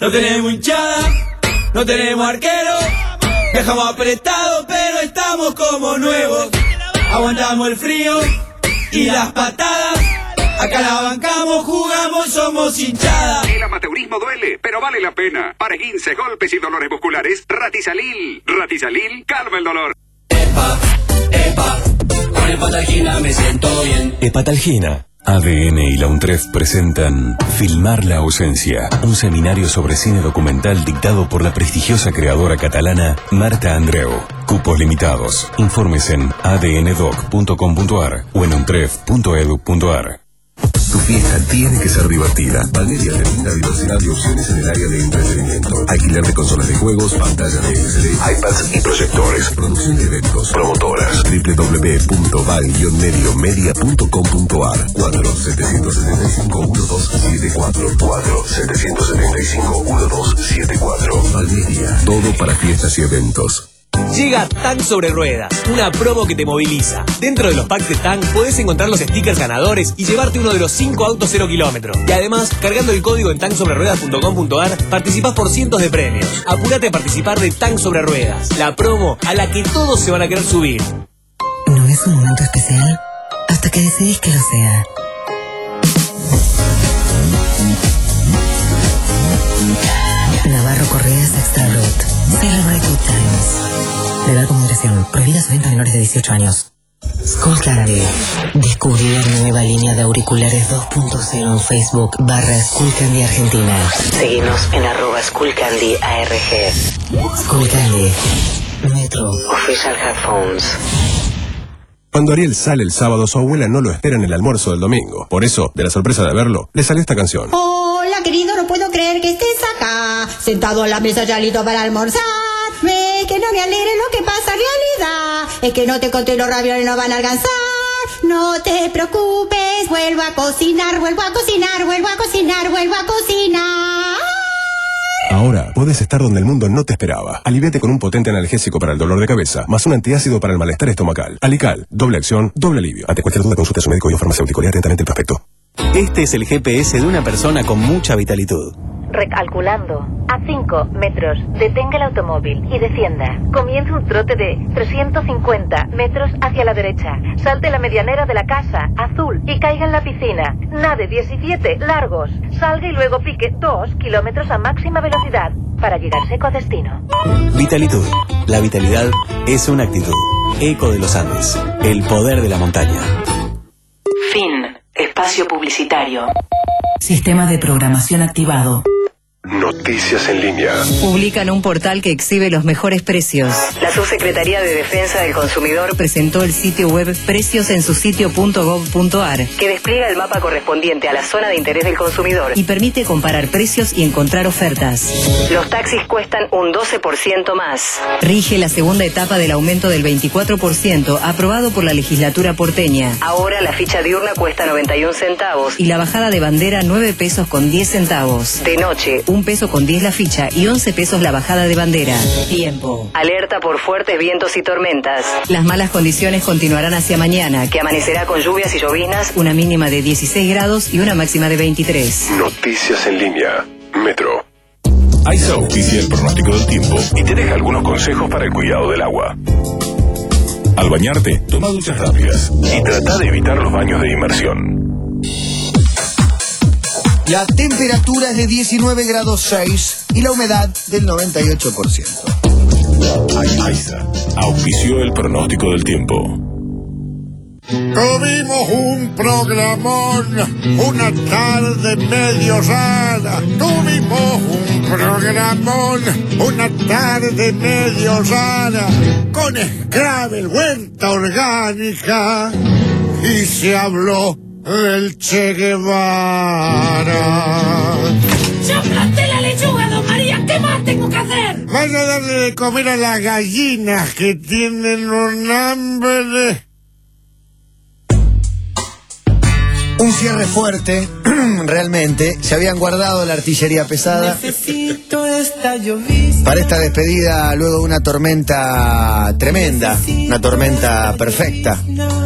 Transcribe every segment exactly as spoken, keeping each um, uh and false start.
No tenemos hinchada, no tenemos arquero, viajamos apretados pero estamos como nuevos. Aguantamos el frío y las patadas, acá la bancamos, jugamos, somos hinchada. El amateurismo duele, pero vale la pena. Para esguinces, golpes y dolores musculares, Ratizalil. Ratizalil calma el dolor. Epa, epa, con Hepatalgina me siento bien. Hepatalgina. A D N y la UNTREF presentan Filmar la ausencia, un seminario sobre cine documental dictado por la prestigiosa creadora catalana Marta Andreu. Cupos limitados. Informes en a d n doc punto com punto a r o en untref punto edu punto a r. Tu fiesta tiene que ser divertida. Valeria te brinda diversidad de opciones en el área de entretenimiento. Alquiler de consolas de juegos, pantallas de L C D, iPads y proyectores. Producción de eventos. Promotoras. doble u doble u doble u punto val guion medio media punto com punto a r. cuatro siete siete cinco uno dos siete cuatro. cuatro siete siete cinco uno dos siete cuatro. Valeria. Todo para fiestas y eventos. Llega Tang sobre Ruedas, una promo que te moviliza. Dentro de los packs de Tang podés encontrar los stickers ganadores y llevarte uno de los cinco autos cero kilómetros. Y además, cargando el código en tang sobre ruedas punto com punto a r, participás por cientos de premios. Apúrate a participar de Tang sobre Ruedas, la promo a la que todos se van a querer subir. ¿No es un momento especial? Hasta que decidís que lo sea. Navarro Correas Extra Root. Celebrate Good Times. De edad con moderación. Prohibida su venta a menores de dieciocho años. Skull Candy. Descubrí la nueva línea de auriculares dos punto cero en Facebook barra Skull Candy Argentina. Seguinos en arroba Skull Candy A R G. Skull Candy. Metro. Official Headphones. Cuando Ariel sale el sábado, su abuela no lo espera en el almuerzo del domingo. Por eso, de la sorpresa de verlo, le salió esta canción. Hola, querido, no puedo creer que estés acá, sentado a la mesa ya listo para almorzar. Ve que no me alegre lo que pasa en realidad, es que no te conté los ravioles no van a alcanzar. No te preocupes, vuelvo a cocinar, vuelvo a cocinar, vuelvo a cocinar, vuelvo a cocinar. Ahora puedes estar donde el mundo no te esperaba. Aliviate con un potente analgésico para el dolor de cabeza, más un antiácido para el malestar estomacal. Alical, doble acción, doble alivio. Ante cualquier duda, consulta a su médico y un farmacéutico. Lea atentamente el prospecto. Este es el G P S de una persona con mucha vitalitud. Recalculando. A cinco metros, detenga el automóvil y descienda. Comience un trote de trescientos cincuenta metros hacia la derecha. Salte la medianera de la casa, azul, y caiga en la piscina. Nade diecisiete largos. Salga y luego pique dos kilómetros a máxima velocidad para llegar seco a destino. Vitalitud. La vitalidad es una actitud. Eco de los Andes. El poder de la montaña. Fin. Espacio publicitario. Sistema de programación activado. Noticias en línea. Publican un portal que exhibe los mejores precios. La Subsecretaría de Defensa del Consumidor presentó el sitio web precios en su sitio punto gov punto a r, que despliega el mapa correspondiente a la zona de interés del consumidor y permite comparar precios y encontrar ofertas. Los taxis cuestan un doce por ciento más. Rige la segunda etapa del aumento del veinticuatro por ciento aprobado por la legislatura porteña. Ahora la ficha diurna cuesta noventa y un centavos y la bajada de bandera nueve pesos con diez centavos. De noche, un peso con diez la ficha y once pesos la bajada de bandera. Tiempo. Alerta por fuertes vientos y tormentas. Las malas condiciones continuarán hacia mañana, que amanecerá con lluvias y lloviznas, una mínima de dieciséis grados y una máxima de veintitrés. Noticias en línea. Metro. AISA auspicia el pronóstico del tiempo y te deja algunos consejos para el cuidado del agua. Al bañarte, toma duchas rápidas y trata de evitar los baños de inmersión. La temperatura es de diecinueve grados seis y la humedad del noventa y ocho por ciento. AISA auspició el pronóstico del tiempo. Tuvimos un programón, una tarde medio rara. Tuvimos un programón, una tarde medio rara. Con Scrabble, vuelta orgánica. Y se habló del Che Guevara. ¡Ya planté la lechuga, don María! ¿Qué más tengo que hacer? Van a darle de comer a las gallinas que tienen un hambre. Un cierre fuerte, realmente. Se habían guardado la artillería pesada para esta despedida luego de una tormenta tremenda, una tormenta perfecta.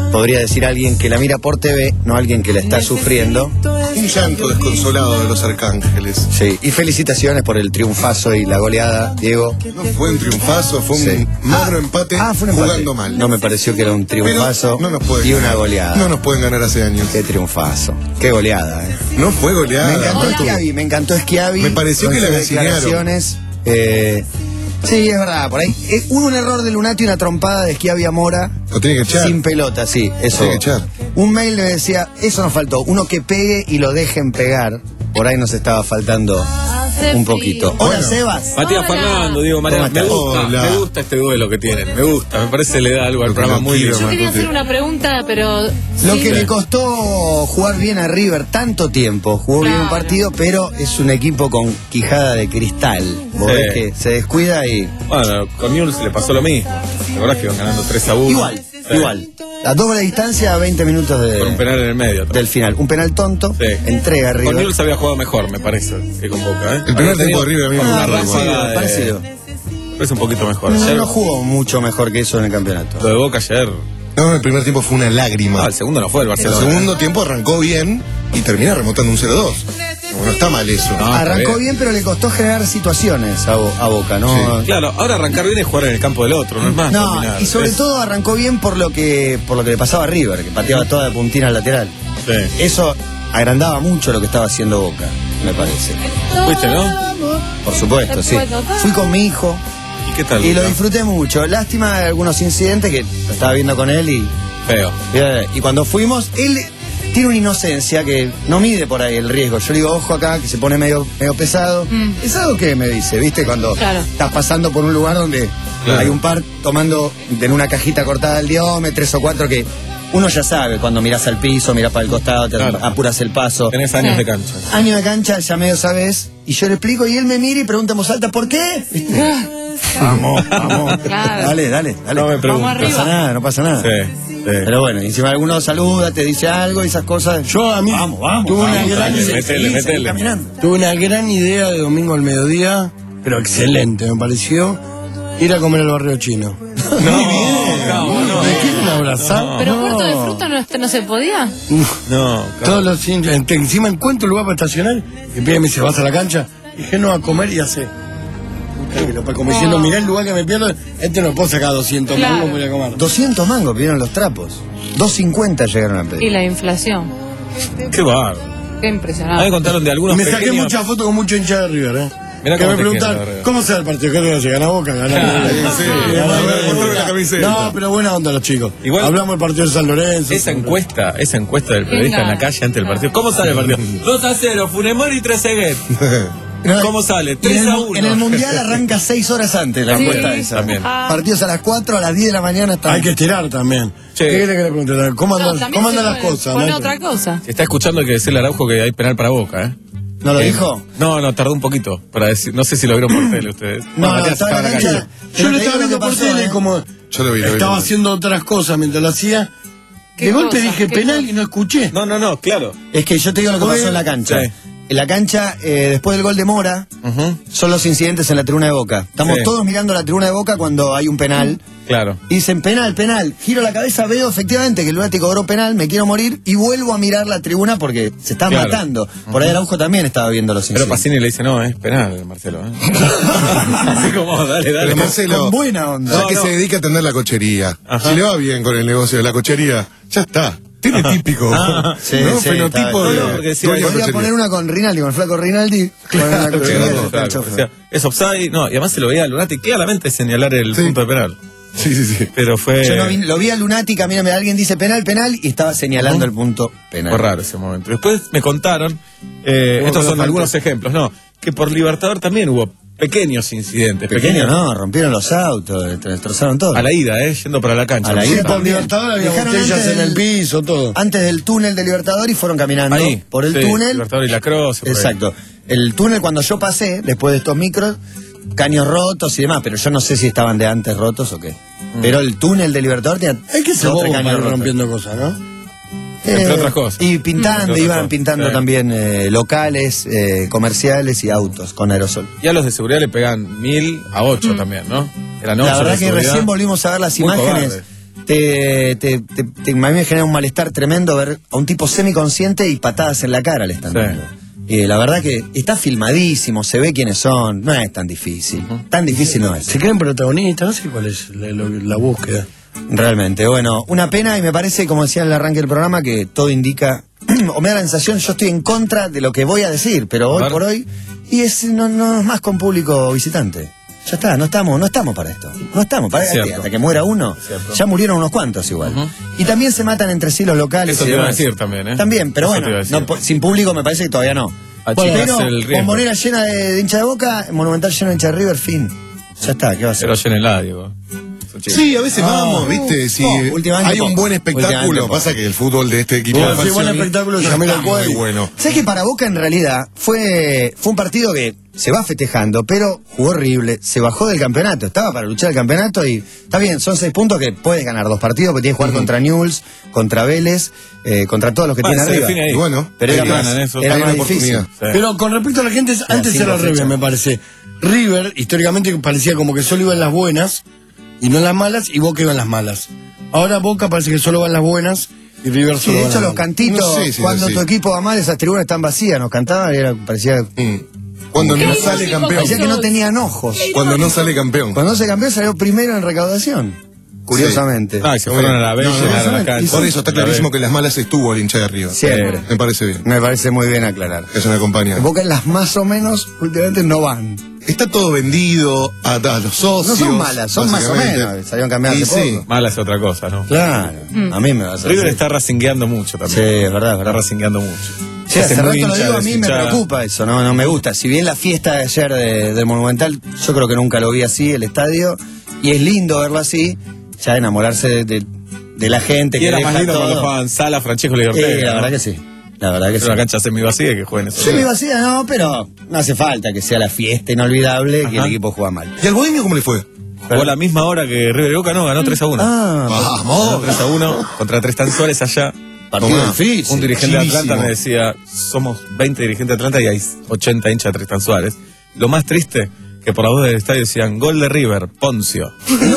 podría decir alguien que la mira por T V, no alguien que la está sufriendo. Un llanto desconsolado de los Arcángeles. Sí, y felicitaciones por el triunfazo y la goleada, Diego. No fue un triunfazo, fue Sí. un magro Ah, empate, ah, fue un empate. jugando mal. No me pareció que era un triunfazo Pero no nos pueden y una ganar. goleada. No nos pueden ganar hace años. Qué triunfazo, qué goleada, eh. No fue goleada. Me encantó Hola. Schiavi, me encantó Schiavi. Me pareció con que la sus vecinearon. declaraciones. Eh, sí, es verdad, por ahí. Eh, hubo un error de Lunati y una trompada de Schiavi a Mora. Lo tiene que echar. Sin pelota, sí, eso. Tiene que echar. Un mail le decía, eso nos faltó, uno que pegue y lo dejen pegar. Por ahí nos estaba faltando un poquito. Hola, Bueno. Sebas. Matías Fernando, Diego Mariano, ¿Cómo me estás? gusta, Hola. me gusta este duelo que tienen, me gusta, me parece que le da algo al Lo que programa no muy quiero, lindo. Yo quería Martucci. hacer una pregunta, pero... Lo sí. que le costó jugar bien a River tanto tiempo, jugó bien un Claro. partido, pero es un equipo con quijada de cristal. Vos Sí. ves que se descuida y... Bueno, con Newell's le pasó lo mismo. ¿Te acordás que iban ganando tres a uno? Igual, Sí. igual. A doble distancia, a veinte minutos de, Por un penal en el medio. del final. Un penal tonto, Sí. entrega a Con River. Newell's había jugado mejor, me parece, que con Boca, ¿eh? El primer Había tiempo tenido de River a mí me una gustó ráfaga igual. de- Parecido. Parece un poquito mejor. No, Ayer, no jugó mucho mejor que eso en el campeoto. Lo de Boca ayer... No, el primer tiempo fue una lágrima. Ah, el segundo no fue el el Barcelona. segundo tiempo arrancó bien y termina remontando un cero dos. Bueno, está mal eso. No, Arrancó está bien, pero le costó generar situaciones a, Bo- a Boca, ¿no? Claro, ahora arrancar bien es jugar en el campo del otro, no es más. No, dominar. y sobre Es- todo arrancó bien por lo que por lo que le pasaba a River, que pateaba toda de puntina al lateral. Sí. Eso agrandaba mucho lo que estaba haciendo Boca, me parece. ¿Fuiste, no? Por supuesto, sí. Fui con mi hijo ¿Y qué tal? y lo Boca? disfruté mucho. Lástima de algunos incidentes que lo estaba viendo con él y, Feo. y cuando fuimos, él tiene una inocencia que no mide por ahí el riesgo. Yo le digo, ojo acá, que se pone medio, medio pesado. Mm. ¿Pesado qué? Me dice, ¿viste? Cuando Claro. estás pasando por un lugar donde Claro. hay un par tomando en una cajita cortada el diómetro, tres o cuatro que uno ya sabe cuando mirás al piso, mirás para el costado, te Claro. apuras el paso. Tenés años Sí. de cancha. Año de cancha, ya medio sabes, y yo le explico y él me mira y pregunta en voz alta, ¿por qué? ¿Viste? Vamos, vamos. Claro. Dale, dale, dale. No me no preguntes. pasa nada, no pasa nada. Sí, sí. Pero bueno, encima alguno saluda, te dice algo y esas cosas. Yo a mí Vamos, vamos. tuve una vamos, gran dale, idea. metele, seguí, metele. seguí caminando. Tuve una gran idea de domingo al mediodía, pero excelente, me pareció, ir a comer al barrio chino. Muy bien. No, no. ¿Me quieren abrazar? ¿Pero No. puerto de fruta no, est- no se podía? No, Todos los hinchas, ent- encima encuentro lugar para estacionar, y pide me dice, ¿vas a la cancha? Y dije, no, a comer y hace. Puta que lo pa- como diciendo, mirá el lugar que me pierdo, este no puedo sacar doscientos Claro. mangos para ir a comer. doscientos mangos pidieron los trapos. doscientos cincuenta llegaron a Y pedir. la inflación. qué bárbaro. Qué A mí me impresionante. contaron de Y algunos me saqué pequeños... muchas fotos con mucho hincha de River, ¿eh? Mirá que cómo me te preguntan, quiero, River. ¿cómo será el partido? ¿Qué se gana Boca? Gana Claro, River. sí, Sí, gana gana River, River. la camiseta. No, pero buena onda los chicos. Igual- Hablamos del partido de San Lorenzo. Esa encuesta, esa encuesta del periodista Venga. en la calle antes del partido. ¿Cómo sale el partido? dos a cero, Funemori y tres Seguet. No, ¿Cómo sale? y en, tres el, a mu- uno. en el Mundial arranca seis horas antes la Sí. encuesta esa. También. Ah. Partidos a las cuatro, a las diez de la mañana están. Hay que estirar también. Sí. ¿Qué quiere que le pregunte? ¿Cómo No, andan, también ¿cómo se andan las puede cosas? poner no? otra cosa. Está escuchando que decirle a Araujo que hay penal para Boca, ¿eh? ¿No lo Eh, dijo? No, no, tardó un poquito para decir. No sé si lo vieron por tele ustedes. No, Bueno, no, Matías estaba en la estaba cancha. acá. Pero Yo te lo digo estaba lo viendo que por pasó, tele ¿eh? como Yo lo vi, lo vi, estaba lo vi. haciendo otras cosas mientras lo hacía. ¿Qué De golpe cosa? dije ¿Qué penal cosa? y no escuché. No, no, no, claro. Es que yo te digo lo que Fue- pasó en la cancha. Sí. En la cancha, eh, después del gol de Mora, Ujú, son los incidentes en la tribuna de Boca. Estamos Sí. todos mirando la tribuna de Boca cuando hay un penal. Claro. Y dicen, penal, penal. Giro la cabeza, veo efectivamente que el Lunati cobró penal, me quiero morir y vuelvo a mirar la tribuna porque se está Claro. matando. Por ahí Araujo también estaba viendo los Pero incidentes. Pacini le dice, no, es penal, Marcelo. ¿eh? Así como, dale, dale. Pero Marcelo, Con buena onda. ya No, que no. se dedica a atender la cochería, Ajá. si le va bien con el negocio de la cochería, ya está. Tiene típico, Sí, ¿no? sí, Fenotipo está- de no, no, porque decía, dueño de Podría cochería. poner una con Rinaldi, con el flaco Rinaldi. Con una cochería Claro, del claro, chofer. o sea, es offside, no, y además se lo veía a Lunati claramente señalar el Sí. punto de penal. Sí, sí, sí. Pero fue. Yo no vi- lo vi a Lunati, camíname, alguien dice penal, penal, y estaba señalando el punto penal. Fue raro ese momento. Después me contaron, eh, ¿Cómo estos que son no algunos faltó? ejemplos, no, que por Libertador también hubo pequeños incidentes. Pequeño, Pequeños, no, rompieron los autos, dest- destrozaron todo. A la ida, eh, yendo para la cancha. A la Sí, ida por también. Libertador había Dejaron botellas antes en el del- piso, todo. Antes del túnel de Libertador y fueron caminando Ahí, por el sí, túnel. Libertador y la Croce. por ahí. Exacto. El túnel cuando yo pasé, después de estos micros, caños rotos y demás, pero yo no sé si estaban de antes rotos o qué. Pero el túnel de Libertador tenía Hay que ser dos, bobo tres para caños ir rotos. rompiendo cosas, ¿no? Entre Eh, otras cosas. Y pintando, Entre otras iban cosas, pintando sí. también eh, locales, eh, comerciales y autos con aerosol. Y a los de seguridad le pegan mil a ocho también, ¿no? Eran La ocho verdad de que seguridad. recién volvimos a ver las Muy imágenes. cobarde. te, te, te, te- a mí me genera un malestar tremendo ver a un tipo semiconsciente y patadas en la cara le están dando. Y la verdad que está filmadísimo, se ve quiénes son, no es tan difícil. Tan difícil no es. Se creen protagonistas, no sé cuál es la, la- la búsqueda. Realmente, bueno, una pena y me parece, como decía en el arranque del programa, que todo indica, o me da la sensación, yo estoy en contra de lo que voy a decir, pero hoy por hoy, y es no, no es más con público visitante. Ya está, no estamos, no estamos para esto. No estamos para esto. Hasta que muera uno, ya murieron unos cuantos igual. Y también se matan entre sí los locales. Eso y te iba a demás. decir también, ¿eh? También, pero Eso te bueno, iba a decir. no, po- sin público me parece que todavía no. Achicas Pero el riesgo. Bombonera llena de, de hincha de Boca, Monumental lleno de hincha de River, fin. Ya está, ¿qué va a hacer? Pero llénenla, digo. Sí, a veces No, vamos, ¿viste? Si no, últimamente hay un poco. buen espectáculo. Últimamente poco. Pasa que el fútbol de este equipo Bueno, de sí, buen Falcioni espectáculo, no Yamil está Alcuay. muy bueno. ¿Sabes que para Boca en realidad fue, fue un partido que se va festejando, pero jugó horrible, se bajó del campeonato, estaba para luchar el campeonato y está bien, son seis puntos que puedes ganar dos partidos, porque tienes que jugar contra Newell's, contra Vélez, eh, contra todos los que Ah, tienen se arriba. define ahí. Y bueno, Pero ahí era más, ganan eso, era hay más una difícil. oportunidad. Pero con respecto a la gente, antes cinco era al revés, fechas. me parece. River, históricamente, parecía como que solo iba en las buenas y no en las malas, y Boca iba en las malas. Ahora Boca parece que solo va en las buenas y River Sí, solo de va en hecho las los malas. cantitos, No sé si cuando es así. tu equipo va mal, esas tribunas están vacías, nos cantaban y era, parecía, Mm. Cuando ¿Qué no digo, sale chicos, campeón. parecía que no tenían ojos. Cuando no sale campeón. Cuando se campeón salió primero en recaudación, curiosamente. Ah, y se fueron a la B, No, no, llenaron la no, cancha. Por eso está clarísimo que en las malas estuvo el hincha de arriba. Siempre. Me parece bien. Me parece muy bien aclarar. Es una compañía. Boca en las más o menos últimamente no van. Está todo vendido a, a los socios. No son malas, son más o básicamente. menos. Salieron cambiadas Y hace sí. poco. Mala es otra cosa, ¿no? Claro, Mm. a mí me vas a River decir. está racingueando mucho Sí, también. es verdad, es Está verdad. racingueando mucho. Sí, Se hace hace muy rato lo hincha, digo, a mí me deshinchada. preocupa eso, no, no me gusta. Si bien la fiesta de ayer de- del Monumental, yo creo que nunca lo vi así, el estadio, y es lindo verlo así, ya enamorarse de, de- de la gente Y que era deja más lindo todo. cuando jugaban Sala, Francesco y Sí, Ortega. la ¿no? verdad que sí, la verdad que Es sí. una cancha semi vacía que jueguen eso. Sí, mi vacía no, pero no hace falta que sea la fiesta inolvidable que el Ajá. equipo juega mal. ¿Y al Bohemio cómo le fue? Jugó a la misma hora que River y Boca, no, ganó tres a uno. Ah, Vamos. tres a uno contra Tristan Suárez allá. partido Tomá. difícil. Un dirigente de Atlanta Chivísimo. me decía, somos veinte dirigentes de Atlanta y hay ochenta hinchas de Tristan Suárez. Lo más triste, que por la voz del estadio decían, gol de River, Poncio.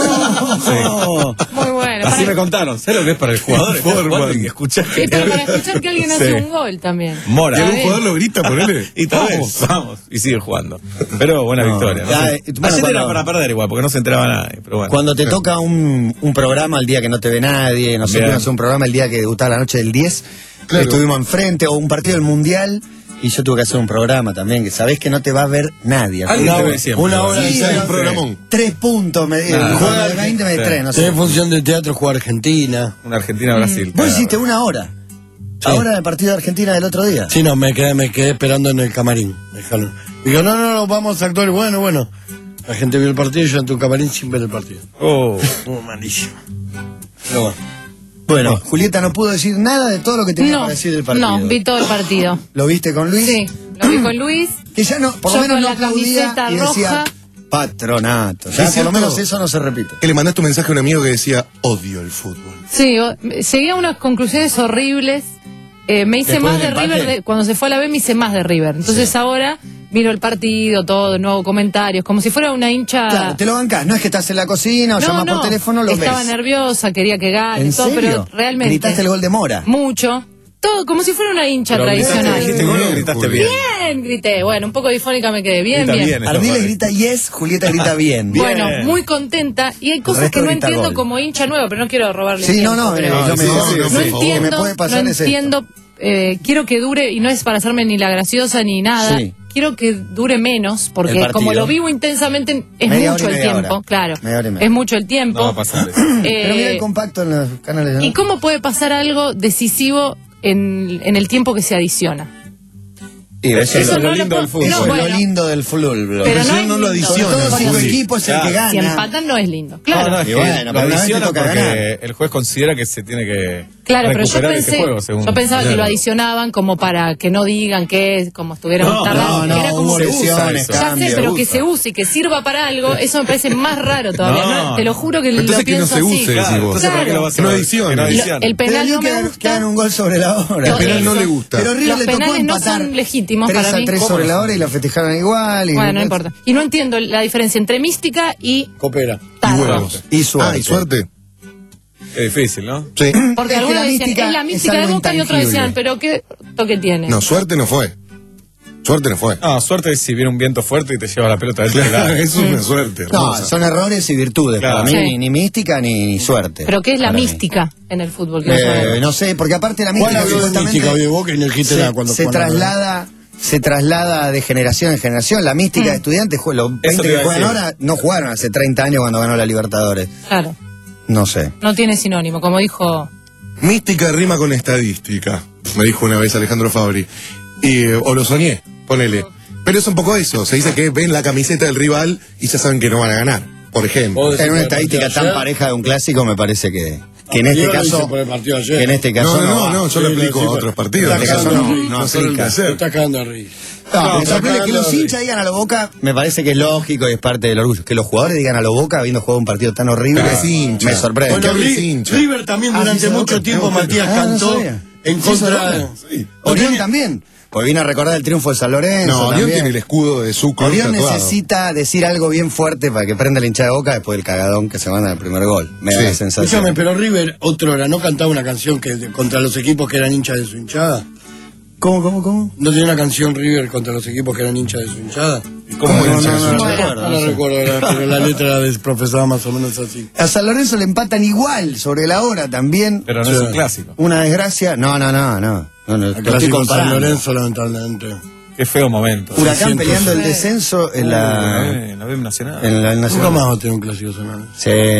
No. Muy bueno. Así para- me contaron. ¿Sabes lo que es para el jugador? Estar jugando y escuchar que... Sí, pero para escuchar que alguien Sí. hace un gol también. Mora. ¿Y algún bien. jugador lo grita por él? Y tal vez, vamos, y sigue jugando. Pero buena No. victoria. ¿no? Ya, sé. eh, bueno, Ayer era cuando- para perder igual, porque no se enteraba nadie. Pero bueno. Cuando te toca un, un programa el día que no te ve nadie, nosotros Bien. hacemos un programa el día que debutaba la noche del diez, Claro. estuvimos enfrente, o un partido del Mundial, y yo tuve que hacer un programa también, que sabés que no te va a ver nadie. Alguien Una te hora- ve siempre. una hora Sí, y sale pero- un programón. Tres puntos, me, eh, Nada. juega de veinte, me de Sí. tres, no sé. Tiene función de teatro jugar Argentina. Una Argentina-Brasil. Vos cada- hiciste una hora. Ahora el partido de Argentina del otro día. Sí, no, me quedé, me quedé esperando en el camarín. Dejaron. Digo, no, no, no, vamos a actuar. Bueno, bueno. La gente vio el partido y yo entré en un camarín sin ver el partido. Oh. Oh, malísimo. Pero bueno. Bueno, Julieta no pudo decir nada de todo lo que tenía No, para decir del partido. no, vi todo el partido. ¿Lo viste con Luis? Sí, lo vi con Luis. Que ya no, por Yo lo menos con no la aplaudía camiseta y decía, roja. patronato. ¿Es Ya por cierto? lo menos eso no se repite. Que le mandaste un mensaje a un amigo que decía, odio el fútbol. Sí, o- llegué a unas conclusiones horribles. Eh, me hice ¿Después más de del empate? River, de- cuando se fue a la B me hice más de River. Entonces ahora miro el partido, todo, nuevo comentarios, como si fuera una hincha... Claro, te lo bancás. No es que estás en la cocina o No, llamas no, por teléfono, lo estaba ves. nerviosa, quería que gane, ¿En todo, serio? pero realmente... Gritaste el gol de Mora. Mucho. Todo, como si fuera una hincha Pero tradicional. gritaste, gol o gritaste bien. Bien, grité. Bueno, un poco difónica me quedé. Bien, Grita bien. bien. Ardile grita yes, Julieta grita bien. Bueno, muy contenta. Y hay cosas resto que no grita entiendo gol. como hincha nueva, pero no quiero robarle Sí, tiempo. no, no, pero- eh, yo me, sí, no, sí, no, sí, no por entiendo, favor. entiendo, que me puede pasar no es esto. entiendo. eh, quiero que dure, y no es para hacerme ni la graciosa ni nada. Sí. Quiero que dure menos, El porque partido. como lo vivo intensamente, es Media mucho hora y el media tiempo, hora. claro. Media hora y media. Es mucho el tiempo. No va a pasar eso. Eh, Pero mira el compacto en los canales. ¿no? ¿Y cómo puede pasar algo decisivo en, en el tiempo que se adiciona? Y eso, Eso es no lo lo lindo puedo- del fútbol. no, Eso es bueno. lo lindo del fútbol. Pero no Eso es no lo lindo. adiciona. Sobre todo si tu Sí. equipo es el Claro. que gana. Si empatan no es lindo. Claro. No, no, es Y que bueno, lo pero una vez te adiciona toca porque ganar. el juez considera que se tiene que Claro, pero yo recuperar pensé, ese juego, según. yo pensaba que Claro. lo adicionaban como para que no digan que como estuviéramos No, tardando. no, no, que era como hubo que lesiones, ya cambio, sé, pero usa. que se use y que sirva para algo, eso me parece más raro todavía. No. ¿no? Te lo juro que Entonces lo que no pienso se así. use, Claro, decís vos. entonces ¿para qué lo vas a Que no hacer? adicione. Que no Lo- adicione. el penal Pero no que me hagan- gusta. que hagan un gol sobre la hora. El penal no Eso. le gusta. Pero River Los le tocó penales no empatar son legítimos tres para a mí. tres sobre la hora y la festejaron igual. Y Bueno, no importa. Y no entiendo la diferencia entre mística y Coopera. Y tardo. huevos. Y suerte. Ah, y suerte. Es difícil, ¿no? Sí. Porque Es que algunos la decían, mística es la es mística de algo Boca y otros intangible. decían, pero ¿qué toque tiene? No, suerte no fue. Suerte no fue. No, suerte es si viene un viento fuerte y te lleva la pelota del Claro, eso es una suerte. No, hermosa. son errores y virtudes. Claro. Para mí, Sí. ni, ni mística ni, ni suerte. ¿Pero qué es la Para mí. mística en el fútbol? Que no Eh, sabemos. no sé, porque aparte la Juan mística habló de supuestamente mística hoy de Boca y no dijiste se, nada cuando se Juan habló. traslada se traslada de generación en generación. La mística de estudiantes, jue- los Eso veinte te que iba a juegan decir. ahora no jugaron hace treinta años cuando ganó la Libertadores. Claro, No sé. no tiene sinónimo, como dijo... Mística rima con estadística, me dijo una vez Alejandro Fabri. Y, eh, o lo soñé, ponele. Pero es un poco eso, se dice que ven la camiseta del rival y ya saben que no van a ganar, por ejemplo. En una estadística tan pareja de un clásico me parece que, que en este Yo lo hice caso por el partido de ayer. que en este caso No, no, va. no, yo lo Sí, aplico sí, a otros pero- partidos. En este caso no, no solo el aplica. placer. Se está cagando de risa. No, No, me sorprende está que los cagando hinchas digan a lo Boca, me parece que es lógico y es parte del orgullo. Que los jugadores digan a lo Boca habiendo jugado un partido tan horrible, Pero es hincha. me sorprende. Bueno, Porque Ri- es hincha. River también Ah, durante sí, se mucho Boca. tiempo Ah, Matías no cantó sabía. en Sí, se contra de... Boca. Orión también. Pues vine a recordar el triunfo de San Lorenzo. No, Orión también. tiene el escudo de su club Orión tatuado. necesita decir algo bien fuerte para que prenda la hinchada de Boca después del cagadón que se manda el primer gol. Me da Sí. la sensación. Escúchame, pero River, otro hora, ¿no cantaba una canción que de- contra los equipos que eran hinchas de su hinchada? ¿Cómo, cómo, cómo? ¿No tenía una canción River contra los equipos que eran hinchas de su hinchada? ¿Cómo No, hincha no, de su no, hinchada? no, no, No, no recuerdo, ahora, pero la letra del profesor más o menos así. A San Lorenzo le empatan igual sobre la hora también. Pero no Sí. es un clásico. Una desgracia. No, no, no, no. no, no, lo El estoy clásico de San comparando. Lorenzo, lamentablemente. Qué feo momento. Huracán seiscientos. peleando el descenso en la, En la B Nacional. en la Nunca Nacional. más va a tener un clásico San Lorenzo.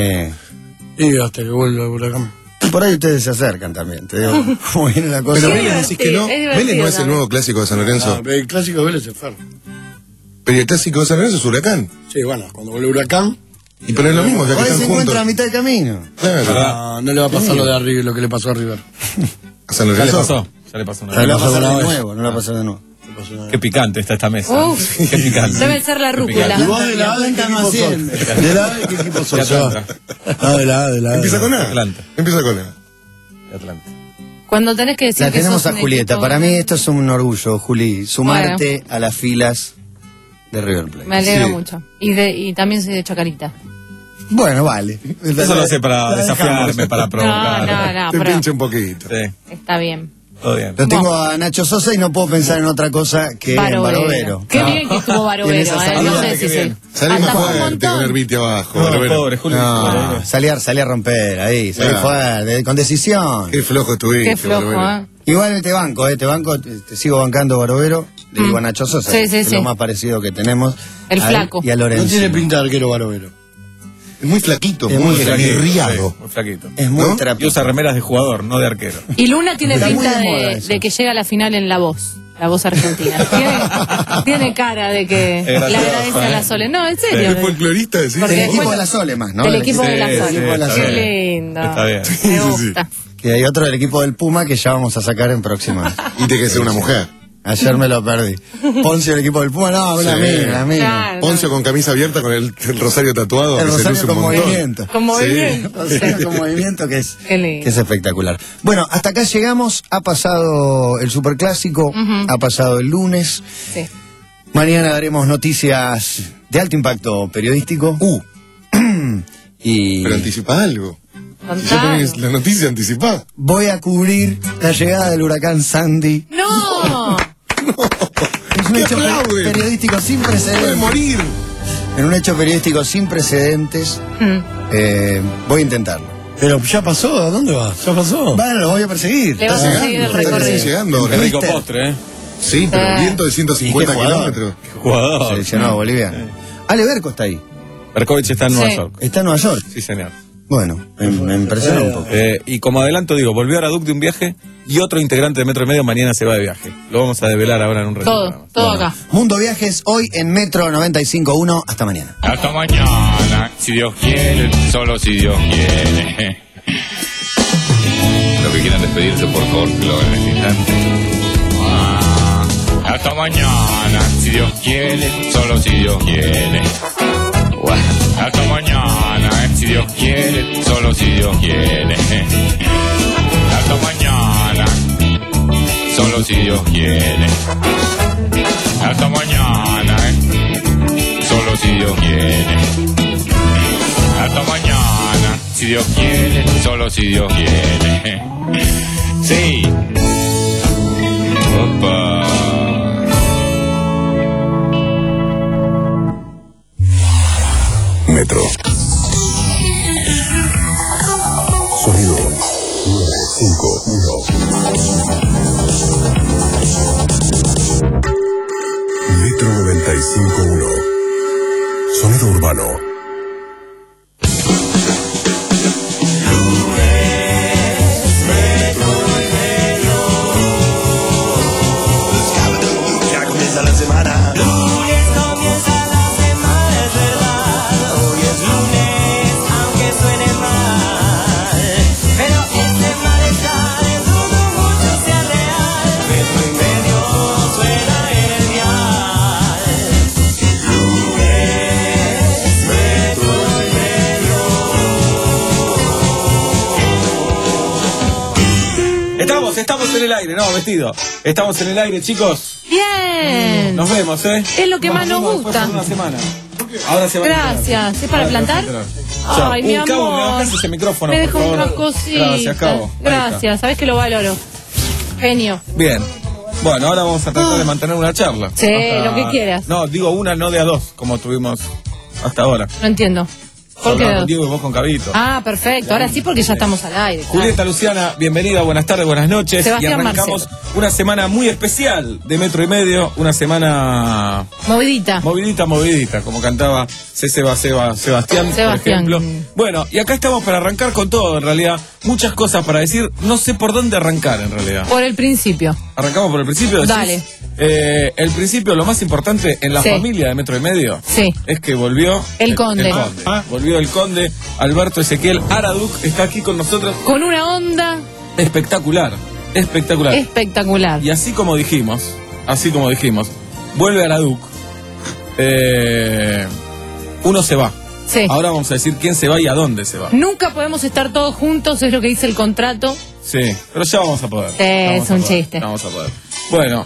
Sí. Y hasta que vuelva el huracán. Por ahí ustedes se acercan también, te digo. ¿Cómo viene la cosa? Pero Vélez decís que no. Es divertido Vélez no es el también. nuevo clásico de San Lorenzo. Ah, el clásico de Vélez es Ferro. Pero el clásico de San Lorenzo es Huracán. Sí, bueno, cuando vuelve el huracán, Y pero es lo mismo, ya que Por ahí están se juntos. encuentra a mitad de camino. Claro. no, no le va a pasar lo de arriba, lo que le pasó a River. A San Ya le Lorenzo. pasó. Ya le pasó una No vez. la va a pasó pasar una de vez. nuevo, no la va a pasar de nuevo. Qué picante está esta mesa. Uf. Qué picante. Debe ser la rúcula. ¿Y vos de la A de qué equipo sos? ¿De la A de qué equipo De sos? Atlanta. Ah, de la A, de la A. Empieza con A. Atlanta. Empieza con A. De Atlanta. Cuando tenés que decir La que tenemos sos a un Julieta. equipo- Para mí esto es un orgullo, Juli. Sumarte a las filas de River Plate. Me alegro Sí. mucho. Y, de, y también soy de Chacarita. Bueno, vale. Eso lo hace para La desafiarme, dejamos. para provocar. No, no, no, Te pero pincha un poquito. Sí, está bien. todo bien. Lo tengo a Nacho Sosa y no puedo pensar en otra cosa que en Barovero. Qué Ah. bien que estuvo En Barovero, esa eh. salida, No sé qué si bien. se. Salí más atajó un fuerte con el montón. Viti abajo. No, Barovero. pobre Julio. No, salí a, salí a romper ahí, salí Claro. fuerte, con decisión. Qué flojo estuviste. Qué flojo, Barovero. ¿eh? Igual te banco, eh, te banco, te, te sigo bancando Barovero, le digo a Nacho Sosa, Sí, que sí, es sí. lo más parecido que tenemos. El a él flaco. Y a No Lorenzo. tiene pinta de arquero Barovero. Es muy flaquito, Es muy muy flaquito, riado. Sí, muy flaquito. Es muy ¿No? Y trapito. usa remeras de jugador, no de arquero. Y Luna tiene Está muy pinta de moda de, eso. de que llega a la final en La Voz. La Voz Argentina. Tiene, tiene cara de que Es le gracioso, agradece a ¿eh? la Sole. No, en El serio. folclorista, decís. Porque- Del equipo bueno, de la Sole más, ¿no? Del equipo de la Sí, Sole. sí, equipo de la está Qué bien. lindo. Está bien. Me Sí, sí. gusta. Y hay otro del equipo del Puma que ya vamos a sacar en próximas. Y tiene que ser una mujer. Ayer me lo perdí. Poncio del equipo del Puma, no, la Sí. mina, la mina. Claro. Poncio con camisa abierta con el, el rosario tatuado. El que se rosario luce con un montón. movimiento. Con movimiento. Rosario con movimiento que es, Qué lindo. que es espectacular. Bueno, hasta acá llegamos. Ha pasado el superclásico, Ujú. ha pasado el lunes. Sí. Mañana daremos noticias de alto impacto periodístico. Uh, y pero anticipa algo. Si ya Contá. tenés la noticia anticipada. voy a cubrir la llegada del huracán Sandy. ¡No! Es un ¡Qué hecho aplaude! periodístico sin Puede precedentes. morir. En un hecho periodístico sin precedentes, Mm. eh, voy a intentarlo. Pero ya pasó, ¿a dónde va? Ya pasó. Bueno, lo voy a perseguir. Le vas a seguir el Está recorrido. recién llegando ahora. Qué rico Mister. postre, ¿eh? Sí, pero Ah. viento de ciento cincuenta ¿Y qué jugador? kilómetros. Qué jugador. Seleccionado boliviano. Ale Berco está ahí. Berkovich está en Nueva Sí. York. Está en Nueva York. Sí, señor. Bueno, me, me impresiona un poco. Eh, y como adelanto digo, volvió a Araduc de un viaje y otro integrante de Metro y Medio mañana se va de viaje. Lo vamos a develar ahora en un ratito. Todo, todo acá. Mundo Viajes hoy en Metro noventa y cinco punto uno. Hasta mañana. Hasta mañana, si Dios quiere, solo si Dios quiere. Los que quieran despedirse, por favor, que lo hagan en este instante. Ah, hasta mañana, si Dios quiere, solo si Dios quiere. Bueno, hasta mañana, si Dios quiere, solo si Dios quiere. Hasta mañana, solo si Dios quiere. Hasta mañana, solo si Dios quiere. Hasta mañana, si si Dios quiere, solo si Dios quiere. Sí. Opa. Metro. Sonido nueve cinco uno. Metro noventa y cinco punto uno. Sonido urbano. Ya comienza la semana. Lunes comienza la semana, es verdad. Hoy es lunes, aunque suene mal. Pero este malestar es dudo mucho sea real. Metro y medio suena el dial. Lunes, metro y medio. Estamos, estamos en el aire, no, vestido. Estamos en el aire, chicos. Bien. Nos vemos, ¿eh? Es lo que más nos gusta. Una semana. Ahora se va Gracias. ¿Es para plantar? Chao. Ay, mi Uh, Cabo, me amor. bajás ese micrófono, Me por dejo favor. unas cositas. Gracias, Cabo. Ahí Gracias. Sabes que lo valoro. Genio. Bien. Bueno, ahora vamos a tratar de mantener una charla. Sí, lo que quieras. No, digo una, no de a dos, como tuvimos hasta ahora. No entiendo. ¿Por Hablaba qué? con Diego y vos con Cabito. Ah, perfecto. Ahora sí, porque ya estamos al aire. claro. Julieta Luciana, bienvenida, buenas tardes, buenas noches. Sebastián y arrancamos Marcelo. una semana muy especial de Metro y Medio, una semana Movidita. movidita, movidita, como cantaba C. Seba, Seba, Sebastián, Sebastián. por ejemplo. Bueno, y acá estamos para arrancar con todo, en realidad. Muchas cosas para decir, no sé por dónde arrancar, en realidad. Por el principio. Arrancamos por el principio. ¿decís? Dale. Eh, el principio, lo más importante en la Sí. familia de Metro y Medio, Sí. es que volvió El Conde. el conde. Ah, volvió el conde Alberto Ezequiel Araduc, está aquí con nosotros. Con una onda Espectacular, espectacular. espectacular. Y así como dijimos, así como dijimos, vuelve Araduc. Eh, uno se va. Sí. Ahora vamos a decir quién se va y a dónde se va. Nunca podemos estar todos juntos, es lo que dice el contrato. Sí, pero ya vamos a poder. Sí, Ya vamos es a un poder, chiste. ya Vamos a poder. Bueno,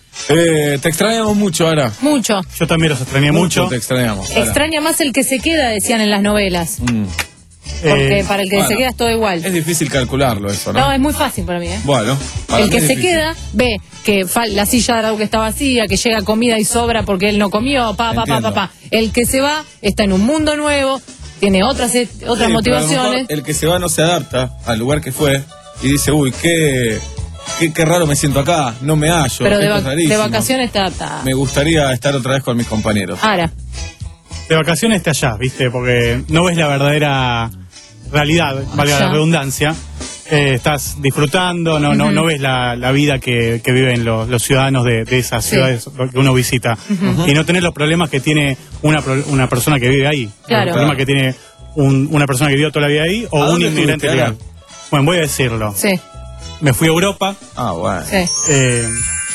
eh, te extrañamos mucho ahora. Mucho. Yo también los extrañé mucho. Te extrañamos. Ara. Extraña más el que se queda, decían en las novelas. Mm. Porque Eh, para el que bueno. se queda es todo igual. Es difícil calcularlo eso, ¿no? No, es muy fácil para mí, ¿eh? Bueno, para El mí que es se difícil. queda ve que fal- la silla de Araújo está vacía, que llega comida y sobra porque él no comió, pa, pa, pa, Entiendo. pa, pa. El que se va está en un mundo nuevo, tiene otras, eh, otras Sí, pero a lo motivaciones. mejor el que se va no se adapta al lugar que fue y dice, uy, qué, qué, qué raro me siento acá, no me hallo. Pero de, esto va- es de rarísimo. vacaciones está... está- Me gustaría estar otra vez con mis compañeros. Ahora, De vacaciones está allá, ¿viste? Porque no ves la verdadera realidad, valga Allá. la redundancia. Eh, estás disfrutando, no, no, Ujú. no ves la, la vida que, que viven los, los ciudadanos de, de esas Sí. ciudades que uno visita. Ujú. Y no tenés los problemas que tiene una, pro- una persona que vive ahí. Claro. Los problemas que tiene un- una persona que vivió toda la vida ahí ¿A o un dónde inmigrante estuviste, legal. Bueno, voy a decirlo. sí, Me fui a Europa. Ah, bueno. sí. Eh,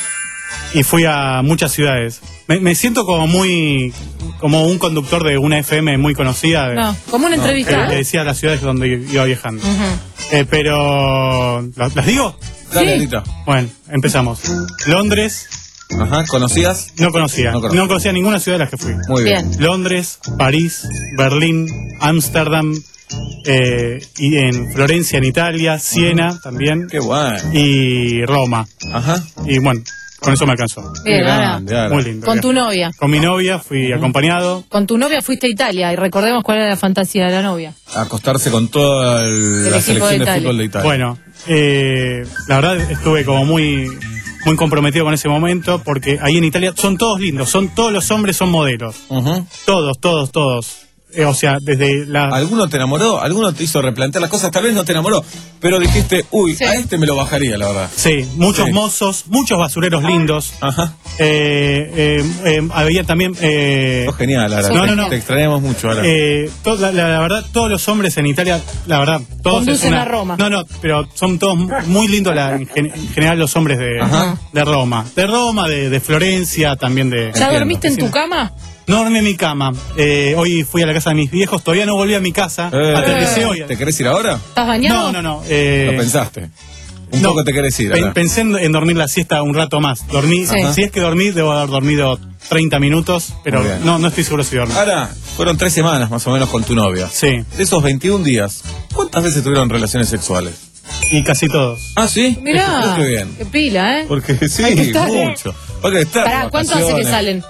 y fui a muchas ciudades. Me, me siento como muy, como un conductor de una F M muy conocida. de- No, como una que entrevista. le decía las ciudades donde iba viajando. Ujú. Eh, pero, ¿las, las digo? Dale, Sí. Anita. Bueno, empezamos. Londres, Ajá, ¿conocías? no conocía. No No conozco. conocía ninguna ciudad de las que fui. Muy bien. Bien. Londres, París, Berlín, Ámsterdam, eh, y en Florencia, en Italia, Siena también, Qué bueno. y Roma. Ajá. Y bueno, con eso me alcanzó. Bien, Qué ahora, grande, Ara. Muy lindo. con tu novia. Con mi novia fui acompañado. Con tu novia fuiste a Italia y recordemos cuál era la fantasía de la novia. Acostarse con toda el- El la equipo selección de de, Italia. fútbol de Italia. Bueno, eh, la verdad estuve como muy, muy comprometido con ese momento porque ahí en Italia son todos lindos, son todos los hombres son modelos. Ujú. Todos, todos, todos. Eh, o sea, desde la... ¿Alguno te enamoró? ¿Alguno te hizo replantear las cosas? Tal vez no te enamoró, pero dijiste, uy, Sí. a este me lo bajaría, la verdad. Sí, muchos Sí. mozos, muchos basureros lindos. Ajá. Eh, eh, eh, había también... Eh, Sos genial, Ara. No, Te- no, no. Te extrañamos mucho, Ara. Eh, to- la, la- la verdad, todos los hombres en Italia, la verdad, todos es Conducen una- a Roma. No, no, pero son todos muy lindos la- en, gen- en general los hombres de, Ajá. de Roma. De Roma, de, de Florencia, también de... ¿Ya Entiendo. dormiste en tu cama? No dormí en mi cama. Eh, hoy fui a la casa de mis viejos, todavía no volví a mi casa. Eh, Aterricé hoy. ¿Te querés ir ahora? ¿Estás bañado? No, no, no. eh, Lo pensaste. Un no, poco te querés ir, pen- Ara. Pensé en, en dormir la siesta un rato más. Dormí, Sí. si es que dormí, debo haber dormido treinta minutos, pero Muy bien. no, no estoy seguro si dormí. Ahora, fueron tres semanas más o menos con tu novia. Sí. De esos veintiún días, ¿cuántas veces tuvieron relaciones sexuales? Y casi todos. Ah, ¿sí? Mirá, Qué bien. qué pila, ¿eh? Porque sí, Hay que estar, ¿eh? mucho. Porque estar Pará, de ¿cuánto hace que vacaciones. salen?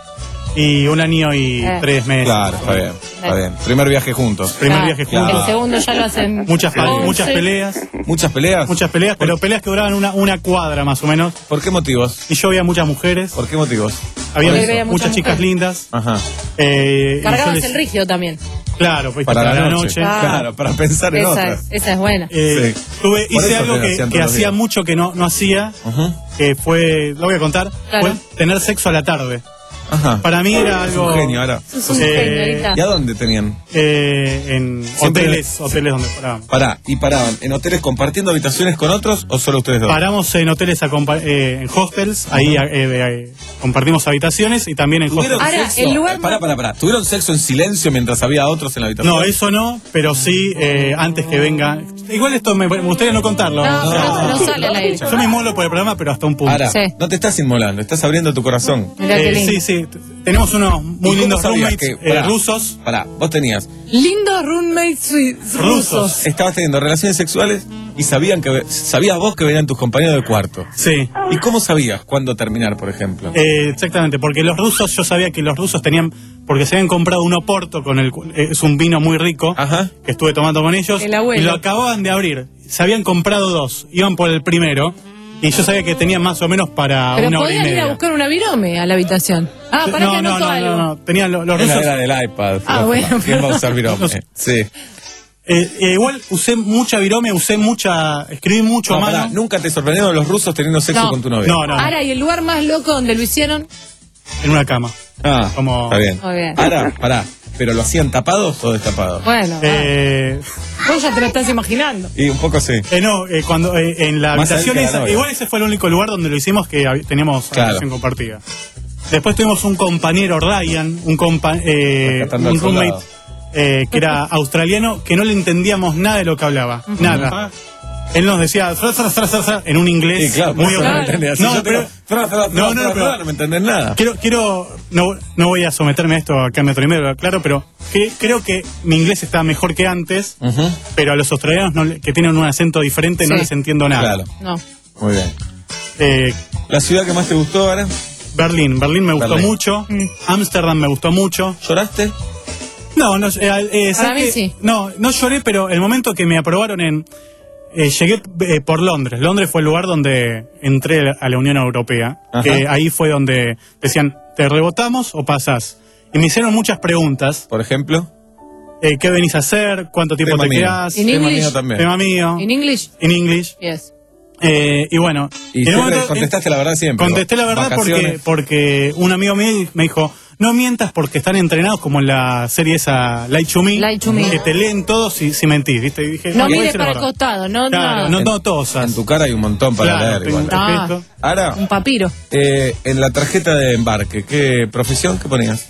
Y un año y Eh. tres meses. Claro, está bien, está bien. Primer viaje juntos. Primer Ah, viaje juntos. El segundo ya lo hacen. Muchas, pa- once. muchas peleas. ¿Muchas peleas? Muchas peleas, pero peleas que duraban una, una cuadra más o menos. ¿Por qué motivos? Y yo veía muchas mujeres. ¿Por qué motivos? Había Porque muchas, veía muchas chicas mujeres. lindas. Ajá. Eh, y yo Cargabas les- el rígido también. Claro, pues Para para la la noche. noche. Ah. Claro, para pensar en Esa otras. es, esa es buena. Eh, Sí. tuve, Por hice eso algo te que, hacían que todos los hacía días. mucho que no, no hacía, Ajá. que fue, lo voy a contar, Claro. fue tener sexo a la tarde. Ajá. Para mí era Es algo... un genio ahora. Sos un Eh, genio ahorita. ¿Y a dónde tenían? eh, en Siempre- hoteles, hoteles donde parábamos. Pará, ¿y paraban en hoteles compartiendo habitaciones con otros o solo ustedes dos? Paramos en hoteles, a compa- eh, en hostels, ahí eh, eh, compartimos habitaciones y también en ¿Tuvieron hostels. Ahora, sexo? el lugar Pará, más- pará, pará. ¿Tuvieron sexo en silencio mientras había otros en la habitación? No, eso no, pero sí eh, antes que venga. Igual esto me, me gustaría no contarlo. No, O sea, pero no sale al aire. Yo me inmolo por el programa, pero hasta un punto. Ahora, Sí. no te estás inmolando, estás abriendo tu corazón. Mirá qué Eh, lindo. sí, sí. t- Tenemos unos ¿Y muy cómo lindos sabías roommates que- eh, pará, rusos. Pará, vos tenías, Lindos roommates sui- rusos. estabas teniendo relaciones sexuales y sabían que sabías vos que venían tus compañeros de cuarto. Sí. ¿Y cómo sabías cuándo terminar, por ejemplo? Eh, exactamente, porque los rusos, yo sabía que los rusos tenían, porque se habían comprado un Oporto, con el, cu- eh, es un vino muy rico, Ajá. que estuve tomando con ellos, El abuelo. y lo acababan de abrir. Se habían comprado dos, iban por el primero, y yo sabía que tenían más o menos para Pero una hora y podían ir media. a buscar una virome a la habitación. Ah, para no, que no, anoto no, algo. no, no, tenían los, los En la rusos. era del iPad. Ah, Flor, bueno, ¿quién va a usar virome? Los- Sí. Eh, eh, igual usé mucha virome, usé mucha, escribí mucho No, a mano. pará, ¿nunca te sorprendieron los rusos teniendo sexo No. con tu novia? No, no, Ahora, ¿y el lugar más loco donde lo hicieron? en una cama. Ah, Como- está bien. Muy bien. Ahora, pará, ¿pero lo hacían tapados o destapados? Bueno, Eh, ah, vos ya te lo estás imaginando. Y un poco sí. eh, no, eh, cuando eh, en la Más habitación adentro de la esa- novia. igual ese fue el único lugar donde lo hicimos que hab- teníamos Claro. habitación compartida. Después tuvimos un compañero Ryan, un compa eh, Rescatando un al soldado. roommate eh, que era australiano, que no le entendíamos nada de lo que hablaba, nada. Él nos decía fra, fra, fra, fra, fra, en un inglés Sí, claro, muy por eso no me horrible. entendés. Si No, yo te pero- digo, fra, fra, fra, no, no, fra, pero- fra, no me entendés nada. Quiero, quiero no, no voy a someterme a esto acá en Metro y Medio, claro, pero que- creo que mi inglés está mejor que antes, Ujú. pero a los australianos no le- que tienen un acento diferente no Sí. les entiendo nada. Claro, No. muy bien. Eh, ¿La ciudad que más te gustó ahora? Berlín, Berlín me gustó Berlín. mucho, Mm. Ámsterdam me gustó mucho. ¿Lloraste? No, no, eh, eh, Para ¿sabes mí qué? sí. No, no lloré, pero el momento que me aprobaron en... eh, llegué eh, por Londres. Londres fue el lugar donde entré a la Unión Europea. Ajá. Que ahí fue donde decían, ¿te rebotamos o pasás? Y me hicieron muchas preguntas. Por ejemplo. Eh, ¿Qué venís a hacer? ¿Cuánto tiempo Tema te mío. quedás? In Tema English. mío también. Tema mío. In English? In English. Yes. Eh, y bueno. Y en un siempre momento, contestaste la verdad siempre. Contesté la verdad porque, Vacaciones. porque un amigo mío me dijo, no mientas porque están entrenados como en la serie esa Lie to Me, Lie to Me. que te leen todos si, si mentís, ¿viste? Y dije, No voy a mires decir la para el verdad. costado, no, Claro, nada. no, En- no tosas. En tu cara hay un montón para Claro, leer tengo igual. un Ah. gesto. Ahora, Un papiro. eh, en la tarjeta de embarque, ¿qué profesión? ¿Qué ponías?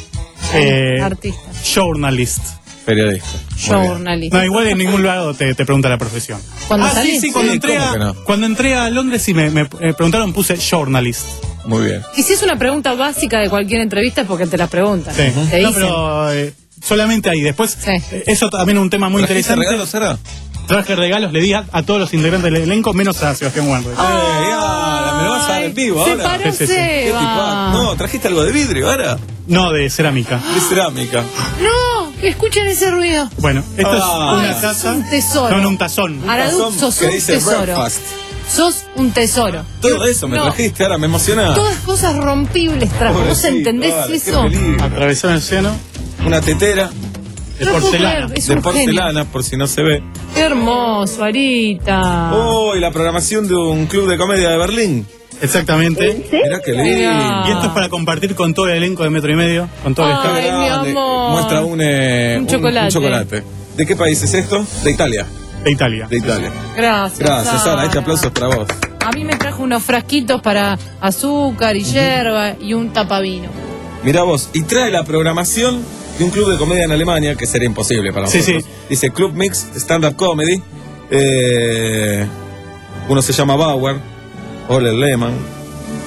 Eh, Artista. journalist. Periodista. Muy bien. Journalista. No, igual en ningún lado te, te pregunta la profesión. Cuando ah, salís. sí, sí, cuando, Sí, entré ¿cómo a, que no? cuando entré a Londres sí me, me, eh, preguntaron, puse journalist. Muy bien. Y si es una pregunta básica de cualquier entrevista es porque te la preguntan. Sí. Te No, dicen. pero eh, solamente ahí. Después, Sí. eh, eso también es un tema muy ¿Trajiste interesante. regalos, Sara? Traje regalos, le di a, a todos los integrantes del elenco, menos a Sebastián Wanreich. Ey, ahora, ¿me lo vas a dar en vivo Se ahora? paró Sí, sí, sí. ¿Qué tipo? Seba. No, trajiste algo de vidrio ahora. No, de cerámica. De cerámica. No, escuchen ese ruido. Bueno, esto Ah. es una Ay, taza. sos un tesoro. No, no, un tazón. Aradú, Tazón sos que un dice tesoro. breakfast. Sos un tesoro. Todo eso me No. trajiste, ahora me emociona. Todas cosas rompibles trajo. ¿Vos Pobrecito, entendés dale, qué eso? peligro. Atravesó el océano Una tetera de No puedo porcelana. creer, es de un porcelana, por si no se ve. Qué hermoso, Arita. Oh, y la programación de un club de comedia de Berlín. Exactamente. Mirá qué lindo. Mirá. Y esto es para compartir con todo el elenco de Metro y Medio, con todo el staff. Ay, mi Grande. amor. Muestra un, eh, Un chocolate. chocolate. ¿De qué país es esto? De Italia. De Italia. De Italia. Gracias. Gracias, Sara. Este aplauso es para vos. A mí me trajo unos frasquitos para azúcar y yerba y un tapavino. Mirá vos. Y trae la programación de un club de comedia en Alemania, que sería imposible para Sí, nosotros. sí. Dice Club Mix Stand Up Comedy. Eh, uno se llama Bauer. Ole Lehmann.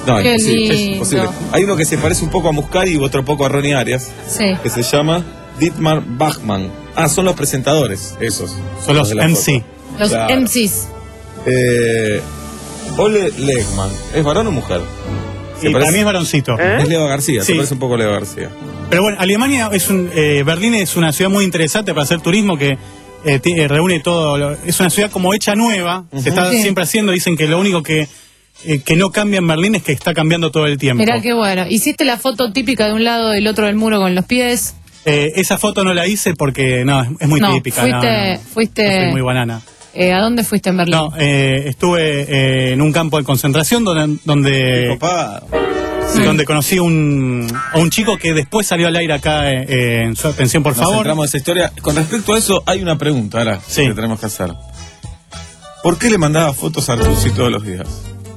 No, Qué imposible, es lindo. imposible. Hay uno que se parece un poco a Muscari y otro poco a Ronnie Arias, Sí. que se llama Dietmar Bachmann. Ah, son los presentadores, esos. Son los de la M foto. C. Los Claro. M Cs. Eh, Ole Legman. ¿Es varón o mujer? Se Y parece- para mí es varoncito. Es Leo García, Sí. se parece un poco a Leo García. Pero bueno, Alemania es un. eh, Berlín es una ciudad muy interesante para hacer turismo que eh, ti- eh, reúne todo. lo- es una ciudad como hecha nueva. Se está Sí. siempre haciendo. Dicen que lo único que, eh, que no cambia en Berlín es que está cambiando todo el tiempo. Mirá qué bueno. ¿Hiciste la foto típica de un lado y del otro del muro con los pies? Eh, esa foto no la hice porque no, es, es muy no, típica. fuiste, no, no. fuiste. Soy muy banana. eh, ¿A dónde fuiste en Berlín? No, eh, estuve eh, en un campo de concentración donde donde, sí, donde conocí un, a un chico que después salió al aire acá eh, eh, en su atención, por Nos favor. centramos en esa historia. Con respecto a eso, hay una pregunta ahora que tenemos que hacer. ¿Por qué le mandaba fotos a Artusi todos los días?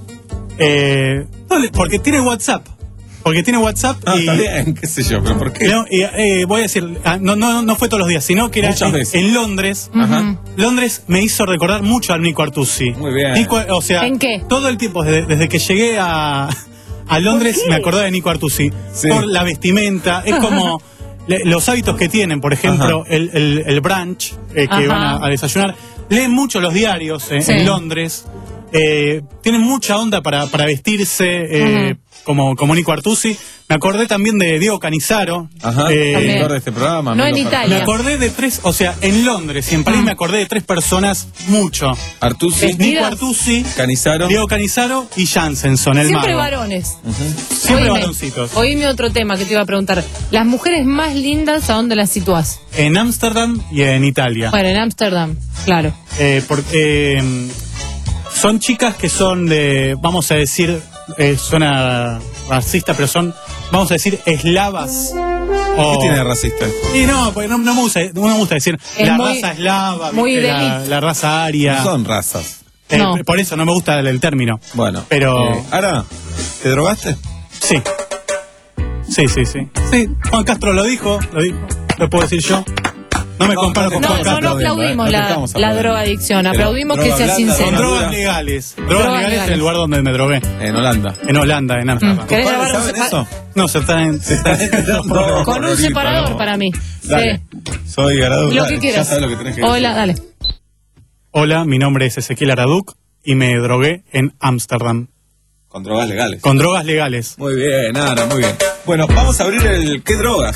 Eh, no, le- porque tiene WhatsApp. Porque tiene WhatsApp Ah, y. está bien, qué sé yo, pero ¿por qué? No, y, eh, voy a decir, ah, no, no, no fue todos los días, sino que era Muchas en, veces. en Londres. Ajá. Londres me hizo recordar mucho al Nico Artusi. Muy bien. Nico, o sea, ¿En qué? todo el tiempo, desde, desde que llegué a, a Londres, me acordaba de Nico Artusi. Sí. Por la vestimenta, es como le- los hábitos que tienen, por ejemplo, el, el, el brunch, eh, que Ajá. van a, a desayunar. Leen mucho los diarios eh, Sí. en Londres. Eh, tienen mucha onda para, para vestirse eh, Ujú. como, como Nico Artusi. Me acordé también de Diego Canizaro. Ajá, Eh, el director de este programa. No en amigo Italia. me acordé de tres, o sea, en Londres y en París me acordé de tres personas mucho. Artusi, Nico ¿Vestidas? Artusi, Canizaro. Diego Canizaro y Jansenson, el Siempre mago. varones. Siempre Oíme, varoncitos. Oíme otro tema que te iba a preguntar. Las mujeres más lindas, ¿a dónde las situás? En Ámsterdam y en Italia. Bueno, en Ámsterdam, claro. Eh, por- eh, son chicas que son de, vamos a decir, eh, suena racista, pero son, vamos a decir, eslavas. O- ¿Qué tiene de racista? Y no, porque no, no me gusta, no me gusta decir Es la muy- raza eslava, muy ¿viste? de la, elite. la raza aria. No son razas. Eh, No. Por eso no me gusta el, el término. Bueno. Pero- eh, Ara, ¿te drogaste? Sí. Sí, sí, sí. Sí, Juan Castro lo dijo, lo dijo. Lo puedo decir yo. No me No, comparo no, con No, Juan no, Castro. no aplaudimos no te la, estamos la aplaudiendo. drogadicción, Pero aplaudimos que droga sea blanda, Con sincero. drogas dura. legales. Drogas, Drogas legales legales. en el lugar donde me drogué. En Holanda. En Holanda, en Ámsterdam. ¿Querés ¿Tus grabar padres un saben sepa- eso? No, se está en. Se está No, Con un Lolita, separador no. para mí. Dale. Sí. Soy Garadu. Lo Dale, que quieras. Ya sabes lo que tenés que Hola, decir. dale. Hola, mi nombre es Ezequiel Araduc y me drogué en Ámsterdam. Con drogas legales. Con drogas legales. Muy bien, Ara, muy bien. Bueno, vamos a abrir el ¿qué drogas?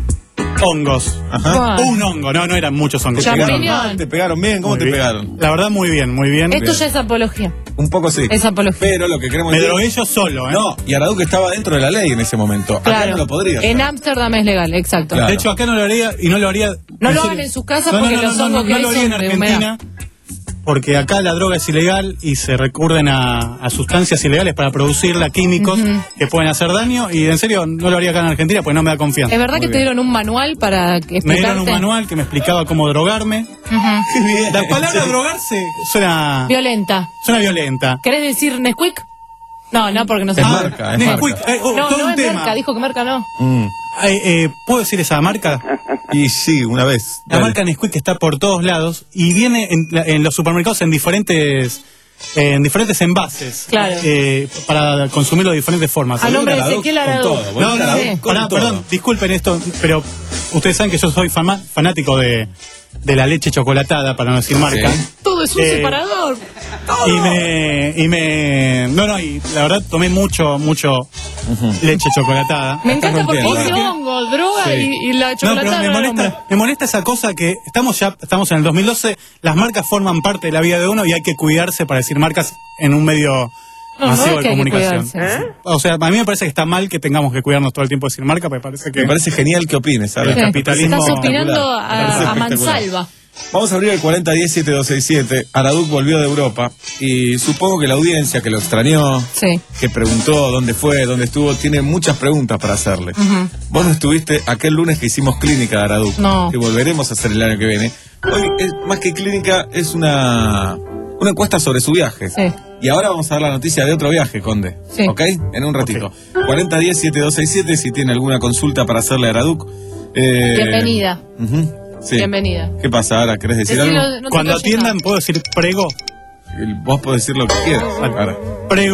Hongos. Ajá. Bueno. Un hongo, no, no eran muchos hongos. ¿Te pegaron Champiñón. mal? ¿Te pegaron bien? ¿Cómo Muy te bien. pegaron? La verdad, muy bien, muy bien. Esto ya es apología. Un poco sí. Es apología. Pero lo que queremos Me decir- drogué yo solo, ¿eh? No, y Araduc estaba dentro de la ley en ese momento. Acá Claro. no lo podría hacer. En Ámsterdam es legal, exacto. Claro. De hecho, acá no lo haría y no lo haría. No lo serio. hagan en sus casas No, no, porque no, los no, hongos no, que no hay lo haría son en de Argentina. Porque acá la droga es ilegal y se recurren a, a sustancias ilegales para producirla, químicos Ujú. que pueden hacer daño. Y en serio, no lo haría acá en Argentina porque no me da confianza. ¿Es verdad que te dieron un manual para explicarte? Me dieron un manual que me explicaba cómo drogarme. Ujú. La palabra drogarse suena, Violenta. suena violenta. ¿Querés decir Nesquik? No, no, porque no se Es puede. marca, es Nesquik, marca. eh, oh, No, todo no un es tema. marca, dijo que marca no. Mm. Eh, eh, ¿Puedo decir esa marca? Y sí, una vez. La Dale. marca Nesquik está por todos lados y viene en, la- en los supermercados en diferentes en diferentes envases. Claro. eh, para consumirlo de diferentes formas. A nombre de Araduc Ezequiel con Araduc. todo, No, Bolita no, Araduc sí. con Pará, todo. perdón, disculpen esto, pero ustedes saben que yo soy fama- fanático de, de la leche chocolatada, para no decir marca. Sí. Todo es un Eh, separador. Y me, y me. No, no, y la verdad tomé mucho, mucho leche chocolatada. Me encanta porque rompiendo, dice ¿eh? hongo, droga Sí. y, y la No, chocolatada. pero me no era hombre. molesta, me molesta esa cosa que estamos ya, estamos en el dos mil doce, las marcas forman parte de la vida de uno y hay que cuidarse para decir marcas en un medio No, no masivo es que de hay que comunicación. cuidarse. O sea, a mí me parece que está mal que tengamos que cuidarnos todo el tiempo de decir marca, me parece que Me parece genial que opines, ¿sabes? El capitalismo- Estás opinando Espectacular. Me parece a, a espectacular. mansalva. Vamos a abrir el cuarenta diez siete dos seis siete. Araduc volvió de Europa y supongo que la audiencia que lo extrañó, Sí. que preguntó dónde fue, dónde estuvo, tiene muchas preguntas para hacerle. Ujú. Vos no estuviste aquel lunes que hicimos clínica de Araduc, No. que volveremos a hacer el año que viene. Hoy, es, más que clínica, es una, una encuesta sobre su viaje. Sí. Y ahora vamos a dar la noticia de otro viaje, Conde. Sí. ¿Ok? En un ratito. cuarenta diez siete dos seis siete, si tiene alguna consulta para hacerle a Araduc. Eh, Bienvenida. ujú, sí. Bienvenida. ¿Qué pasa ahora? ¿Querés decir Decilo, algo? no te cuando calles atiendan nada. puedo decir prego, El- Vos podés decir lo que quieras. Ahora. prego,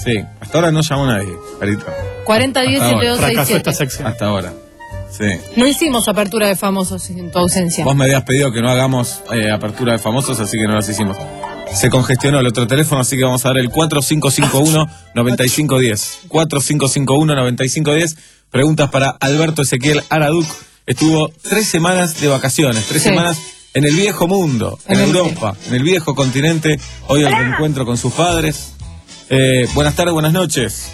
Sí, hasta ahora no llamó nadie, Carita. cuarenta diez siete dos seis siete. esta sección. Hasta ahora. Sí. No hicimos apertura de famosos en tu ausencia. Vos me habías pedido que no hagamos eh, apertura de famosos, así que no las hicimos. Se congestionó el otro teléfono, así que vamos a dar el cuatro cinco cinco uno, nueve cinco uno cero. cuatro cinco cinco uno, nueve cinco uno cero. Preguntas para Alberto Ezequiel Araduc. Estuvo tres semanas de vacaciones, tres Sí. semanas en el viejo mundo, en En el- Europa, en el viejo continente. Hoy el reencuentro con sus padres. Eh, buenas tardes, buenas noches.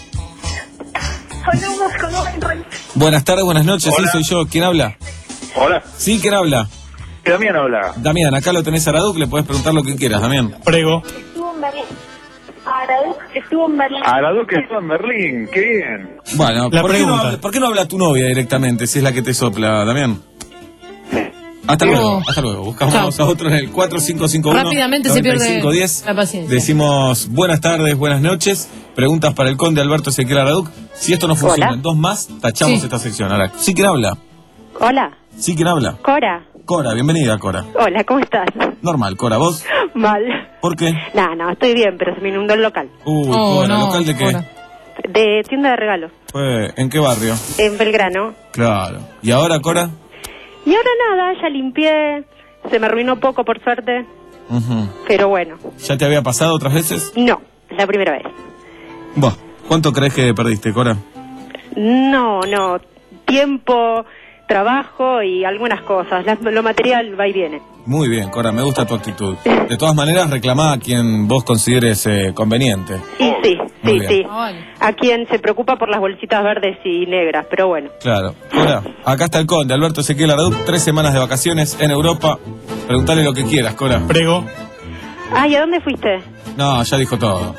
Buenas tardes, buenas noches. Hola. Sí, soy yo. ¿Quién habla? Hola, Sí, ¿quién habla? Damián habla. Damián, acá lo tenés a Araduc, le podés preguntar lo que quieras, Damián. Prego. Estuvo en Berlín. Araduc estuvo en Berlín. Araduc está en Berlín, qué bien. Bueno, La ¿por qué, no pregunta. habla, ¿por qué no habla tu novia directamente, si es la que te sopla, Damián? Hasta No. luego, hasta luego. Buscamos Chao. a otro en el cuatro cinco cinco uno, Rápidamente se pierde noventa y cinco diez. la paciencia. Decimos buenas tardes, buenas noches. Preguntas para el conde Alberto Ezequiel Araduc. Si esto no funciona, Hola. en dos más, tachamos Sí. esta sección. Ahora, ¿sí quién habla? Hola, ¿Sí quién habla? Cora. Cora, bienvenida, Cora. Hola, ¿cómo estás? Normal, Cora, ¿vos? Mal. ¿Por qué? No, no, estoy bien, pero se me inundó el local. Uy, Oh, Cora, no, ¿local de qué? Cora. De tienda de regalos, Fue, ¿en qué barrio? en Belgrano. Claro. ¿Y ahora, Cora? Y ahora nada, ya limpié. Se me arruinó poco, por suerte. Ujú. Pero bueno, ¿Ya te había pasado otras veces? no, es la primera vez. Buah, ¿cuánto crees que perdiste, Cora? No, no. Tiempo, trabajo y algunas cosas. La- lo material va y viene. Muy bien, Cora, me gusta tu actitud. De todas maneras, reclamá a quien vos consideres eh, conveniente. Y sí, Muy sí, bien. sí. Ah, vale. A quien se preocupa por las bolsitas verdes y negras, pero bueno. Claro. Cora, acá está el conde, Alberto Ezequiel Araduc, tres semanas de vacaciones en Europa. Preguntale lo que quieras, Cora. Prego. Ay, ¿a dónde fuiste? No, ya dijo todo.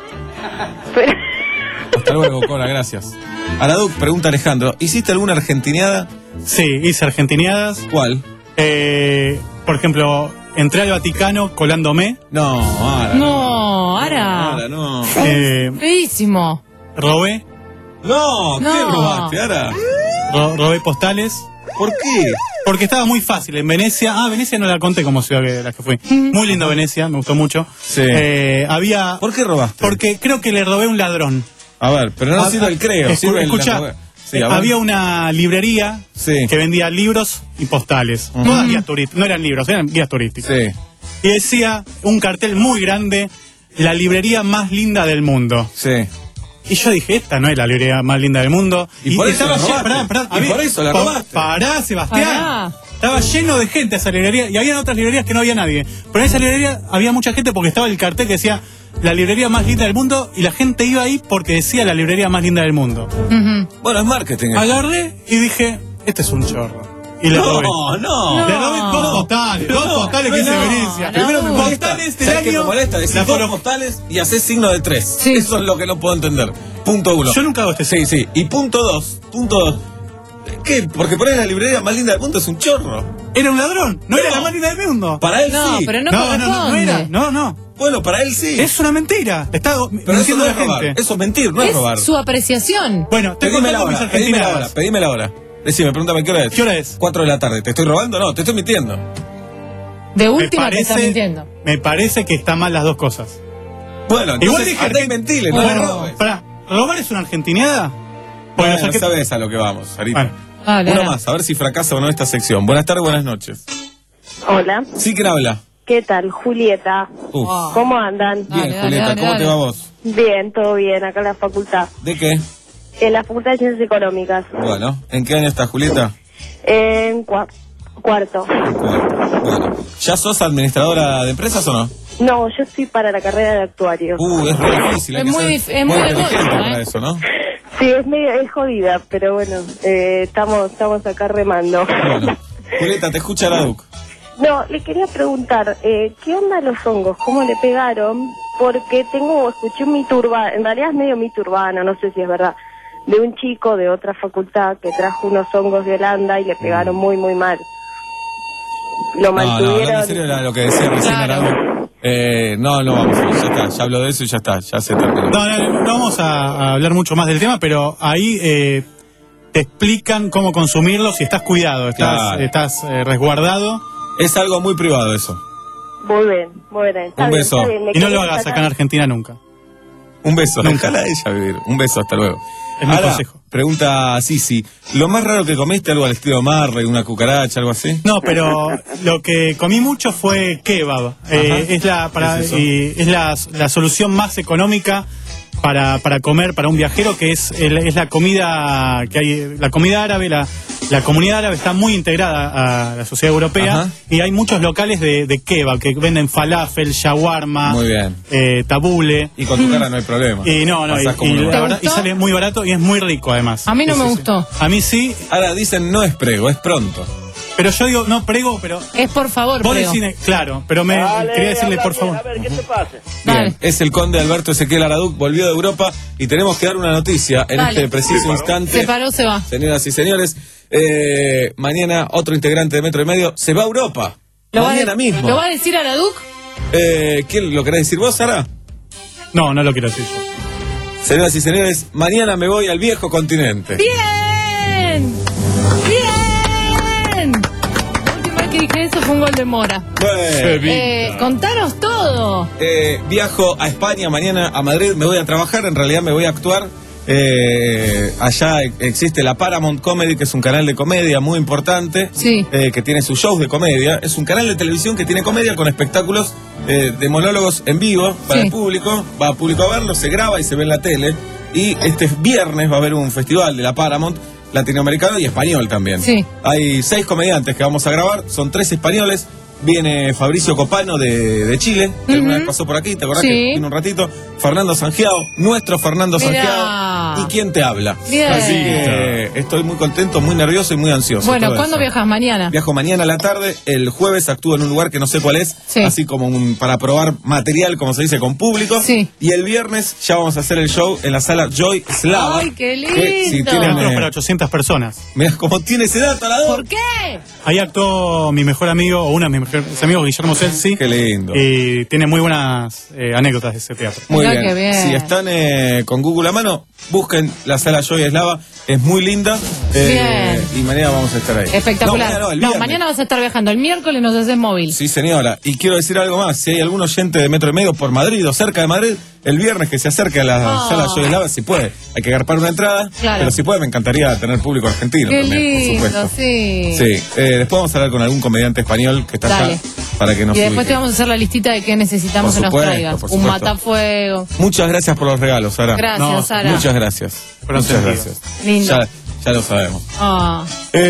Pero- Hasta luego, Cora, gracias. Araduc, pregunta Alejandro, ¿hiciste alguna argentineada? Sí, hice argentineadas. ¿Cuál? Eh, por ejemplo, entré al Vaticano colándome. No, Ara. No, Ara. Ara, no. Eh, Feísimo. robé. No, ¿qué No. robaste, Ara? ro- robé postales. ¿Por qué? Porque estaba muy fácil. En Venecia. Ah, Venecia no la conté como ciudad que la que fui. Muy lindo Venecia, me gustó mucho. Sí. Eh, había. ¿Por qué robaste? Porque creo que le robé a un ladrón. A ver, pero no Ah, sirve el creo, escu- sirve el... escuchá, Sí, eh, a ver. había una librería Sí. que vendía libros y postales. Ujú. Todas guías turísticas. No eran libros, eran guías turísticas. Sí. Y decía un cartel muy grande: la librería más linda del mundo. Sí. Y yo dije, esta no es la librería más linda del mundo. Y por eso la lleno- robaste. pará, pará, Y había- por eso la pa- robaste. Pará, Sebastián. Pará. Estaba lleno de gente esa librería. Y había otras librerías que no había nadie. Pero en esa librería había mucha gente porque estaba el cartel que decía la librería más linda del mundo. Y la gente iba ahí porque decía la librería más linda del mundo. Ujú. Bueno, es marketing. eso. Agarré y dije, este es un chorro. Y le robé. No, no. Le robé dos postales, dos No, postales que no, hice no. Venecia. Primero me molesta. Postales del ¿Sabes qué me año. molesta? Decís La dos foro- postales y haces signo de tres. Sí. Eso es lo que no puedo entender. Punto uno. Yo nunca hago este Sí, sí. Y punto dos. Punto dos. ¿Qué? Porque por ahí la librería más linda del mundo es un chorro. Era un ladrón, no, era la más linda del mundo. Para él No, sí. pero no, no, no, no, no corresponde. era. No, no. Bueno, para él sí. Es una mentira. Está Pero eso mintiendo no la es robar. gente. Eso es mentir, no es, Es robar. su apreciación. Bueno, te Pedime la contando mis hora, pedime la hora, argentinadas. pedime la hora. Decime, pregúntame, ¿qué hora es? ¿Qué hora es? Cuatro de la tarde. ¿Te estoy robando? No, te estoy mintiendo. De Me última te estás parece, mintiendo. me parece que están mal las dos cosas. Bueno, entonces Igual dije andá y argen- mentile, no Bueno, me robes. pará, ¿robar es una argentineada? Bueno, Bueno, saqué- sabes a lo que vamos, Sarita. Bueno. Dale, Uno Ara. más, a ver si fracasa o no esta sección. Buenas tardes, buenas noches. Hola, Sí, ¿quién habla? ¿qué tal? Julieta. Uf. ¿Cómo andan? Bien, Dale, dale, Julieta, dale, ¿cómo dale. te va vos? Bien, todo bien, acá en la facultad. ¿De qué? En la Facultad de Ciencias Económicas. Bueno, ¿en qué año estás, Julieta? En cua- cuarto. Bueno, bueno. ¿Ya sos administradora de empresas o no? No, yo estoy para la carrera de actuario. Uh, es re difícil. hay Es que muy ser dif- es muy inteligente hermoso, para ¿eh? eso, ¿no? Sí, es medio es jodida, pero bueno, eh, estamos estamos acá remando. Bueno, Julieta, te escucha la D U C. No, le quería preguntar, eh, ¿qué onda los hongos? ¿Cómo le pegaron? Porque tengo, escuché un mito urbano, en realidad es medio mito urbano, no sé si es verdad, de un chico de otra facultad que trajo unos hongos de Holanda y le pegaron muy, muy mal. Lo No, no, hablando mantuvieron... en serio era lo que decía recién Arau. Eh, no, no vamos, ya está, ya hablo de eso y ya está, ya se terminó. No, no, no vamos a, a hablar mucho más del tema, pero ahí eh, te explican cómo consumirlos y estás cuidado, estás, Claro. estás eh, resguardado. Es algo muy privado eso. Muy bien, muy bien. Está Un bien, beso. está bien, me Y no quería lo hagas sacar- acá en Argentina nunca. Un beso. Nunca. Déjala a ella vivir. Un beso, hasta luego. Es mi Ahora, consejo. pregunta Sisi, ¿lo más raro que comiste algo al estilo Marley, una cucaracha, algo así? No, pero lo que comí mucho fue kebab. Eh, es la para ¿Qué es eso? y es la, la solución más económica para, para comer para un viajero, que es el- es la comida que hay, la comida árabe, la, la comunidad árabe está muy integrada a la sociedad europea. Ajá. Y hay muchos locales de, de kebab que venden falafel, shawarma, Muy bien. eh, tabule. Y con tu cara no hay problema. Y no, no, y, Pasás como y uno. la verdad- y sale muy barato y es muy rico además. A mí no Sí, me sí, sí. gustó. A mí sí, Ahora dicen no es prego, es pronto. pero yo digo, no prego, pero Es por favor, vos prego. decís, claro, pero me quería decirle por favor. A ver, ¿qué te pasa? Bien, es el conde Alberto Ezequiel Araduc, volvió de Europa y tenemos que dar una noticia en Dale. este preciso instante. Se paró, se va. Señoras y señores, eh, mañana otro integrante de Metro y Medio se va a Europa. ¿Lo va, mañana a, mismo. ¿Lo va a decir a la Duc? Eh, ¿Quién lo querés decir vos, Sara? No, no lo quiero decir yo. Señoras y señores, mañana me voy al viejo continente. ¡Bien! ¡Bien! La última vez que dije eso fue un gol de Mora. Bueno, Eh, contanos todo. eh, viajo a España mañana, a Madrid, me voy a trabajar, en realidad me voy a actuar. Eh, allá e- existe la Paramount Comedy, que es un canal de comedia muy importante, Sí. eh, que tiene sus shows de comedia. Es un canal de televisión que tiene comedia con espectáculos eh, de monólogos en vivo para Sí. el público. Va a público a verlo, se graba y se ve en la tele. Y este viernes va a haber un festival de la Paramount latinoamericano y español también. Sí. Hay seis comediantes que vamos a grabar, son tres españoles. Viene Fabricio Copano de, de Chile, que alguna Ujú. vez pasó por aquí, ¿te acordás Sí. que vino un ratito? Fernando Sangiao, nuestro Fernando Mirá. Sangiao. ¿Y quién te habla? Bien. Así que estoy muy contento, muy nervioso y muy ansioso. Bueno, todo ¿cuándo eso. viajas? Mañana. Viajo mañana a la tarde, el jueves actúo en un lugar que no sé cuál es, Sí. así como un- para probar material, como se dice, con público. Sí. Y el viernes ya vamos a hacer el show en la sala Joy Slava. ¡Ay, qué que si lindo! tienen, Teatro eh, para ochocientas personas. mirá cómo tiene ese dato, la ¿Por qué? Ahí actuó mi mejor amigo, o uno de mis mejores amigos, Guillermo Celsi. Qué lindo. Y tiene muy buenas eh, anécdotas de ese teatro. Muy Mirá bien. qué bien. Si están eh, con Google a mano, busquen la sala Joy Eslava, es muy linda. eh, y mañana vamos a estar ahí. Espectacular. No, mañana no, el No, viernes. mañana vas a estar viajando. El miércoles nos haces móvil. Sí, señora. Y quiero decir algo más. Si hay algún oyente de Metro y Medio por Madrid o cerca de Madrid, el viernes que se acerque a la Ah. sala Joy Eslava, si puede. Hay que agarpar una entrada. Claro. Pero si puede, me encantaría tener público argentino Qué también, por lindo, supuesto. sí. Sí. Eh, después vamos a hablar con algún comediante español que está Dale. allá para que nos Y después ubique. te vamos a hacer la listita de qué necesitamos Por que nos supuesto, traigas. por Un supuesto. matafuego. Muchas gracias por los regalos, Sara. Gracias, No, Sara. Muchas gracias. Fueron Muchas sentidos. gracias. Lindo. Ya, ya lo sabemos. Ah.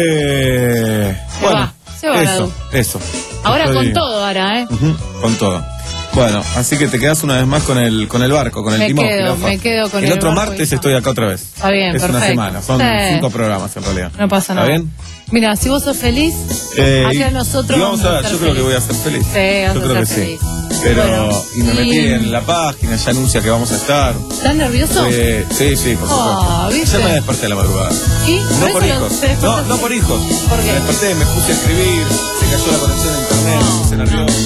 Eh, Se bueno, va, se va, eso, Radu. eso. Ahora Estoy- con todo, ahora, ¿eh? Ujú, con todo. Bueno, así que te quedas una vez más con el con el barco, con el Me timón. quedo, jirafa. me quedo con el el otro barco martes y- estoy acá otra vez. Está bien, es una perfecto. semana, son Sí. cinco programas en realidad. No pasa nada. ¿Está bien? Mira, si vos sos feliz, Eh, acá y- nosotros y vamos a ver, ser yo creo que voy a felices. ser feliz. Sí, vas yo a creo ser que feliz. sí. Pero, Bueno, y me metí y- en la página, ya anuncia que vamos a estar. ¿Estás nervioso? Eh, sí, sí, por supuesto. Ah, ¿viste? Ya me desperté a la madrugada. ¿Sí? No por eso hijos. se despertó No, así. no por hijos. ¿Por qué? Me desperté, me puse a escribir, se cayó la conexión a internet, se nervioso.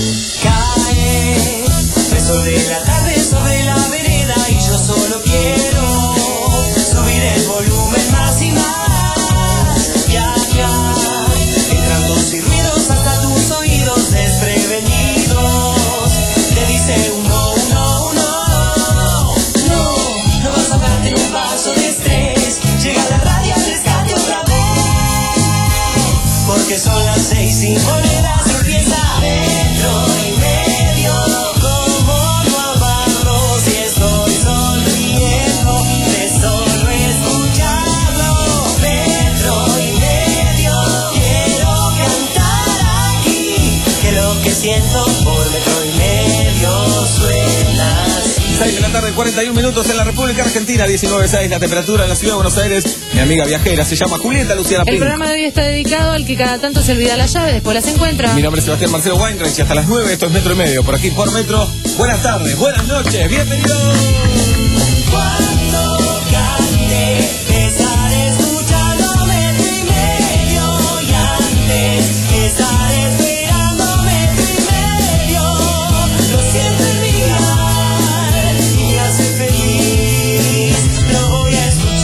Cae el sol de la tarde sobre la vereda y yo solo quiero subir el volumen más y más. Viajar, entrando y ruidos hasta tus oídos desprevenidos. Te dice uno, uno, uno. No, no vas a darte un paso de estrés. Llega la radio al rescate otra vez. Porque son las seis y monedas empieza metro y medio. Como no amarlo si estoy sonriendo de solo escucharlo. Metro y medio, quiero cantar aquí. Que lo que siento por metro y medio suena así. seis de la tarde, cuarenta y un minutos en la República Argentina, diecinueve seis la temperatura en la ciudad de Buenos Aires. Mi amiga viajera se llama Julieta Luciana El Pink. programa de hoy está dedicado al que cada tanto se olvida la llave, después las encuentra. Mi nombre es Sebastián Marcelo Weinreich y hasta las nueve esto es Metro y Medio, por aquí por Metro. Buenas tardes, buenas noches, bienvenidos. Cuando cante, estaré escuchando metro y medio. Y antes, estaré esperando metro y medio. Lo siento en mi gar y me hace feliz. Lo voy a escuchar.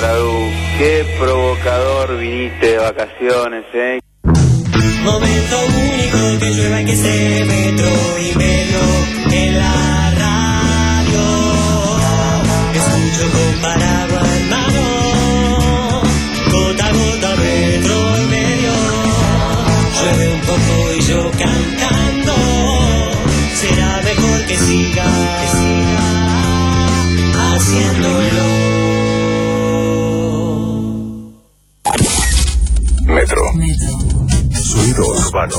Radu. Qué provocador viniste de vacaciones, ¿eh? Momento único, que llueva y que se metro y medio en la radio. Escucho con paraguas en mano, gota a gota, metro y medio. Llueve un poco y yo cantando, será mejor que siga, que siga haciéndolo. Metro. Sonido urbano.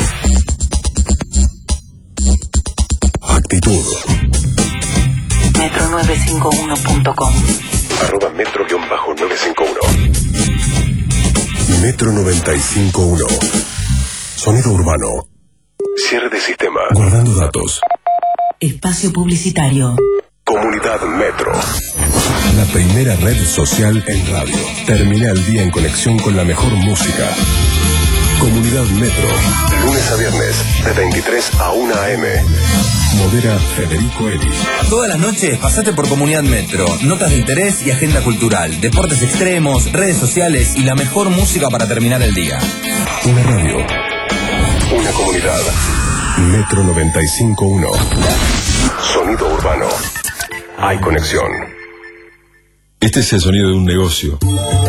Actitud. metro nueve cinco uno punto com. Arroba metro nueve cinco uno. Metro noventa y cinco punto uno. Sonido urbano. Cierre de sistema. Guardando datos. Espacio publicitario. Comunidad Metro. La primera red social en radio. Termina el día en conexión con la mejor música. Comunidad Metro. Lunes a viernes, de veintitrés a una a eme. Modera Federico Eli. Todas las noches pasate por Comunidad Metro. Notas de interés y agenda cultural. Deportes extremos, redes sociales y la mejor música para terminar el día. Una radio. Una comunidad. Metro noventa y cinco punto uno. Sonido urbano. Hay conexión. Este es el sonido de un negocio.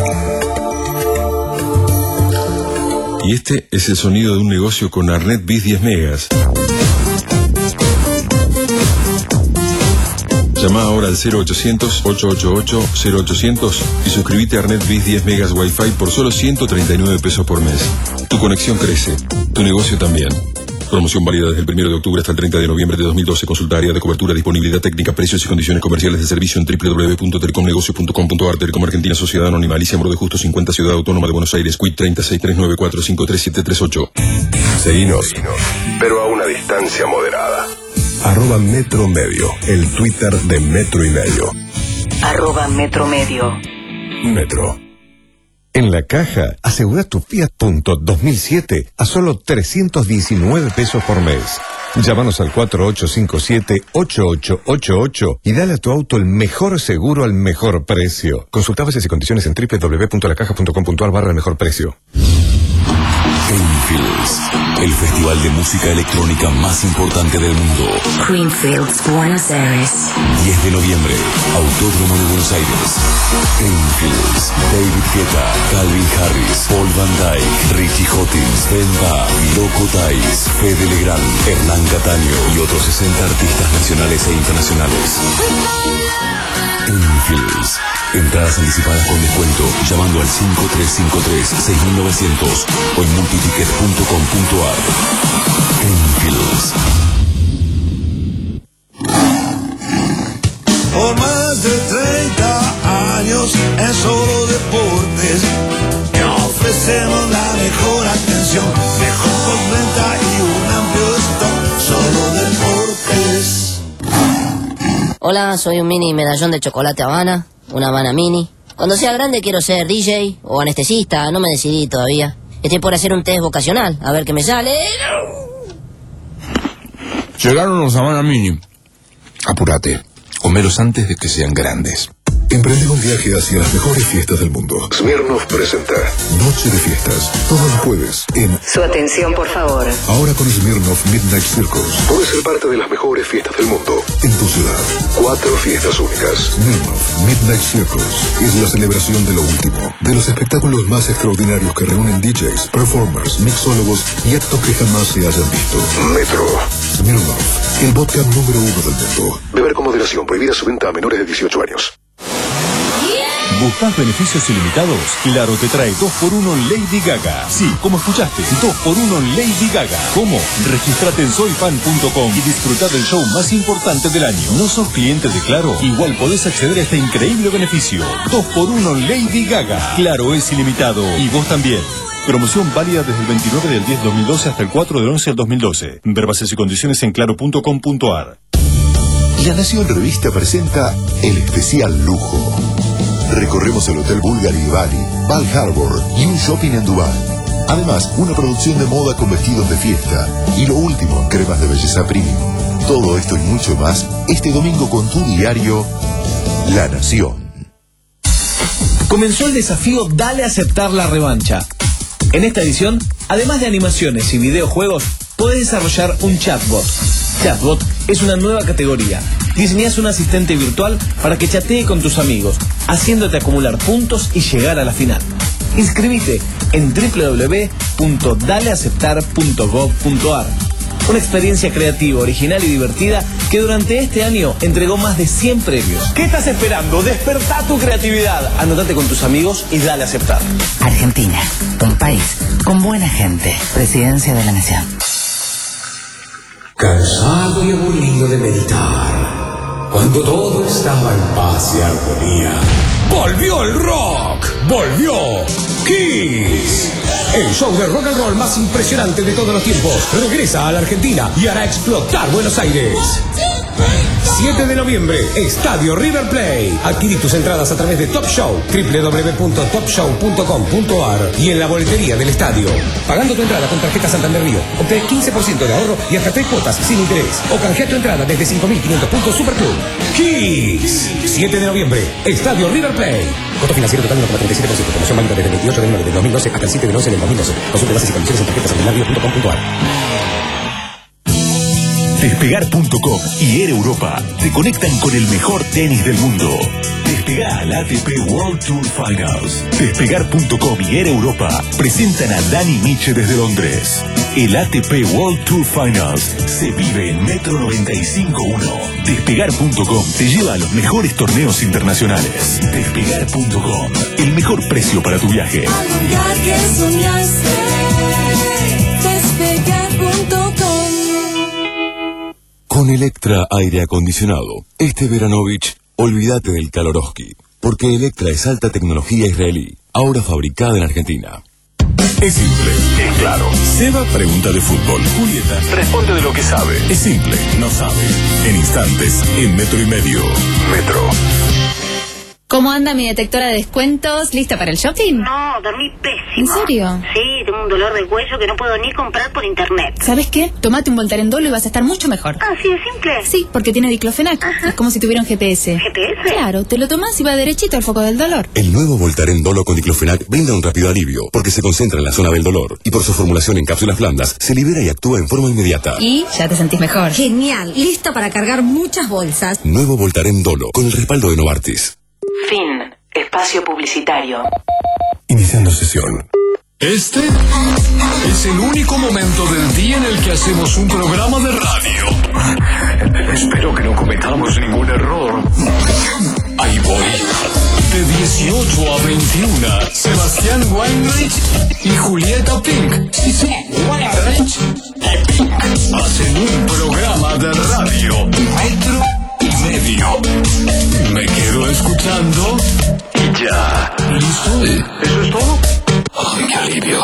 Y este es el sonido de un negocio con Arnet Bis diez megas. Llama ahora al cero ochocientos, ochocientos ochenta y ocho, cero ochocientos y suscríbete a Arnet Bis diez megas Wi-Fi por solo ciento treinta y nueve pesos por mes. Tu conexión crece, tu negocio también. Promoción válida desde el primero de octubre hasta el treinta de noviembre de dos mil doce. Consulta área de cobertura, disponibilidad técnica, precios y condiciones comerciales de servicio en doble u doble u doble u punto telecomnegocios punto com punto a r. Telecom Argentina, Sociedad Anónima, Alicia Moro de Justo cincuenta, Ciudad Autónoma de Buenos Aires, Quit treinta, seis tres nueve cuatro cinco tres siete tres ocho. Seguinos, pero a una distancia moderada. Arroba Metro Medio, el Twitter de Metro y Medio. Arroba Metro Medio. Metro. En La Caja, asegura tu Fiat Punto dos mil siete a solo trescientos diecinueve pesos por mes. Llámanos al cuatro ocho cinco siete, ocho ocho ocho ocho y dale a tu auto el mejor seguro al mejor precio. Consulta bases y condiciones en doble u doble u doble u punto la caja punto com punto a r barra el mejor precio. Greenfields, el festival de música electrónica más importante del mundo. Greenfields, Buenos Aires. diez de noviembre, Autódromo de Buenos Aires. Greenfields, David Guetta, Calvin Harris, Paul Van Dyke, Richie Hawkins, Ben Ba, Loco Dice, Fede Legrand, Hernán Cataño y otros sesenta artistas nacionales e internacionales. Greenfields. Entradas anticipadas con descuento llamando al cinco tres cinco tres, seis mil novecientos o en multiticket punto com punto a r. Greenfields. Por más de treinta años en Solo Deportes te ofrecemos la mejor atención, mejor postventa y un amplio stock. Solo Deportes. Hola, soy un mini medallón de chocolate Habana, una Habana mini. Cuando sea grande quiero ser D J o anestesista, no me decidí todavía. Estoy por hacer un test vocacional, a ver qué me sale. Llegaron los Habana Mini. Apúrate, comelos antes de que sean grandes. Emprende un viaje hacia las mejores fiestas del mundo. Smirnoff presenta Noche de Fiestas, todos los jueves en... Su atención, por favor. Ahora con Smirnoff Midnight Circus. Puedes ser parte de las mejores fiestas del mundo en tu ciudad. Cuatro fiestas únicas. Smirnoff Midnight Circus es la celebración de lo último, de los espectáculos más extraordinarios que reúnen D Js, performers, mixólogos y actos que jamás se hayan visto. Metro. Smirnoff, el vodka número uno del mundo. Beber con moderación, prohibida su venta a menores de dieciocho años. ¿Buscás beneficios ilimitados? Claro te trae dos por uno Lady Gaga. Sí, como escuchaste, dos por uno Lady Gaga. ¿Cómo? Registrate en soy fan punto com y disfruta del show más importante del año. ¿No sos cliente de Claro? Igual podés acceder a este increíble beneficio. dos por uno Lady Gaga. Claro es ilimitado. Y vos también. Promoción válida desde el veintinueve del diez del dos mil doce hasta el cuatro del once del dos mil doce. Ver bases y condiciones en claro punto com punto a r. La Nación Revista presenta el especial lujo. Recorremos el Hotel Bulgari y Bali, Bal Harbour y un shopping en Dubái. Además, una producción de moda con vestidos de fiesta y lo último en cremas de belleza premium. Todo esto y mucho más este domingo con tu diario La Nación. comenzó el desafío Dale a Aceptar la Revancha. En esta edición, además de animaciones y videojuegos, podés desarrollar un chatbot. Chatbot es una nueva categoría. Diseñás un asistente virtual para que chatee con tus amigos, haciéndote acumular puntos y llegar a la final. Inscribite en doble u doble u doble u punto dale aceptar punto gov punto ar. Una experiencia creativa, original y divertida que durante este año entregó más de cien premios. ¿Qué estás esperando? Despertá tu creatividad. Anótate con tus amigos y dale a aceptar. Argentina, un país con buena gente. Presidencia de la Nación. Cansado y aburrido de meditar, cuando todo estaba en paz y armonía, ¡volvió el rock! ¡Volvió Kiss! El show de rock and roll más impresionante de todos los tiempos regresa a la Argentina y hará explotar Buenos Aires. siete de noviembre, Estadio River Plate. Adquirí tus entradas a través de Top Show, doble u doble u doble u punto top show punto com punto ar y en la boletería del estadio. Pagando tu entrada con tarjeta Santander Río, obtenés quince por ciento de ahorro y hasta tres cuotas sin interés. O canjea tu entrada desde cinco mil quinientos puntos Superclub. Kiss. siete de noviembre, Estadio River Plate. Costo financiero total uno coma treinta y siete por ciento. Promoción válida desde el veintiocho de enero del dos mil doce hasta el siete del once del dos mil doce. Consulte bases y condiciones en tarjeta santander río punto com punto ar. Despegar punto com y Air Europa te conectan con el mejor tenis del mundo. Despegá al A T P World Tour Finals. Despegar punto com y Air Europa presentan a Dani Miche desde Londres. El A T P World Tour Finals se vive en Metro noventa y cinco punto uno. Despegar punto com te lleva a los mejores torneos internacionales. Despegar punto com, el mejor precio para tu viaje. Al lugar que soñaste, despegar punto com. Con Electra Aire Acondicionado, este Veranovich, olvídate del Kaloroski, porque Electra es alta tecnología israelí, ahora fabricada en Argentina. Es simple, es claro. Seba pregunta de fútbol. Julieta responde de lo que sabe. Es simple, no sabe. En instantes, en Metro y Medio. Metro. ¿Cómo anda mi detectora de descuentos? ¿Lista para el shopping? No, dormí pésimo. ¿En serio? Sí, tengo un dolor de cuello que no puedo ni comprar por internet. ¿Sabes qué? Tómate un Voltaren Dolo y vas a estar mucho mejor. Ah, ¿sí es simple? Sí, porque tiene diclofenac. Ajá. Es como si tuviera un G P S. ¿G P S? Claro, te lo tomas y va derechito al foco del dolor. El nuevo Voltaren Dolo con diclofenac brinda un rápido alivio, porque se concentra en la zona del dolor y por su formulación en cápsulas blandas, se libera y actúa en forma inmediata. Y ya te sentís mejor. Genial, listo para cargar muchas bolsas. Nuevo Voltaren Dolo, con el respaldo de Novartis. Fin. Espacio publicitario. Iniciando sesión. Este es el único momento del día en el que hacemos un programa de radio. Espero que no cometamos ningún error. Ahí voy. De dieciocho a veintiuno, Sebastián Weinreich y Julieta Pink. Sí, sí, Weinreich y Pink hacen un programa de radio. Metro y Medio. Me quedo escuchando y ya. ¿Listo? ¿Eso es todo? ¡Ay, qué alivio!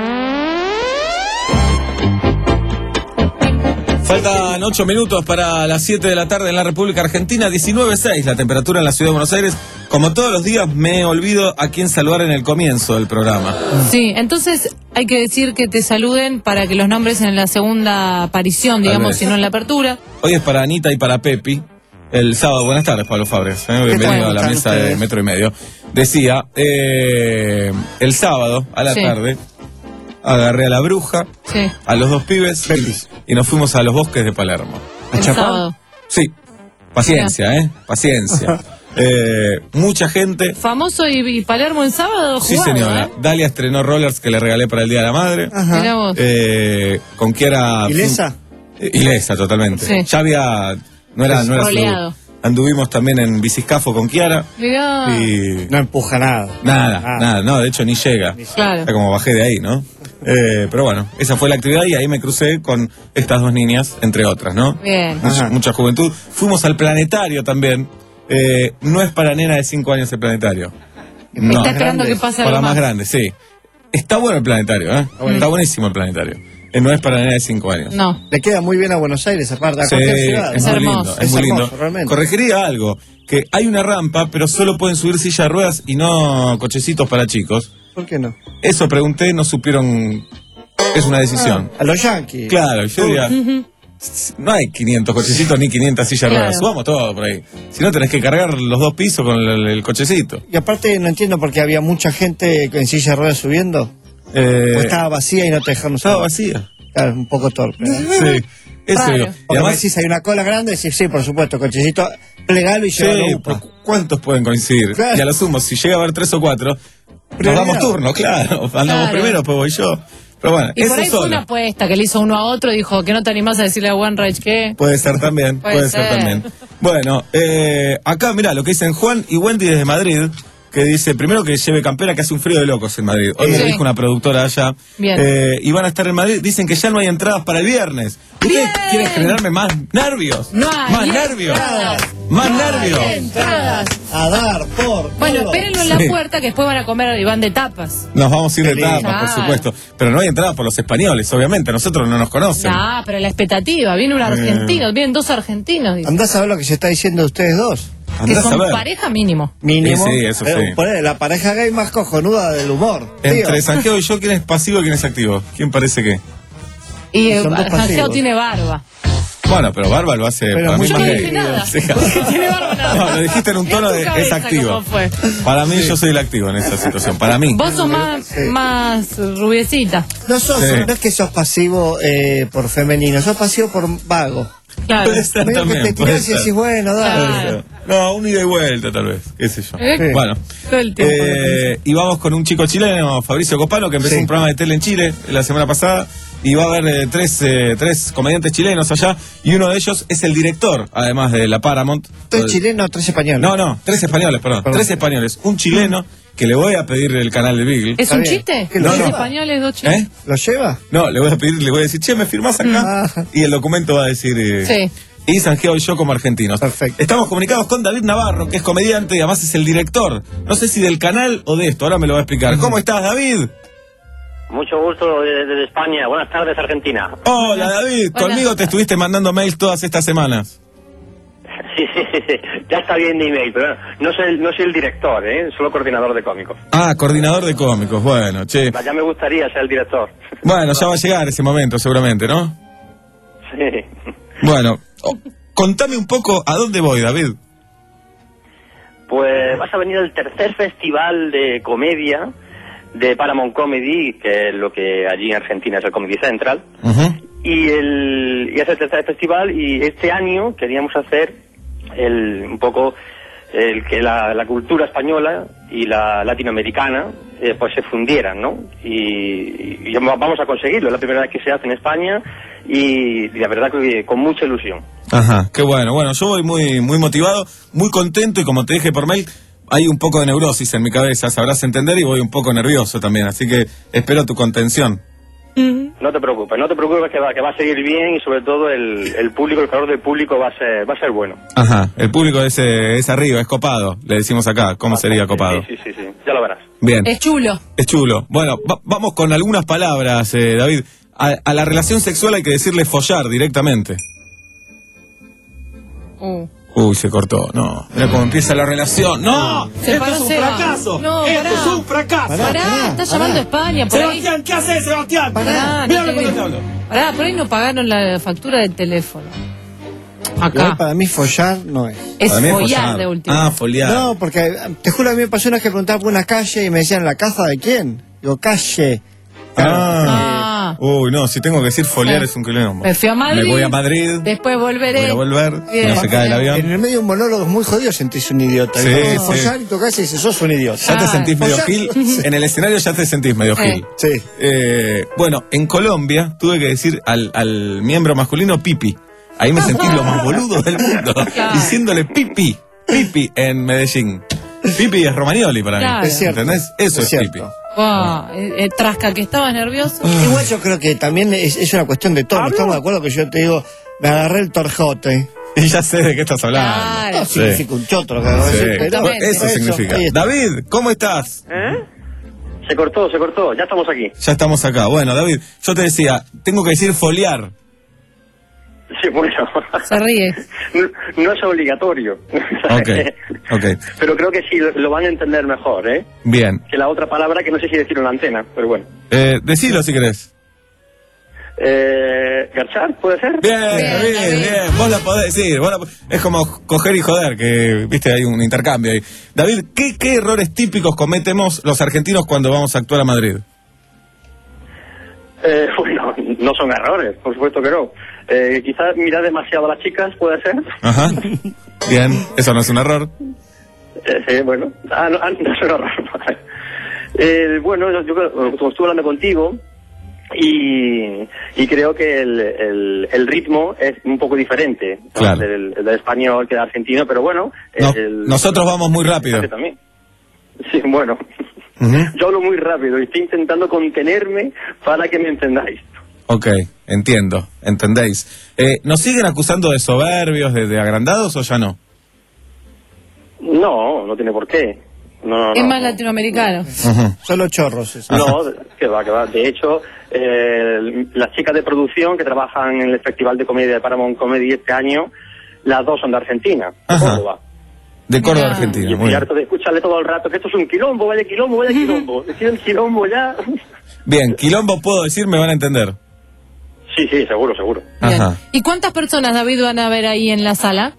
Faltan ocho minutos para las siete de la tarde en la República Argentina, diecinueve seis la temperatura en la ciudad de Buenos Aires. Como todos los días me olvido a quién saludar en el comienzo del programa. Sí, entonces hay que decir que te saluden para que los nombres en la segunda aparición, digamos, si no en la apertura. Hoy es para Anita y para Pepi. El sábado, buenas tardes, Pablo Fabres. ¿eh? Bienvenido a la mesa de Metro y Medio. Decía, eh, el sábado a la sí. tarde agarré a la bruja, sí. a los dos pibes y nos fuimos a los bosques de Palermo. ¿El sábado? Sí, paciencia, ¿eh? Paciencia. eh, mucha gente. ¿Famoso y, y Palermo en sábado? Sí, jugado, señora. ¿eh? Dalia estrenó rollers que le regalé para el Día de la Madre. Ajá. Mirá vos. Eh, con Kiara. ¿Ilesa? Eh, Ilesa, totalmente. Sí. Ya había. No era, no era su, anduvimos también en biciscafo con Kiara. Mirá. Y no empuja nada. Nada, nada, nada, no, de hecho ni llega. Claro. Era como bajé de ahí, ¿no? Eh, pero bueno, esa fue la actividad y ahí me crucé con estas dos niñas, entre otras, ¿no? Bien. Mucha, mucha juventud. Fuimos al planetario también. Eh, no es para nena de cinco años el planetario. No. Está esperando que pase algo para más más grande, sí. Está bueno el planetario, ¿eh? Mm. Está buenísimo el planetario. Eh, no es para nena de cinco años. No. Le queda muy bien a Buenos Aires, aparte, a sí, cualquier ciudad. Es, ¿no? muy hermoso. lindo, es, es muy hermoso, lindo. realmente. Corregiría algo, que hay una rampa, pero solo pueden subir silla de ruedas y no cochecitos para chicos. ¿Por qué no? Eso pregunté, no supieron. Es una decisión. Ah, a los yankees. Claro, yo diría. Uh-huh. no hay quinientos cochecitos ni quinientas sillas Claro. ruedas, subamos todo por ahí. Si no tenés que cargar los dos pisos con el, el cochecito. Y aparte no entiendo por qué había mucha gente en silla de ruedas subiendo. Eh, O estaba vacía y no te dejaron estaba subir. vacía. Claro, un poco torpe. ¿no? Sí, eso Raro. digo. Y Porque además, decís, hay una cola grande, decís, sí, por supuesto, cochecito, plegalo y sí, llévalo. pero ¿cuántos pueden coincidir? Claro. Y a lo sumo, si llega a haber tres o cuatro, nos Prioridad. damos turno, claro. Andamos Claro. primero, pues voy yo. Pero bueno, Y eso por ahí fue solo. una apuesta que le hizo uno a otro, dijo que no te animás a decirle a Wenreich que... Puede ser también, Puede puede, ser. ser. también. Bueno, eh, acá mirá lo que dicen Juan y Wendy desde Madrid, que dice, primero que lleve campera, que hace un frío de locos en Madrid. Hoy me Sí. dijo una productora allá. Bien. Eh, y van a estar en Madrid. Dicen que ya no hay entradas para el viernes. ¿Ustedes quieren generarme más nervios? No hay Más nervios. entradas. Más No hay nervios. entradas. A dar, por. Bueno, todo. espérenlo en la Sí. puerta que después van a comer y van de tapas. Nos vamos a ir de Qué lindo. tapas, por Claro. supuesto. Pero no hay entradas por los españoles, obviamente. A nosotros no nos conocen. Ah, pero la expectativa, viene un argentino, vienen dos argentinos, dice. Andás a ver lo que se está diciendo de ustedes dos. Que Andás a son ver. pareja mínimo. Mínimo. Sí, sí, eso Pero, sí. ponele, la pareja gay más cojonuda del humor. Entre tío. Santiago y yo, ¿quién es pasivo y quién es activo? ¿Quién parece que? Y eh, Son dos Santiago pasivos. tiene barba. Bueno, pero Barba lo hace Pero para mí mucho Yo más no gay. dije nada. Sí. Porque tiene barba nada. No, lo dijiste en un En tono tu de es cabeza, activo. ¿cómo fue? Para mí yo soy el activo en esa situación. Para mí. Vos sos más, Sí. más rubiecita. No, sos, Sí. no es que sos pasivo eh, por femenino, sos pasivo por vago. Claro. Puede ser Medio que también. te puede tirás y ser. decís, bueno, dale. Claro. No, un ida y vuelta tal vez, qué sé yo. Eh, Bueno, Todo el tiempo. eh, y vamos con un chico chileno, Fabricio Copano, que empezó Sí. un programa de tele en Chile la semana pasada. Y va a haber eh, tres, eh, tres comediantes chilenos allá. Y uno de ellos es el director, además de la Paramount. ¿Tres chilenos, tres españoles? No, no, tres españoles, perdón. Perdón. Tres españoles. Un chileno, que le voy a pedir el canal de Beagle. ¿Es Está un bien. chiste? ¿Qué lo ¿Dos lleva? españoles, dos chilenos? ¿Eh? ¿Lo lleva? No, le voy a pedir, le voy a decir, che, ¿me firmás acá? Ah. Y el documento va a decir... eh, Sí. Y Santiago y yo como argentinos. Perfecto. Estamos comunicados con David Navarro, que es comediante y además es el director. No sé si del canal o de esto, ahora me lo va a explicar. ¿Cómo estás, David? Mucho gusto desde, desde España. Buenas tardes, Argentina. Hola, David. Hola. Conmigo te estuviste mandando mails todas estas semanas. Sí, sí, sí, sí. Ya está bien de email, pero no soy, el, no soy el director, ¿eh? Solo coordinador de cómicos. Ah, coordinador de cómicos. Bueno, che. Ya me gustaría ser el director. Bueno, ya va a llegar ese momento seguramente, ¿no? Sí. Bueno, oh, contame un poco a dónde voy, David. Pues vas a venir al tercer festival de comedia de Paramount Comedy, que es lo que allí en Argentina es el Comedy Central. Ujú. Y, el, y es el tercer festival y este año queríamos hacer el, un poco el que la, la cultura española y la latinoamericana eh, pues se fundieran, ¿no? Y, y vamos a conseguirlo, es la primera vez que se hace en España y, y la verdad que con mucha ilusión. Ajá, qué bueno. Bueno, yo voy muy, muy motivado, muy contento y como te dije por mail, hay un poco de neurosis en mi cabeza, sabrás entender, y voy un poco nervioso también, así que espero tu contención. No te preocupes, no te preocupes que va, que va a seguir bien y sobre todo el, el público, el calor del público va a ser, va a ser bueno. Ajá, el público es, eh, es arriba, es copado, le decimos acá, ¿cómo sería copado? Sí, sí, sí, sí, ya lo verás. Bien, Es chulo. es chulo. Bueno, va- vamos con algunas palabras, eh, David. A, a la relación sexual hay que decirle follar directamente. Uh. Uy, se cortó, no. Mira cómo empieza la relación. ¡No! Se ¡Esto paró es un Seba. fracaso! No, ¡Esto pará. es un fracaso! Pará, está llamando a España por ahí. Sebastián, ¿qué haces, Sebastián? Pará, Mira no lo te que te digo. hablo. Pará, por ahí no pagaron la factura del teléfono. Igual Acá. para mí follar no es. Es Para mí es follar follar. de último. Ah, foliar. No, porque te juro, a mí me pasó una vez que preguntaba por una calle y me decían, ¿la casa de quién? Digo, calle. Ah. Ah. Uy, no, si tengo que decir foliar Sí. es un quilombo. Me fui a Madrid. Me voy a Madrid, Después volveré. voy a volver, Bien. no se cae el En avión. el medio de un monólogo muy jodido sentís un idiota. Sí, Y cuando sí. follar y tocás y dices, sos un idiota. Ya te Ah, sentís medio follar. gil. En el escenario ya te sentís medio Sí. gil. Sí. Eh, bueno, en Colombia tuve que decir al, al miembro masculino pipi. Ahí me sentí lo más boludo del mundo. Claro. Diciéndole pipi, pipi en Medellín. Pipi es Romagnoli para Claro. mí. Es cierto. ¿Entendés? Eso es, Es cierto. pipi. Wow, eh, eh, trasca que estabas nervioso. Igual yo creo que también es, es una cuestión de tono. Estamos de acuerdo que yo te digo, me agarré el torjote. Y ya sé de qué estás hablando. Claro. No Sí. significa un choto lo que acabo de Sí. decir, pero Exactamente. Eso significa. ahí está. David, ¿cómo estás? ¿Eh? Se cortó, se cortó, ya estamos aquí. Ya estamos acá. Bueno, David, yo te decía, tengo que decir foliar. Sí, bueno. Se ríe. No, no es obligatorio. Ok, ok. Pero creo que sí, lo, lo van a entender mejor, ¿eh? Bien. Que la otra palabra que no sé si decir en la antena, pero bueno. Eh, decilo si querés. Eh, ¿Garchar, puede ser? Bien, bien, bien, bien. Vos la podés decir. Vos la... Es como coger y joder, que, viste, hay un intercambio ahí. David, ¿qué, qué errores típicos cometemos los argentinos cuando vamos a actuar a Madrid? Eh, bueno, no son errores, por supuesto que no. Eh, quizás mirar demasiado a las chicas, puede ser. Ajá. Bien, eso no es un error. Eh, sí, bueno. Ah, no, ah, no es un error. eh, bueno, yo, yo como estuve hablando contigo, y, y creo que el, el, el ritmo es un poco diferente, ¿no? Claro. del, del español que del argentino, pero bueno. No, el, nosotros vamos muy rápido. También. Sí, bueno. Uh-huh. Yo hablo muy rápido y estoy intentando contenerme para que me entendáis. Ok, entiendo, entendéis. Eh, ¿Nos siguen acusando de soberbios, de, de agrandados o ya no? No, no tiene por qué. No, no, es no, más no. latinoamericano. Uh-huh. Solo chorros. Eso. No, que va, que va. De hecho, eh, las chicas de producción que trabajan en el Festival de Comedia de Paramount Comedy este año, las dos son de Argentina, de Córdoba. De Córdoba, Y Argentina. estoy harto de escucharle todo el rato que esto es un quilombo, vaya quilombo, vaya quilombo. Deciden quilombo ya. Bien, quilombo puedo decir, me van a entender. Sí, sí, seguro, seguro. Ajá. ¿Y cuántas personas, David, van a ver ahí en la sala?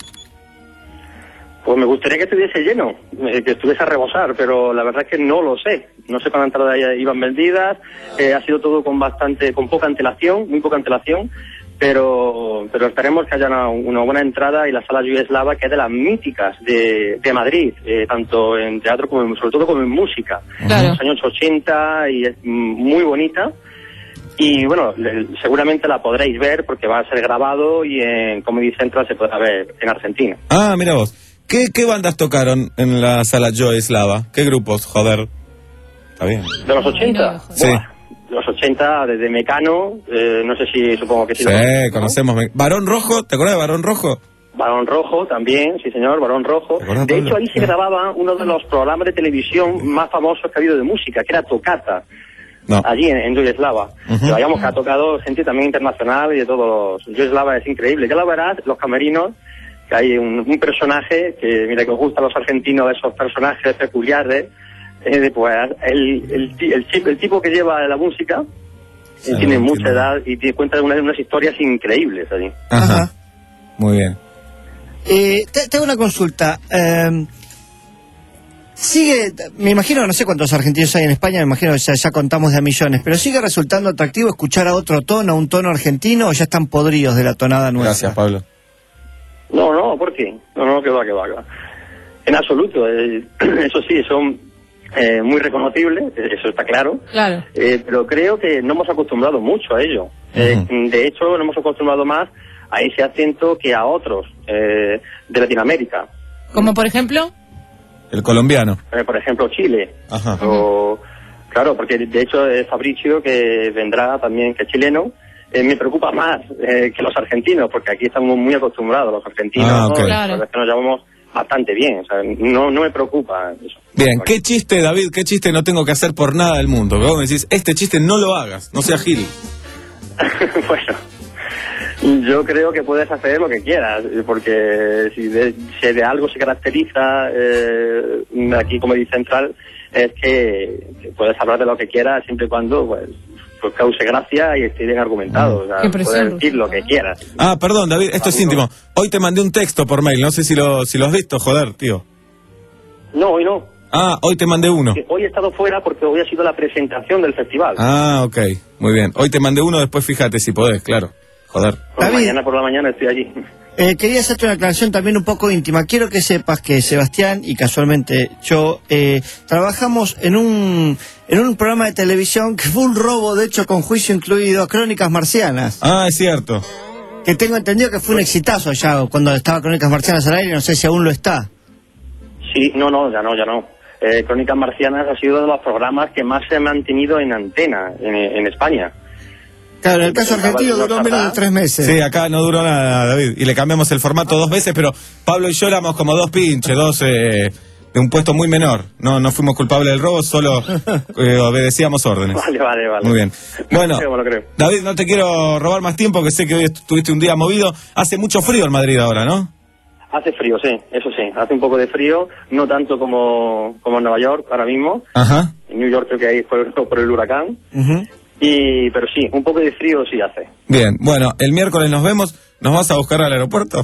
Pues me gustaría que estuviese lleno, eh, que estuviese a rebosar, pero la verdad es que no lo sé. No sé cuántas entradas iban vendidas, eh, ha sido todo con bastante, con poca antelación, muy poca antelación, pero pero esperemos que haya una, una buena entrada y la sala Yugoslava, que es de las míticas de, de Madrid, eh, tanto en teatro como en, sobre todo como en música. Claro. En los años ochenta y es muy bonita. Y bueno, le, seguramente la podréis ver porque va a ser grabado y en Comedy Central se podrá ver en Argentina. Ah, mira vos. ¿Qué, qué bandas tocaron en la sala Yugoslava? ¿Qué grupos? Joder. Está bien. ¿De los ochenta? Sí. Buah, de los ochenta, desde Mecano, eh, no sé si, supongo que sí. Sí, lo conoces, ¿no? conocemos. ¿Barón Rojo? ¿Te acuerdas de Barón Rojo? Barón Rojo también, sí señor, Barón Rojo. De hecho, ahí se grababa uno de los programas de televisión más famosos que ha habido de música, que era Tocata. No. Allí en, en Yugoslava. Uh-huh. Que vayamos, que ha tocado gente también internacional y de todos los... Yugoslava es increíble. Ya lo verás, los camerinos, que hay un, un personaje que, mira, que os gusta a los argentinos, esos personajes peculiares, eh, pues el, el, el, el, el tipo que lleva la música sí, tiene mucha edad y te cuenta unas, unas historias increíbles allí. Ajá. Muy bien. Eh, te, te hago una consulta. Eh, sigue, me imagino, no sé cuántos argentinos hay en España, me imagino que ya, ya contamos de a millones, pero ¿sigue resultando atractivo escuchar a otro tono, un tono argentino, o ya están podridos de la tonada nuestra? Gracias, Pablo. No, no, ¿por qué? No, no, que va, que va, que va. En absoluto. Eh, eso sí, son eh, muy reconocibles, eso está claro. Claro. Eh, pero creo que no hemos acostumbrado mucho a ello. Eh, Uh-huh. de hecho, no hemos acostumbrado más a ese acento que a otros eh, de Latinoamérica. Como por ejemplo. El colombiano. Eh, por ejemplo, Chile. Ajá. O, claro, porque de hecho eh, Fabricio, que vendrá también, que es chileno, eh, me preocupa más eh, que los argentinos, porque aquí estamos muy acostumbrados los argentinos, Ah, ¿no? ok. La verdad es que nos llamamos bastante bien, o sea, no, no me preocupa eso. Bien, ¿qué chiste, David, qué chiste no tengo que hacer por nada del mundo? Que vos me decís, este chiste no lo hagas, no seas gil. Bueno, yo creo que puedes hacer lo que quieras, porque si de, si de algo se caracteriza eh, aquí como dice Central, es que, que puedes hablar de lo que quieras siempre y cuando pues, pues cause gracia y esté bien argumentado. O sea, Qué presión, puedes decir lo que quieras. Ah, perdón, David, esto es íntimo. Hoy te mandé un texto por mail, no sé si lo, si lo has visto, joder, tío. No, hoy no. Ah, hoy te mandé uno. Que hoy he estado fuera porque hoy ha sido la presentación del festival. Ah, ok, muy bien. Hoy te mandé uno, después fíjate si podés, claro. Joder. Por la mañana por la mañana estoy allí. Eh, quería hacerte una aclaración también un poco íntima. Quiero que sepas que Sebastián y casualmente yo eh, trabajamos en un en un programa de televisión que fue un robo, de hecho con juicio incluido, Crónicas Marcianas. Ah, es cierto. Que tengo entendido que fue un exitazo ya cuando estaba Crónicas Marcianas al aire, no sé si aún lo está. Sí, no, no, ya no, ya no. Eh, Crónicas Marcianas ha sido de los programas que más se han mantenido en antena en, en España. Claro, en el caso argentino duró menos de tres meses. Sí, acá no duró nada, David. Y le cambiamos el formato dos veces, pero Pablo y yo éramos como dos pinches, dos eh, de un puesto muy menor. No no fuimos culpables del robo, solo eh, obedecíamos órdenes. Vale, vale, vale. Muy bien. Bueno, Sí, bueno, creo. David, no te quiero robar más tiempo, que sé que hoy tuviste un día movido. Hace mucho frío en Madrid ahora, ¿no? Hace frío, sí, eso sí. Hace un poco de frío, no tanto como, como en Nueva York ahora mismo. Ajá. En New York creo que ahí fue por el huracán. Uh-huh. Y, pero sí, un poco de frío sí hace. Bien, bueno, el miércoles nos vemos. ¿Nos vas a buscar al aeropuerto?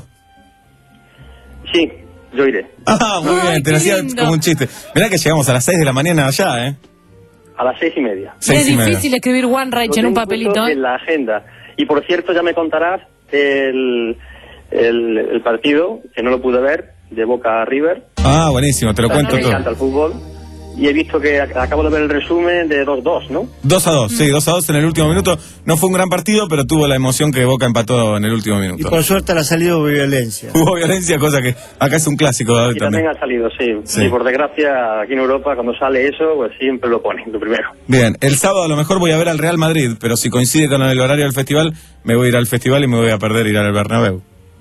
Sí, yo iré. Ah, muy Ay, bien, te qué lo hacía lindo. como un chiste. Mirá que llegamos a las seis de la mañana allá, ¿eh? A las seis y media. Seis es y media. difícil escribir One Right Lo en un tengo papelito. puesto ¿eh? En la agenda. Y por cierto, ya me contarás el, el, el partido, que no lo pude ver, de Boca a River. Ah, buenísimo, te lo cuento Me todo. encanta el fútbol. Y he visto que ac- acabo de ver el resumen de dos dos, ¿no? dos a dos, sí, dos a dos en el último minuto. No fue un gran partido, pero tuvo la emoción que Boca empató en el último Y minuto. por suerte le ha salido violencia. Hubo violencia, cosa que acá es un clásico, David, Y también ha salido, sí. Sí. Y por desgracia, aquí en Europa, cuando sale eso, pues siempre lo ponen, lo primero. Bien, el sábado a lo mejor voy a ver al Real Madrid, pero si coincide con el horario del festival, me voy a ir al festival y me voy a perder ir al Bernabéu.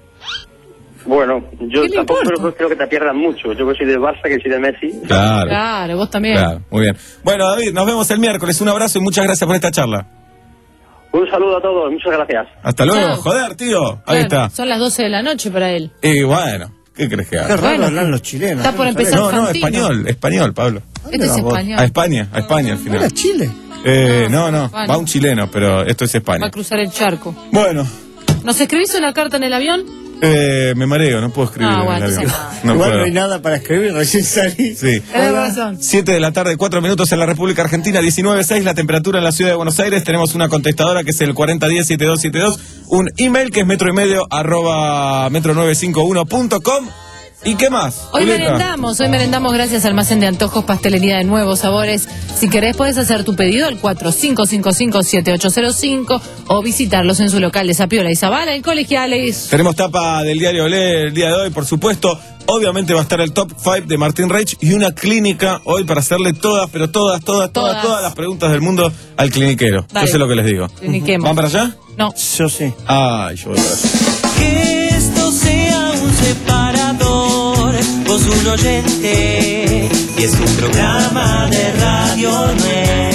Bueno, yo tampoco creo, creo que te pierdan mucho. Yo que soy de Barça, que soy de Messi. Claro. Claro, vos también. Claro, muy bien. Bueno, David, nos vemos el miércoles. Un abrazo y muchas gracias por esta charla. Un saludo a todos, muchas gracias. Hasta luego. Chao. Joder, tío. Ahí Claro, está. Son las doce de la noche para él. Y bueno, ¿qué crees que haga? Qué raro Bueno, hablan los chilenos. está por empezar No, no, Fantino. español, español, Pablo. Este es español. A España, a España al final. ¿Era Chile? Eh, no, no, Bueno. va un chileno, pero esto es Va España. a cruzar el charco. Bueno, ¿Nos escribís una carta en el avión? eh, me mareo, no puedo escribir Ah, en bueno, el avión. entonces No Igual puedo. no hay nada para escribir, recién salí. Sí. Tenés razón. siete de la tarde, cuatro minutos en la República Argentina, diecinueve seis la temperatura en la ciudad de Buenos Aires. Tenemos una contestadora que es el cuarenta diez setenta y dos setenta y dos, un email que es metro y medio arroba metro novecientos cincuenta y uno punto com. ¿Y qué más? Hoy Julieta? merendamos, hoy merendamos gracias a Almacén de Antojos, Pastelería de Nuevos Sabores. Si querés podés hacer tu pedido al cuatro cinco cinco cinco siete ocho cero cinco o visitarlos en su local de Zapiola y Zabala en Colegiales. Tenemos tapa del diario Olé el día de hoy, por supuesto. Obviamente va a estar el top cinco de Martín Reich y una clínica hoy para hacerle todas, pero todas, todas, todas, Todas. todas las preguntas del mundo al cliniquero. Dale. Yo sé lo que les digo. Cliniquemos. ¿Van para allá? No. Yo sí. Ay, yo voy para allá. Que esto sea un separador, vos un oyente, y es un programa de radio, no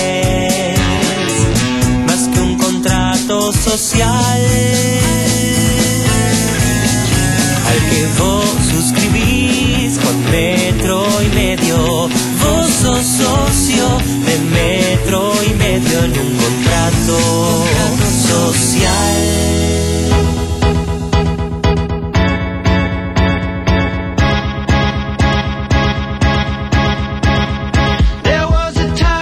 es más que un contrato social al que vos suscribís con metro y medio. Vos sos socio de metro y medio en un contrato social. There was a time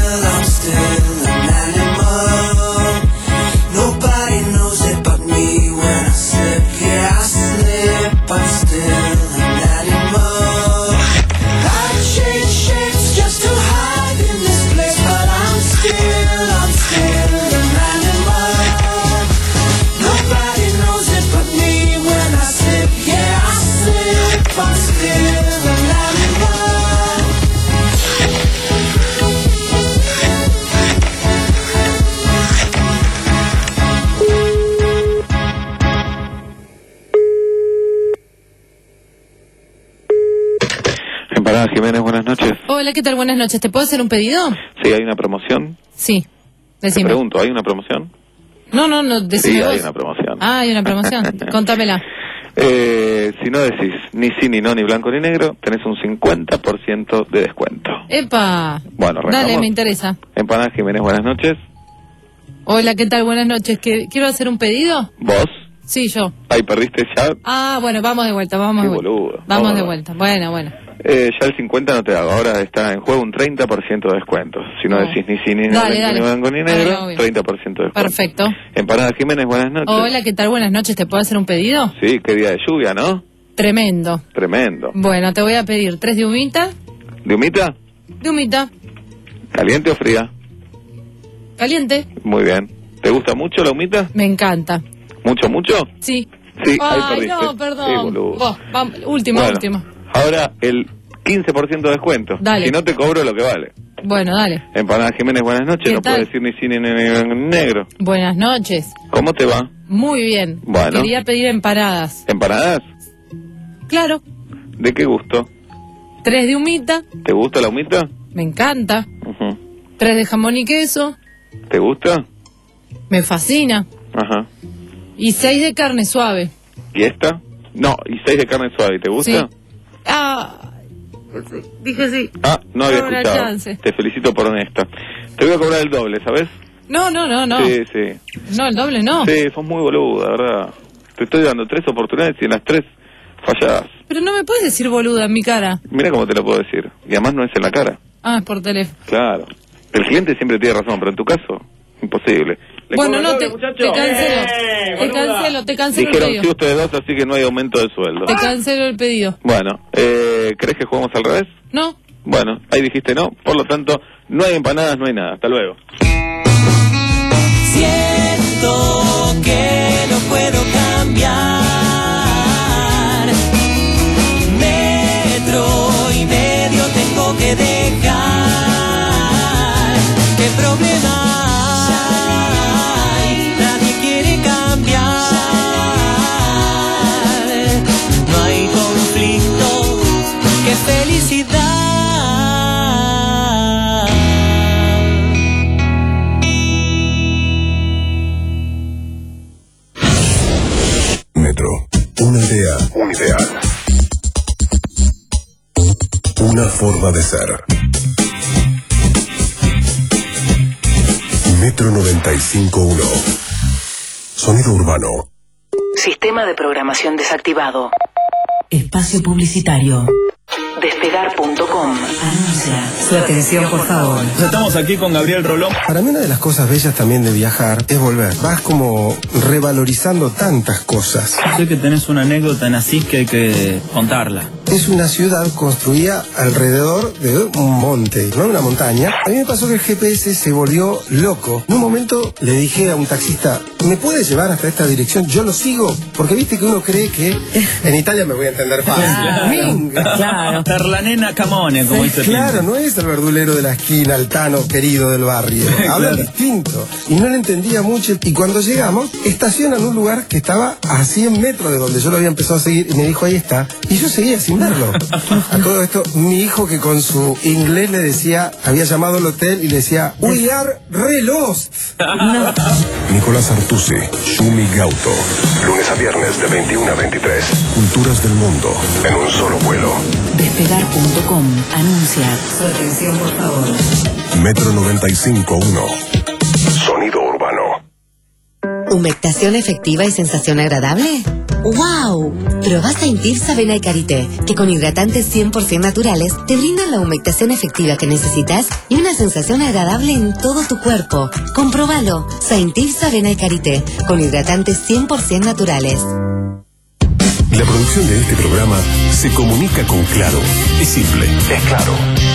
still, I'm still an animal. Nobody knows it but me when I slip. Yeah, I slip, I'm still an animal. I change shapes just to hide in this place, but I'm still, I'm still an animal. Nobody knows it but me when I slip. Yeah, I slip, I'm still an animal. Empanadas Jiménez, buenas noches. Hola, ¿qué tal? Buenas noches. ¿Te puedo hacer un pedido? Sí, hay una promoción. Sí, Te decime. pregunto, ¿hay una promoción? No, no, no, decime Sí, hay vos. una promoción. Ah, hay una promoción. Contámela. Eh, si no decís ni sí, ni no, ni blanco, ni negro, tenés un cincuenta por ciento de descuento. Epa. Bueno, arrancamos. Dale, me interesa. Empanadas Jiménez, buenas noches. Hola, ¿qué tal? Buenas noches. ¿Qué- ¿Quiero hacer un pedido? ¿Vos? Sí, yo. Ahí perdiste ya. Ah, bueno, vamos de vuelta, vamos Qué de vuelta. boludo. Vamos Oh. de vuelta. Bueno, bueno. Eh, ya el cincuenta no te hago, ahora está en juego un treinta por ciento de descuento. Si no Oh. decís ni sí, ni, Dale, ni dale. blanco, ni Dale, negro, obvio. treinta por ciento de descuento. Perfecto. Empanadas Jiménez, buenas noches. Hola, ¿qué tal? Buenas noches. ¿Te puedo hacer un pedido? Sí, qué día de lluvia, ¿no? Tremendo. Tremendo. Bueno, te voy a pedir tres de humita. ¿De humita? De humita. ¿Caliente o fría? Caliente. Muy bien. ¿Te gusta mucho la humita? Me encanta. ¿Mucho, mucho? Sí. Sí, ahí Ay, perdiste. no, Sí, perdón. boludo. Vos, vamos, última, Bueno, última. Ahora el quince por ciento de descuento. Dale. Si no te cobro lo que vale. Bueno, dale. Empanadas Jiménez, buenas noches. ¿Qué No puedo tal? decir ni sí, ni, ni- ni- ni negro. Buenas noches. ¿Cómo te va? Muy bien. Bueno. Quería pedir empanadas. ¿Empanadas? Claro. ¿De qué gusto? Tres de humita. ¿Te gusta la humita? Me encanta. Ujú. Tres de jamón y queso. ¿Te gusta? Me fascina. Ajá. Y seis de carne suave. ¿Y esta? No, y seis de carne suave. ¿Te gusta? Sí. Ah. Dije sí. Ah, no había Dame una escuchado. chance. Te felicito por honesta. Te voy a cobrar el doble, ¿sabes? No, no, no, no. Sí, sí. No, el doble no. Sí, sos muy boluda, ¿verdad? Te estoy dando tres oportunidades y en las tres falladas. Pero no me puedes decir boluda en mi cara. Mira cómo te lo puedo decir. Y además no es en la cara. Ah, es por teléfono. Claro. El cliente siempre tiene razón, pero en tu caso, imposible. ¿Le Bueno, cobro no, el te, doble, te muchacho? cancelo. ¡Eh, te boluda! cancelo, te cancelo el Dijeron sí pedido. ustedes dos, así que no hay aumento de sueldo. Te cancelo el pedido. Bueno, eh, ¿crees que jugamos al revés? No. Bueno, ahí dijiste no. Por lo tanto, no hay empanadas, no hay nada. Hasta luego. Siento que no puedo cambiar. Metro y medio tengo que dejar. ¿Qué problema hay? Nadie quiere cambiar. No hay conflicto. ¡Qué felicidad! Metro. Una idea. Un ideal. Una forma de ser. Metro noventa y cinco punto uno. Sonido urbano. Sistema de programación desactivado. Espacio publicitario. Despegar punto com. Anuncia. Su atención, por favor. Estamos aquí con Gabriel Rolón. Para mí una de las cosas bellas también de viajar es volver. Vas como revalorizando tantas cosas. Sé que tenés una anécdota en Asís que hay que contarla. Es una ciudad construida alrededor de un monte, no una montaña. A mí me pasó que el G P S se volvió loco. En un momento le dije a un taxista, ¿me puede llevar hasta esta dirección? Yo lo sigo, porque viste que uno cree que en Italia me voy a entender fácil. Minga. Claro. Terlanena Camone, como dice Claro, Pinto. no es el verdulero de la esquina, el tano querido del barrio. Habla Claro. distinto. Y no le entendía mucho. Y cuando llegamos, estaciona en un lugar que estaba a cien metros de donde yo lo había empezado a seguir. Y me dijo, ahí está. Y yo seguía sin verlo. A todo esto, mi hijo que con su inglés le decía, había llamado al hotel y le decía, we are re lost. Nicolás Artusi, Shumi Gauto. Lunes a viernes de veintiuno a veintitrés. Culturas del mundo en un solo vuelo. Despegar punto com. Anuncia. Su atención, por favor. Metro noventa y cinco punto uno. Sonido urbano. ¿Humectación efectiva y sensación agradable? ¡Wow! Probá Saintifsa Avena y Karité, que con hidratantes cien por ciento naturales te brindan la humectación efectiva que necesitas y una sensación agradable en todo tu cuerpo. Comprobalo. Saintifsa Avena y Karité, con hidratantes cien por ciento naturales. La producción de este programa se comunica con Claro. Es simple, es claro.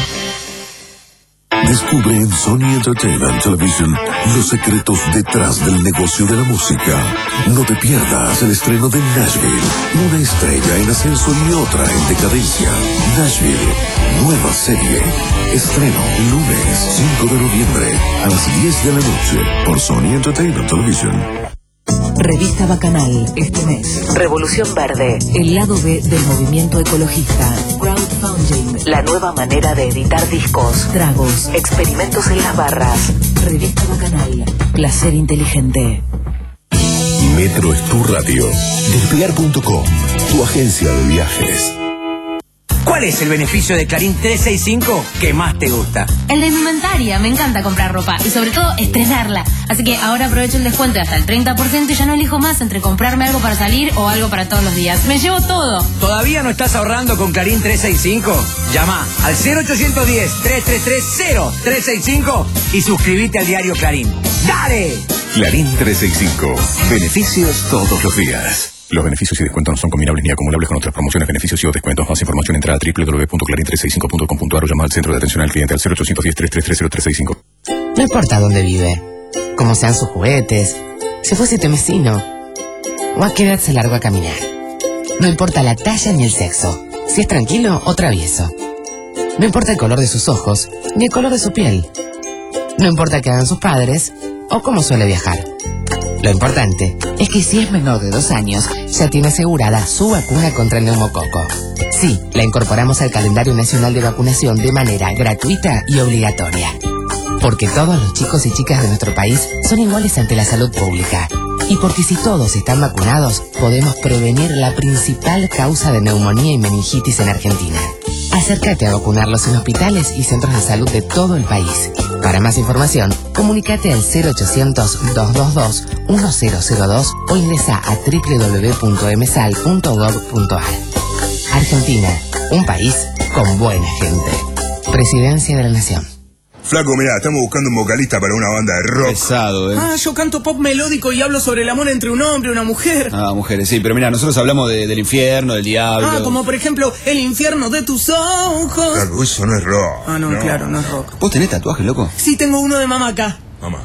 Descubre en Sony Entertainment Television los secretos detrás del negocio de la música. No te pierdas el estreno de Nashville, una estrella en ascenso y otra en decadencia. Nashville, nueva serie. Estreno lunes cinco de noviembre a las diez de la noche por Sony Entertainment Television. Revista Bacanal, este mes. Revolución Verde, el lado B del movimiento ecologista. Crowdfunding, la nueva manera de editar discos. Tragos, experimentos en las barras. Revista Bacanal, placer inteligente. Metro es tu radio. Despegar punto com, tu agencia de viajes. ¿Cuál es el beneficio de Clarín trescientos sesenta y cinco que más te gusta? El de indumentaria, me encanta comprar ropa y sobre todo estrenarla. Así que ahora aprovecho el descuento de hasta el treinta por ciento y ya no elijo más entre comprarme algo para salir o algo para todos los días. Me llevo todo. ¿Todavía no estás ahorrando con Clarín trescientos sesenta y cinco? Llama al cero ochocientos diez, trescientos treinta y tres, cero trescientos sesenta y cinco y suscríbete al diario Clarín. ¡Dale! Clarín trescientos sesenta y cinco. Beneficios todos los días. Los beneficios y descuentos no son combinables ni acumulables con otras promociones, beneficios y o descuentos. Más información entra a doble u doble u doble u punto clarín trescientos sesenta y cinco punto com punto a r o llama al centro de atención al cliente al cero ochocientos diez, trescientos treinta y tres, cero trescientos sesenta y cinco. No importa dónde vive, cómo sean sus juguetes, si fue sitemesino o a qué edad se largó a caminar. No importa la talla ni el sexo, si es tranquilo o travieso. No importa el color de sus ojos ni el color de su piel. No importa qué hagan sus padres o cómo suele viajar. Lo importante es que si es menor de dos años, ya tiene asegurada su vacuna contra el neumococo. Sí, la incorporamos al calendario nacional de vacunación de manera gratuita y obligatoria. Porque todos los chicos y chicas de nuestro país son iguales ante la salud pública. Y porque si todos están vacunados, podemos prevenir la principal causa de neumonía y meningitis en Argentina. Acércate a vacunarlos en hospitales y centros de salud de todo el país. Para más información, comunícate al cero ochocientos, doscientos veintidós, mil dos o ingresa a doble u doble u doble u punto m s a l punto gov punto a r. Argentina, un país con buena gente. Presidencia de la Nación. Flaco, mirá, estamos buscando un vocalista para una banda de rock. Pesado, ¿eh? Ah, yo canto pop melódico y hablo sobre el amor entre un hombre y una mujer. Ah, mujeres, sí, pero mira, nosotros hablamos de, del infierno, del diablo. Ah, como por ejemplo, el infierno de tus ojos. Claro, eso no es rock. Ah, no, no, claro, no es rock. ¿Vos tenés tatuajes, loco? Sí, tengo uno de mamá acá. Mamá.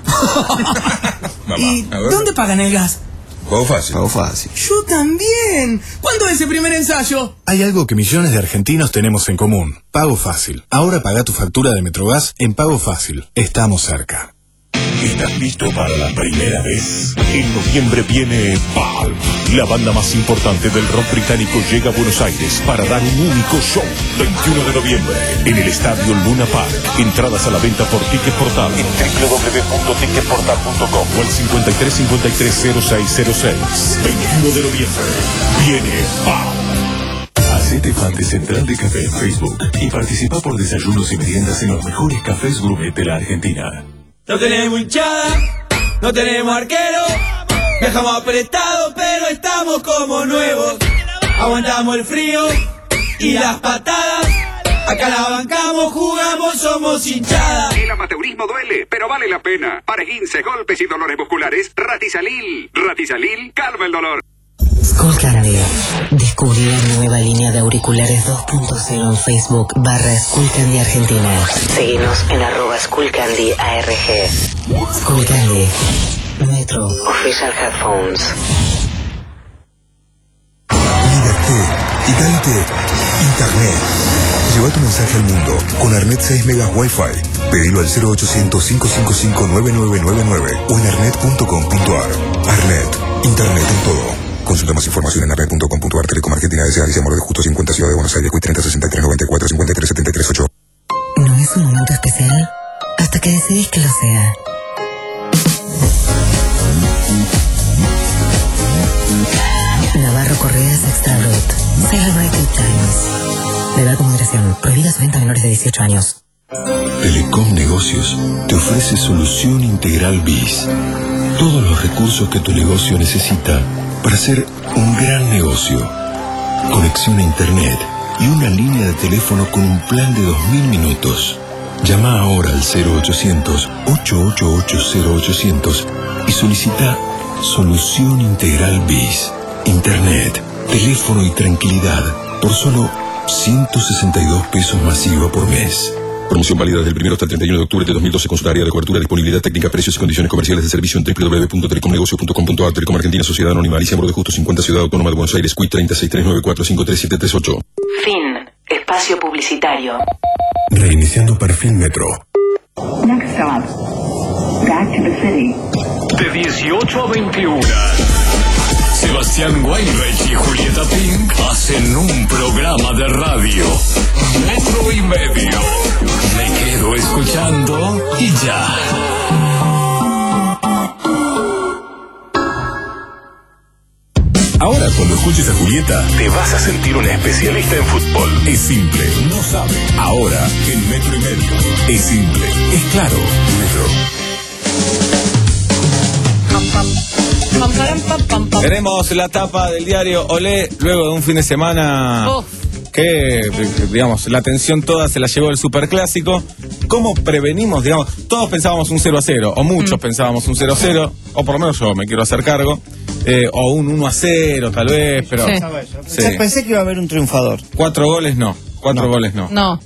Mamá. ¿Y dónde pagan el gas? Pago fácil. Pago fácil. Yo también. ¿Cuándo es el primer ensayo? Hay algo que millones de argentinos tenemos en común. Pago Fácil. Ahora paga tu factura de Metrogas en Pago Fácil. Estamos cerca. ¿Estás listo para la primera vez? En noviembre viene Palm. La banda más importante del rock británico llega a Buenos Aires para dar un único show. veintiuno de noviembre en el Estadio Luna Park. Entradas a la venta por Ticket Portal en doble u doble u doble u punto ticket portal punto com o al cincuenta y tres cincuenta y tres cero seis cero seis. veintiuno de noviembre viene Palm. Hacete fan de Central de Café en Facebook y participa por desayunos y meriendas en los mejores cafés gourmet de la Argentina. No tenemos hinchada, no tenemos arquero, viajamos apretados pero estamos como nuevos. Aguantamos el frío y las patadas, acá la bancamos, jugamos, somos hinchada. El amateurismo duele, pero vale la pena. Para esguinces, golpes y dolores musculares, Ratizalil. Ratizalil calma el dolor. Skull Candy. Descubrí la nueva línea de auriculares dos punto cero en Facebook barra Skull Candy Argentina. Seguinos en arroba Skull Candy A R G. Skull Candy. Metro. Official Headphones. Liberté, Italte, Internet. Lleva tu mensaje al mundo con Arnet seis megas Wi-Fi. Pedilo al cero ochocientos, cinco cinco cinco, nueve nueve nueve nueve o en arnet punto com punto a r. Arnet. Internet en todo. Consulta más información en arnet punto com punto a r. Telecom Argentina S A. Amor de Justo cincuenta, Ciudad de Buenos Aires. Cuy treinta, sesenta y tres, noventa y cuatro, cincuenta y tres, setenta y tres, ocho. No es un momento especial hasta que decidís que lo sea. Navarro Correas Extra Brut. Celebrate Good Times. Bebé con moderación. Prohibida su venta a menores de dieciocho años. Telecom Negocios te ofrece solución integral B I S. Todos los recursos que tu negocio necesita para ser un gran negocio. Conexión a internet y una línea de teléfono con un plan de dos mil minutos. Llama ahora al cero ochocientos, ocho ocho ocho, cero ochocientos y solicita Solución Integral BIS. Internet, teléfono y tranquilidad por solo ciento sesenta y dos pesos masiva por mes. Promoción válida desde el primero hasta el treinta y uno de octubre de dos mil doce. Consulta área de cobertura, disponibilidad técnica, precios y condiciones comerciales de servicio en doble u doble u doble u punto telecomnegocio punto com punto a r. Telecom Argentina, Sociedad Anónima, Alicia Moro de Justo, cincuenta, Ciudad Autónoma de Buenos Aires, C U I treinta, seis tres nueve cuatro cinco tres siete tres ocho. Fin. Espacio publicitario. Reiniciando perfil Metro. Next stop. Back to the city. De dieciocho a veintiuno. Sebastián Weinreich y Julieta Pink hacen un programa de radio. Metro y medio. Me quedo escuchando y ya. Ahora cuando escuches a Julieta, te vas a sentir una especialista en fútbol. Es simple, no sabe. Ahora en Metro y medio. Es simple, es claro. Metro. Tenemos la tapa del diario Olé luego de un fin de semana oh. que, digamos, la atención toda se la llevó el superclásico. ¿Cómo prevenimos, digamos, todos pensábamos un cero a cero, o muchos mm. pensábamos un cero a cero, o por lo menos yo me quiero hacer cargo, eh, o un uno a cero tal vez, pero... Sí. Sí. Yo pensé que iba a haber un triunfador. Cuatro goles no, cuatro no. goles no. No.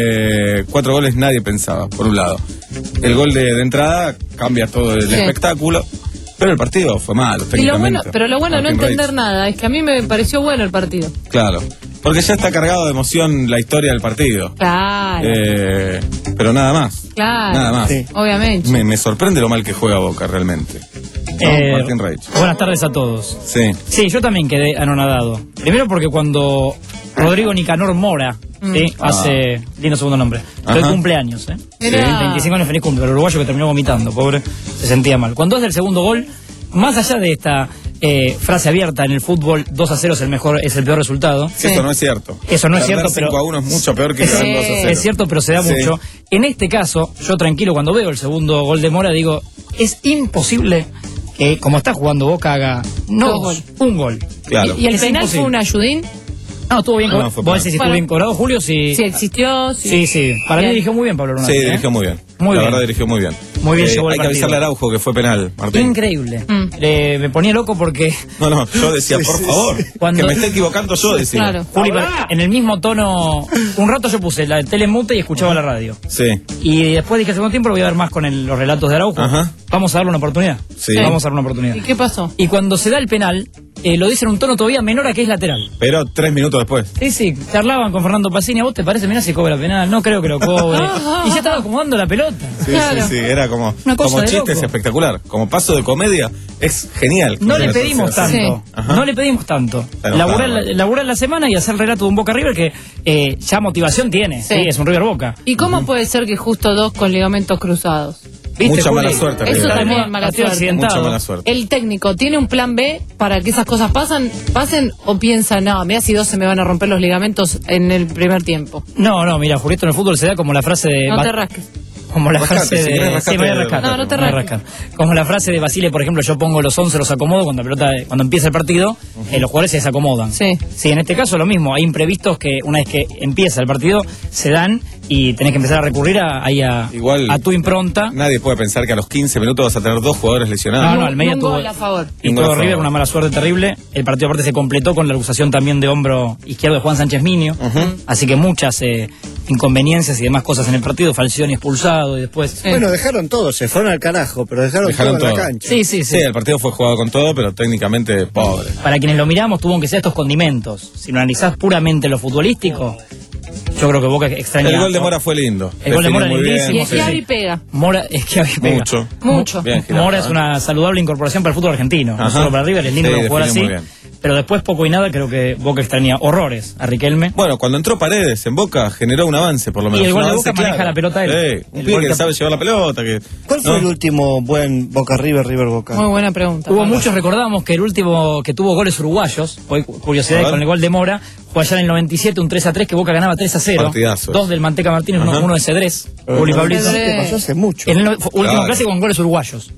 Eh, cuatro goles nadie pensaba, por un lado. El gol de, de entrada cambia todo el sí. espectáculo. Pero el partido fue malo, técnicamente. Y lo bueno, pero lo bueno de no entender Reyes. nada es que a mí me pareció bueno el partido. Claro, porque ya está cargado de emoción la historia del partido. Claro. Eh, pero nada más. Claro. Nada más. Sí. Obviamente. Me, me sorprende lo mal que juega Boca, realmente. ¿No? Eh, Martín Reich. Buenas tardes a todos. Sí. Sí, yo también quedé anonadado. Primero porque cuando Rodrigo Nicanor Mora, mm. ¿sí? hace, ah. lindo segundo nombre, pero el cumpleaños, ¿eh? Sí. veinticinco años feliz cumple, el uruguayo que terminó vomitando, pobre, se sentía mal. Cuando es del segundo gol, más allá de esta eh, frase abierta en el fútbol, dos a cero es el mejor, es el peor resultado. Sí. Eso no es cierto. Eso no es cierto, pero cinco a uno es mucho peor que es, ganar dos a cero. Es cierto, pero se da sí. mucho. En este caso, yo tranquilo cuando veo el segundo gol de Mora, digo, es imposible que como está jugando Boca haga no gol. un gol. Claro. ¿Y, y el es penal imposible. fue un ayudín? No, estuvo bien. No, ¿Vos decís si estuvo bien cobrado, Julio? Sí, sí existió. Sí, sí. sí. Para bien. mí dirigió muy bien Pablo Ronaldo. Sí, dirigió ¿eh? muy bien. Muy la bien. verdad dirigió muy bien. Muy bien, eh, llegó el Hay partido. que avisarle a Araujo que fue penal, Martín. Increíble. Mm. Eh, me ponía loco porque... No, no, yo decía, por favor, Cuando... que me esté equivocando yo, decía. Claro. Juli, en el mismo tono, un rato yo puse la telemute y escuchaba la radio. Sí. Y después dije, al segundo tiempo lo voy a ver más con el, los relatos de Araujo. Ajá. Vamos a darle una oportunidad. Sí. Vamos a darle una oportunidad. ¿Y qué pasó? Y cuando se da el penal, eh, lo dice en un tono todavía menor a que es lateral. Pero tres minutos después. Sí, sí, charlaban con Fernando Pacini. ¿A vos te parece? Mirá si cobra penal. No creo que lo cobre. Y ya estaba acomodando la pelota. Sí, claro. sí, sí. Era como, Una cosa como de chiste, es loco. espectacular. Como paso de comedia, es genial. No le pedimos tanto. Sí. No le pedimos tanto. Laburar, laburar la semana y hacer el relato de un Boca River que eh, ya motivación tiene. Sí. Sí, es un River Boca. ¿Y cómo uh-huh. puede ser que justo dos con ligamentos cruzados? ¿Viste, Mucha Juli? mala suerte. Eso River. también es mala suerte. Mucha mala suerte. ¿El técnico tiene un plan B para que esas cosas pasan, pasen o piensa, no, mira si dos se me van a romper los ligamentos en el primer tiempo? No, no, mira, Julieta, en el fútbol se da como la frase de... No te rasques. Como la rascate, frase si de... rascate, sí, me voy a rascar. No, no te rasques. Como la frase de Basile, por ejemplo, yo pongo los once, los acomodo, cuando la pelota, cuando empieza el partido, uh-huh. eh, los jugadores se desacomodan. Sí. Sí, en este caso lo mismo, hay imprevistos que una vez que empieza el partido, se dan y tenés que empezar a recurrir a, ahí a, Igual, a tu impronta. Nadie puede pensar que a los quince minutos vas a tener dos jugadores lesionados. No, no, al medio tuvo... a favor. Y todo River, una mala suerte terrible. El partido aparte se completó con la acusación también de hombro izquierdo de Juan Sánchez Minio. Uh-huh. Así que muchas eh, inconveniencias y demás cosas en el partido. Falcioni expulsado y después... Sí. Bueno, dejaron todo, se fueron al carajo, pero dejaron, dejaron todo en todo. la cancha. Sí, sí, sí. Sí, el partido fue jugado con todo, pero técnicamente pobre. Para quienes lo miramos, tuvo que ser estos condimentos. Si lo analizás puramente lo futbolístico, yo creo que Boca extraña. El gol de Mora fue lindo. El gol de Mora es lindísimo. Y es que Avi pega. Mora, es que Avi pega. Mucho. Mucho. Bien girado, Mora ¿eh? es una saludable incorporación para el fútbol argentino. Ajá. No solo para River, es lindo sí, jugar así. Pero después, poco y nada, creo que Boca extraña horrores a Riquelme. Bueno, cuando entró Paredes en Boca, generó un avance, por lo menos. Y el gol un de avance Boca maneja claro. la pelota él. Sí, un el pibe gol que que... sabe llevar la pelota. Que... ¿Cuál fue ¿no? el último buen Boca River, River Boca? Muy buena pregunta. Hubo muchos, recordábamos que el último que tuvo goles uruguayos, hoy curiosidad con el gol de Mora, fue allá en el noventa y siete, un tres a tres, que Boca ganaba tres a cero. Partidazos. Dos del Manteca Martínez, uno, uno de Cedrés. Juli Pablito. Pasó hace mucho. En el no- último Claro. clásico con goles uruguayos.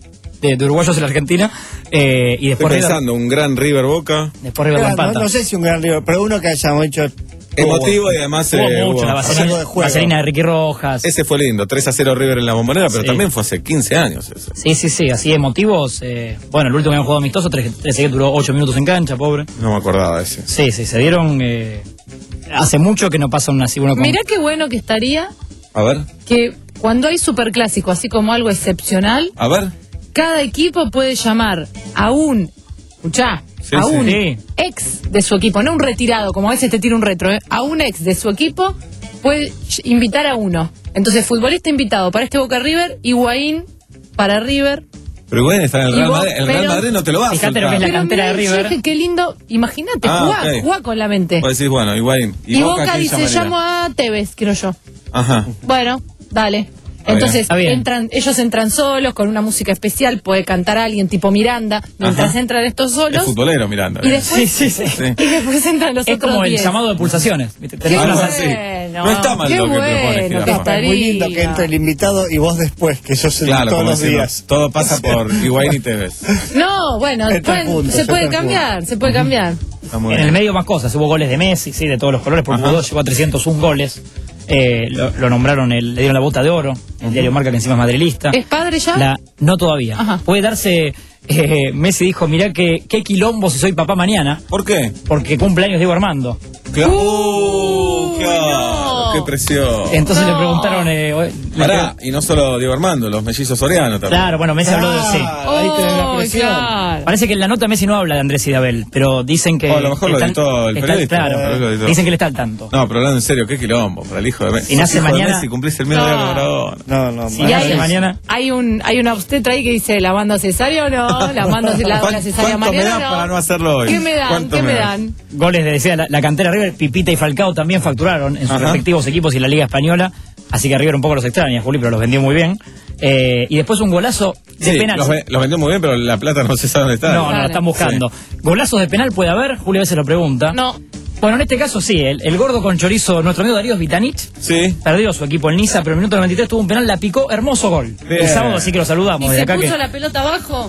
de, de uruguayos en la Argentina. Eh, y después Estoy River, pensando, un gran River Boca. después River Claro, lo no, empata. no sé si un gran River, pero uno que hayamos hecho. Emotivo y además Hubo eh, mucho, hubo- la vaselina, algo de juego. vaselina de Ricky Rojas. Ese fue lindo, tres a cero River en la Bombonera, pero Sí. también fue hace quince años ese. Sí, sí, sí, así emotivos. Eh, bueno, el último que habían jugado amistoso, tres, tres que duró ocho minutos en cancha, pobre. No me acordaba de ese. Sí, sí, se dieron. Eh, hace mucho que no pasa una así uno con. Mirá qué bueno que estaría A ver, que cuando hay superclásico, así como algo excepcional, a ver. cada equipo puede llamar a un, escuchá, Sí, a sí. un Sí. ex de su equipo, no un retirado, como a veces te tira un retro, ¿eh? A un ex de su equipo puede sh- invitar a uno. Entonces, futbolista invitado para este Boca River, Higuaín para River. Pero bueno, está en el Y Real vos, Madrid. El Real pero- Madrid no te lo va a Fíjate lo que es la Pero cantera de mirá, River. yo dije, qué lindo, imagínate, Ah, jugá, ok. jugá con la mente. Vos decís, bueno, Higuaín. Y, Boca, ¿quién dice, llamaría? llamo a Tevez, quiero yo. Ajá. Bueno, dale. Está bien. Entonces, Está bien. entran, ellos entran solos con una música especial, puede cantar alguien tipo Miranda, mientras Ajá. entran estos Es solos. futbolero, Miranda. Y después, Sí, sí, sí. Sí. y después entran los Es otros como el diez. llamado de pulsaciones. ¿viste? Qué Tenés Algo una- así. bueno, No está mal qué lo que bueno propone que Girardot. estaría. Es muy lindo que entre el invitado y vos después, que sos el Claro, todos como los diciendo, días. todo pasa por Higuaín y Tevez. No, bueno, Está pueden- el punto, se está puede el punto. cambiar, se puede cambiar. Está muy En bien. el medio más cosas, hubo goles de Messi, sí, de todos los colores, porque Ajá. jugó, llegó a trescientos un goles. Eh, lo, lo nombraron, el, le dieron la bota de oro, el diario Marca, que encima es madrilista. ¿Es padre ya? La, no todavía. Ajá. Puede darse, eh, Messi dijo, mirá que, qué quilombo si soy papá mañana, ¿Por qué? porque cumpleaños Diego Armando. Claro. Uh, claro. Qué presión. Entonces No. le preguntaron... Eh, le Pará, y no solo Diego Armando, los mellizos Soriano también. Claro, bueno, Messi habló de sí. Ahí tenés la Oh, presión. claro. Parece que en la nota Messi no habla de Andrés y de Abel, pero dicen que... O a lo mejor lo están- editó el están- periodista. Claro, Por ahí lo editó. dicen que él está al tanto. No, pero hablando en serio, qué quilombo para el hijo de Messi. Y nace Hijo de mañana- Messi, cumplís el mismo No. día que Maradona. No, no, Sí, mal. Y hace hay, mañana. hay un hay una obstetra ahí que dice, ¿la mando cesárea o no? ¿La mando la, ¿Cuán- la cesárea cuánto me mañana da o no? para no hacerlo hoy? ¿Qué me dan? ¿Cuánto ¿Qué me me dan? dan? Goles de, decía, la, la cantera River, Pipita y Falcao también facturaron en sus Ajá. respectivos equipos y en la Liga Española, así que River un poco los extraña, Juli, pero los vendió muy bien. Eh, y después un golazo de Sí, penal. los, ve- los vendió muy bien, pero la plata no se sabe dónde está. No, no, Claro. lo están buscando. ¿Golazos de penal puede haber? Julio a veces lo pregunta. No. Bueno, en este caso sí, el, el gordo con chorizo, nuestro amigo Darío Vitanich, Sí. perdió su equipo en Niza, pero en el minuto noventa y tres tuvo un penal, la picó, hermoso gol. Bien. El sábado, así que lo saludamos ¿Y desde se acá. puso Que, la pelota abajo?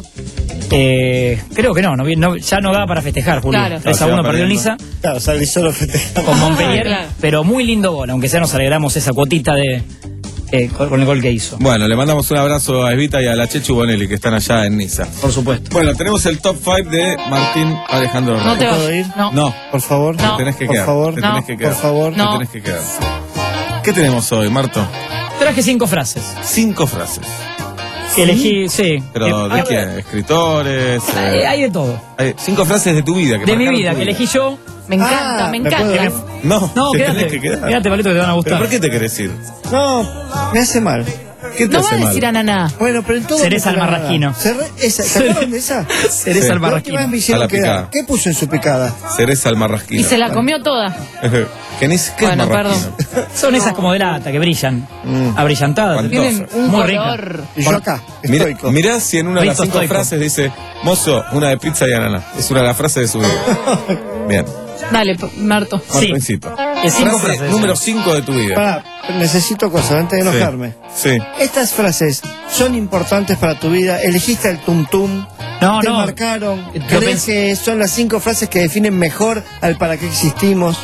eh, creo que no, no, vi- no, ya no da para festejar, Julio. Claro. tres a No, se uno va perdió el perdiendo. Niza Claro, salí solo festejando. con Montpellier, Claro. pero muy lindo gol, aunque sea nos alegramos esa cuotita de eh, con con el gol que hizo. Bueno, le mandamos un abrazo a Evita y a la Chechu Bonelli, que están allá en Niza. Por supuesto. Bueno, tenemos el top cinco de Martín Alejandro No te Reyes. ¿Puedo vayas. ir? No. No, Por favor. te No. tenés que Por quedar. favor. te No. tenés que quedar. Por favor. Te No. tenés que quedar. ¿Qué tenemos hoy, Marto? Traje cinco frases. Cinco frases. Que elegí, sí. ¿Pero Que- de quién? ¿Escritores? Hay, Eh, hay de todo. hay cinco frases de tu vida. Que De mi marcaron vida, tu que elegí yo. Me encanta, Ah, me ¿me encanta. puedo No, No, te quédate. tenés que quedar. Quédate, Palito, que te van a ¿Pero gustar. por qué te querés ir? No, me hace mal. ¿Qué te No va hace a mal? decir a Naná. Bueno, pero en todo. Cereza me al queda marrasquino. nada. Cerre- esa, ¿Se acuerdan de esa? Cereza Sí. al La última marrasquino. vez me A hicieron la quedar. picada. ¿Qué puso en su picada? Cereza al marrasquino. Y se la comió toda. ¿Qué, ni, ¿qué Bueno, es marrasquino? Son esas como de lata, que brillan. Mm. Abrillantadas. Cuantosas. Tienen un Muy color. Y yo acá, Mira, estoico. mirá si en una de las Rico cinco estoico. frases dice, mozo, una de pizza y ananá. Es una de las frases de su vida. Bien. Dale, p- Marto. Sí. Martincito. Es cinco Frase frases. número cinco de tu vida. Pará, necesito cosas antes de Sí. enojarme. Sí. Estas frases son importantes para tu vida. Elegiste el tum tum. No, te no. marcaron. Yo ¿Crees pens- que son las cinco frases que definen mejor al para qué existimos?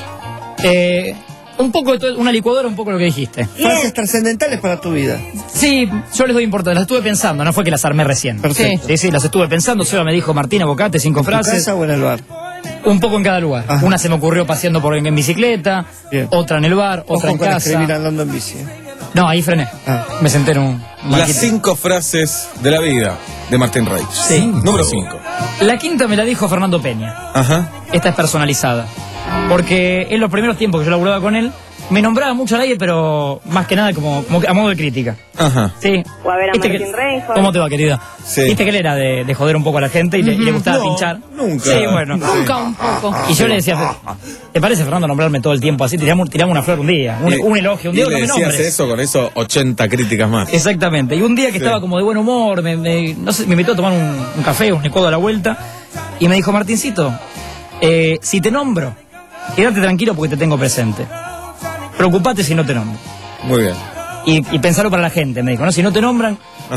Eh, un poco de todo, una licuadora, un poco lo que dijiste. Frases trascendentales para tu vida. Sí, yo les doy importancia, las estuve pensando, no fue que las armé recién. Perfecto. Sí, sí, las estuve pensando. Seba me dijo, Martín, abocate, cinco ¿En tu frases. casa o en el bar? Un poco en cada lugar. Ajá. Una se me ocurrió paseando por en, en bicicleta, Bien. otra en el bar, Ojo otra en con casa. escribir andando en bici. ¿eh? No, ahí frené. Ah. Me senté en un un Las banquito. cinco frases de la vida de Martín Reich. Sí. Número cinco. La quinta me la dijo Fernando Peña. Ajá. Esta es personalizada. Porque en los primeros tiempos que yo laburaba con él, me nombraba mucho al aire, pero más que nada como, como que a modo de crítica. Ajá. Sí. O a ver a Viste Martín que- Reinhold. ¿Cómo te va, querida? Sí. Viste que él era de, de joder un poco a la gente y le, y le gustaba No, pinchar. nunca. Sí, bueno. Nunca un poco. Y yo le decía, ¿te parece, Fernando, nombrarme todo el tiempo así? Tiramos, tiramos una flor un día, un, Y- un elogio, un y día, no le me decías nombres. eso con eso ochenta críticas más. Exactamente. Y un día que Sí. estaba como de buen humor, me, me- no sé, me invitó a tomar un, un café, un licuado a la vuelta, y me dijo, Martincito, eh, si te nombro, quédate tranquilo porque te tengo presente. Preocupate si no te nombro. Muy bien. Y, y pensarlo para la gente, me dijo, ¿no? Si no te nombran, Ajá.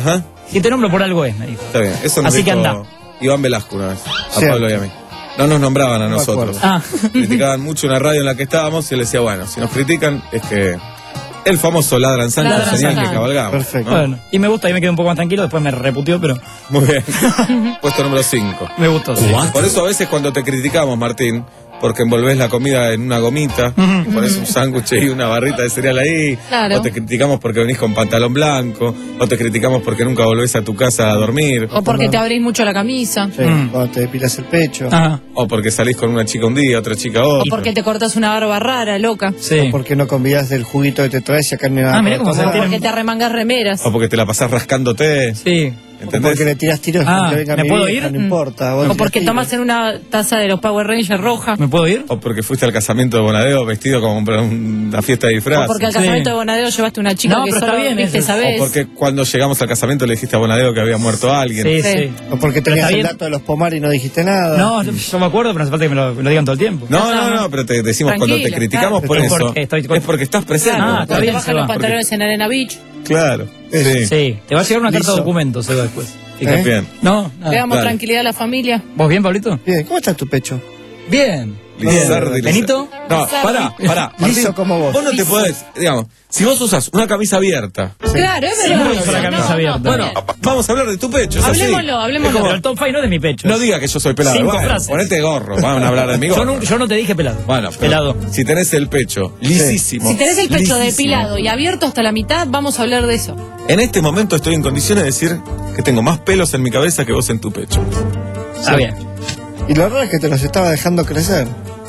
Si te nombro por algo es, me dijo. Está bien, eso nos Así que dijo anda. Iván Velasco una vez, a Sí. Pablo y a mí. No nos nombraban a No me nosotros. acuerdo. Ah. Criticaban mucho una radio en la que estábamos y él decía, bueno, si nos critican es que el famoso ladran santa Ladran señal Santa. que cabalgamos. Perfecto. ¿no? Bueno, y me gusta, y me quedo un poco más tranquilo, después me reputió, pero Muy bien. Puesto número cinco. me gustó. Sí. Por eso a veces cuando te criticamos, Martín, porque envolvés la comida en una gomita, y pones un sándwich y una barrita de cereal ahí, Claro. o te criticamos porque venís con pantalón blanco, o te criticamos porque nunca volvés a tu casa a dormir, O porque te abrís mucho la camisa. Sí, cuando te depilas el pecho. Ajá. o porque salís con una chica un día, otra chica O otro. porque te cortas una barba rara, loca. Sí. O porque no convidas del juguito que te traes y acá no Ah, mirá cómo se O tienen- porque te arremangas remeras. O porque te la pasás rascándote. Sí. O porque le tiras tiros Ah, que venga ¿me mi puedo vieja, ir? no importa. vos O le porque tiras tomas en una taza de los Power Rangers roja. ¿Me puedo ir? O porque fuiste al casamiento de Bonadeo vestido como para una fiesta de disfraz. O porque al Sí. casamiento de Bonadeo llevaste una chica No, que pero solo está bien viste eso. esa O vez. porque cuando llegamos al casamiento le dijiste a Bonadeo que había muerto alguien. Sí, Sí. sí. tiros. O porque Pero tenías está el bien. dato de los Pomar y no dijiste nada. No, yo, yo me acuerdo, pero no hace falta que me lo, me lo digan todo el tiempo. No, no, no, pero te decimos cuando te Tranquilo, criticamos claro. por Es eso. porque estoy- Es porque estás presente. Claro, Ah, cuando está te bien, bajan se los va. pantalones en Arena Beach. Claro. Sí. Sí. Te va a llegar una carta Liso. de documentos Seba, después. Fíjate. ¿Eh? Bien. No, nada. Le damos dale. tranquilidad a la familia. ¿Vos bien, Pablito? Bien, ¿cómo está tu pecho? Bien. Lizardi, Bien. ¿Benito? No, Lizardi. pará, pará. Liso Martín, como vos. Vos no te podés, digamos, si vos usas una camisa abierta. Claro, es Sí, verdad. uso la camisa No, abierta. no, Bueno, vamos a hablar de tu pecho. Es así. Hablemoslo, hablemoslo. Es como- Pero el top five no es de mi pecho. no diga que yo soy pelado. Cinco Bueno, frases. ponete gorro, vamos a hablar de mi Yo gorro. no, yo no te dije pelado. Bueno, pero pelado. si tenés el pecho lisísimo. Si tenés el pecho lisísimo. depilado y abierto hasta la mitad, vamos a hablar de eso. En este momento estoy en condiciones de decir que tengo más pelos en mi cabeza que vos en tu pecho. Está bien. Y lo raro es que te los estaba dejando crecer.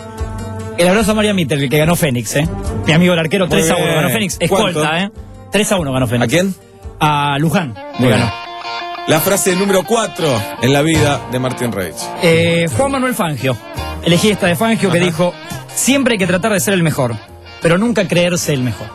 El abrazo a María Mitter, el que ganó Fénix, ¿eh? Mi amigo el arquero, Muy tres a uno. bien. Ganó Fénix. ¿Cuánto? Escolta, ¿eh? tres a uno ganó Fénix. ¿A quién? A Luján. Muy le bien. ganó. La frase número cuatro en la vida de Martín Reich. Eh, Juan Manuel Fangio. Elegí esta de Fangio que Ajá. dijo: siempre hay que tratar de ser el mejor, pero nunca creerse el mejor.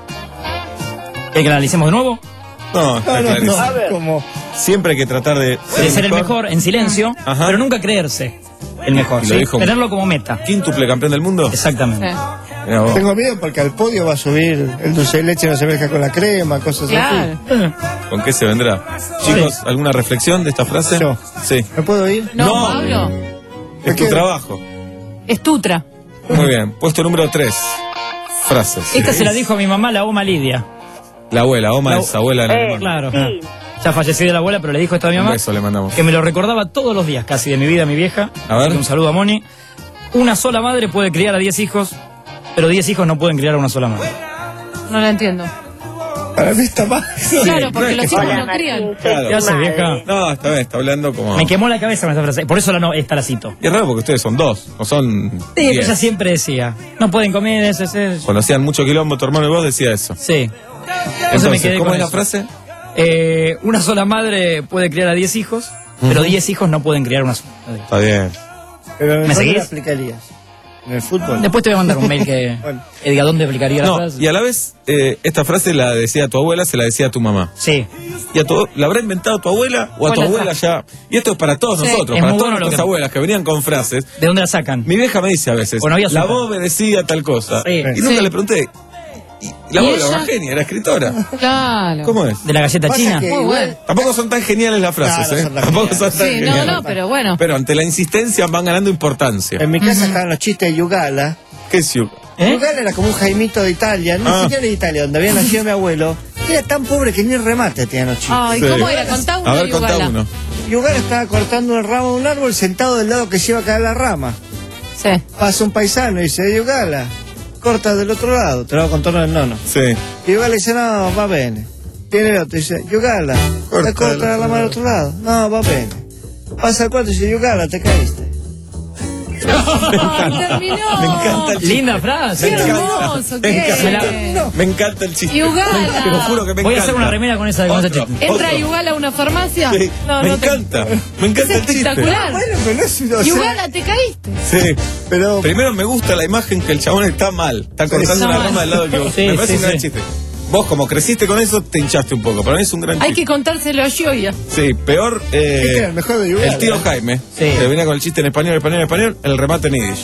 ¿Quieres que la analicemos de nuevo? No, está No, no, clarísimo. no. Como Siempre hay que tratar de De ser el mejor en silencio, Ajá. pero nunca creerse el mejor. Y lo ¿sí? dijo- Tenerlo como meta. Quíntuple campeón del mundo. Exactamente. Mirá vos. tengo miedo porque al podio va a subir el dulce de leche no se mezcla con la crema, cosas Claro. así. ¿Con qué se vendrá? Chicos, ¿alguna reflexión de esta frase? Yo. Sí. ¿Me puedo ir? No, No. Pablo. Es tu qué? trabajo. Es Tutra. Muy bien. Puesto número tres. Frases. Esta se la dijo a mi mamá, la Oma Lidia. La abuela, Oma La- es abuela de la hermana. Claro. Ya falleció de la abuela, pero le dijo esto a mi Un mamá. beso le mandamos. Que me lo recordaba todos los días, casi de mi vida, mi vieja. A ver. Así que un saludo a Moni. Una sola madre puede criar a diez hijos, pero diez hijos no pueden criar a una sola madre. No la entiendo. Para mí está mal. Claro, porque no es los que hijos sea- no crían. Claro. ¿Qué hace, vieja? No, esta vez está hablando como. Me quemó la cabeza con esta frase. Por eso la no, esta la cito. Y es raro porque ustedes son dos, no son. Sí, pero diez. ella siempre decía, no pueden comer eso, eso, eso. Cuando hacían mucho quilombo, tu hermano y vos decía eso. Sí. Entonces, me quedé ¿cómo con es la eso. frase? Eh, una sola madre puede criar a diez hijos, pero diez hijos no pueden criar una sola madre. Está bien. Pero en ¿Me ¿dónde seguís? la aplicarías? ¿En el fútbol? Después te voy a mandar un mail que Bueno. que diga dónde aplicaría la No, frase. y a la vez, eh, esta frase la decía tu abuela, se la decía a tu mamá. Sí. ¿Y a tu, la habrá inventado tu abuela o a tu Hola, abuela ya? Y esto es para todos Sí. nosotros, Es para muy todas bueno lo nuestras que- abuelas que venían con frases. ¿De dónde la sacan? Mi vieja me dice a veces, Bueno, había la azúcar. voz me decía tal cosa. Sí. Y nunca Sí. le pregunté. Y la ¿Y abuela era ella? una genia, era escritora. Claro. ¿Cómo es? ¿De la galleta Pasa china? que Muy igual- bueno. Tampoco son tan geniales las frases, No, no ¿eh? son tan Tampoco geniales. son tan Sí, no, geniales. no, pero bueno. Pero ante la insistencia van ganando importancia. En mi casa estaban los chistes de Yugala. ¿Qué es Yu? ¿Eh? Yugala era como un Jaimito de Italia, ni Ah. siquiera de Italia, donde había nacido mi abuelo. Era tan pobre que ni remate tenían los chistes. Ay, Sí. ¿cómo era? Contá uno A ver, de contá Yugala. uno. Yugala estaba cortando el ramo de un árbol sentado del lado que se iba a caer la rama. Sí. Pasa un paisano y dice, Yugala, corta del otro lado, te lo hago con tono del nono. Sí. Y Yugala dice, no, va bene. Viene el otro y dice, Yugala, Corta corta, corta del la otro rama del otro lado. No, va bene. Pasa el cuarto y dice, Yugala, te caíste. Ay, terminó. Me encanta el chiste. Linda frase. Qué Me encanta. hermoso, Me qué. encanta. Me encanta el chiste. Yugala. Te lo juro que me Voy a encanta. hacer una remera con esa con ese Otro. chiste. Entra Otro. Yugala a una farmacia. Sí, No, me no te- encanta. Me encanta Es el chiste. espectacular. Bueno, pero no es o sea, Yugala, te caíste. Sí. pero Primero me gusta la imagen que el chabón está mal. Está cortando está una mal. rama del lado que vos. Sí, me parece sí, un gran sí. chiste. Vos, como creciste con eso, te hinchaste un poco. Para mí es un gran Hay chiste. que contárselo a Gioia. Sí, peor. Eh, Este era el mejor de Yugala, el tío ¿eh? Jaime. Sí. Que venía con el chiste en español, español, español. El remate en Yiddish.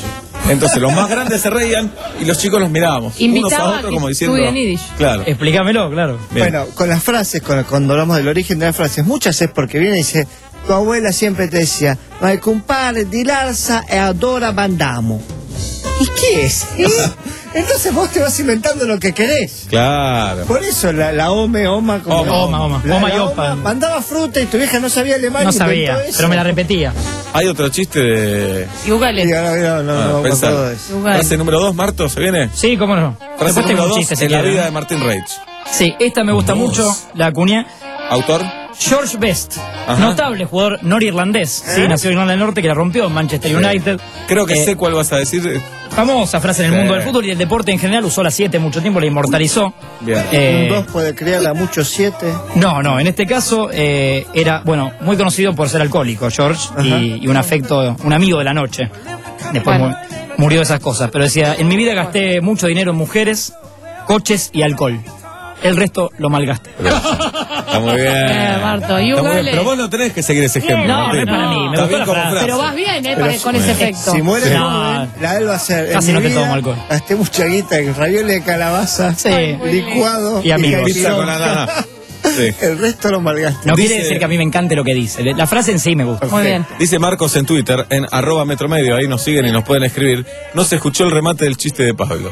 Entonces los más grandes se reían y los chicos los mirábamos. Invitaba unos a otros que como diciendo. estudien Yiddish. Claro. Explícamelo, claro. Bien. Bueno, con las frases, con, cuando hablamos del origen de las frases, muchas es porque viene y dice, tu abuela siempre te decía, ma il compare di Larsa e adora Bandamo. ¿Y qué es? ¿Eh? Entonces vos te vas inventando lo que querés. Claro. Por eso la, la Ome, Oma, como Oma, Oma, Oma. La, Oma la y Opa. Oma mandaba fruta y tu vieja no sabía alemán. No y inventó sabía, eso. pero me la repetía. Hay otro chiste de. Yugale. No, no, no, Ah, no, me pensar. acuerdo de eso. Frase número dos, Marto, ¿se viene? Sí, cómo no. Frase Después tengo número un dos chiste, si en la quieren. vida de Martin Reich. Sí, esta me gusta Dos. mucho, la acuñé. Autor. George Best, Ajá. notable jugador norirlandés, sí, nació en Irlanda del Norte, que la rompió en Manchester United. Creo que Eh, sé cuál vas a decir. Famosa frase en el Sí. mundo del fútbol y del deporte en general, usó la siete mucho tiempo, la inmortalizó. Bien. Eh, Un dos puede criar a muchos siete. No, no, en este caso eh, era, bueno, muy conocido por ser alcohólico, George, y, y un afecto, un amigo de la noche. Después Bueno. mu- murió de esas cosas, pero decía, en mi vida gasté mucho dinero en mujeres, coches y alcohol. El resto lo malgasté. Está muy bien. Eh, Marto, Está muy bien, Yugale. Pero vos no tenés que seguir ese ejemplo. No, no Martín. es para mí, me Está gustó bien la como frase. frase. Pero vas bien, ¿eh? Pero Para- con ese efecto. Si muere Sí. joven, la él va a ser. Casi en no mi te vida, tomo alcohol. Gasté mucha guita en ravioli de calabaza, Sí. licuado Y amigos. Pizza con ananá. Sí. El resto lo malgasté. No Dice- quiere decir que a mí me encante lo que dice. La frase en sí me gusta. Muy bien. Dice Marcos en Twitter, en arroba metromedio, ahí nos siguen y nos pueden escribir. No se escuchó el remate del chiste de Pablo.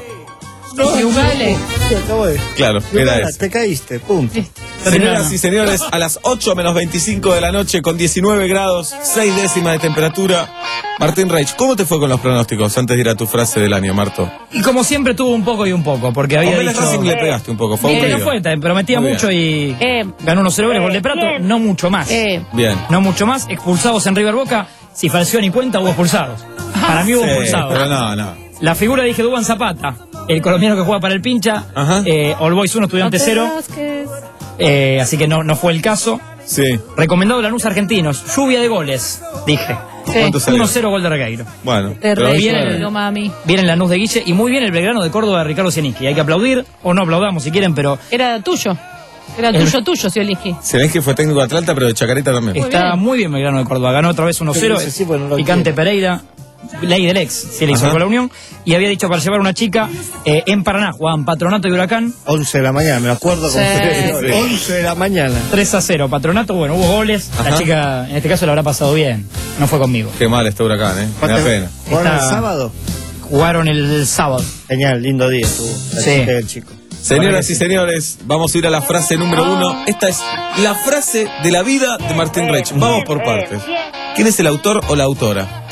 Yugale. Se acabó de- Claro, era Yugala, ese. te caíste, punto. Señoras y señores, a las ocho menos veinticinco de la noche, con diecinueve grados, seis décimas de temperatura. Martín Reich, ¿cómo te fue con los pronósticos antes de ir a tu frase del año, Marto? Y como siempre tuvo un poco y un poco, porque había A Vélez dicho... Racing le pegaste un poco, fue Eh, no aburrido. fue, te prometía Muy mucho y Eh. ganó uno cero goles, gol de Prato, no mucho más. Eh, Bien. No mucho más, expulsados en River Boca, si falseó ni cuenta hubo expulsados. Para mí hubo Sí, expulsados. pero no, no. La figura dije Duván Zapata, el colombiano que juega para el Pincha, Ajá. eh, All Boys uno, Estudiante cero, Vázquez. eh, así que no, no fue el caso. Sí. Recomendado Lanús Argentinos, lluvia de goles, dije. ¿Cuánto salió? uno cero gol de Regueiro. Bueno. Te pero reí, viene el- digo, mami. Viene el Lanús de Guille y muy bien el Belgrano de Córdoba de Ricardo Zielinski. Hay que aplaudir o no aplaudamos si quieren, pero Era tuyo. Era El- tuyo, tuyo, Zielinski. Zelensky fue técnico de Atlanta, pero de Chacarita también. está muy bien Belgrano de Córdoba. Ganó otra vez uno cero. Sí, sí, bueno, no lo Picante quiero. Pereira, ley del ex, se le hizo Ajá. con la Unión. Y había dicho para llevar una chica eh, en Paraná, jugaban Patronato y Huracán. once de la mañana, me acuerdo Sí. como once de la mañana. tres a cero. Patronato, bueno, hubo goles. La Ajá. chica, en este caso, la habrá pasado bien. No fue conmigo. Qué mal está Huracán, ¿eh? Me da pena. ¿Jugaron el Está- sábado? Jugaron el, el sábado. Genial, lindo día tuvo. La Sí. chica del chico. Señoras y señores, vamos a ir a la frase número uno. Esta es la frase de la vida de Martín Reich. Vamos por partes. ¿Quién es el autor o la autora?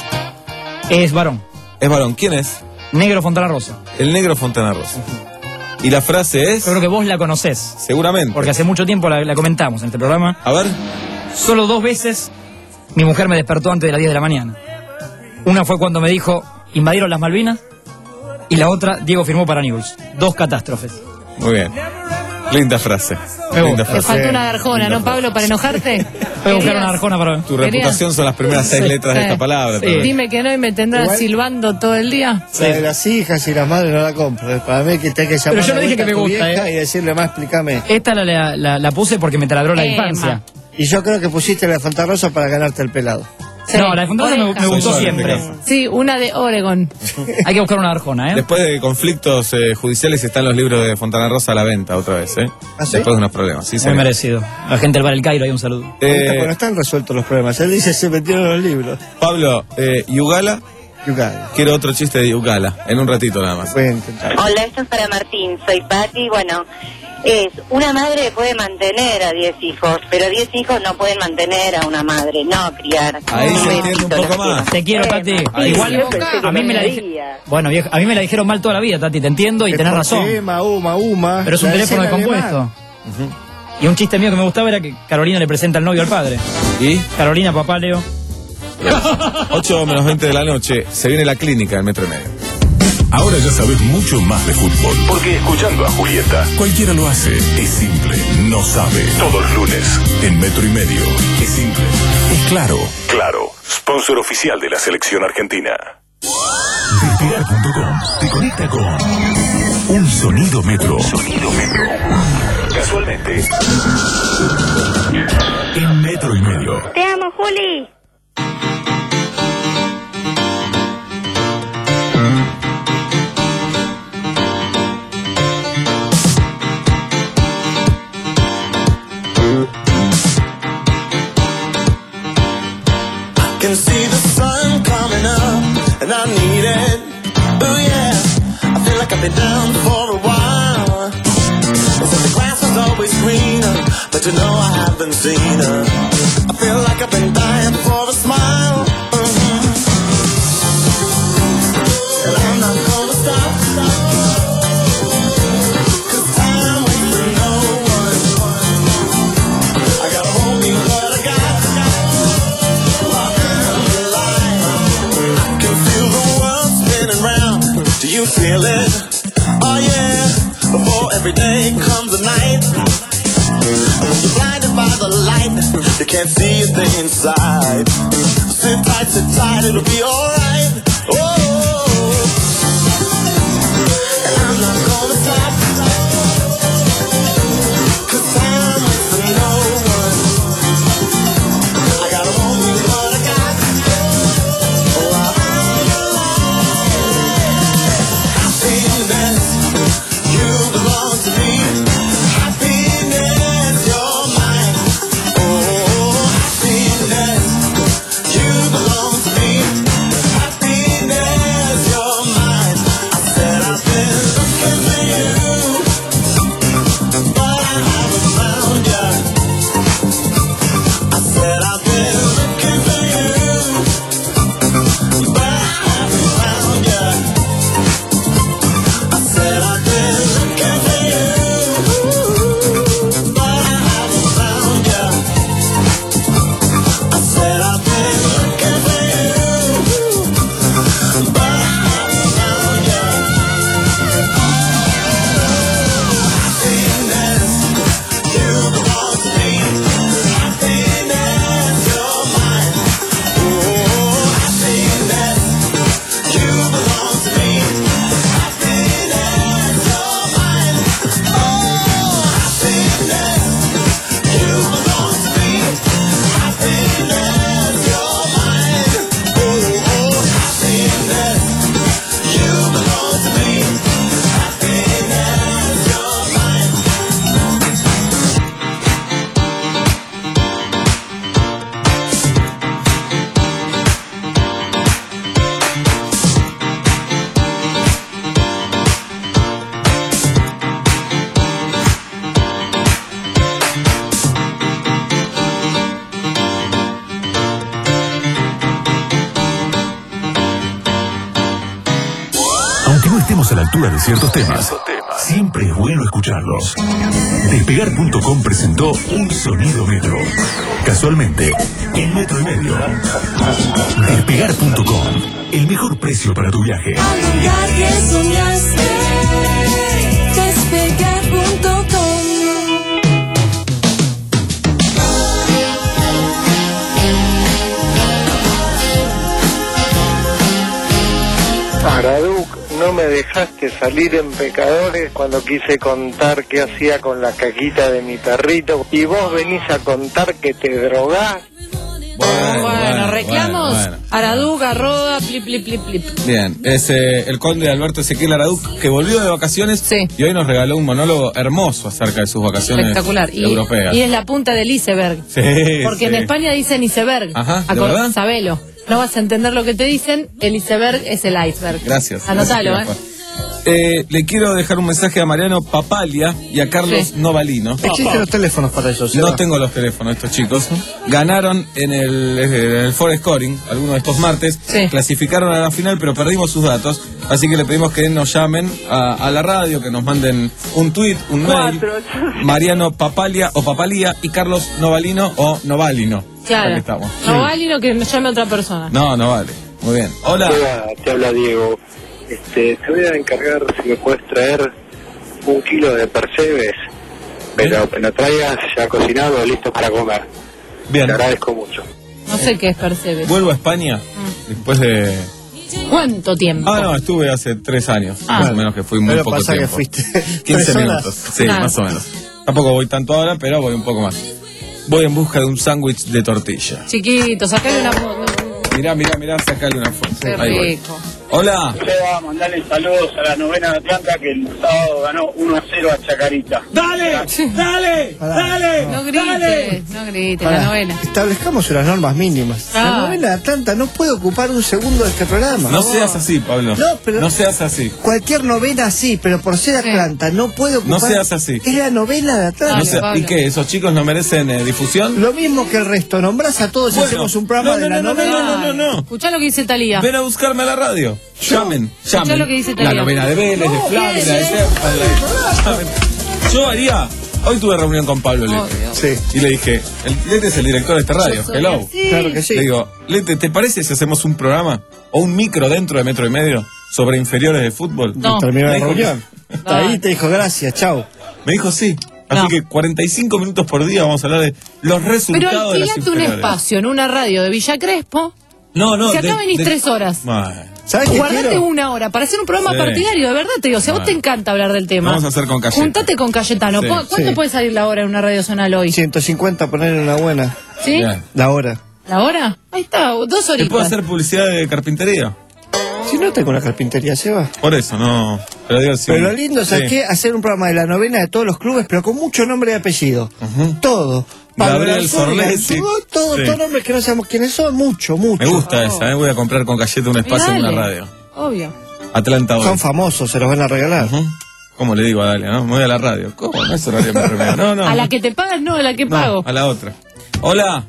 Es varón. Es varón. ¿Quién es? Negro Fontana Rosa. El negro Fontana Rosa. Y la frase es... Yo creo que vos la conocés. Seguramente. Porque hace mucho tiempo la, la comentamos en este programa. A ver. Solo dos veces mi mujer me despertó antes de las diez de la mañana. Una fue cuando me dijo, invadieron las Malvinas. Y la otra, Diego firmó para Newell's. Dos catástrofes. Muy bien. Linda frase. Me Linda gusta. Te frase. falta una garjona, ¿no, Pablo, para enojarte? Voy a buscar Querías- una arjona para... Tu Quería- reputación son las primeras seis Sí. letras de esta palabra. Sí. tal vez. Dime que no y me tendrás Igual- silbando todo el día. La de las hijas y las madres no la compro. Para mí que te hay que llamar Pero yo no de dije vuelta que a me tu gusta, vieja eh. y decirle más, explícame. Esta la, la, la- la puse porque me taladró la Emma. infancia. Y yo creo que pusiste la de Fontana Rosa para ganarte el pelado. Sí. No, la de Fontana me, me Oreja. gustó Soy yo, en siempre. mi caso. Sí, una de Oregon. Hay que buscar una arjona, ¿eh? Después de conflictos eh, judiciales están los libros de Fontana Rosa a la venta otra vez, ¿eh? ¿Ah, sí? Después de unos problemas. Sí, Muy señor. merecido. La gente del Bar El Cairo, hay un saludo. Ahorita, Eh, bueno, están resueltos los problemas. Él dice se metieron los libros. Pablo, eh, Yugala, Yucatán. quiero otro chiste de Yugala, en un ratito nada más. Voy a intentar. Hola, esto es para Martín, soy Patti. Bueno, es una madre puede mantener a diez hijos, pero diez hijos no pueden mantener a una madre, no criar. Ahí se entiende un besito, poco los más. Te quiero, Tati. Ahí Igual, sí. Yo pensé que a mí me la me dije... reía. Bueno, vieja, a mí me la dijeron mal toda la vida, Tati, te entiendo y tenés razón. Uma, uma, uma. Pero es un La teléfono decía en descompuesto. alemán. Y un chiste mío que me gustaba era que Carolina le presenta al novio al padre. ¿Y? Carolina, papá, Leo. ocho menos veinte de la noche, se viene la clínica en Metro y Medio. Ahora ya sabes mucho más de fútbol. Porque escuchando a Julieta, cualquiera lo hace. Es simple, no sabe. Todos los lunes, en Metro y Medio. Es simple, es claro. Claro, sponsor oficial de la selección argentina. Respirar punto com te conecta con un sonido metro. Sonido metro. Casualmente, en Metro y Medio. Te amo, Juli. can see the sun coming up, and I need it. Oh yeah, I feel like I've been down for a while. They said the grass was always greener, but you know I haven't seen her. I feel like I've been dying for a smile. Mm-hmm. And I'm not gonna stop, stop. Cause time waits for no one. I gotta hold me what I got. While I'm alive, I can feel the world spinning round. Do you feel it? Oh yeah. Before every day comes a night, you're blinded by the light, you can't see a thing inside. Sit tight, sit tight, it'll be alright. Oh, and I'm not gonna stop, cause time waits for no one. I gotta hold me what I got. Oh, I'm alive. Happiness, you belong to me. Happiness, you're mine. Oh, happiness, you belong to me. Happiness, you're mine. I said I've been looking for you, but I haven't found you. I said I've been looking for you, but I haven't found you. I said I've been looking for you, but I haven't found you. I said I've been looking for you, but I haven't found you. Happiness, you belong to me. Happiness, you're mine. Oh, happiness, you belong to me. Happiness, you're mine. Oh, happiness, you belong to me. Happiness, you're mine. Oh, happiness, you belong to me. Happiness, you're mine. Aunque no estemos a la altura de ciertos temas, siempre es bueno escucharlos. Despegar punto com presentó Un Sonido Metro. Casualmente, en metro y medio. Despegar punto com, el mejor precio para tu viaje. Lugar que soñaste, despegar punto com. Araduc, no me dejaste salir en Pecadores cuando quise contar qué hacía con la caquita de mi perrito y vos venís a contar que te drogás. Bueno, Bueno, reclamos. bueno, bueno. Araduc, Arroda, plip, plip, plip, plip. Bien, es eh, el conde Alberto Ezequiel Araduc, que volvió de vacaciones y hoy nos regaló un monólogo hermoso acerca de sus vacaciones Espectacular. Y, europeas. y es la punta del iceberg. Sí, Porque en sí. España dicen iceberg. Ajá, ¿de Acor- verdad? Sabelo. No vas a entender lo que te dicen. El iceberg es el iceberg. Gracias. Anotalo, Gracias, ¿eh? Eh, le quiero dejar un mensaje a Mariano Papalia y a Carlos Sí. Novalino. Existen los teléfonos para eso, No tengo los teléfonos estos chicos. Ganaron en el, en el For Scoring, algunos de estos martes. Clasificaron a la final, pero perdimos sus datos. Así que le pedimos que nos llamen a, a la radio, que nos manden un tweet, un mail. Mariano Papalia o Papalia y Carlos Novalino o Novalino. Claro. Aquí estamos. No vale lo que nos llame otra persona. No, no vale. Muy bien. Hola. Hola, te habla Diego. Este, te voy a encargar si me puedes traer un kilo de percebes, pero que lo traigas ya cocinado, listo para comer. Bien. Te agradezco mucho. No sé qué es percebe. Vuelvo a España después de... ¿Cuánto tiempo? Ah, no, estuve hace tres años, Ah. más o menos, que fui muy Pero poco pasa que tiempo. fuiste quince tres horas. minutos, sí, Ah. más o menos. Tampoco voy tanto ahora, pero voy un poco más. Voy en busca de un sándwich de tortilla. Chiquito, sacale una foto. Mirá, mirá, mirá, sacale una foto. Qué Ahí voy. rico. Hola. Seba, mandale saludos a la novena de Atlanta que el sábado ganó uno a cero a Chacarita. ¡Dale! ¡Dale! ¡Dale! No grites, no grites, Pará, la novena. Establezcamos unas normas mínimas. Ah. La novena de Atlanta no puede ocupar un segundo de este programa. No seas así, Pablo. No, pero- No seas así. Cualquier novena sí, pero por ser Atlanta no puede ocupar. No seas así. Es la novena de Atlanta. No sea- ¿Y qué? ¿Esos chicos no merecen eh, difusión? Lo mismo que el resto. Nombrás a todos y Bueno, hacemos un programa no, de no, la no, no, novena. no, no, no, no. Escuchá lo que dice Talía. Ven a buscarme a la radio. Llamen, Escuchá llamen. lo que dice La Talía. novena de Vélez, de No, Flavia, bien, de bien. Serpa, de- llamen. Yo haría. Hoy tuve reunión con Pablo Lete. Obvio. Sí. Y le dije, el, Lete es el director de esta radio. Yo soy Hello. así. Claro que sí. Le digo, Lete, ¿te parece si hacemos un programa o un micro dentro de metro y medio sobre inferiores de fútbol? No. Terminó Me la dijo reunión. que- Está ahí te dijo gracias, chao. Me dijo sí. Así No. que cuarenta y cinco minutos por día vamos a hablar de los Pero resultados de las alquilate un inferiores. espacio en una radio de Villa Crespo. No, no. Si acá de- venís de- tres horas. Bueno, ¿Sabes qué Guardate quiero? una hora para hacer un programa Sí. partidario, de verdad te digo. Si a vos Bueno. te encanta hablar del tema, vamos a hacer con Cayeta. juntate con Cayetano. Sí. ¿Cu- ¿Cuánto Sí. puede salir la hora en una radio zonal hoy? ciento cincuenta, ponerle una buena. ¿Sí? Bien. La hora. ¿La hora? Ahí está, dos ¿Te puedo horitas. hacer publicidad de carpintería? Si no tengo una carpintería, se va. Por eso, no. Pero digo, sí. Pero lo lindo, ¿sabes Sí. qué? Hacer un programa de la novena de todos los clubes, pero con mucho nombre y apellido. Ujú. Todo. Pablo Gabriel Lanzoni, Sorlesi. todo, todo, Sí. todos nombres que no sabemos quiénes son, mucho, mucho. Me gusta esa, ¿eh? Voy a comprar con Cayeta un espacio en Dale. una radio. Obvio. Atlanta hoy. Son famosos, se los van a regalar. Ujú. ¿Cómo le digo a Dalia, no? Me voy a la radio. ¿Cómo? No es horario de remedio. No, no. A la que te pagas, no, a la que No, pago. a la otra. Hola.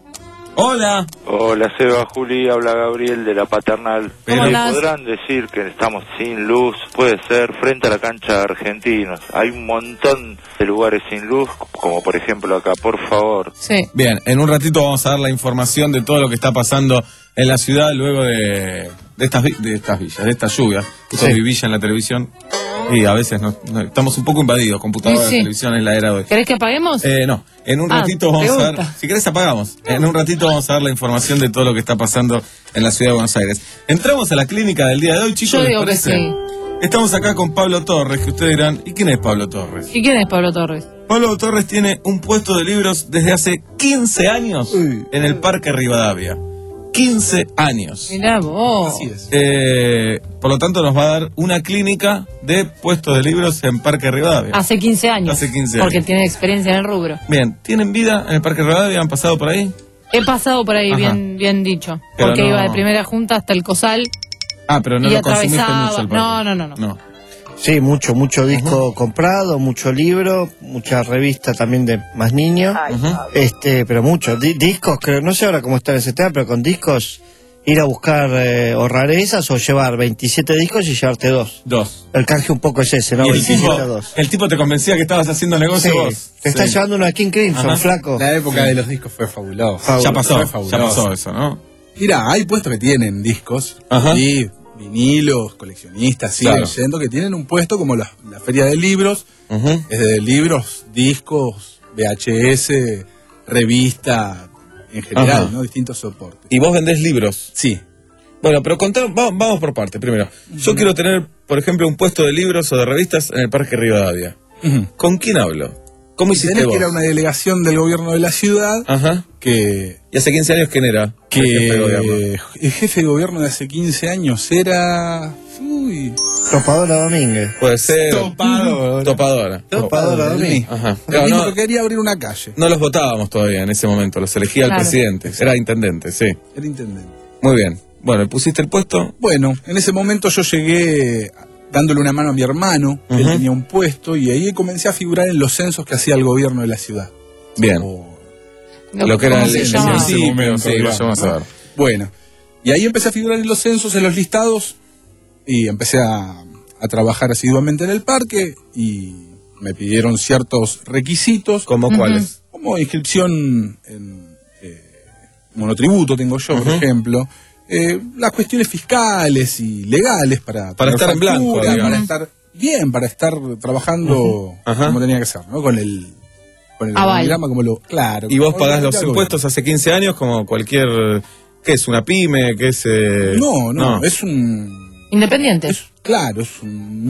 Hola. Hola Seba, Juli, habla Gabriel de la Paternal. ¿Cómo Me andás? podrán decir que estamos sin luz, puede ser frente a la cancha de Argentinos. Hay un montón de lugares sin luz, como por ejemplo acá, por favor. Sí. Bien, en un ratito vamos a dar la información de todo lo que está pasando en la ciudad luego de, de, estas, vi- de estas villas, de esta lluvia. Justo Sí. vi villa en la televisión y a veces no- no- estamos un poco invadidos, computadora, Sí, sí. televisión en la era de hoy. ¿Querés que apaguemos? Eh, no, en un Ah, ratito vamos a pregunta. dar, si querés apagamos, en un ratito vamos a dar la información de todo lo que está pasando en la ciudad de Buenos Aires. Entramos a la clínica del día de hoy, chicos, Yo ¿les digo que parece? sí. Estamos acá con Pablo Torres, que ustedes dirán, ¿y quién es Pablo Torres? ¿Y quién es Pablo Torres? Pablo Torres tiene un puesto de libros desde hace quince años en el Parque Rivadavia. quince años. Mirá vos. Así es. Eh, por lo tanto, nos va a dar una clínica de puestos de libros en Parque Rivadavia. Hace quince años. Hace quince Porque años. tiene experiencia en el rubro. Bien, ¿tienen vida en el Parque Rivadavia? ¿Han pasado por ahí? He pasado por ahí, Ajá. bien bien dicho. Pero Porque no- iba de primera junta hasta el Cosal Ah, pero no y lo consumiste atravesaba. mucho el parque. No, no, no, no. No. Sí, mucho, mucho disco comprado, mucho libro, mucha revista también de más niños. Este, pero mucho. Di- discos, creo, no sé ahora cómo está ese tema, pero con discos ir a buscar eh, o rarezas o llevar veintisiete discos y llevarte dos. Dos. El canje un poco es ese, ¿no? Y el veintisiete tipo, a dos. el tipo te convencía que estabas haciendo negocio Sí, vos. te estás Sí. llevando uno a King Crimson, Ajá. flaco. La época Sí. de los discos fue fabulosa. Fabuloso. Ya pasó, Fue ya fabuloso. pasó eso, ¿no? Mira, hay puestos que tienen discos Ajá. y vinilos, coleccionistas, siguen Claro. yendo, que tienen un puesto como la, la feria de libros, Ujú. es de libros, discos, V H S, revista, en general, Ajá. ¿no? Distintos soportes. ¿Y vos vendés libros? Sí. Bueno, pero contá, va- vamos por partes. Primero, yo quiero tener, por ejemplo, un puesto de libros o de revistas en el Parque Rivadavia. Ujú. ¿Con quién hablo? ¿Cómo hiciste Tenés vos? que ir a una delegación del gobierno de la ciudad Ajá. que... ¿Y hace quince años quién era? que El jefe de gobierno. el jefe de gobierno de hace quince años era... Uy, Topadora Domínguez. Puede ser. Topadora. Topadora. Topadora Domínguez. Ajá. el Claro, mismo no, que quería abrir una calle. no los votábamos todavía en ese momento, los elegía Claro. el presidente. Era intendente, sí. Era intendente. Muy bien. Bueno, ¿le pusiste el puesto? Bueno, en ese momento yo llegué dándole una mano a mi hermano, él Ujú. tenía un puesto y ahí comencé a figurar en los censos que hacía el gobierno de la ciudad. Bien. O- Lo que era ¿Cómo el, se el llama? municipio, momento, sí, digamos, vamos a ¿no? ver. Bueno, y ahí empecé a figurar en los censos, en los listados, y empecé a, a trabajar asiduamente en el parque y me pidieron ciertos requisitos. ¿Cómo Ujú. cuáles? Como inscripción en eh, monotributo tengo yo, por Ujú. ejemplo. Eh, las cuestiones fiscales y legales para, Para tener estar en blanco, factura, digamos. para estar bien, para estar trabajando Ajá. como tenía que ser, ¿no? Con el con el Aval. organigrama como lo claro. ¿Y vos como pagás lo- los algo impuestos hace quince años como cualquier... ¿Qué es? ¿Una pyme? ¿Qué es...? eh? bien. No, no, es un Independiente. claro, es un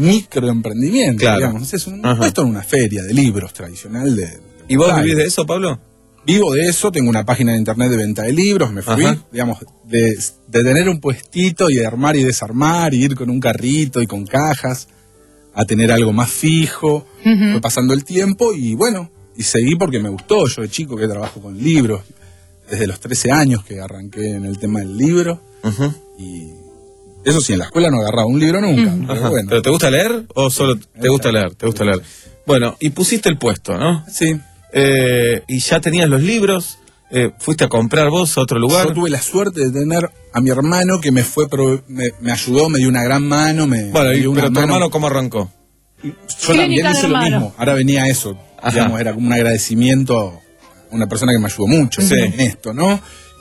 microemprendimiento, Claro. digamos. Es un Ajá. puesto en una feria de libros tradicional de, de ¿Y vos Buenos vivís de Aires. eso, Pablo? vivo de eso, tengo una página de internet de venta de libros, me fui, Ajá. digamos, de, de tener un puestito y de armar y desarmar, y ir con un carrito y con cajas, a tener algo más fijo. Uh-huh. Fue pasando el tiempo y bueno, y seguí porque me gustó. Yo de chico que trabajo con libros, desde los trece años que arranqué en el tema del libro. Uh-huh. Y eso sí, en la escuela no agarraba un libro nunca. Uh-huh. Pero, bueno. ¿Pero te gusta leer o solo te gusta leer? Te gusta leer. Bueno, y pusiste el puesto, ¿no? Sí. Eh, y ya tenías los libros, eh, fuiste a comprar vos a otro lugar. Yo tuve la suerte de tener a mi hermano que me fue pro, me, me ayudó, me dio una gran mano. Me, bueno, me dio una pero tu hermano, ¿cómo arrancó? Yo también hice lo mismo. Ahora venía eso. Digamos, era como un agradecimiento a una persona que me ayudó mucho sí. en esto, ¿no?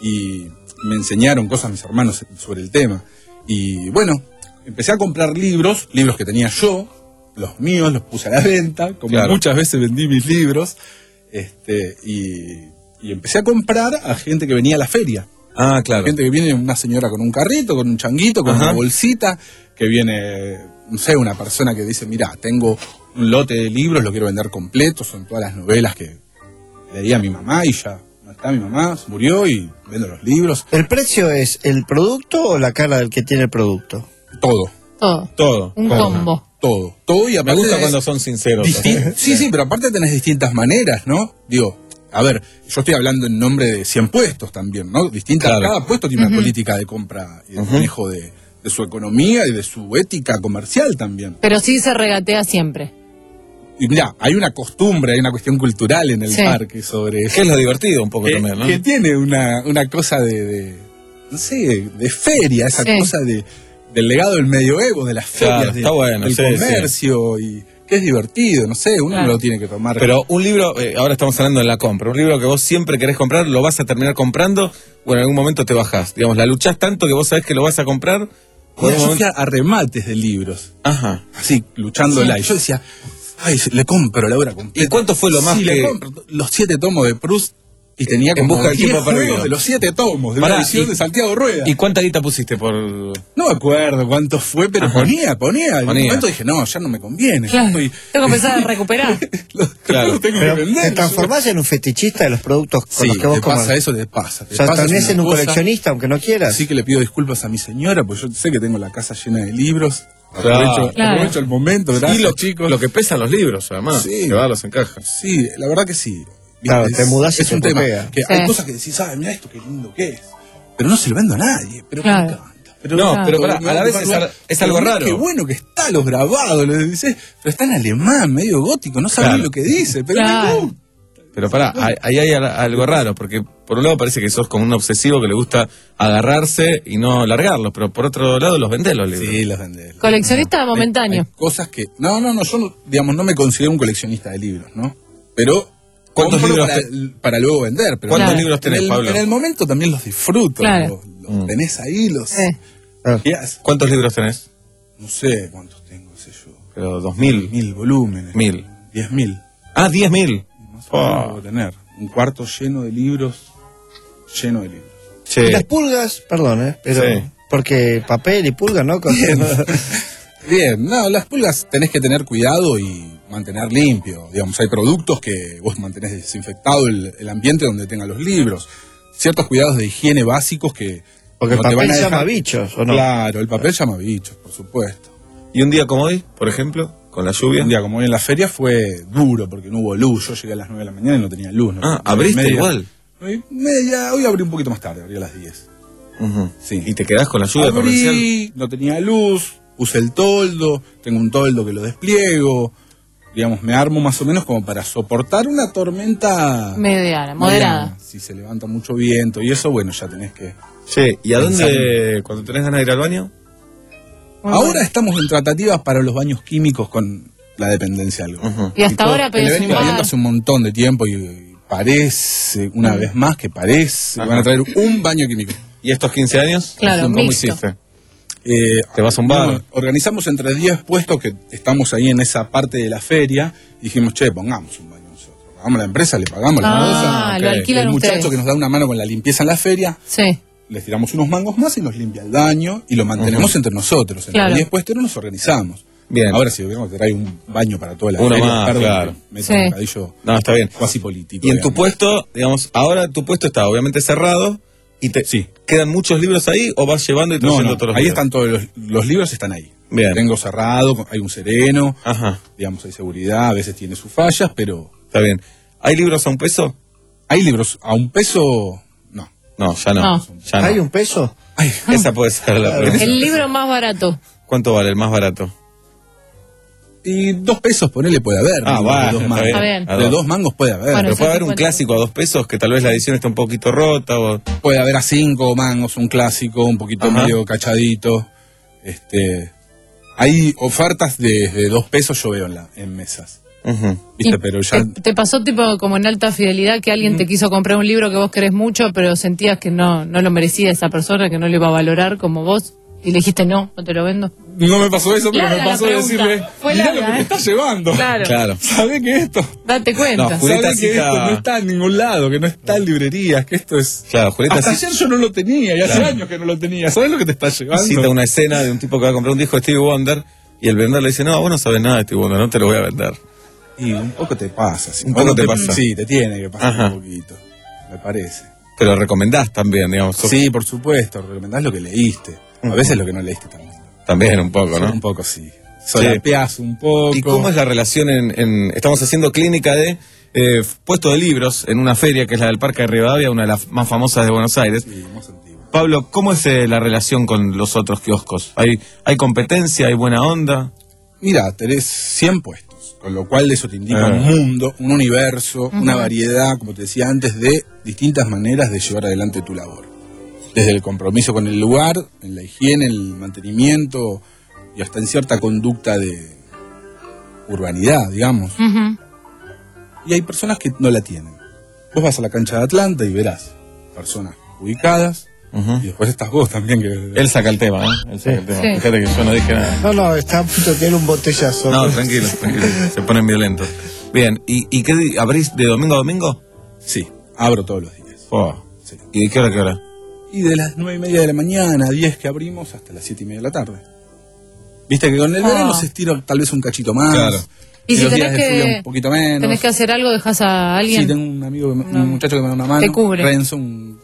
Y me enseñaron cosas mis hermanos sobre el tema. Y bueno, empecé a comprar libros, libros que tenía yo, los míos, los puse a la venta, como claro. muchas veces vendí mis libros. Este, y, y empecé a comprar a gente que venía a la feria. Ah, claro. Gente que viene, una señora con un carrito, con un changuito, con Ajá. una bolsita, que viene, no sé, una persona que dice, mira, tengo un lote de libros, lo quiero vender completo, son todas las novelas que leía mi mamá y ya no está mi mamá, se murió y vendo los libros. ¿El precio es el producto o la cara del que tiene el producto? Todo. Todo. Todo. Un todo. combo. Todo, todo y aparte me gusta tenés, cuando son sinceros. Disti- sí, sí, pero aparte tenés distintas maneras, ¿no? Digo, a ver, yo estoy hablando en nombre de cien puestos también, ¿no? Distintas, claro. Cada puesto tiene uh-huh. una política de compra y de uh-huh. manejo de, de su economía y de su ética comercial también. Pero sí se regatea siempre. Y mirá, hay una costumbre, hay una cuestión cultural en el sí. parque sobre eso. Que es lo divertido un poco que, también, ¿no? Que tiene una, una cosa de, de, no sé, de feria, esa sí. cosa de... del legado del medioevo, de las ferias, claro, está de, bueno, del sí, comercio, sí. y que es divertido, no sé, uno claro. lo tiene que tomar. Pero un libro, eh, ahora estamos hablando de la compra, un libro que vos siempre querés comprar, lo vas a terminar comprando, o en algún momento te bajás. Digamos, la luchás tanto que vos sabés que lo vas a comprar. Yo momento... a remates de libros. Ajá. Así, luchándola. Sí. Y yo decía, ay, le compro la obra completa. ¿Y cuánto fue lo más sí, que...? Le compro los siete tomos de Proust. Y tenía en busca del tiempo perdido de los siete tomos de Pará, la edición y, de Santiago Rueda. ¿Y cuánta guita pusiste por...? No me acuerdo cuánto fue, pero Ajá. ponía, ponía. En un momento dije, no, ya no me conviene. Claro. Estoy... Tengo que empezar a recuperar. Claro. Tengo pero que vender. ¿Te transformás en un fetichista de los productos con sí, los que vos te comas? pasa eso, te pasa. Te o sea, pasa también en un cosa, coleccionista, aunque no quieras. Así que le pido disculpas a mi señora, pues yo sé que tengo la casa llena de libros. Claro. Aprovecho, claro. aprovecho el momento, gracias, y lo, chicos. Lo que pesan los libros, además. Sí. Llevarlos en caja. Sí, la verdad que sí. Claro, es, te mudás y es te un tema pega. que sí. hay cosas que decís, ah, mira esto, qué lindo que es. Pero no se lo vendo a nadie. Pero claro. me encanta. Pero no, claro. pero pará, a la vez es, al, es algo raro. Qué bueno que está los grabados, lo dices, pero está en alemán, medio gótico, no sabes claro. lo que dice, pero claro. me gusta. Pero pará, ahí hay algo raro, porque por un lado parece que sos como un obsesivo que le gusta agarrarse y no largarlos, pero por otro lado los vendés los libros. Sí, los vendés. Coleccionista no, momentáneo. Hay, hay cosas que... No, no, no, yo no, digamos, no me considero un coleccionista de libros, ¿no? Pero... ¿Cuántos libros para, te... para luego vender? Pero ¿Cuántos claro. libros tenés, en el, Pablo? En el momento también los disfruto, claro. los, los mm. tenés ahí, los... Sí. Yes. ¿Cuántos libros tenés? No sé cuántos tengo, sé yo. Pero dos mil. Mil volúmenes. Mil. Diez mil. Ah, diez mil. Más o menos debo tener. Un cuarto lleno de libros, lleno de libros. Sí. Y las pulgas, perdón, ¿eh? Pero sí. Porque papel y pulgas, ¿no? Bien. Bien, no, las pulgas tenés que tener cuidado y mantener limpio. Digamos, hay productos que vos mantenés desinfectado el, el ambiente donde tengan los libros. Ciertos cuidados de higiene básicos que... Porque no el papel te van a dejar... llama bichos, ¿o no? Claro, el papel llama bichos, por supuesto. ¿Y un día como hoy, por ejemplo, con la lluvia? Un día como hoy en la feria fue duro porque no hubo luz. Yo llegué a las nueve de la mañana y no tenía luz. No ah, ¿abriste media, igual? Hoy, media, hoy abrí un poquito más tarde, abrí a las diez. Uh-huh. Sí. ¿Y te quedás con la lluvia abrí, comercial? No tenía luz, puse el toldo, tengo un toldo que lo despliego. Digamos, me armo más o menos como para soportar una tormenta... Mediana, moderada. Si se levanta mucho viento y eso, bueno, ya tenés que... Sí, ¿y a dónde, cuando tenés ganas de ir al baño? Ahora bueno. estamos en tratativas para los baños químicos con la dependencia algo. Uh-huh. Y hasta y ahora pedís un bar. Viendo hace un montón de tiempo y, y parece, una uh-huh. vez más que parece, uh-huh. van a traer un baño químico. ¿Y estos quince años? Claro, ¿Cómo mixto. hiciste? Eh, ¿Te vas a un bar? No, organizamos entre diez puestos que estamos ahí en esa parte de la feria y dijimos, che, pongamos un baño nosotros. Pagamos a la empresa, le pagamos ah, la cosa. Okay. Lo alquilan el muchacho ustedes. Que nos da una mano con la limpieza en la feria. Sí. Les tiramos unos mangos más y nos limpia el baño y lo mantenemos uh-huh. entre nosotros. Entre claro. diez puestos nos organizamos. Bien. Ahora sí, digamos, te trae un baño para toda la Uno feria, más, perdón, claro. me Sí. meto un bocadillo No, está bien. cuasi político. Y en tu digamos. puesto, digamos, ahora tu puesto está obviamente cerrado y te Sí. quedan muchos libros ahí o vas llevando y No, trayendo no, todos los ahí libros. están todos los, los libros, están ahí. Bien. Tengo cerrado, hay un sereno, Ajá, digamos, hay seguridad, a veces tiene sus fallas, pero está bien. ¿Hay libros a un peso? hay libros a un peso, no. No, ya no. No. Ya no. ¿Hay un peso? Ay, Esa puede ser la pregunta. El libro más barato. ¿Cuánto vale el más barato? y dos pesos, ponele, puede haber. Ah, libros bueno, de dos está mangos. bien. Está bien. A De dos. dos mangos puede haber. Bueno, Pero eso puede haber se un cuenta. clásico a dos pesos que tal vez la edición está un poquito rota o... Puede haber a cinco mangos, un clásico, un poquito Ajá. medio cachadito. Este, hay ofertas de, de dos pesos, yo veo en, la, en mesas. Ujú. ¿Viste? Y Pero ya. te, te pasó tipo como en Alta Fidelidad que alguien te quiso comprar un libro que vos querés mucho, pero sentías que no, no lo merecía esa persona, que no lo iba a valorar como vos, y le dijiste no, no te lo vendo? No me pasó eso, pero Larga me la pasó de pregunta. decirle, Fue mirá larga, lo que ¿eh? te estás llevando. Claro. Claro. ¿Sabés que esto? Date cuenta. No, Julieta ¿Sabés que cita- esto no está en ningún lado, que no está en librerías, que esto es... Claro, Julieta Hasta sí- ayer yo no lo tenía y hace Claro. años que no lo tenía. ¿Sabés lo que te estás llevando? cita una escena de un tipo que va a comprar un disco de Stevie Wonder y el vendedor le dice, no, vos no sabés nada de Stevie Wonder, no te lo voy a vender. Y un poco te pasa. sí. Un poco Bueno, te pasa. Sí, te tiene que pasar Ajá. un poquito, me parece. Pero recomendás también, digamos. sos- Sí, por supuesto, recomendás lo que leíste. A Ujú. veces lo que no leíste también. También un poco, ¿no? Un poco sí. Solapeás un poco. ¿Y cómo es la relación en, en- estamos haciendo clínica de eh, puesto de libros en una feria que es la del Parque de Rivadavia, una de las más famosas de Buenos Aires? Sí, más antiguo. Pablo, ¿cómo es eh, la relación con los otros kioscos? ¿Hay, hay competencia? ¿Hay buena onda? Mira, tenés cien puestos, con lo cual eso te indica Ah. un mundo, un universo, Ujú. una variedad, como te decía antes, de distintas maneras de llevar adelante tu labor. Desde el compromiso con el lugar, en la higiene, el mantenimiento y hasta en cierta conducta de urbanidad, digamos. Ujú. Y hay personas que no la tienen. Vos vas a la cancha de Atlanta y verás personas ubicadas Ujú. y después estás vos también que... Él saca el tema, ¿eh? Él saca el tema. Sí. Fíjate que yo no dije nada. No, no, está a punto de tener un botellazo. No, tranquilo, tranquilo. Se ponen violentos. Bien, ¿y, y qué di- abrís de domingo a domingo? Sí, abro todos los días. Oh. Sí. ¿Y de qué hora a qué hora? Y de las nueve y media de la mañana a diez que abrimos hasta las siete y media de la tarde. Viste que con el Ah. verano se estira tal vez un cachito más. Claro. Y si los tenés días de frío que, un poquito menos. tenés que hacer algo, dejas a alguien. Sí, tengo un amigo, que me- No. un muchacho que me da una mano. Te cubre. Renzo, un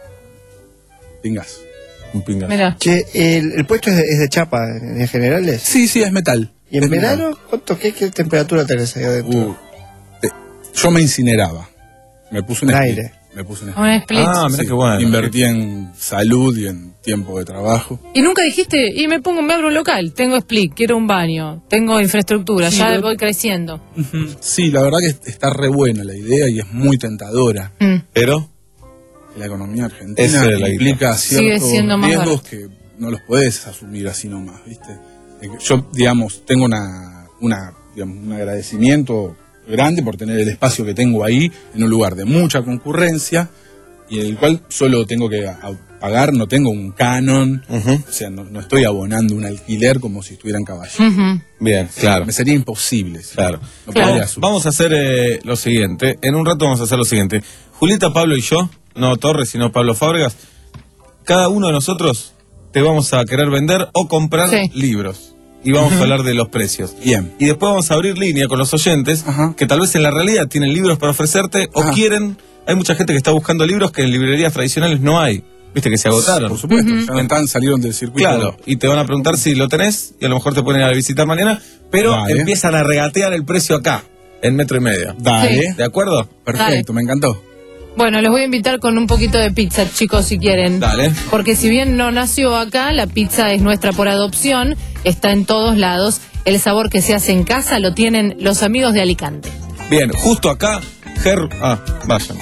pingas. Un pinga. Mirá. Che, el, el puesto es de, es de chapa en, en generales. Sí, sí, es metal. ¿Y en Es metal. verano cuánto, qué, qué temperatura tenés ahí adentro? Uh, eh, yo me incineraba. Me puse un Un split. aire. Me puse un Un split. Ah, mirá Sí, qué bueno. Invertí en salud y en tiempo de trabajo. Y nunca dijiste, y me pongo, me abro un local, tengo split, quiero un baño, tengo infraestructura, Sí, ya pero- voy creciendo. Sí, la verdad que está re buena la idea y es muy tentadora. Mm. Pero, La economía Esa argentina es la implica Sigue ciertos siendo más riesgos barato. que no los podés asumir así nomás, ¿viste? Eh, Yo, digamos, tengo una, una, digamos, un agradecimiento grande por tener el espacio que tengo ahí en un lugar de mucha concurrencia y en el cual solo tengo que a- pagar, no tengo un canon, Ujú. o sea, no, no estoy abonando un alquiler como si estuviera en caballo. Ujú. bien, claro. Me sería imposible. sí. Claro. No Claro. podría Vamos, asumir. vamos a hacer eh, lo siguiente. En un rato vamos a hacer lo siguiente. Julieta, Pablo y yo, no Torres, sino Pablo Fábregas, cada uno de nosotros te vamos a querer vender o comprar Sí. libros. Y vamos a hablar de los precios. Bien. Y después vamos a abrir línea con los oyentes Ajá. que tal vez en la realidad tienen libros para ofrecerte o Ajá. quieren. Hay mucha gente que está buscando libros que en librerías tradicionales no hay. Viste que se agotaron. Por supuesto, ya no están, salieron del circuito. Claro, y te van a preguntar si lo tenés y a lo mejor te ponen a visitar mañana, pero Vale. empiezan a regatear el precio acá, en metro y medio. Dale. ¿De acuerdo? Perfecto, me encantó. Bueno, les voy a invitar con un poquito de pizza, chicos, si quieren. Dale. Porque si bien no nació acá, la pizza es nuestra por adopción, está en todos lados. El sabor que se hace en casa lo tienen los amigos de Alicante. Bien, justo acá, Ger... Ah, vayan.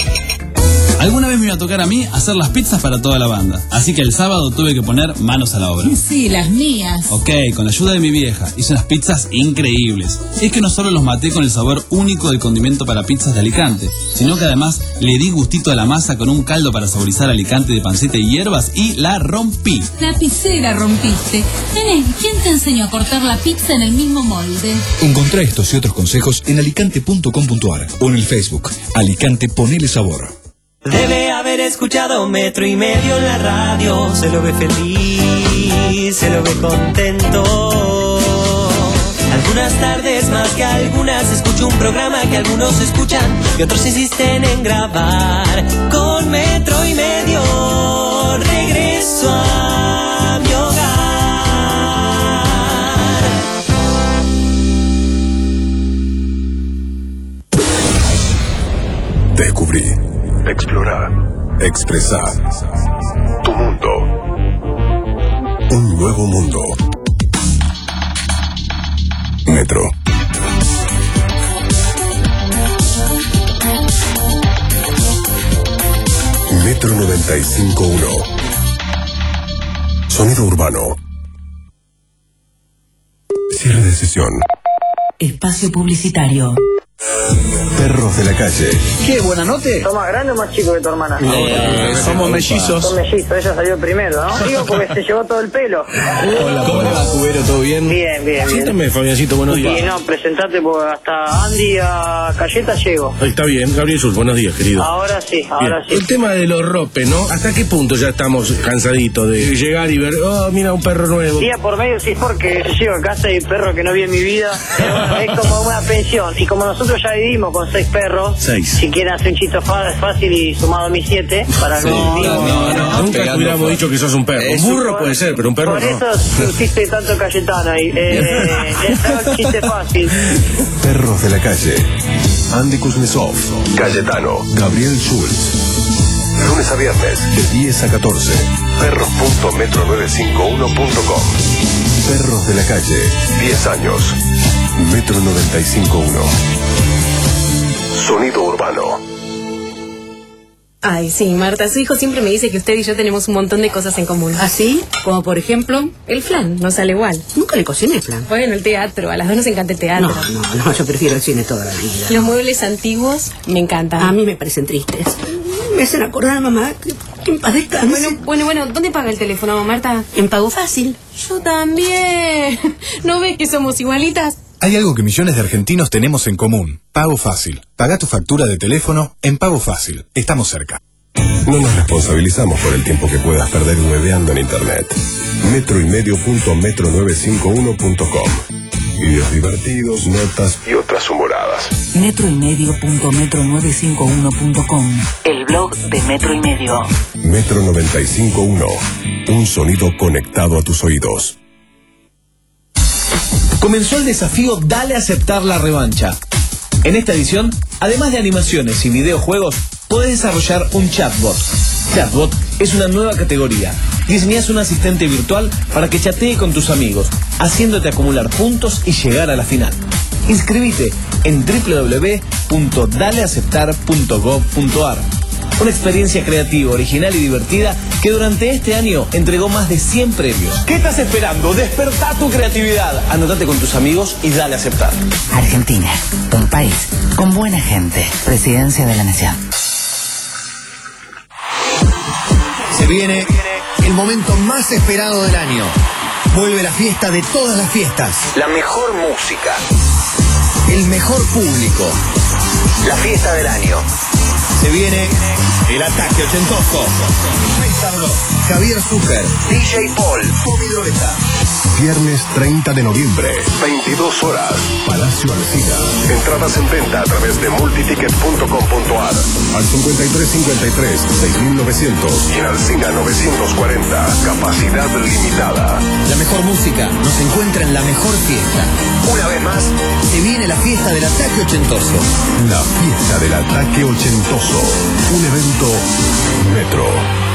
Alguna vez me iba a tocar a mí hacer las pizzas para toda la banda, así que el sábado tuve que poner manos a la obra. Sí, las mías. Ok, con la ayuda de mi vieja, hice unas pizzas increíbles. Es que no solo los maté con el sabor único del condimento para pizzas de Alicante, sino que además le di gustito a la masa con un caldo para saborizar Alicante de panceta y hierbas y la rompí. La pizzera rompiste. Nene, ¿quién te enseñó a cortar la pizza en el mismo molde? Encontrá estos y otros consejos en alicante punto com punto ar o en el Facebook Alicante Ponele Sabor. Debe haber escuchado metro y medio en la radio. Se lo ve feliz, se lo ve contento. Algunas tardes más que algunas escucho un programa que algunos escuchan y otros insisten en grabar. Con metro y medio regreso a mi hogar. Descubrí, explorar, expresar tu mundo. Un nuevo mundo. Metro. Metro noventa y cinco punto uno. Sonido urbano. Cierre de sesión. Espacio publicitario. Perros de la calle. ¿Qué? ¿Buena noche? ¿Sos más grande o más chico que tu hermana? Eh, somos mellizos. Son mellizos, ella salió primero, ¿no? Digo porque se llevó todo el pelo. Hola, ¿cómo le va, Cubero? ¿Todo bien? Bien, bien, bien. Siéntame, Fabiancito, buenos días. Y no, presentate porque hasta Andy a Cayeta llego. Ahí está bien, Gabriel Sul, buenos días, querido. Ahora sí, ahora Bien. sí. El tema de los ropes, ¿no? ¿Hasta qué punto ya estamos cansaditos de llegar y ver, oh, mira, un perro nuevo? Día por medio sí, porque yo llego a casa y perro que no vi en mi vida. Pero bueno, es como una pensión. Y como nosotros ya vivimos con seis perros, Seis. si quieren hacer un chito fa- fácil y sumado a mis siete, para Sí. no... No, no, nunca te hubiéramos dicho que sos un perro. Un burro puede ser, pero un perro Por no. eso hiciste tanto Cayetano ahí. Eh, es un chiste fácil. Perros de la calle. Andy Kuznetsov. Cayetano. Gabriel Schultz. Lunes a viernes, de diez a catorce. perros punto metro nueve cinco uno punto com. Perros de la calle. diez años. Metro noventa y cinco punto uno. Sonido urbano. Ay, sí, Marta, su hijo siempre me dice que usted y yo tenemos un montón de cosas en común. ¿Ah, sí? Como por ejemplo, el flan, no sale igual. Nunca le cociné flan. Bueno, el teatro, a las dos nos encanta el teatro. No, no, no, yo prefiero el cine toda la vida. Los muebles antiguos me encantan. A mí me parecen tristes. Me hacen acordar a mamá que, que en paz descanse. Bueno, bueno, bueno, ¿dónde paga el teléfono, Marta? En Pago Fácil. Yo también. ¿No ves que somos igualitas? Hay algo que millones de argentinos tenemos en común. Pago Fácil. Paga tu factura de teléfono en Pago Fácil. Estamos cerca. No nos responsabilizamos por el tiempo que puedas perder hueveando en internet. Metro y medio punto metro nueve cinco uno punto com. Videos divertidos, notas y otras humoradas. Metro y medio punto metro nueve cinco uno punto com. El blog de Metro y Medio. Metro noventa y cinco punto uno. Un sonido conectado a tus oídos. Comenzó el desafío Dale a aceptar la revancha. En esta edición, además de animaciones y videojuegos, podés desarrollar un chatbot. Chatbot es una nueva categoría. Diseñás un asistente virtual para que chatee con tus amigos, haciéndote acumular puntos y llegar a la final. Inscribite en doble u doble u doble u punto dale a aceptar punto gov punto ar. Una experiencia creativa, original y divertida que durante este año entregó más de cien premios. ¿Qué estás esperando? Despertá tu creatividad. Anotate con tus amigos y dale a aceptar. Argentina, un país con buena gente. Presidencia de la Nación. Se viene el momento más esperado del año. Vuelve la fiesta de todas las fiestas. La mejor música. El mejor público. La fiesta del año. Se viene el ataque ochentoso. Javier Zucker, D J Paul, Tommy Droeta. Viernes treinta de noviembre, veintidós horas, Palacio Alsina. Entradas en venta a través de multiticket punto com punto ar al cincuenta y tres cincuenta y tres seis mil novecientos y en Alsina novecientos cuarenta. Capacidad limitada. La mejor música nos encuentra en la mejor fiesta. Una vez más, se viene la fiesta del ataque ochentoso. La fiesta del ataque ochentoso. Un evento Metro.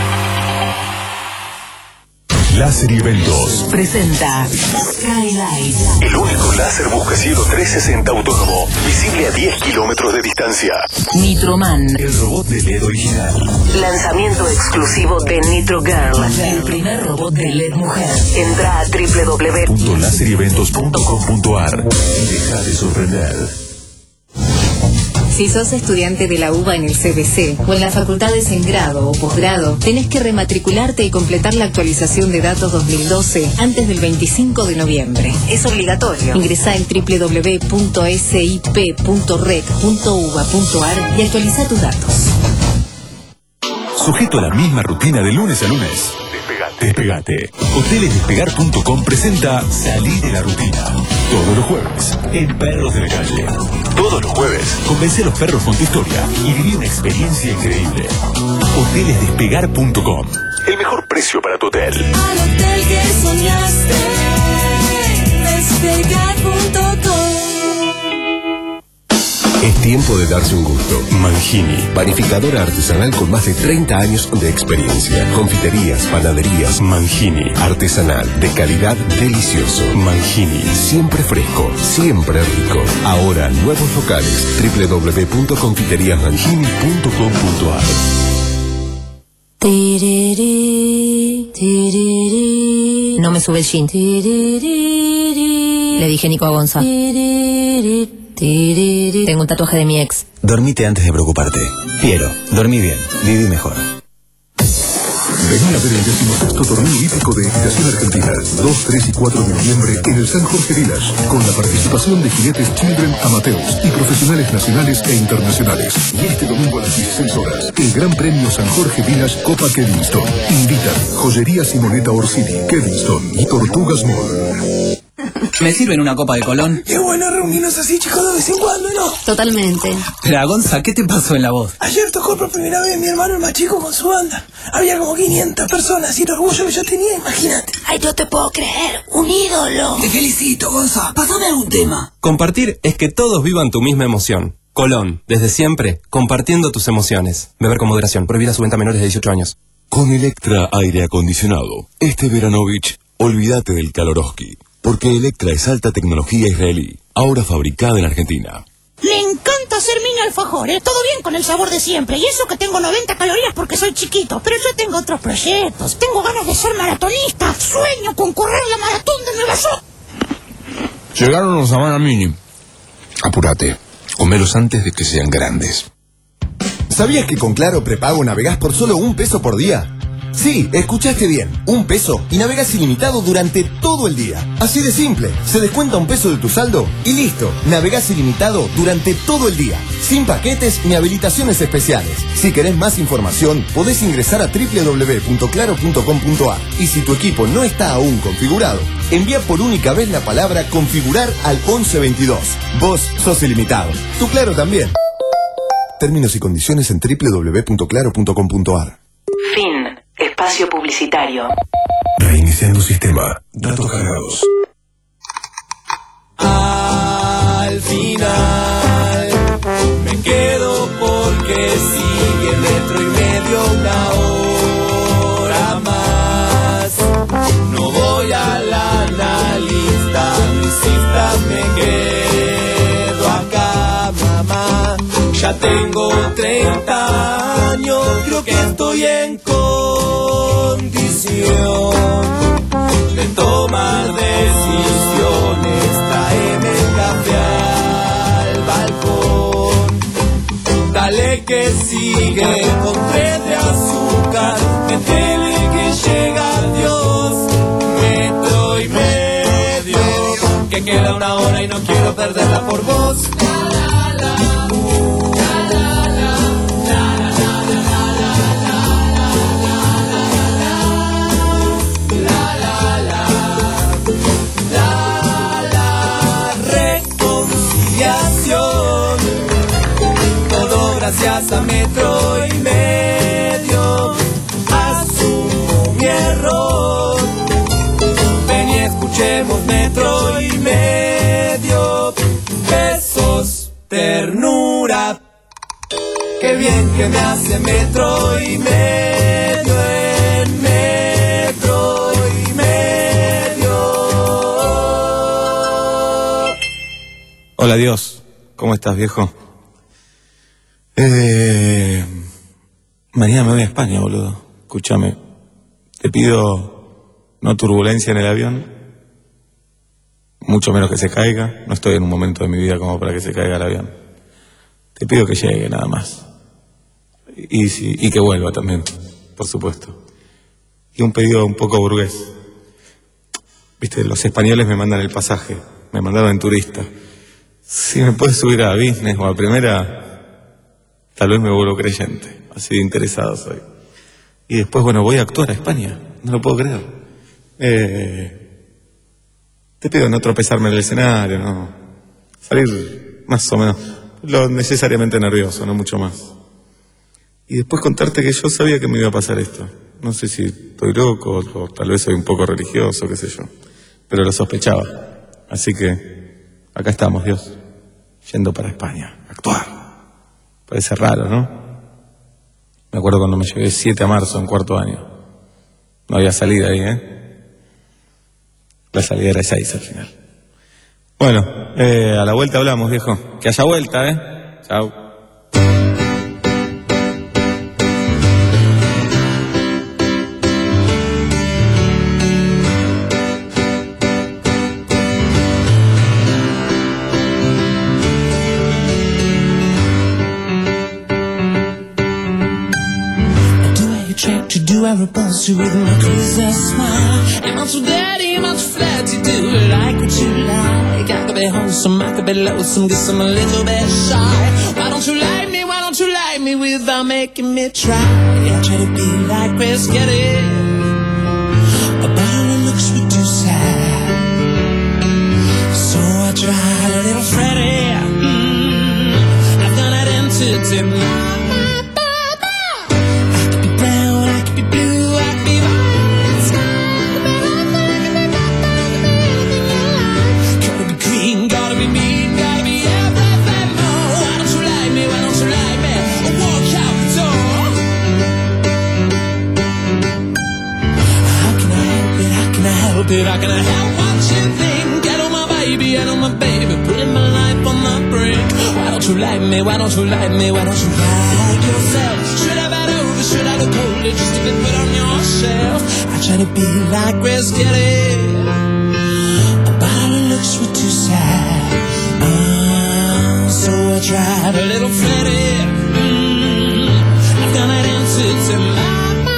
Láser y Eventos presenta Skylight. El único láser buscacielo trescientos sesenta autónomo, visible a diez kilómetros de distancia. Nitroman. El robot de L E D original. Lanzamiento exclusivo de Nitro Girl. El primer robot de L E D mujer. Entra a doble u doble u doble u punto láser y eventos punto com punto ar. Deja de sorprender. Si sos estudiante de la U B A en el C B C o en las facultades en grado o posgrado, tenés que rematricularte y completar la actualización de datos dos mil doce antes del veinticinco de noviembre. Es obligatorio. Ingresá en doble u doble u doble u punto sip punto rec punto uva punto ar y actualiza tus datos. Sujeto a la misma rutina de lunes a lunes. Despegate. Despegate. Hoteles Despegar punto com presenta Salí de la rutina. Todos los jueves, en Perros de la Calle. Todos los jueves, convence a los perros con tu historia y viví una experiencia increíble. Hoteles Despegar punto com. El mejor precio para tu hotel. Al hotel que soñaste, Despegar punto com. Es tiempo de darse un gusto. Mangini, panificadora artesanal con más de treinta años de experiencia. Confiterías, panaderías. Mangini, artesanal, de calidad, delicioso. Mangini, siempre fresco, siempre rico. Ahora, nuevos locales. doble u doble u doble u punto confiterías mangini punto com punto a r. No me sube el jean. Le dije Nico a Gonza. Tengo un tatuaje de mi ex. Dormite antes de preocuparte. Piero, dormí bien, viví mejor. Vení a ver el decimosexto torneo hípico de equitación argentina, dos, tres y cuatro de noviembre en el San Jorge Village, con la participación de jinetes Children amateurs y profesionales nacionales e internacionales. Y este domingo a las dieciséis horas, el Gran Premio San Jorge Village Copa Kevinston. Invitan Joyería Simonetta Orsini, Kevinston y Tortugas Mall. ¿Me sirven una copa de Colón? Qué bueno reunirnos así, chicos, de vez en cuando, ¿no? Totalmente. La Gonza, ¿qué te pasó en la voz? Ayer tocó por primera vez mi hermano el más chico con su banda. Había como quinientas personas y el orgullo que yo tenía, imagínate. Ay, no te puedo creer, un ídolo. Te felicito, Gonza. Pásame algún tema. Compartir es que todos vivan tu misma emoción. Colón, desde siempre, compartiendo tus emociones. Beber con moderación. Prohibida su venta a menores de dieciocho años. Con Electra Aire Acondicionado, este Veranovich, olvídate del Kaloroski. Porque Electra es alta tecnología israelí, ahora fabricada en Argentina. Le encanta hacer mini alfajores, todo bien con el sabor de siempre. Y eso que tengo noventa calorías porque soy chiquito. Pero yo tengo otros proyectos. Tengo ganas de ser maratonista. Sueño con correr la maratón de Nueva York. Llegaron los Habana Mini. Apúrate, comelos antes de que sean grandes. ¿Sabías que con Claro Prepago navegás por solo un peso por día? Sí, escuchaste bien, un peso y navegas ilimitado durante todo el día. Así de simple, se descuenta un peso de tu saldo y listo, navegás ilimitado durante todo el día, sin paquetes ni habilitaciones especiales. Si querés más información, podés ingresar a doble u doble u doble u punto claro punto com punto a r y si tu equipo no está aún configurado, envía por única vez la palabra configurar al once veintidós. Vos sos ilimitado, tu Claro también. Términos y condiciones en doble u doble u doble u punto claro punto com punto a r. Fin. Espacio publicitario. Reiniciando sistema. Datos cargados. Al final me quedo porque sigue metro y medio una hora más. No voy a la analista, no insistas, me quedo acá, mamá. Ya tengo treinta años, creo que estoy en condición de tomar decisiones. Tráeme el café al balcón, dale que sigue con tres de azúcar, métele que llega Dios, metro y medio, que queda una hora y no quiero perderla por vos. Gracias a metro y medio, asumo mi error. Ven y escuchemos metro y medio. Besos, ternura. Qué bien que me hace metro y medio en metro y medio. Hola Dios, ¿cómo estás, viejo? Eh, mañana me voy a España, boludo. Escúchame. Te pido no turbulencia en el avión. Mucho menos que se caiga. No estoy en un momento de mi vida como para que se caiga el avión. Te pido que llegue, nada más. Y, y, y que vuelva también, por supuesto. Y un pedido un poco burgués. Viste, los españoles me mandan el pasaje. Me mandaron en turista. Si me puedes subir a business o a primera... Tal vez me vuelvo creyente, así de interesado soy. Y después, bueno, voy a actuar a España. no lo puedo creer. Eh, te pido no tropezarme en el escenario, no. Salir más o menos, lo necesariamente nervioso, no mucho más. Y después contarte que yo sabía que me iba a pasar esto. No sé si estoy loco o tal vez soy un poco religioso, qué sé yo. Pero lo sospechaba. Así que acá estamos, Dios, yendo para España, a actuar. Parece raro, ¿no? Me acuerdo cuando me llevé siete a marzo en cuarto año. No había salida ahí, ¿eh? La salida era seis al final. Bueno, eh, a la vuelta hablamos, viejo. Que haya vuelta, ¿eh? Chau. Do I repulse you with my crazy smile? Am I too dirty? Am I too flat? You do like what you like. I could be wholesome, I could be lonesome, guess I'm a little bit shy. Why don't you like me? Why don't you like me without making me try? I try to be like Chris Getty, but all it looks we too sad. So I tried a little Freddie. Mm, I've done it into my I can help what you think. Get on my baby, get on my baby, putting my life on the brink. Why don't you like me? Why don't you like me? Why don't you like yourself? Should I bad over? Should I look older just to be put on your shelf? I try to be like Chris Getty, but all it looks were too sad. Uh, so I tried a little Freddie. Mm, I've done it into my.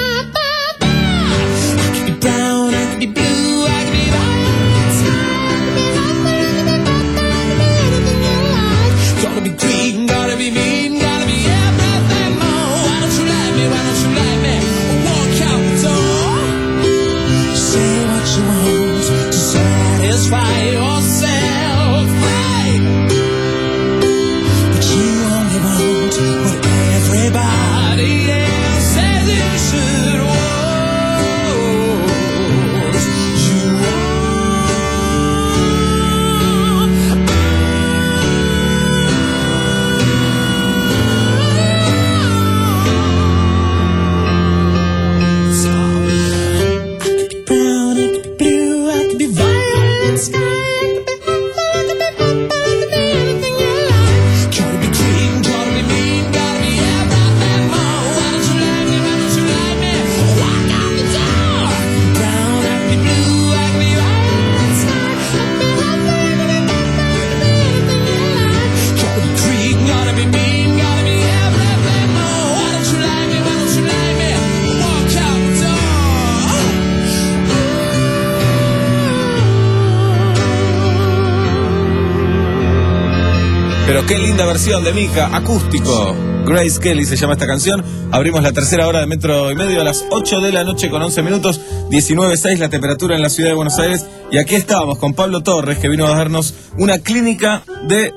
Pero qué linda versión de Mika, acústico. Grace Kelly se llama esta canción. Abrimos la tercera hora de Metro y Medio a las ocho de la noche con once minutos, diecinueve seis la temperatura en la ciudad de Buenos Aires. Y aquí estábamos con Pablo Torres, que vino a darnos una clínica de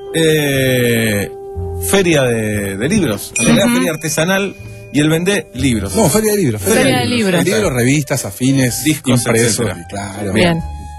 eh, feria de, de libros. En realidad, uh-huh. Feria artesanal, y él vende libros. No, feria de libros. Feria, feria de libros. De libros, revistas, afines, discos, impresos. etcétera. Claro. Bien.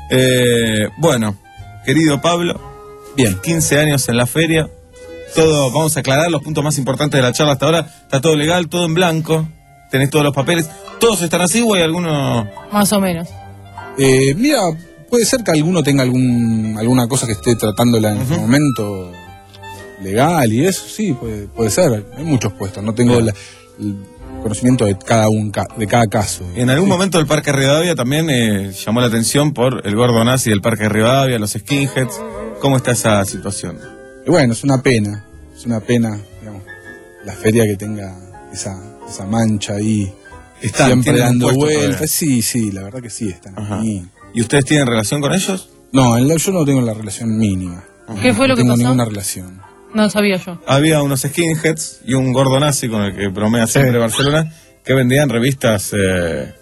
Eh, bueno, querido Pablo, bien, quince años en la feria. Todo, vamos a aclarar los puntos más importantes de la charla hasta ahora. Está todo legal, todo en blanco. Tenés todos los papeles. ¿Todos están así o hay alguno...? Más o menos. Eh, mira, puede ser que alguno tenga algún alguna cosa que esté tratándola en uh-huh. este momento legal y eso, sí, puede, puede ser. Hay muchos puestos, no tengo la, el conocimiento de cada un de cada caso. En algún sí. momento el Parque Rivadavia también eh, llamó la atención por el gordo nazi del Parque Rivadavia, los skinheads. ¿Cómo está esa situación? Y bueno, es una pena, es una pena, digamos, la feria que tenga esa, esa mancha ahí, están, siempre dando vueltas. Sí, sí, la verdad que sí, están ahí. ¿Y ustedes tienen relación con ellos? No, yo no tengo la relación mínima. Ajá. ¿Qué fue lo no que pasó? No tengo ninguna relación. No sabía yo. Había unos skinheads y un gordo nazi con el que bromea siempre sí. Barcelona, que vendían revistas... Eh,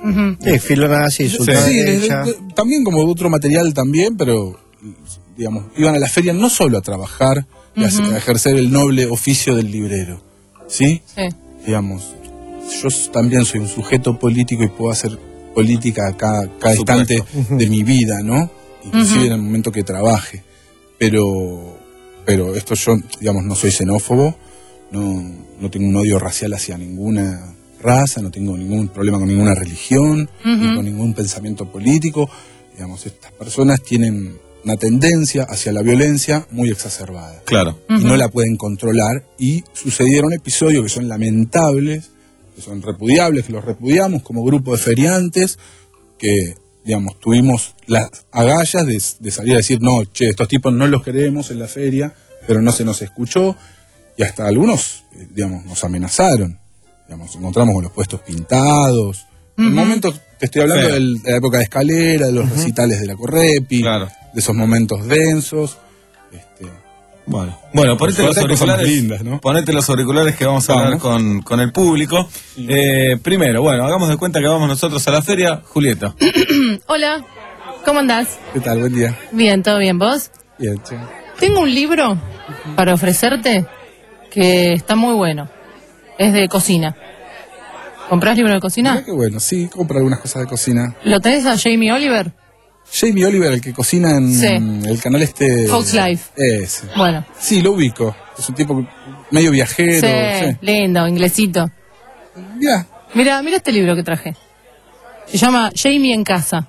Uh-huh. Sí, filona así, su Sí, derecha. de- de- también como otro material también, pero digamos, iban a la feria no solo a trabajar y a, Ujú. a ejercer el noble oficio del librero, ¿sí? Sí. Digamos, yo s- también soy un sujeto político y puedo hacer política a cada, cada instante de mi vida, ¿no? Inclusive Ujú. en el momento que trabaje. Pero, pero esto yo, digamos, no soy xenófobo, no, no tengo un odio racial hacia ninguna raza, no tengo ningún problema con ninguna religión, ni Ujú. con ningún pensamiento político. Digamos, estas personas tienen una tendencia hacia la violencia muy exacerbada. Claro. Y no la pueden controlar. Y sucedieron episodios que son lamentables, que son repudiables, que los repudiamos como grupo de feriantes, que, digamos, tuvimos las agallas de, de salir a decir, no, che, estos tipos no los queremos en la feria, pero no se nos escuchó. Y hasta algunos, eh, digamos, nos amenazaron. Digamos, nos encontramos con los puestos pintados. En Ujú. momentos, te estoy hablando Sí. del- de la época de Escalera, de los recitales de la Correpi, de esos momentos densos. Bueno, bueno ponete los suerte hay cosas más auriculares. lindas, ¿no? Ponete los auriculares que vamos a hablar con, con el público. Eh, primero, bueno, hagamos de cuenta que vamos nosotros a la feria. Julieta. Hola, ¿cómo andás? ¿Qué tal? Buen día. Bien, ¿todo bien? ¿Vos? Bien, che. Tengo un libro para ofrecerte que está muy bueno. Es de cocina. ¿Comprás libro de cocina? Mirá qué bueno, sí, compro algunas cosas de cocina. ¿Lo tenés a Jamie Oliver? Jamie Oliver, el que cocina en Sí. el canal este... Fox Life. Ese. Bueno. Sí, lo ubico. Es un tipo medio viajero. Sí, Sí. lindo, inglesito. Mirá. Mira, mira este libro que traje. Se llama Jamie en casa.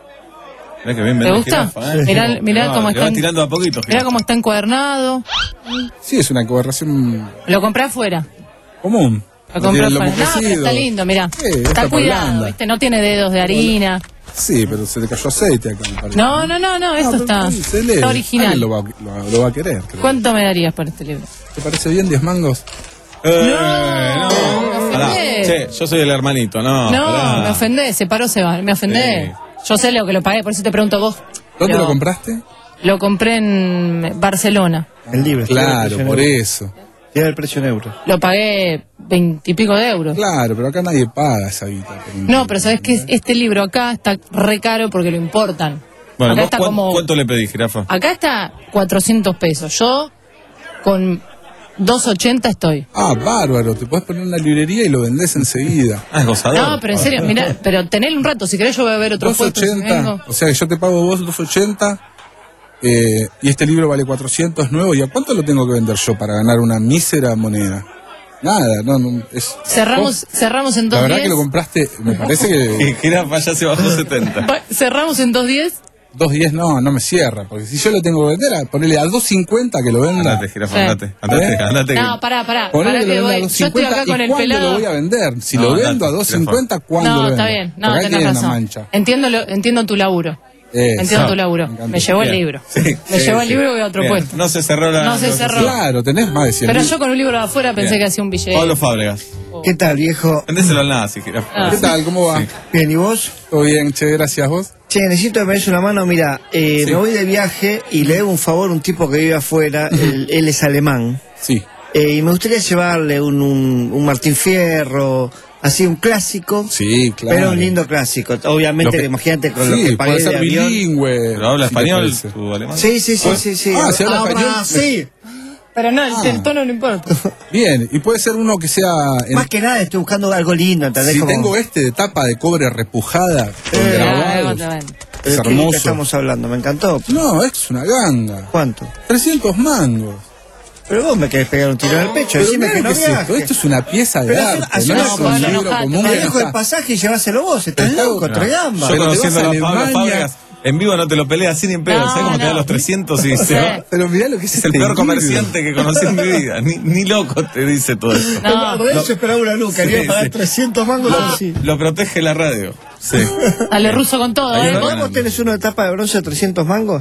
Mirá que bien ¿Te vende gusta? jirafa, ¿eh? Mirá, mirá No, cómo le está. va en- tirando a poquito. Mirá cómo está encuadernado. Sí, es una encuadernación Lo compré afuera. común. Lo No compré tiene el afuera. lomo No, pero crecido. está lindo, mirá. Sí, Está está cuidado, blanda. ¿viste? No tiene dedos de harina. Sí, pero se le cayó aceite acá, me parece. No, no, no, no, esto pero está, sí, se lee. está original. Alguien Lo va, lo- lo va a querer, creo. ¿Cuánto me darías por este libro? ¿Te parece bien diez mangos? Eh, No, me Pará. ofendés. Che, yo soy el hermanito, no. No, pará. me ofendés, se paró, se va, me ofendés. Yo sé lo que lo pagué, por eso te pregunto vos. ¿Dónde Pero lo compraste? Lo compré en Barcelona. El libro. Claro, por eso. Tiene el precio en euros. Lo pagué veintipico de euros. Claro, pero acá nadie paga esa guita. por un- No, pero sabes que este libro acá está re caro porque lo importan. Bueno, acá ¿vos está cuán- como. ¿cuánto le pedís, jirafa? Acá está cuatrocientos pesos. Yo con doscientos ochenta estoy. Ah, bárbaro, te podés poner en una librería y lo vendés enseguida. Ah, es gozador. No, pero en serio, mirá, pero tenelo un rato. Si querés, yo voy a ver otros puestos. si vengo. doscientos ochenta, o sea que yo te pago vos doscientos ochenta eh, y este libro vale cuatrocientos nuevo. ¿Y a cuánto lo tengo que vender yo para ganar una mísera moneda? Nada, no, no es. Cerramos, cerramos en La verdad dos que lo diez. compraste, me parece que. Jirafa ya se bajó setenta. Va- Cerramos en dos diez. dos diez no, no me cierra, porque si yo lo tengo que vender, a ponerle a dos cincuenta que lo venda. Andate, jirafa, Sí. andate. Andate, ¿Eh? andate. No, pará, pará. Ponele pará que que lo venda a voy. Yo estoy dos cincuenta, acá con ¿y el cuándo pelado. lo voy a vender? Si No, lo andate, vendo a dos jirafa. cincuenta, ¿cuándo No, lo vendo? está bien. No, Porque acá tenés tiene una razón. mancha. Entiendo, lo, entiendo tu laburo. Eso. Entiendo tu laburo. Me encanta. Me llevó el Bien. libro. Sí, Me sí, llevó el sí. libro y voy a otro Bien. puesto. No se cerró la. No se cerró. Claro, tenés más de cien Pero mil. yo con un libro de afuera pensé Bien. que hacía un billete. Pablo Fábregas. ¿Qué tal, viejo? Vendéselo al nazi, jirafa. Ah. ¿Qué tal? ¿Cómo va? Bien, ¿y vos? Todo bien, che, gracias vos. Che, necesito que me des una mano. Mira, eh, Sí. me voy de viaje y le debo un favor a un tipo que vive afuera. él, él es alemán. Sí. Eh, y me gustaría llevarle un, un, un Martín Fierro, así un clásico. Sí, claro. Pero un lindo clásico. Obviamente, Lo que- imagínate con sí, lo que pagué puede de ser avión. bilingüe. ¿Pero habla si te español parece. tu alemán? Sí, sí, sí, sí, sí. Ah, si habla Ahora español, sí. Pero no, el, Ah. el tono no importa. Bien, y puede ser uno que sea... en- Más que nada estoy buscando algo lindo, ¿entendés? si Como- tengo este de tapa de cobre repujada, con Eh, grabados, Ah, bueno. ¿De es qué hermoso. estamos hablando? Me encantó. No, es una ganga. ¿Cuánto? trescientos mangos. Pero vos me querés pegar un tiro en el pecho. Pero Decime mirá que no ¿qué es esto? viaje. Esto es una pieza de Pero arte, hace- no hace es una- un no, libro enojate, común. Te que dejo el está- pasaje y lleváselo vos. Estás loco, tragamba. Yo Pero te conociendo vas a a Pablo Alemania. Fábregas, en vivo no te lo peleas así ni en pedo. No, ¿Sabes cómo te da no. los trescientos y se va? Pero mirá lo que es, Es el este peor libro. comerciante que conocí en mi vida. Ni, ni loco te dice todo esto. No, Por eso esperaba una luz. Quería Sí, pagar sí. trescientos mangos así. Lo protege la radio. Sí. dale ruso con todo, Ahí ¿eh? va. ¿Vos vos tenés uno de tapa de bronce de trescientos mangos?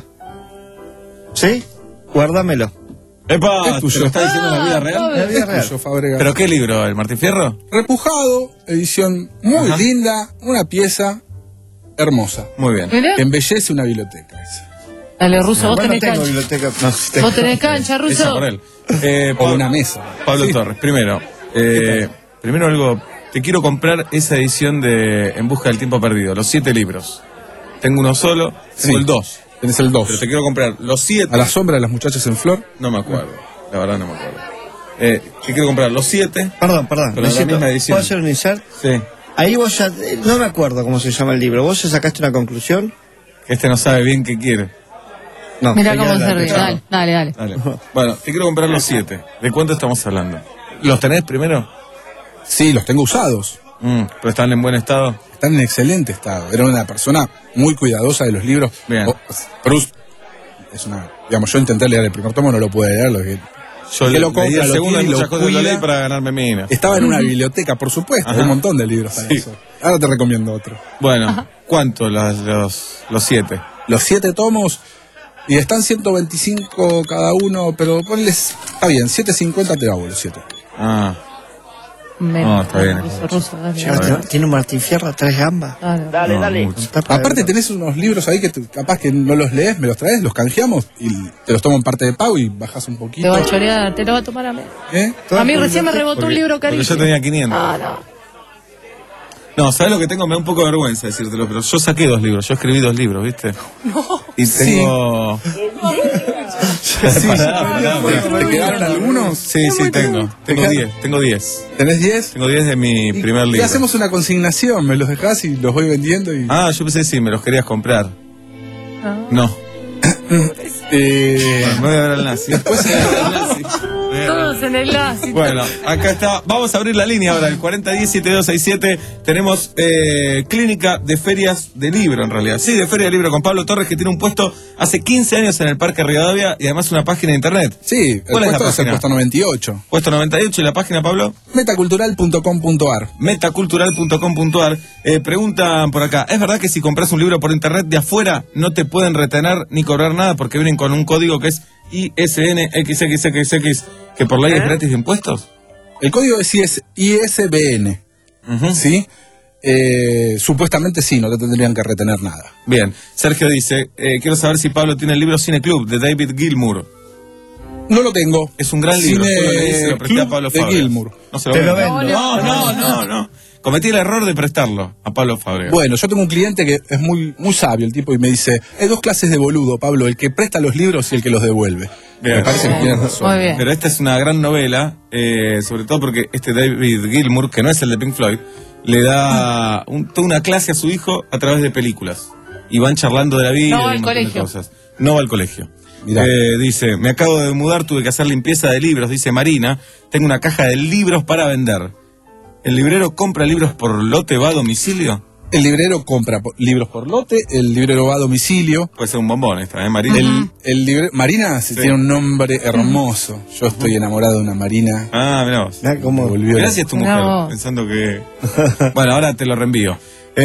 ¿Sí? Guárdamelo. ¡Epa! Es ¿Te tuyo. lo está diciendo en la vida real? La vida Es real. tuyo, Fábregas. ¿Pero qué libro? ¿El Martín Fierro? Repujado, edición muy Ajá. linda, una pieza hermosa. Muy bien. Mirá. Que embellece una biblioteca. esa. Dale ruso, vos Bueno, tenés tengo cancha. biblioteca. No, sí tengo. Vos tenés cancha, Esa ruso. por él. Eh, O Pablo- una mesa. Pablo Sí. Torres, primero. eh, primero algo te quiero comprar esa edición de En busca del tiempo perdido, los siete libros. Tengo uno solo, tengo Sí. el dos. Tenés el dos. Pero te quiero comprar los siete. A la sombra de las muchachas en flor. No me acuerdo, la verdad no me acuerdo. Eh, te quiero comprar los siete. Perdón, perdón. Pero la necesito- misma edición. ¿Puedo hacer un insert? Sí. Ahí vos ya, eh, no me acuerdo cómo se llama el libro. ¿Vos ya sacaste una conclusión? Este no sabe bien qué quiere. No. Mirá seguí cómo se adelante. ríe. Dale, dale, dale. Dale. Bueno, te quiero comprar los siete. ¿De cuánto estamos hablando? ¿Los tenés primero? Sí, los tengo usados. Mm, ¿pero están en buen estado? Están en excelente estado. Era una persona muy cuidadosa de los libros. Bien. O- Proust es una... Digamos, yo intenté leer el primer tomo, no lo pude leer. Lo que, Yo que le, lo leí compra, el lo segundo tiene y y lo muchas cosas lo cuida. leí para ganarme mina. Estaba en una biblioteca, por supuesto. Ajá. Hay un montón de libros para Sí. eso. Ahora te recomiendo otro. Bueno, ¿cuánto los, los, los siete? Los siete tomos, y están ciento veinticinco cada uno, pero ponles... Está bien, setecientos cincuenta te hago los siete. Ah, Me- No, está bien. Ruso, ruso, dale, Che, dale. ¿tiene- ¿Tiene un Martín Fierro, tres gambas? Dale. Dale, no, dale. mucho. Aparte tenés unos libros ahí que te- capaz que no los lees, me los traes, los canjeamos y te los tomo en parte de pago y bajas un Te poquito. va a chorear, te lo va a tomar a mí. ¿Eh? A mí recién me rebotó Porque- un libro porque carísimo. yo tenía quinientos. Ah, no. No, ¿sabes lo que tengo? Me da un poco de vergüenza decírtelo, pero yo saqué dos libros, yo escribí dos libros, ¿viste? Y tengo... Sí, ¿te quedaron algunos? Sí, sí, tengo. Tengo diez, tengo diez. ¿Tenés diez? Tengo diez de mi primer Y libro. hacemos una consignación, me los dejás y los voy vendiendo y... Ah, yo pensé si me los querías comprar. No. Eh, Me voy a ver al nazi. Todos en el lazo. Bueno, acá está. Vamos a abrir la línea ahora, el cuarenta diez setenta y dos sesenta y siete. Tenemos eh, clínica de ferias de libro, en realidad. Sí, de feria de libro con Pablo Torres, que tiene un puesto hace quince años en el Parque Rivadavia y además una página de internet. sí, el ¿Cuál es la puesto es el página? puesto noventa y ocho. Puesto noventa y ocho y la página, Pablo. metacultural punto com punto ar. metacultural punto com punto ar. Eh, preguntan por acá, ¿es verdad que si compras un libro por internet de afuera no te pueden retener ni cobrar nada porque vienen con un código que es I S N X X X X, que por ley es gratis de impuestos? El código es I S B N, ¿sí? Eh, supuestamente sí, no te tendrían que retener nada. Bien, Sergio dice, eh, quiero saber si Pablo tiene el libro Cine Club de David Gilmour. No lo tengo. Es un gran libro, Cine yo lo leí y se lo presté a Club Pablo de Fábregas. Gilmour. No se lo Te lo vendo. vendo. No, no, no, no. Cometí el error de prestarlo a Pablo Fábregas. Bueno, yo tengo un cliente que es muy, muy sabio, el tipo, y me dice, hay dos clases de boludo, Pablo, el que presta los libros y el que los devuelve. Bien. Me parece que tienes razón. Muy bien. Pero esta es una gran novela, eh, sobre todo porque este David Gilmour, que no es el de Pink Floyd, le da un- toda una clase a su hijo a través de películas. Y van charlando de la vida No va y al un montón de colegio. cosas. No va al colegio. Mirá. Eh, dice, me acabo de mudar, tuve que hacer limpieza de libros, dice Marina. Tengo una caja de libros para vender. ¿El librero compra libros por lote, va a domicilio? El librero compra po- libros por lote, el librero va a domicilio. Puede ser un bombón esta, ¿eh, Marina? El, el libre- Marina sí. Sí. tiene un nombre hermoso. Yo estoy enamorado de una Marina. Ah, mirá vos. Mirá cómo- Me volvió Gracias tu Mirá mujer, vos. pensando que... Bueno, ahora te lo reenvío.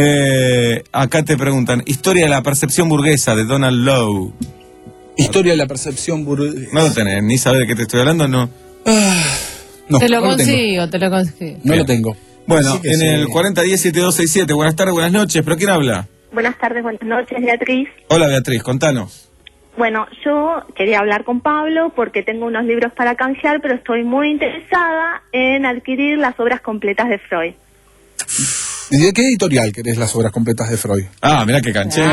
Eh, acá te preguntan, historia de la percepción burguesa de Donald Lowe. Historia de la percepción burguesa. No lo tenés, ni sabés de qué te estoy hablando, no. No, te lo no lo tengo. consigo, te lo consigo. No Bien. lo tengo. Bueno, Así que en sí. el cuarenta diez setenta y dos sesenta y siete, buenas tardes, buenas noches, ¿pero quién habla? Buenas tardes, buenas noches, Beatriz. Hola Beatriz, contanos. Bueno, yo quería hablar con Pablo porque tengo unos libros para canjear, pero estoy muy interesada en adquirir las obras completas de Freud. ¿Y de qué editorial querés las obras completas de Freud? Ah, mirá qué canchero.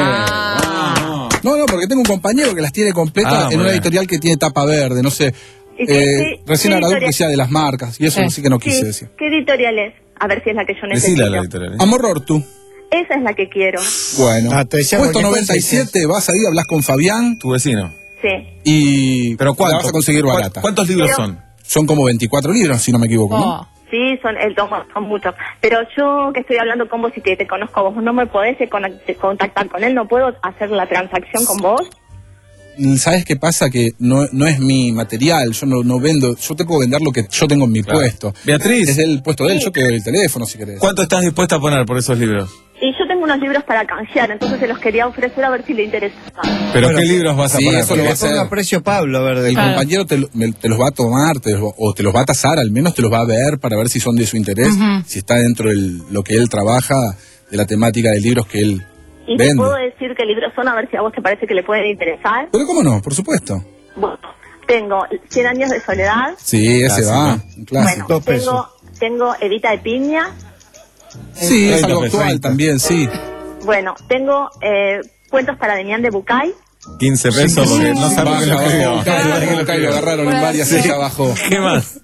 Ah. No, no, porque tengo un compañero que las tiene completas Ah, en muy una bien. editorial que tiene tapa verde, no sé. ¿Y qué- Eh, qué- recién qué agradó que editorial? sea de las marcas, y eso Sí. sí que no quise Sí, decir. ¿qué editorial es? A ver si es la que yo necesito. Decila la editorial. ¿eh? Amor Ortu. Esa es la que quiero. Bueno, Ah, te decía puesto cualquier cosa noventa y siete, vas ahí, hablas con Fabián Tu vecino. Sí. y ¿Pero la cuánto? vas a conseguir ¿Cuál- barata. ¿Cuántos libros Pero- son? Son como veinticuatro libros, si no me equivoco, ¿no? Oh. Sí, son el tomo, son muchos. Pero yo que estoy hablando con vos y que te conozco a vos, ¿no me podés eh, con- contactar con él? ¿No puedo hacer la transacción con vos? ¿Sabes qué pasa? Que no, no es mi material, yo no, no vendo, yo te puedo vender lo que yo tengo en mi Claro. puesto. Beatriz. Es el puesto de él, Sí. yo te doy el teléfono si querés. ¿Cuánto estás dispuesta a poner por esos libros? Y yo tengo unos libros para canjear, entonces se los quería ofrecer a ver si le interesa. ¿Pero Bueno, qué libros vas a sí, poner? eso lo Porque- va a hacer. Ponga precio Pablo, a ver, El del Claro. compañero te, lo- me- te los va a tomar te los- o te los va a tasar, al menos te los va a ver para ver si son de su interés, Ujú. si está dentro de lo que él trabaja, de la temática de libros que él Y te vende. puedo decir qué libros son, a ver si a vos te parece que le pueden interesar. Pero cómo no, por supuesto. Bueno, tengo Cien años de soledad. Sí, ese Clásico. va, un clásico. Bueno, tengo, tengo Evita de Piña. Sí, es algo treinta, actual treinta. también, sí. Bueno, tengo eh, cuentos para Demián de Bucay. quince pesos porque no sabemos qué lo escribió. Claro, lo agarraron en varias y ya bajó. ¿Qué más?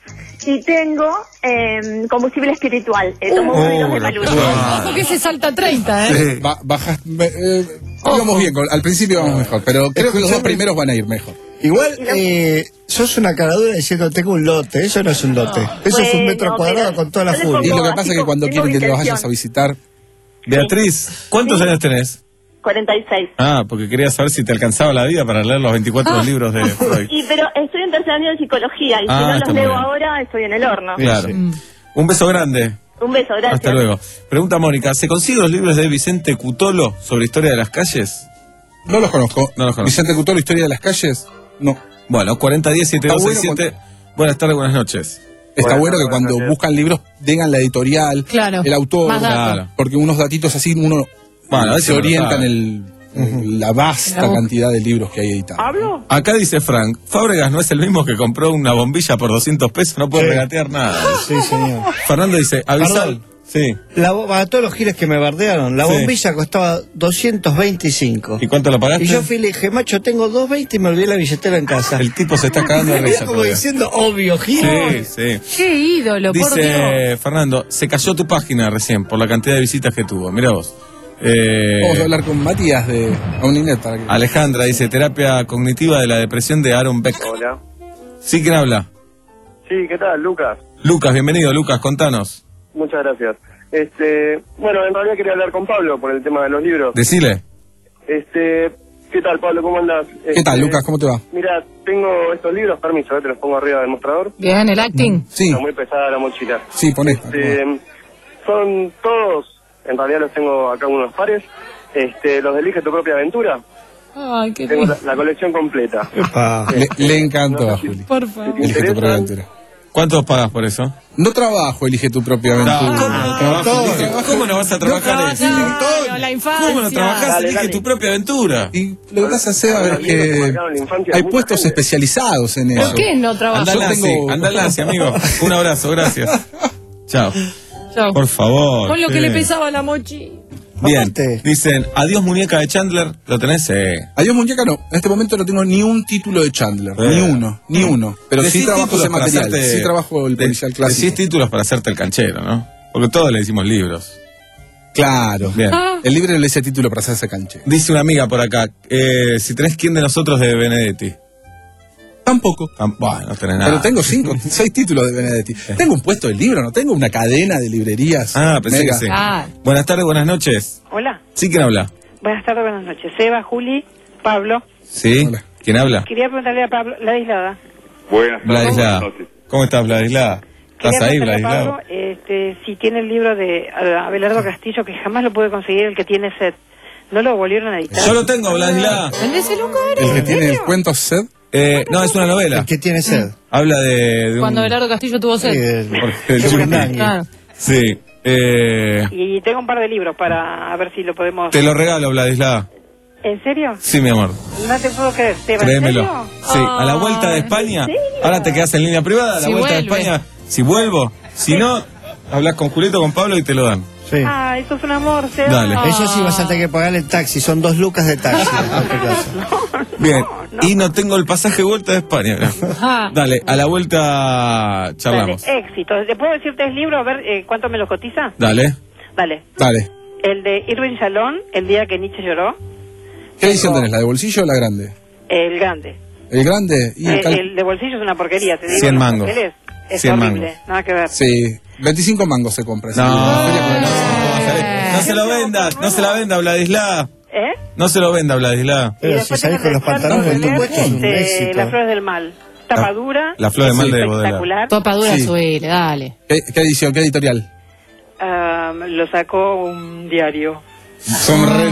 Y tengo eh, combustible espiritual. Eh, tomo Oh, ruidos de la peluche. Ojo que se salta treinta, ¿eh? Sí. Ba- bajas, eh, íbamos bien, con- al principio vamos mejor, pero creo que los dos Escuchame. primeros van a ir mejor. Igual, eh, sos una caradura diciendo tengo un lote. Eso no es un lote. Eso es un metro cuadrado con toda la furia. Y lo que pasa es que cuando quieren que los vayas a visitar... Beatriz, ¿cuántos Sí. años tenés? cuarenta y seis. Ah, porque quería saber si te alcanzaba la vida para leer los veinticuatro Ah. libros de Freud. Y pero estoy en tercer año de psicología y Ah, si no está los muy leo bien. ahora estoy en el horno. Claro. Un beso grande. Un beso, gracias. Hasta luego. Pregunta Mónica, ¿se consiguen los libros de Vicente Cutolo sobre historia de las calles? No los conozco. No los conozco. Vicente Cutolo, Historia de las Calles, no. Bueno, cuarenta diez siete dos seis Está siete. Buenas tardes, buenas noches. Está Buenas bueno que tardes, cuando buenas buscan libros tengan la editorial, Claro. el autor, Más datos. Claro. porque unos datitos así uno Bueno, a veces se no lo orienta sabe. en el, en la vasta La boca. cantidad de libros que hay editados. ¿Hablo? Acá dice Frank, Fábregas no es el mismo que compró una bombilla por doscientos pesos, no puede regatear nada. Sí, señor. Fernando dice, avisal. Perdón. Sí. La, bo- para todos los giles que me bardearon, la Sí. bombilla costaba doscientos veinticinco. ¿Y cuánto lo pagaste? Y yo fui y le dije, macho, tengo doscientos veinte y me olvidé la billetera en casa. El tipo se está cagando de Mirá risa como todavía. diciendo, obvio, gil. Sí, sí. Qué ídolo, por Dios. Dice Fernando, se cayó tu página recién por la cantidad de visitas que tuvo. Mira vos. Eh, Vamos a hablar con Matías de Omninet para que... Alejandra dice, terapia cognitiva de la depresión de Aaron Beck. Hola. ¿Sí quién habla? Sí, ¿qué tal, Lucas? Lucas, bienvenido, Lucas, contanos. Muchas gracias. Este, bueno, en realidad quería hablar con Pablo por el tema de los libros. Decile. Este, ¿qué tal, Pablo? ¿Cómo andas? ¿Qué tal, Lucas? ¿Cómo te va? Mira, tengo estos libros, permiso, eh, te los pongo arriba del mostrador. Bien, el acting. Sí, Está muy pesada la mochila. sí, poné. Este, son todos, en realidad los tengo acá unos pares. Este, los de Elige tu propia aventura. Ay, qué Tengo lindo. la, la colección completa. Epa. Le, le encantó a Juli. Por favor. ¿Te Elige tu propia interesan? aventura. ¿Cuánto pagas por eso? No trabajo, elige tu propia aventura. ¿Cómo, trabajo? ¿Cómo no vas a trabajar eso? Claro, la infancia. ¿Cómo no trabajás? Dale, Elige dale. tu propia aventura. Y lo que pasa, Seba, es Los libros que que marcaron la infancia de hay mucha puestos gente. especializados en eso. ¿Por qué no trabaja? Anda Yo al Lancy, tengo- anda al Lancy, amigo. Un abrazo, gracias. Chao. Chao. Por favor. Con lo que sí. le pesaba la mochi. Bien. Aparte- Dicen, adiós muñeca de Chandler. ¿Lo tenés? Eh. Adiós, muñeca, no. En este momento no tengo ni un título de Chandler. Eh. Ni uno, ni uno. Pero sí Decís trabajo títulos ese para material. hacerte- Sí trabajo el de- policial Decís clásico. títulos para hacerte el canchero, ¿no? Porque todos le decimos libros. Claro. Bien. Ah. El libro le dice título para hacerse canche. Dice una amiga por acá, eh, si tenés quién de nosotros de Benedetti. Tampoco. Tam- Bueno, no tenés nada. Pero tengo cinco, seis títulos de Benedetti. Tengo un puesto de libro, no tengo una cadena de librerías. Ah, pensé mega. que sí. Ah. Buenas tardes, buenas noches. Hola, ¿Sí quién habla? buenas tardes, buenas noches. Seba, Juli, Pablo. ¿Sí? Hola. ¿Quién habla? Quería preguntarle a Pablo, la dislada. Buenas Vladislava. ¿Cómo estás, Vladislava? ¿Estás Quería ahí, preguntarle a Vladislava? Pablo este, si tiene el libro de eh, Abelardo Castillo, que jamás lo pude conseguir, el que tiene sed. ¿No lo volvieron a editar? Yo lo tengo, Vladislava. Vendéselo caro. El que ¿en tiene serio? el cuento sed. Eh, no, es una novela. El que tiene sed. Habla de, de un... Cuando Belardo Castillo tuvo Sí, sed. el- Jorge el Churri. Churnangui. Claro. Sí. Eh, Y tengo un par de libros para ver si lo podemos... te lo regalo, Vladislava. ¿En serio? Sí, mi amor. No te puedo creer, Seba, ¿en Créemelo. serio? Sí, a la vuelta de España. ¿en serio? Ahora te quedas en línea privada. A la Si vuelta de vuelve. España, si vuelvo. Si no, hablas con Julito, con Pablo y te lo dan. Sí. Ah, eso es un amor, Seba. Dale. Eso sí vas a tener que pagar el taxi, son dos lucas de taxi. en este caso. Bien. Y no tengo el pasaje de vuelta de España. mirá. Ajá. Dale, a la vuelta charlamos. Dale, éxito. ¿Te puedo decir tres libros? A ver eh, cuánto me lo cotiza. Dale. Dale. Dale. El de Irving Shalom, El día que Nietzsche lloró. ¿Qué edición tenés? ¿La de bolsillo o la grande? El grande. El grande y el Eh, cal- el de bolsillo es una porquería, te digo. cien los mangos. papeles Es cien horrible, mangos. nada que ver. Sí, veinticinco mangos se compra. ese No, libro. no, no se lo vendas, no se la venda, Vladislava. ¿Eh? No se lo venda, Vladislava. Pero si después salís tengo con los el pantalones Ricardo bien puestos es un Soler, este, éxito. Las flores del mal. Tapa dura. La flor de mal de Baudelaire. espectacular. Topa dura Sí. suele, dale. ¿Qué, qué edición? ¿Qué editorial? Ah, lo sacó un diario. Son re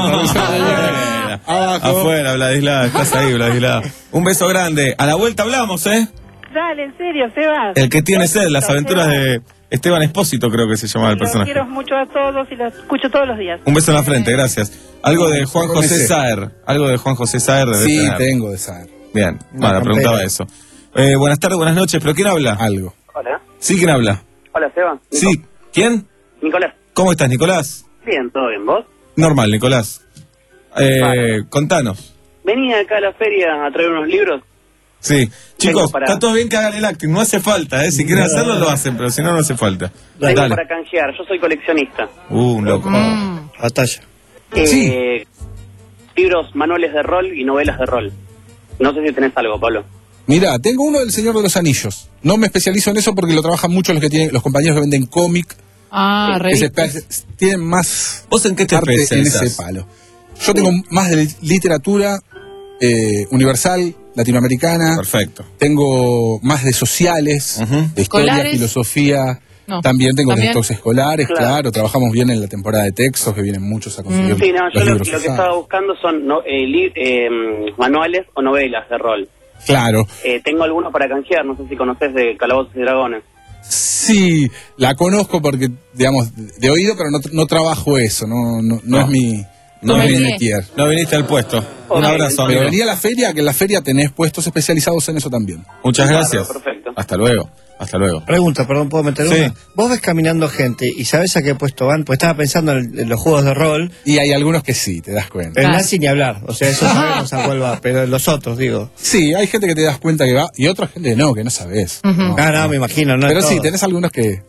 Afuera, afuera, Vladislava, estás ahí, Vladislava. Un beso grande. A la vuelta hablamos, ¿eh? Dale, en serio, Sebas. El que tiene sed, las Éxito, aventuras Sebas. de Esteban Espósito, creo que se llama el Los personaje. quiero mucho a todos y los escucho todos los días. Un beso en la frente, gracias. Algo de Juan Con José ese. Saer. Algo de Juan José Saer debe Sí, tener. tengo de saber. Bien, Una bueno, preguntaba campera. eso. Eh, buenas tardes, buenas noches, ¿pero quién habla? Algo. Hola. Sí, ¿quién habla? Hola, Seba. Nico. Sí, ¿quién? Nicolás. ¿Cómo estás, Nicolás? Bien, todo bien, ¿vos? Normal, Nicolás. Eh, Vale. Contanos. Venía acá a la feria a traer unos libros. Sí, chicos, para- está todo bien que hagan el acting, no hace falta, ¿eh? Si quieren hacerlo, lo hacen, pero si no, no hace falta. Tengo Dale. para canjear, yo soy coleccionista. Uh, un loco. Batalla. Eh, Libros, manuales de rol y novelas de rol. No sé si tenés algo, Pablo. Mira, tengo uno del Señor de los Anillos. No me especializo en eso porque lo trabajan mucho los que tienen, los compañeros que venden cómic. Ah, que se revistas. espe- tienen más ¿Vos en qué te arte en especializás? ese palo. Yo tengo más de literatura eh, universal, latinoamericana. Perfecto. Tengo más de sociales, de historia, ¿Escolares? filosofía. No. También tengo ¿También? textos escolares, Claro. claro. Trabajamos bien en la temporada de textos, que vienen muchos a conseguir Sí, no, yo los lo, libros lo que usados. estaba buscando son no, eh, li- eh, manuales o novelas de rol. Claro. Eh, tengo algunos para canjear, no sé si conoces de Calabozos y Dragones. Sí, la conozco porque, digamos, de oído, pero no, no trabajo eso, no, no, no, No. es mi, No, no es mi viniste. métier. No viniste al puesto. Un abrazo, Pero amigo. venía a la feria, que en la feria tenés puestos especializados en eso también. Muchas Claro, gracias. perfecto. Hasta luego. Hasta luego. Pregunta, perdón, ¿puedo meter Sí. una? Vos ves caminando gente y sabés a qué puesto van, pues estaba pensando en, en los juegos de rol. Y hay algunos que sí, te das cuenta. El Nazi ni hablar, o sea, eso sabemos a cuál va, pero los otros, digo. Sí, hay gente que te das cuenta que va y otra gente no, que no sabes. No, Ah, no, me imagino, no. Pero es sí, todo. tenés algunos que,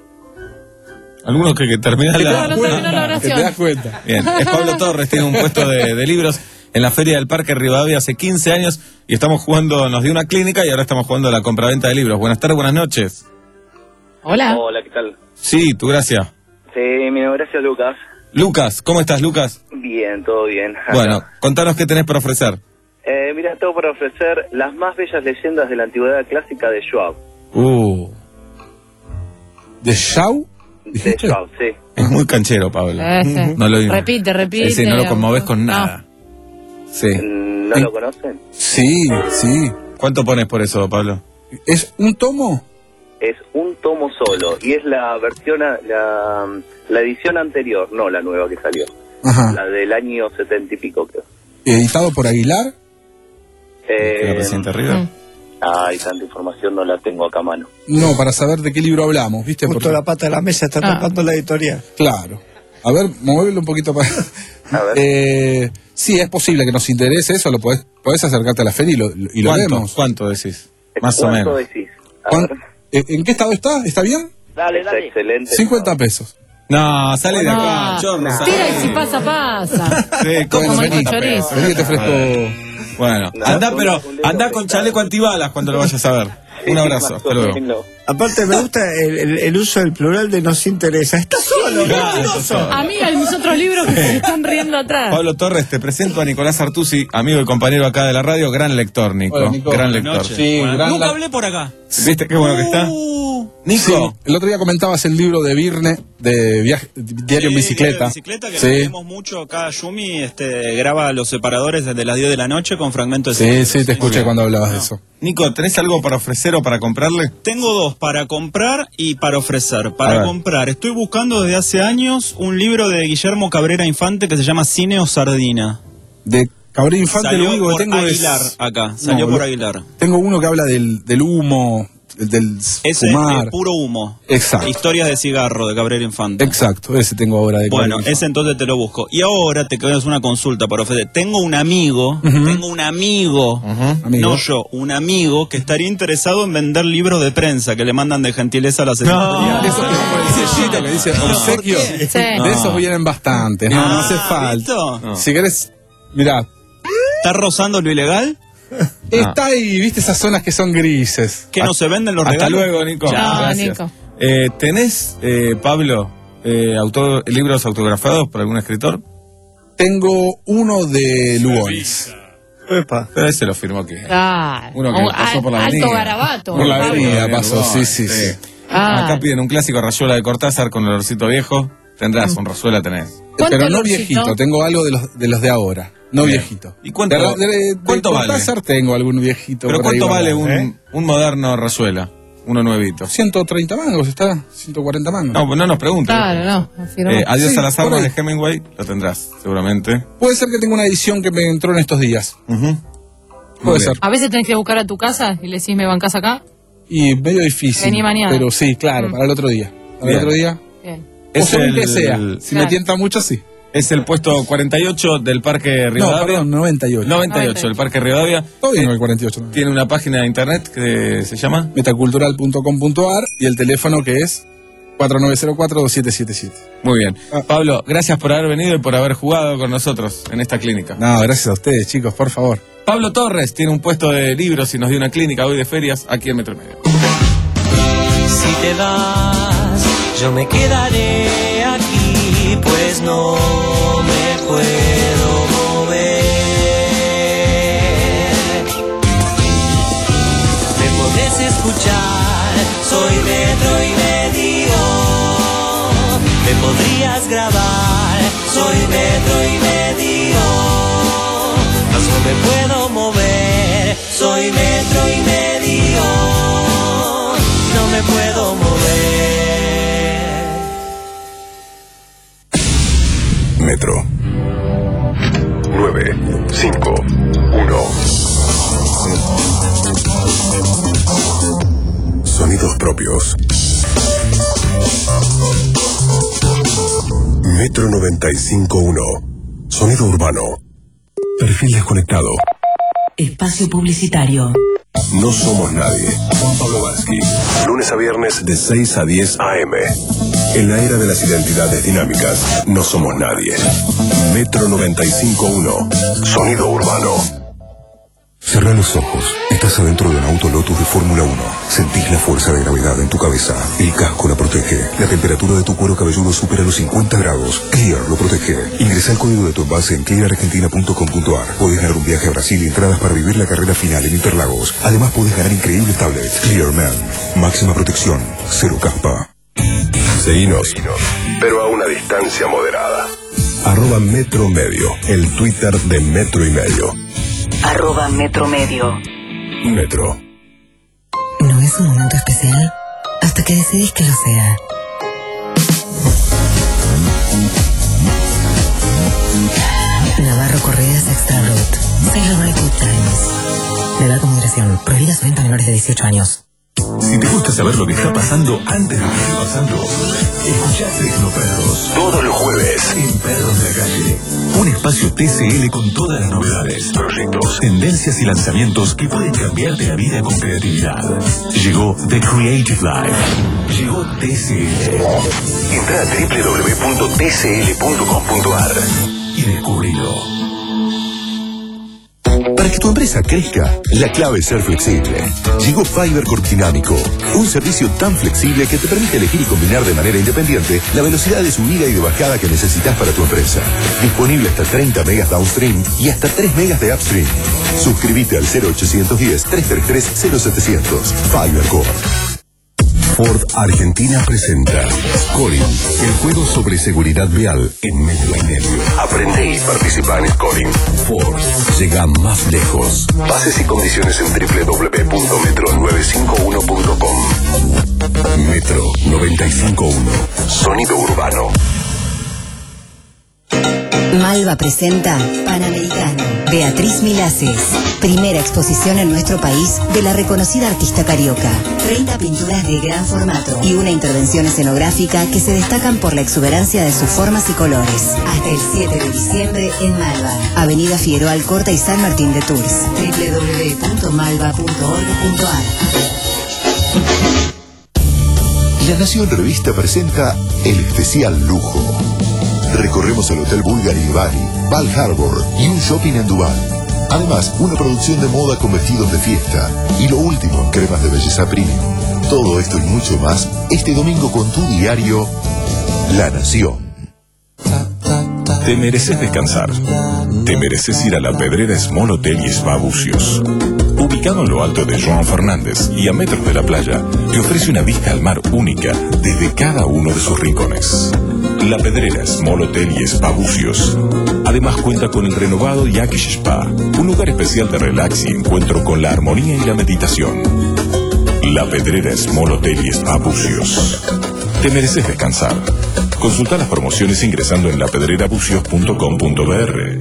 Algunos que, que terminan que te la... das cuenta. Que te das cuenta. Bien, es Pablo Torres, tiene un puesto de, de libros en la Feria del Parque Rivadavia hace quince años y estamos jugando, nos dio una clínica y ahora estamos jugando a la compraventa de libros. Buenas tardes, buenas noches. Hola. Hola, ¿qué tal? Sí, tu gracia. Sí, mi nombre es Lucas. Lucas, ¿cómo estás, Lucas? Bien, todo bien. Bueno, contanos qué tenés para ofrecer. Eh, mira, tengo para ofrecer las más bellas leyendas de la antigüedad clásica de Schwab. Uh, ¿De Shaw? De Schwab, sí. es muy canchero, Pablo. Ese. No lo Repite, repite. Sí, sí, no lo conmoves con No. nada. Sí. ¿No lo conocen? Sí, sí. ¿Cuánto pones por eso, Pablo? ¿Es un tomo? Es un tomo solo y es la versión, a- la, la edición anterior, no la nueva que salió. Ajá. La del año setenta y pico, creo. ¿Editado por Aguilar? Eh, ¿Era presidente River? Ay, tanta información no la tengo acá a mano. No, para saber de qué libro hablamos, ¿viste? Justo Porque- la pata de la mesa está Ah. tapando la editorial. Claro. A ver, moverlo un poquito para... A ver. Eh, sí, es posible que nos interese eso, lo podés, podés acercarte a la feria y lo, y lo ¿Cuánto? vemos. ¿Cuánto decís? Más o ¿Cuánto menos. decís? A ¿Cuán- ver. eh, ¿En qué estado está? ¿Está bien? Dale, Está excelente. cincuenta pesos. No, sale de acá, No. chorro. sale. Tira y si pasa, pasa. Sí, ¿cómo Como cincuenta el chorizo. pesos? Vení que te ofrezco... Bueno, No, anda, un- pero un dedo anda que con está- chaleco antibalas cuando lo vayas a ver. Un abrazo, hasta luego. Aparte me gusta el, el- el uso del plural de nos interesa. Está solo, Claro, mentiroso. Amiga de mis otros libros que se están riendo atrás. Pablo Torres, te presento a Nicolás Artusi, amigo y compañero acá de la radio, gran lector, Nico. Hola, Nico. Gran Buenas lector. noches. Sí, gran Nunca la- hablé por acá. ¿Viste qué bueno que está? Nico. Sí, el otro día comentabas el libro de Virne, de viaje, diario en Sí, bicicleta. diario en bicicleta, que Sí. lo leemos mucho acá. Yumi este, graba los separadores desde las diez de la noche con fragmentos de Sí, cine. sí, te escuché bien. cuando hablabas de eso. Nico, ¿tenés algo para ofrecer o para comprarle? Tengo dos, para comprar y para ofrecer. A Para ver. comprar, estoy buscando desde hace años un libro de Guillermo Cabrera Infante que se llama Cine o Sardina. De Cabrera Infante, Salió lo único por que tengo Aguilar es... acá, salió No, por lo- Aguilar. Tengo uno que habla del, del humo, del, del Ese fumar. es puro humo. Exacto. Historias de cigarro de Cabrera Infante. Exacto, ese tengo ahora de Bueno, Cabrera ese entonces te lo busco. Y ahora te quedas una consulta para ofrecer. Tengo un amigo, Ujú. tengo un amigo, Amigo. no yo, un amigo que estaría interesado en vender libros de prensa que le mandan de gentileza a las editoriales. Eso que va por el sellito que dice obsequio. Sí. De esos vienen bastantes, no, no hace falta. ¿Listo? No. Si querés, mirá, ¿Está rozando lo ilegal? está ahí, viste esas zonas que son grises. ¿Que no se venden los Hasta regalos? luego, Nico. No, Gracias. Nico. Eh, ¿Tenés, eh, Pablo, eh, autor- libros autografados por algún escritor? Tengo uno de Lugones. Epa. Pero ese lo firmó que... Ah, Uno que un pasó por la al- avenida. alto garabato. Por la Pablo. avenida pasó, sí, sí, sí. Ah. Acá piden un clásico Rayuela de Cortázar con olorcito viejo. Tendrás, un Rayuela tenés. ¿Cuánto Pero no olorcito? viejito, tengo algo de los de, los de ahora, no Bien. viejito. ¿Y cuánto- de, de- de cuánto vale? Cortázar tengo algún viejito. Pero por ahí ¿cuánto vale guardado, un, ¿eh? un moderno Rayuela? Uno nuevito. ciento treinta mangos, está, ciento cuarenta mangos. No, pues no nos preguntes. Claro, no. afirmo. Eh, adiós Sí, a las por armas ahí. de Hemingway, lo tendrás, seguramente. Puede ser que tenga una edición que me entró en estos días. Ujú. Puede Muy ser. bien. A veces tenés que buscar a tu casa y le decís, ¿me bancás acá? Y medio difícil. Vení mañana. Pero sí, claro, Mm. para el otro día. Para Bien. el otro día. Bien. O según que sea. Si claro. me tienta mucho, sí. Es el puesto cuarenta y ocho del Parque Rivadavia. No, perdón, noventa y ocho. noventa y ocho, el Parque Rivadavia. Todo bien, el cuarenta y ocho. Tiene una página de internet que se llama metacultural punto com punto a r y el teléfono que es cuatro nueve cero cuatro dos siete siete siete. Muy bien. Ah. Pablo, gracias por haber venido y por haber jugado con nosotros en esta clínica. No, gracias a ustedes, chicos, por favor. Pablo Torres tiene un puesto de libros y nos dio una clínica hoy de ferias aquí en Metro Medio. Si te vas, yo me quedaré aquí, pues no me puedo mover. Me podés escuchar, soy Metro y Medio. Me podrías grabar, soy Metro y Medio. Mas no me puedo mover, soy Metro y Medio. No me puedo mover. Metro. nueve cinco uno. Sonidos propios. Metro noventa y cinco punto uno. Sonido urbano. Perfil desconectado. Espacio publicitario. No somos nadie. Juan Pablo Varsky. Lunes a viernes de seis a diez a eme. En la era de las identidades dinámicas, no somos nadie. Metro noventa y cinco punto uno. Sonido urbano. Cerrá los ojos. Estás adentro de un auto Lotus de Fórmula uno. Sentís la fuerza de gravedad en tu cabeza. El casco la protege. La temperatura de tu cuero cabelludo supera los cincuenta grados. Clear lo protege. Ingresa el código de tu envase en clear argentina punto com punto a r. Podés ganar un viaje a Brasil y entradas para vivir la carrera final en Interlagos. Además podés ganar increíbles tablets. Clear Man. Máxima protección. Cero caspa. Seguinos, pero a una distancia moderada. Arroba Metro Medio. El Twitter de Metro y Medio. Arroba Metro Medio. Metro. No es un momento especial hasta que decidís que lo sea. Navarro Correas Extra Root. Celebrate Good Times. De edad con moderación. Prohibida su venta a menores de dieciocho años. Si te gusta saber lo que está pasando antes de que esté pasando, escuchá Tecnoperros todos los jueves en Perros de la Calle. Un espacio T C L con todas las novedades, proyectos, tendencias y lanzamientos que pueden cambiarte la vida con creatividad. Llegó The Creative Life. Llegó T C L. Entra a doble u doble u doble u punto t c l punto com punto a r y descubrilo. Para que tu empresa crezca, la clave es ser flexible. Llegó Fiber Corpdinámico, un servicio tan flexible que te permite elegir y combinar de manera independiente la velocidad de subida y de bajada que necesitas para tu empresa. Disponible hasta treinta megas downstream y hasta tres megas de upstream. Suscríbete al cero ochocientos diez, trescientos treinta y tres, cero setecientos. Fiber Corp. Ford Argentina presenta Scoring, el juego sobre seguridad vial en Metro y Medio. Aprende y participa en Scoring. Ford llega más lejos. Bases y condiciones en doble u doble u doble u punto metro novecientos cincuenta y uno punto com. Metro noventa y cinco punto uno. Sonido urbano. Malva presenta Panamericano. Beatriz Milaces. Primera exposición en nuestro país de la reconocida artista carioca. treinta pinturas de gran formato y una intervención escenográfica que se destacan por la exuberancia de sus formas y colores. Hasta el siete de diciembre en Malva. Avenida Figueroa Alcorta y San Martín de Tours. doble u doble u doble u punto malva punto org punto a r. La Nación Revista presenta el especial lujo. Recorremos el Hotel Bulgari Bari, Val Harbor y un shopping en Dubái. Además, una producción de moda con vestidos de fiesta y lo último en cremas de belleza premium. Todo esto y mucho más este domingo con tu diario La Nación. Te mereces descansar. Te mereces ir a la Pedrera Small Hotel y Spa Bucios. Ubicado en lo alto de Joan Fernández y a metros de la playa, te ofrece una vista al mar única desde cada uno de sus rincones. La Pedrera Small Hotel y Spa Bucios. Además cuenta con el renovado Yakish Spa, un lugar especial de relax y encuentro con la armonía y la meditación. La Pedrera Small Hotel y Spa Bucios. Te mereces descansar. Consulta las promociones ingresando en la pedrera bucios punto com punto b r.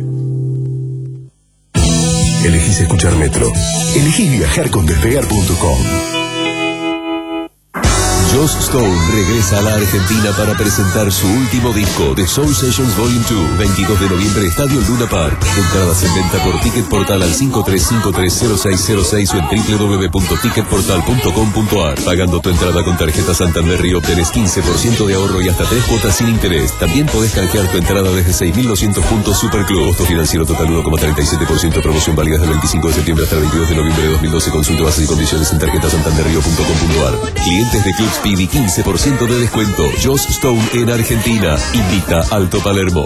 Elegís escuchar Metro. Elegís viajar con despegar punto com. Joss Stone regresa a la Argentina para presentar su último disco, The Soul Sessions Volume dos, veintidós de noviembre, Estadio Luna Park. Entradas en venta por Ticket Portal al cinco tres cinco tres cero seis cero seis o en doble u doble u doble u punto ticket portal punto com punto a r. Pagando tu entrada con tarjeta Santander Río obtenés quince por ciento de ahorro y hasta tres cuotas sin interés. También podés canjear tu entrada desde seis mil doscientos puntos Superclub. Costo financiero total uno coma treinta y siete por ciento. Promoción válida desde el veinticinco de septiembre hasta el veintidós de noviembre de dos mil doce. Consulte bases y condiciones en tarjeta santander río punto com punto a r. Clientes de Club Speedy, quince por ciento de descuento. Joss Stone en Argentina. Invita Alto Palermo.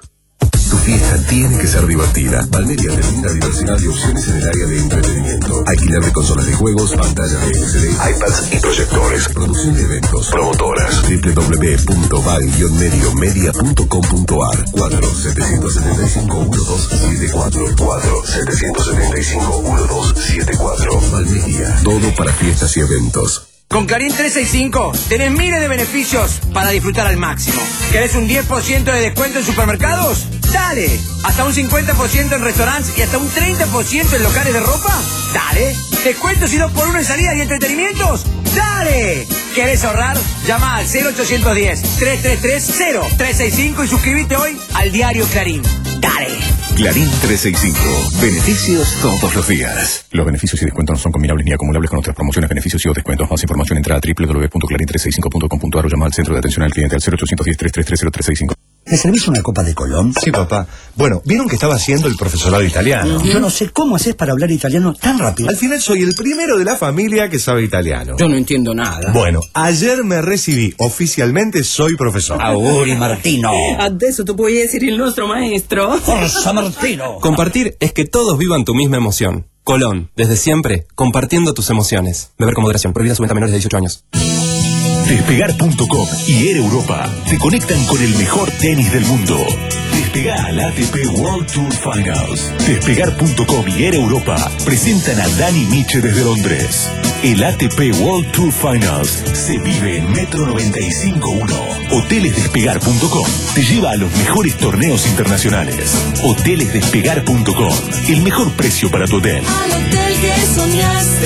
Tu fiesta tiene que ser divertida. Valmeria te brinda diversidad de opciones en el área de entretenimiento. Alquiler de consolas de juegos, pantallas de L C D, iPads y proyectores. Producción de eventos. Promotoras. doble u doble u doble u punto val guion medio media punto com punto a r. cuatro siete siete cinco uno dos siete cuatro. cuatro siete siete cinco uno dos siete cuatro. Valmeria. Todo para fiestas y eventos. Con Clarín trescientos sesenta y cinco tenés miles de beneficios para disfrutar al máximo. ¿Querés un diez por ciento de descuento en supermercados? ¡Dale! ¿Hasta un cincuenta por ciento en restaurantes y hasta un treinta por ciento en locales de ropa? ¡Dale! ¿Descuentos y dos por uno en salidas y entretenimientos? ¡Dale! ¿Querés ahorrar? Llama al cero ochocientos diez, trescientos treinta y tres, cero trescientos sesenta y cinco y suscríbete hoy al diario Clarín. ¡Dale! Clarín trescientos sesenta y cinco. Beneficios todos los días. Los beneficios y descuentos no son combinables ni acumulables con otras promociones, beneficios y o descuentos. Más información entra a doble u doble u doble u punto clarín trescientos sesenta y cinco punto com punto a r o llama al centro de atención al cliente al cero ochocientos diez, trescientos treinta y tres, cero trescientos sesenta y cinco. ¿Me servís una copa de Colón? Sí, papá. Bueno, ¿vieron que estaba haciendo el profesorado italiano? Uh-huh. Yo no sé cómo haces para hablar italiano tan rápido. Al final soy el primero de la familia que sabe italiano. Yo no entiendo nada. Bueno, ayer me recibí. Oficialmente soy profesor. Auguri, Martino. Adesso tu puoi essere il nostro maestro. Forza, Martino. Compartir es que todos vivan tu misma emoción. Colón, desde siempre, compartiendo tus emociones. Beber con moderación. Prohibida su venta a menores de dieciocho años. Despegar punto com y Air Europa te conectan con el mejor tenis del mundo. Despegá al A T P World Tour Finals. Despegar punto com y Air Europa presentan a Dani Miche desde Londres. El A T P World Tour Finals se vive en Metro noventa y cinco punto uno. Hoteles Despegar punto com te lleva a los mejores torneos internacionales. Hoteles Despegar punto com, el mejor precio para tu hotel. Al hotel que soñaste,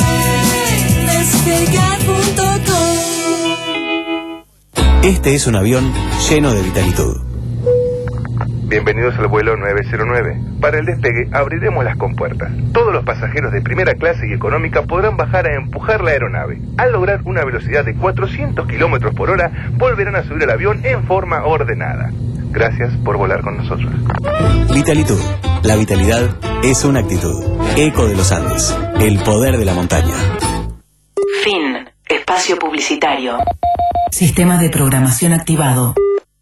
Despegar punto com. Este es un avión lleno de vitalitud. Bienvenidos al vuelo nueve cero nueve. Para el despegue abriremos las compuertas. Todos los pasajeros de primera clase y económica podrán bajar a empujar la aeronave. Al lograr una velocidad de cuatrocientos kilómetros por hora, volverán a subir al avión en forma ordenada. Gracias por volar con nosotros. Vitalitud. La vitalidad es una actitud. Eco de los Andes. El poder de la montaña. Fin. Espacio publicitario. Sistema de programación activado.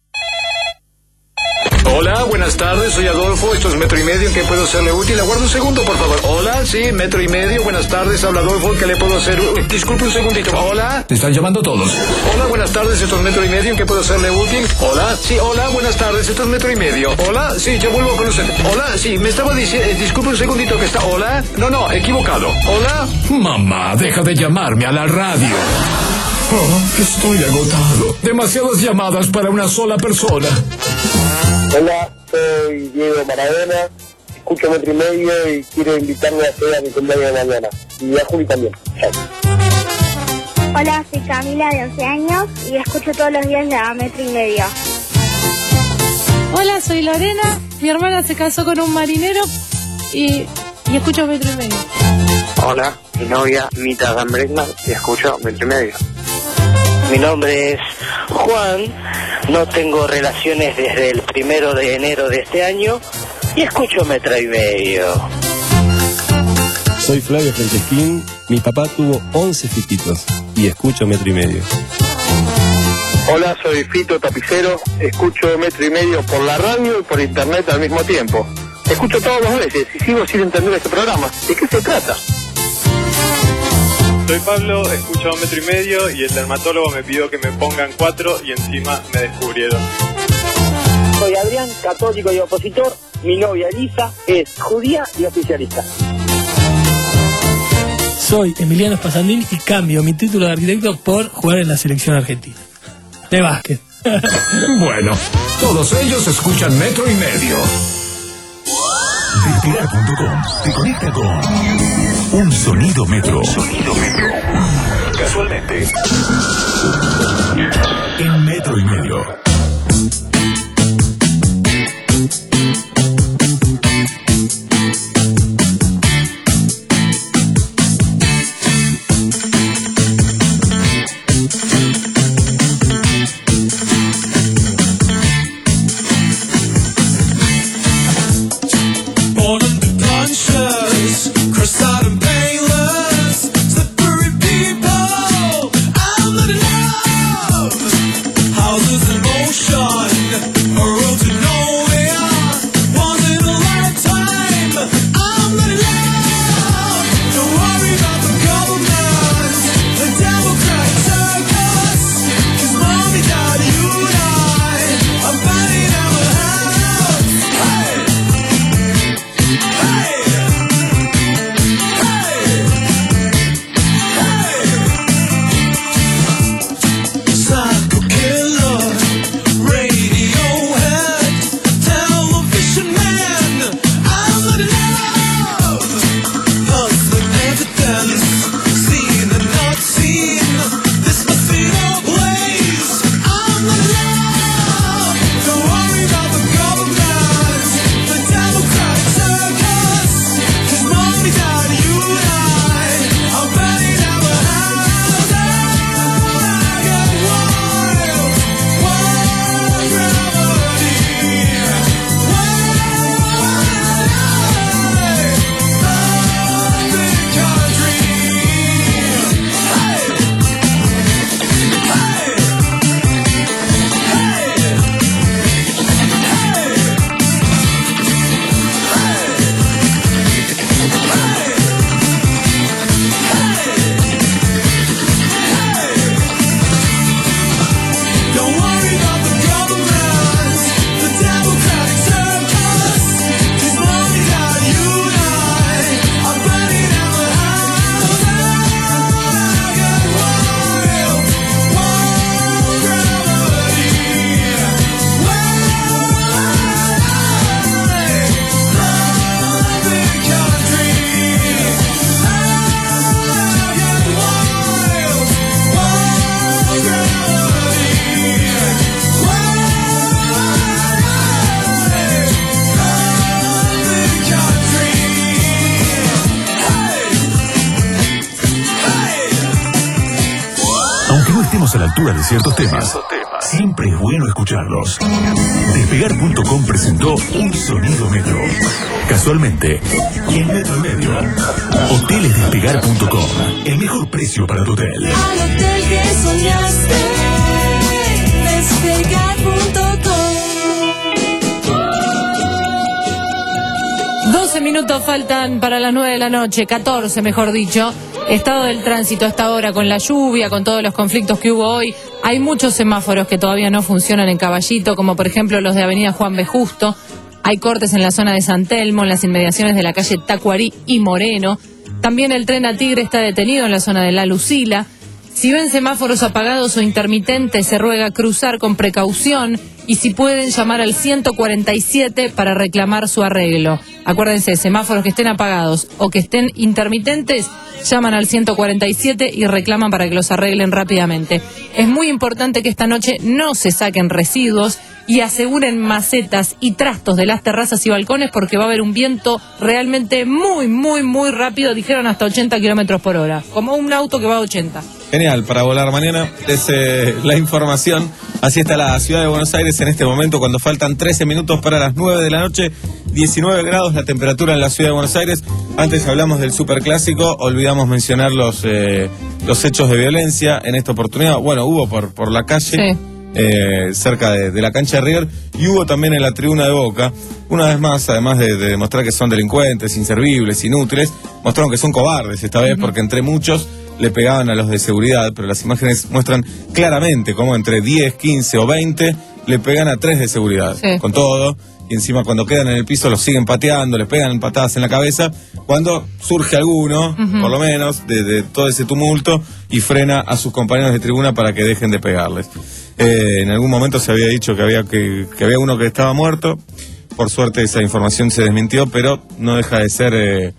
Hola, buenas tardes, soy Adolfo, esto es Metro y Medio, ¿en qué puedo serle útil? Aguarda un segundo, por favor. Hola, sí, Metro y Medio, buenas tardes, habla Adolfo, ¿en qué le puedo hacer? Uh, disculpe un segundito. Hola. Te están llamando todos. Hola, buenas tardes, esto es Metro y Medio, ¿en qué puedo serle útil? Hola, sí, hola, buenas tardes, esto es Metro y Medio. Hola, sí, yo vuelvo con usted. Hola, sí, me estaba diciendo, eh, disculpe un segundito que está. Hola, no, no, equivocado. Hola. Mamá, deja de llamarme a la radio. Oh, estoy agotado. Demasiadas llamadas para una sola persona. Hola, soy Diego Maradona, escucho Metro y Medio y quiero invitarme a hacer a mi cumpleaños de mañana. Y a Juli también. Chao. Hola, soy Camila de once años y escucho todos los días la Metro y Medio. Hola, soy Lorena, mi hermana se casó con un marinero y, y escucho Metro y Medio. Hola, mi novia Mita Dan Bregman y escucho Metro y Medio. Mi nombre es Juan, no tengo relaciones desde el primero de enero de este año y escucho Metro y Medio. Soy Flavio Francesquín, mi papá tuvo once fititos y escucho Metro y Medio. Hola, soy Fito Tapicero, escucho Metro y Medio por la radio y por internet al mismo tiempo. Escucho todos los meses y sigo sin entender este programa. ¿De qué se trata? Soy Pablo, escucho Metro y Medio y el dermatólogo me pidió que me pongan cuatro y encima me descubrieron. Soy Adrián, católico y opositor. Mi novia Elisa es judía y oficialista. Soy Emiliano Spasandín y cambio mi título de arquitecto por jugar en la selección argentina de básquet. Bueno, todos ellos escuchan Metro y Medio. Despegar punto com te conecta con un sonido metro. Sonido metro. Casualmente. En metro y medio. A la altura de ciertos temas, siempre es bueno escucharlos. Despegar punto com presentó Un Sonido Metro. Casualmente, y en metro y medio. Hoteles Despegar punto com, el mejor precio para tu hotel. Al hotel que soñaste, Despegar punto com. doce minutos faltan para las nueve de la noche, catorce mejor dicho. Estado del tránsito hasta ahora, con la lluvia, con todos los conflictos que hubo hoy. Hay muchos semáforos que todavía no funcionan en Caballito, como por ejemplo los de Avenida Juan B. Justo. Hay cortes en la zona de San Telmo, en las inmediaciones de la calle Tacuarí y Moreno. También el tren a Tigre está detenido en la zona de La Lucila. Si ven semáforos apagados o intermitentes, se ruega cruzar con precaución y si pueden llamar al ciento cuarenta y siete para reclamar su arreglo. Acuérdense, semáforos que estén apagados o que estén intermitentes, llaman al ciento cuarenta y siete y reclaman para que los arreglen rápidamente. Es muy importante que esta noche no se saquen residuos y aseguren macetas y trastos de las terrazas y balcones porque va a haber un viento realmente muy, muy, muy rápido, dijeron hasta ochenta kilómetros por hora, como un auto que va a ochenta. Genial, para volar mañana es eh, la información. Así está la ciudad de Buenos Aires en este momento, cuando faltan trece minutos para las nueve de la noche, diecinueve grados la temperatura en la ciudad de Buenos Aires. Antes hablamos del superclásico, olvidamos mencionar los eh, los hechos de violencia en esta oportunidad. Bueno, hubo por, por la calle, sí. eh, cerca de, de la cancha de River, y hubo también en la tribuna de Boca. Una vez más, además de, de demostrar que son delincuentes, inservibles, inútiles, mostraron que son cobardes esta vez, uh-huh. porque entre muchos le pegaban a los de seguridad, pero las imágenes muestran claramente cómo entre diez, quince o veinte le pegan a tres de seguridad, sí. con todo, y encima cuando quedan en el piso los siguen pateando, les pegan patadas en la cabeza, cuando surge alguno, uh-huh. por lo menos, de, de todo ese tumulto, y frena a sus compañeros de tribuna para que dejen de pegarles. Eh, en algún momento se había dicho que había, que, que había uno que estaba muerto, por suerte esa información se desmintió, pero no deja de ser... Eh,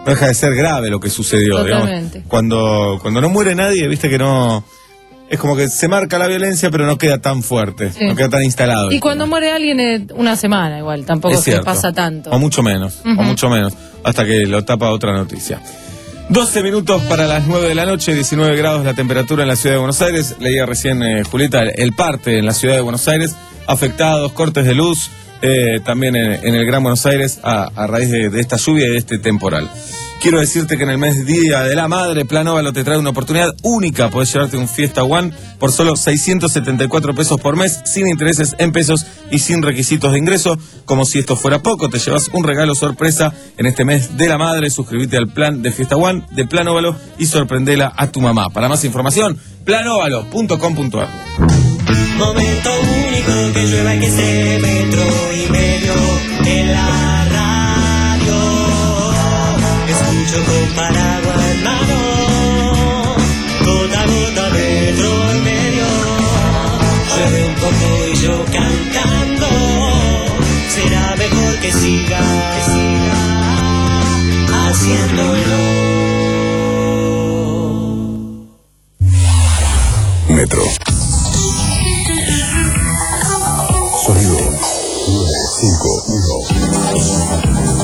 no deja de ser grave lo que sucedió. Totalmente. Digamos. Cuando, cuando no muere nadie, viste que no... Es como que se marca la violencia, pero no queda tan fuerte, Sí. no queda tan instalado. Y cuando muere alguien, eh, una semana igual, tampoco Es se cierto. pasa tanto. O mucho menos, Ujú. o mucho menos, hasta que lo tapa otra noticia. doce minutos para las nueve de la noche, diecinueve grados la temperatura en la ciudad de Buenos Aires. Leía recién, eh, Julieta, el, el parte en la ciudad de Buenos Aires, afectados, cortes de luz, eh, también en, en el Gran Buenos Aires, a, a raíz de, de esta lluvia y de este temporal. Quiero decirte que en el mes Día de la Madre, Plan Óvalo te trae una oportunidad única. Podés llevarte un Fiesta One por solo seiscientos setenta y cuatro pesos por mes, sin intereses en pesos y sin requisitos de ingreso. Como si esto fuera poco, te llevas un regalo sorpresa en este mes de la Madre. Suscríbete al plan de Fiesta One de Plan Óvalo y sorprendela a tu mamá. Para más información, plan óvalo punto com punto a r. Momento único, que llueva y que esté metro y medio en la radio. Escucho con paraguas en mano, gota a gota, metro y medio. Llueve un poco y yo cantando, será mejor que siga, que siga haciéndolo. Metro. Sonido nueve cinco uno.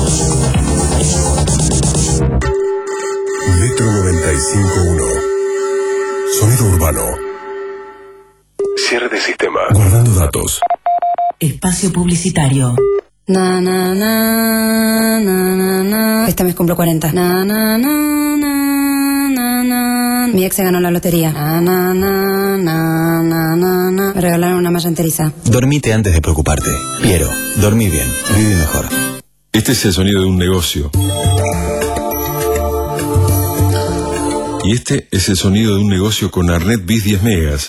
Metro noventa y cinco punto uno. Sonido urbano. Cierre de sistema. Guardando datos. Espacio publicitario. Na, na, na, na, na, na. Este mes cumplo cuarenta. Na, na, na, na, na, na. Mi ex se ganó la lotería. Na, na, na, na, na, na, na. Me regalaron una malla enteriza. Dormite antes de preocuparte. Piero, dormí bien, viví mejor. Este es el sonido de un negocio. Y este es el sonido de un negocio con Arnet Bis diez megas.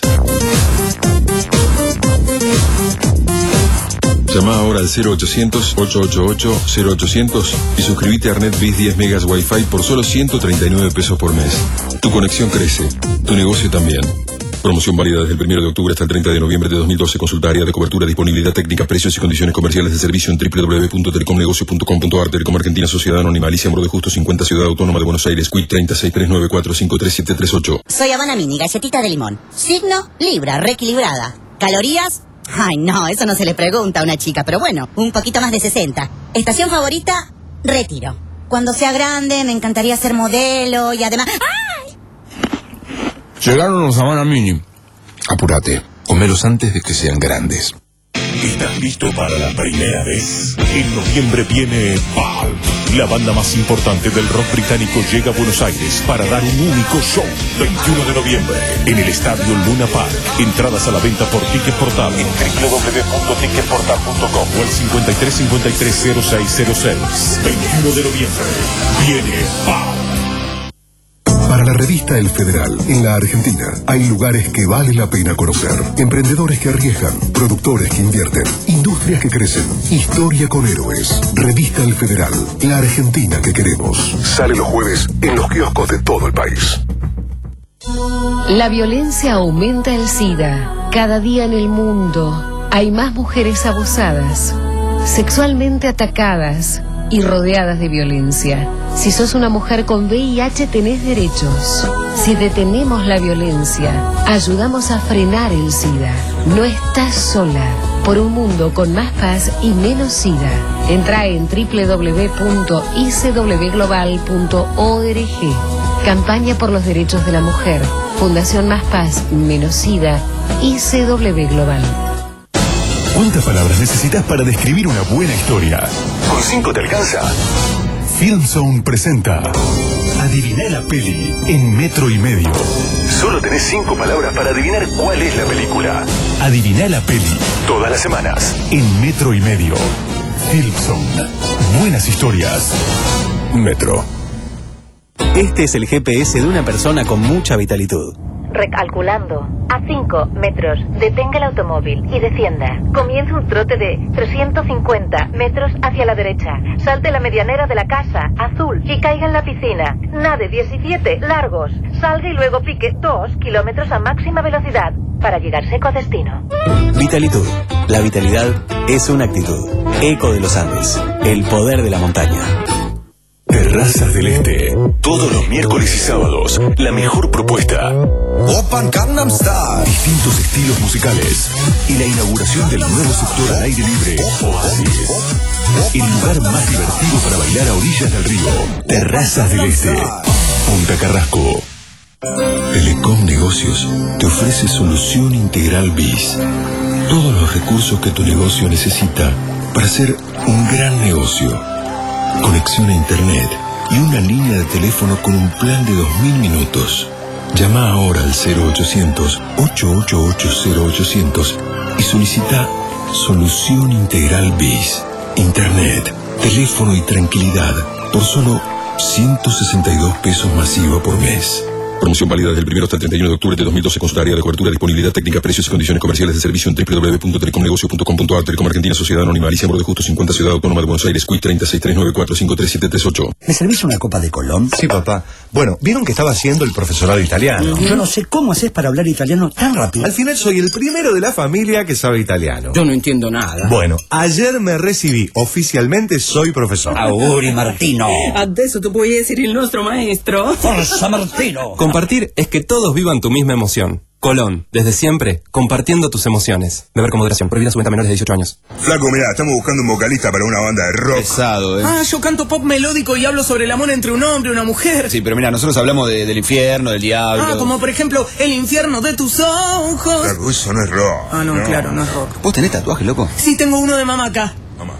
Llama ahora al cero ochocientos, ocho ocho ocho, cero ochocientos y suscríbete a Arnet Bis diez megas Wi-Fi por solo ciento treinta y nueve pesos por mes. Tu conexión crece, tu negocio también. Promoción válida desde el primero de octubre hasta el treinta de noviembre de dos mil doce. Consulta área de cobertura, disponibilidad técnica, precios y condiciones comerciales de servicio en doble u doble u doble u punto telecomnegocio punto com punto a r. Telecom Argentina, Sociedad Anónima, Alicia Moro de Justo cincuenta, Ciudad Autónoma de Buenos Aires, Q I treinta, seis tres nueve cuatro cinco tres siete tres ocho. Soy Habana Mini, galletita de limón. Signo, Libra, reequilibrada. ¿Calorías? Ay, no, eso no se le pregunta a una chica, pero bueno, un poquito más de sesenta. Estación favorita, Retiro. Cuando sea grande me encantaría ser modelo y además... ¡Ay! Llegaron los Habana Mini. Apúrate, comelos antes de que sean grandes. ¿Estás listo para la primera vez? En noviembre viene Palm. La banda más importante del rock británico llega a Buenos Aires para dar un único show. veintiuno de noviembre en el Estadio Luna Park. Entradas a la venta por Ticket Portal en doble u doble u doble u punto ticket portal punto com o al cincuenta y tres cincuenta y tres cero seis cero seis. veintiuno de noviembre viene Palm. Para la revista El Federal, en la Argentina, hay lugares que vale la pena conocer. Emprendedores que arriesgan, productores que invierten, industrias que crecen, historia con héroes. Revista El Federal, la Argentina que queremos. Sale los jueves en los kioscos de todo el país. La violencia aumenta el SIDA. Cada día en el mundo hay más mujeres abusadas, sexualmente atacadas y rodeadas de violencia. Si sos una mujer con V I H tenés derechos. Si detenemos la violencia, ayudamos a frenar el SIDA. No estás sola. Por un mundo con más paz y menos SIDA. Entra en doble u doble u doble u punto i c w global punto org. Campaña por los derechos de la mujer. Fundación Más Paz, Menos SIDA. I C W Global. ¿Cuántas palabras necesitas para describir una buena historia? ¿Con cinco te alcanza? FilmZone presenta Adiviná la peli en metro y medio. Solo tenés cinco palabras para adivinar cuál es la película. Adiviná la peli todas las semanas en metro y medio. FilmZone. Buenas historias. Metro. Este es el G P S de una persona con mucha vitalitud. Recalculando. A cinco metros, detenga el automóvil y descienda. Comience un trote de trescientos cincuenta metros hacia la derecha. Salte la medianera de la casa, azul, y caiga en la piscina. Nade diecisiete largos. Salga y luego pique dos kilómetros a máxima velocidad para llegar seco a destino. Vitalitud. La vitalidad es una actitud. Eco de los Andes. El poder de la montaña. Te Terrazas del Este. Todos los miércoles y sábados, la mejor propuesta. Open Gangnam Style. Distintos estilos musicales. Y la inauguración del nuevo sector al aire libre, Oasis. El lugar más divertido para bailar a orillas del río. Terrazas del Este. Punta Carrasco. Telecom Negocios te ofrece solución integral B I S. Todos los recursos que tu negocio necesita para hacer un gran negocio. Conexión a internet y una línea de teléfono con un plan de dos mil minutos. Llama ahora al cero ochocientos, ocho ocho ocho, cero ochocientos y solicita solución integral B I S. Internet, teléfono y tranquilidad por solo ciento sesenta y dos pesos masiva por mes. Promoción válida desde el primero hasta el treinta y uno de octubre de dos mil doce. Consulta área de cobertura, disponibilidad técnica, precios y condiciones comerciales de servicio en doble u doble u doble u punto telecomnegocio punto com punto a r. Telecom Argentina, Sociedad Anónima, Alicia Moro de Justo, cincuenta, Ciudad Autónoma de Buenos Aires, Q I treinta y seis, trescientos noventa y cuatro, cincuenta y tres, setecientos treinta y ocho. ¿Me servís una copa de Colón? Sí, papá. Bueno, ¿vieron que estaba haciendo el profesorado italiano? Uh-huh. Yo no sé cómo haces para hablar italiano tan rápido. Al final soy el primero de la familia que sabe italiano. Yo no entiendo nada. Bueno, ayer me recibí. Oficialmente soy profesor. Auguri, Martino. Adesso tu puoi essere il nostro maestro. Forza, Martino. Compartir es que todos vivan tu misma emoción. Colón, desde siempre, compartiendo tus emociones. Beber con moderación. Prohibida su venta a menores de dieciocho años. Flaco, mirá, estamos buscando un vocalista para una banda de rock. Pesado, ¿eh? Ah, yo canto pop melódico y hablo sobre el amor entre un hombre y una mujer. Sí, pero mira, nosotros hablamos de, del infierno, del diablo. Ah, como por ejemplo, el infierno de tus ojos. Flaco, eso no es rock. Ah, no, no, claro, no es rock. ¿Vos tenés tatuaje, loco? Sí, tengo uno de mamá acá. Mamá.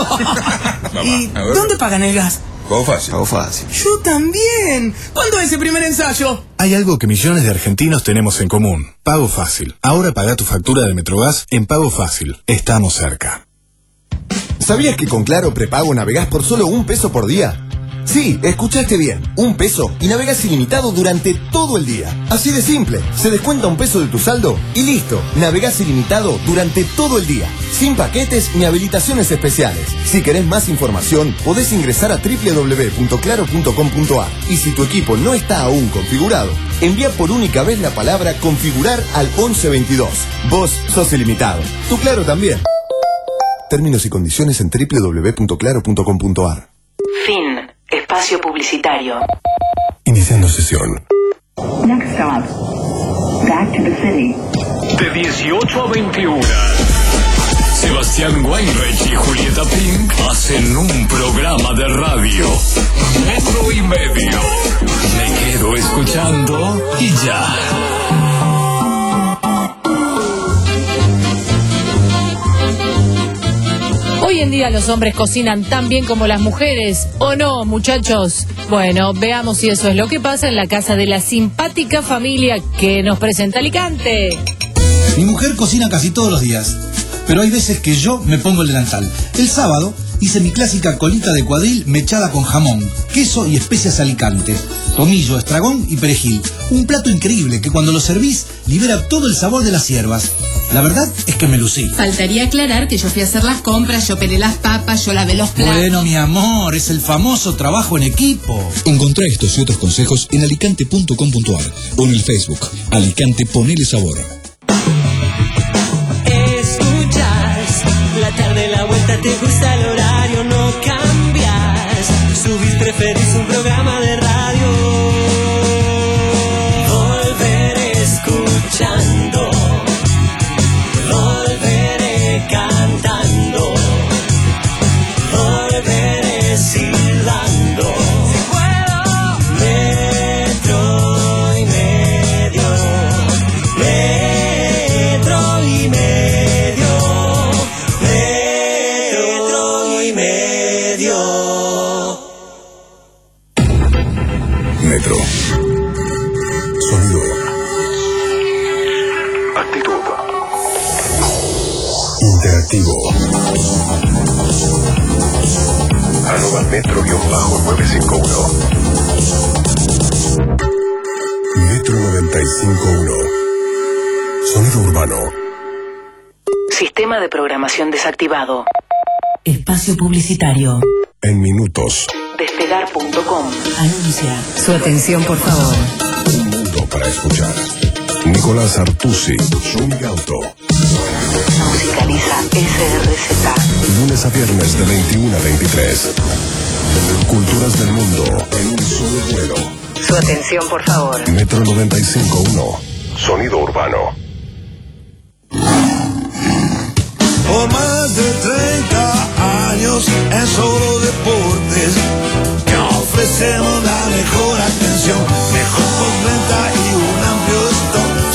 ¿Y dónde pagan el gas? Pago fácil. Pago fácil. Yo también. ¿Cuándo es el primer ensayo? Hay algo que millones de argentinos tenemos en común. Pago Fácil. Ahora paga tu factura de Metrogas en Pago Fácil. Estamos cerca. ¿Sabías que con Claro Prepago navegás por solo un peso por día? Sí, escuchaste bien, un peso y navegás ilimitado durante todo el día. Así de simple, se descuenta un peso de tu saldo y listo, navegás ilimitado durante todo el día, sin paquetes ni habilitaciones especiales. Si querés más información, podés ingresar a doble u doble u doble u punto claro punto com punto a r y si tu equipo no está aún configurado, envía por única vez la palabra configurar al once veintidós. Vos sos ilimitado, tu Claro también. Términos y condiciones en doble u doble u doble u punto claro punto com punto a r. Fin. Espacio publicitario. Iniciando sesión. Next stop. Back to the city. De dieciocho a veintiuna. Sebastián Weinreich y Julieta Pink hacen un programa de radio. Metro y medio. Me quedo escuchando y ya. Hoy en día los hombres cocinan tan bien como las mujeres, ¿o no, muchachos? Bueno, veamos si eso es lo que pasa en la casa de la simpática familia que nos presenta Alicante. Mi mujer cocina casi todos los días, pero hay veces que yo me pongo el delantal. El sábado hice mi clásica colita de cuadril mechada con jamón, queso y especias Alicante, tomillo, estragón y perejil. Un plato increíble que cuando lo servís libera todo el sabor de las hierbas. La verdad es que me lucí. Faltaría aclarar que yo fui a hacer las compras, yo pelé las papas, yo lavé los platos. Bueno, mi amor, es el famoso trabajo en equipo. Encontrá estos y otros consejos en alicante punto com punto a r o en el Facebook. Alicante, ponele sabor. Escuchas la tarde, la vuelta, te gusta el horario, no cambias. Subís, preferís un programa de radio. Volver escuchando. Volveré cantando, volveré silbando. Si puedo, metro y medio, metro y medio, metro y medio. Metro. Sonido. Actitud. Interactivo. Arroba metro nueve cinco uno. Metro noventa y cinco uno. Sonido urbano. Sistema de programación desactivado. Espacio publicitario. En minutos. Despegar punto com. Anuncia. Su atención, por favor. Un mundo para escuchar. Nicolás Artusi, Zoom Auto. Musicaliza S R Z. Lunes a viernes de veintiuno a veintitrés. Culturas del mundo en un solo vuelo. Su atención, por favor. Metro noventa y cinco punto uno. Sonido urbano. Por más de treinta años en Solo Deportes te ofrecemos la mejor atención, mejor postventa y un amplio stock.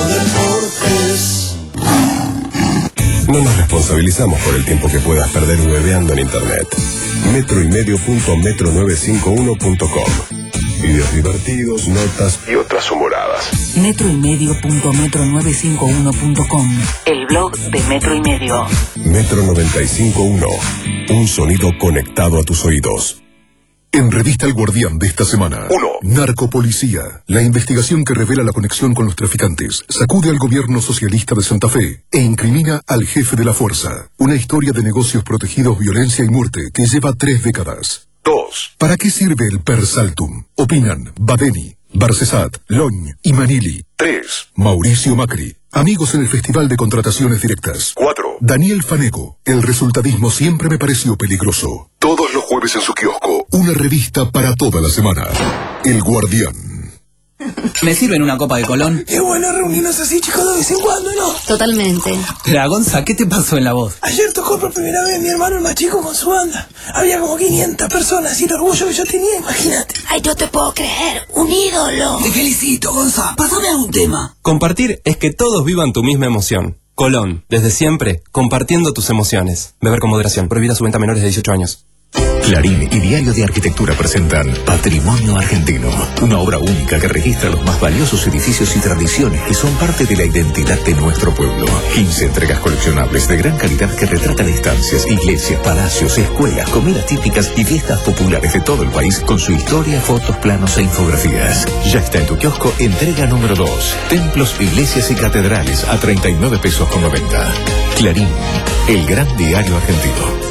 Solo Deportes. No nos responsabilizamos por el tiempo que puedas perder hueveando en internet. Metro y medio punto metro novecientos cincuenta y uno punto com. Videos divertidos, notas y otras humoradas. Metro y medio punto metro novecientos cincuenta y uno punto com. El blog de Metro y Medio. Metro noventa y cinco punto uno. Un sonido conectado a tus oídos. En Revista El Guardián de esta semana. uno. Narcopolicía. La investigación que revela la conexión con los traficantes sacude al gobierno socialista de Santa Fe e incrimina al jefe de la fuerza. Una historia de negocios protegidos, violencia y muerte que lleva tres décadas. dos. ¿Para qué sirve el Persaltum? Opinan Badeni, Barcesat, Loñ y Manili. tres. Mauricio Macri. Amigos en el Festival de Contrataciones Directas. cuatro. Daniel Fanego. El resultadismo siempre me pareció peligroso. Todos los jueves en su kiosco. Una revista para toda la semana. El Guardián. ¿Me sirven una copa de Colón? Qué bueno reunirnos así, chicos, de vez en cuando, ¿no? Totalmente. La Gonza, ¿qué te pasó en la voz? Ayer tocó por primera vez mi hermano el más chico con su banda. Había como quinientas personas y el orgullo que yo tenía, imagínate. Ay, no te puedo creer. Un ídolo. Te felicito, Gonza. Pásame algún tema. Compartir es que todos vivan tu misma emoción. Colón, desde siempre, compartiendo tus emociones. Beber con moderación. Prohibida su venta a menores de dieciocho años. Clarín y Diario de Arquitectura presentan Patrimonio Argentino, una obra única que registra los más valiosos edificios y tradiciones que son parte de la identidad de nuestro pueblo. quince entregas coleccionables de gran calidad que retratan estancias, iglesias, palacios, escuelas, comidas típicas y fiestas populares de todo el país con su historia, fotos, planos e infografías. Ya está en tu kiosco entrega número dos. Templos, iglesias y catedrales a treinta y nueve pesos con noventa. Clarín, el gran diario argentino.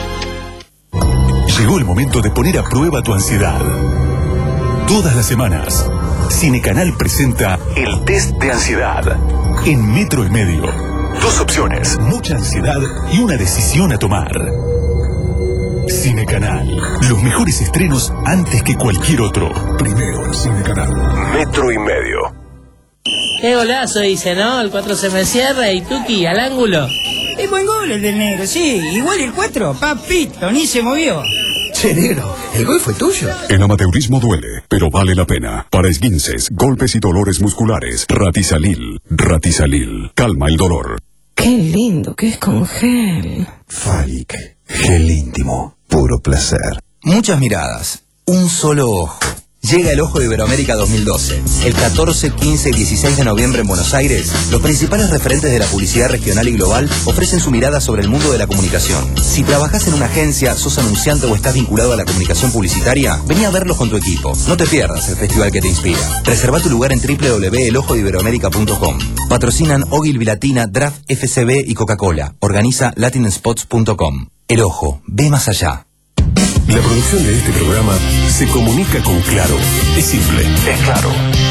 Llegó el momento de poner a prueba tu ansiedad. Todas las semanas, Cinecanal presenta el test de ansiedad en Metro y Medio. Dos opciones, mucha ansiedad y una decisión a tomar. Cinecanal, los mejores estrenos antes que cualquier otro. Primero en Cinecanal. Metro y Medio. Qué golazo dice, ¿no? El cuatro se me cierra y Tuki al ángulo. Es buen gol el del negro, sí. Igual el cuatro, papito, ni se movió. Che, negro, ¿el gol fue tuyo? El amateurismo duele, pero vale la pena. Para esguinces, golpes y dolores musculares, Ratizalil. Ratizalil. Calma el dolor. Qué lindo que es con gel. Falic. Gel íntimo. Puro placer. Muchas miradas. Un solo ojo. Llega el Ojo de Iberoamérica dos mil doce. El catorce, quince y dieciséis de noviembre en Buenos Aires, los principales referentes de la publicidad regional y global ofrecen su mirada sobre el mundo de la comunicación. Si trabajás en una agencia, sos anunciante o estás vinculado a la comunicación publicitaria, vení a verlos con tu equipo. No te pierdas el festival que te inspira. Reserva tu lugar en doble u doble u doble u punto el ojo de iberoamérica punto com. Patrocinan Ogilvy Latina, Draft F C B y Coca-Cola. Organiza latin spots punto com. El Ojo, ve más allá. La producción de este programa se comunica con Claro. Es simple, es claro.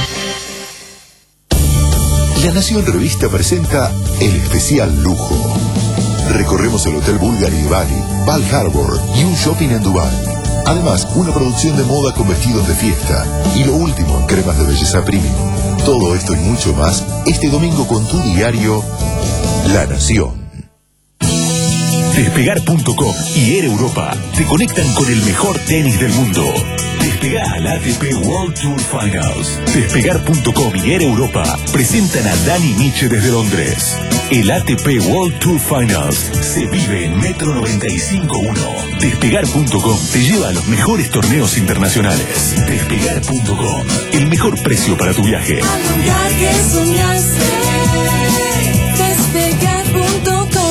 La Nación Revista presenta el especial lujo. Recorremos el Hotel Bulgari de Bali, Val Harbor y un shopping en Dubái. Además, una producción de moda con vestidos de fiesta y lo último en cremas de belleza premium. Todo esto y mucho más este domingo con tu diario La Nación. Despegar punto com y Air Europa te conectan con el mejor tenis del mundo. Despegá al A T P World Tour Finals. Despegar punto com y Air Europa presentan a Dani Miche desde Londres. El A T P World Tour Finals se vive en Metro noventa y cinco punto uno. Despegar punto com te lleva a los mejores torneos internacionales. Despegar punto com, el mejor precio para tu viaje. Despegar punto com.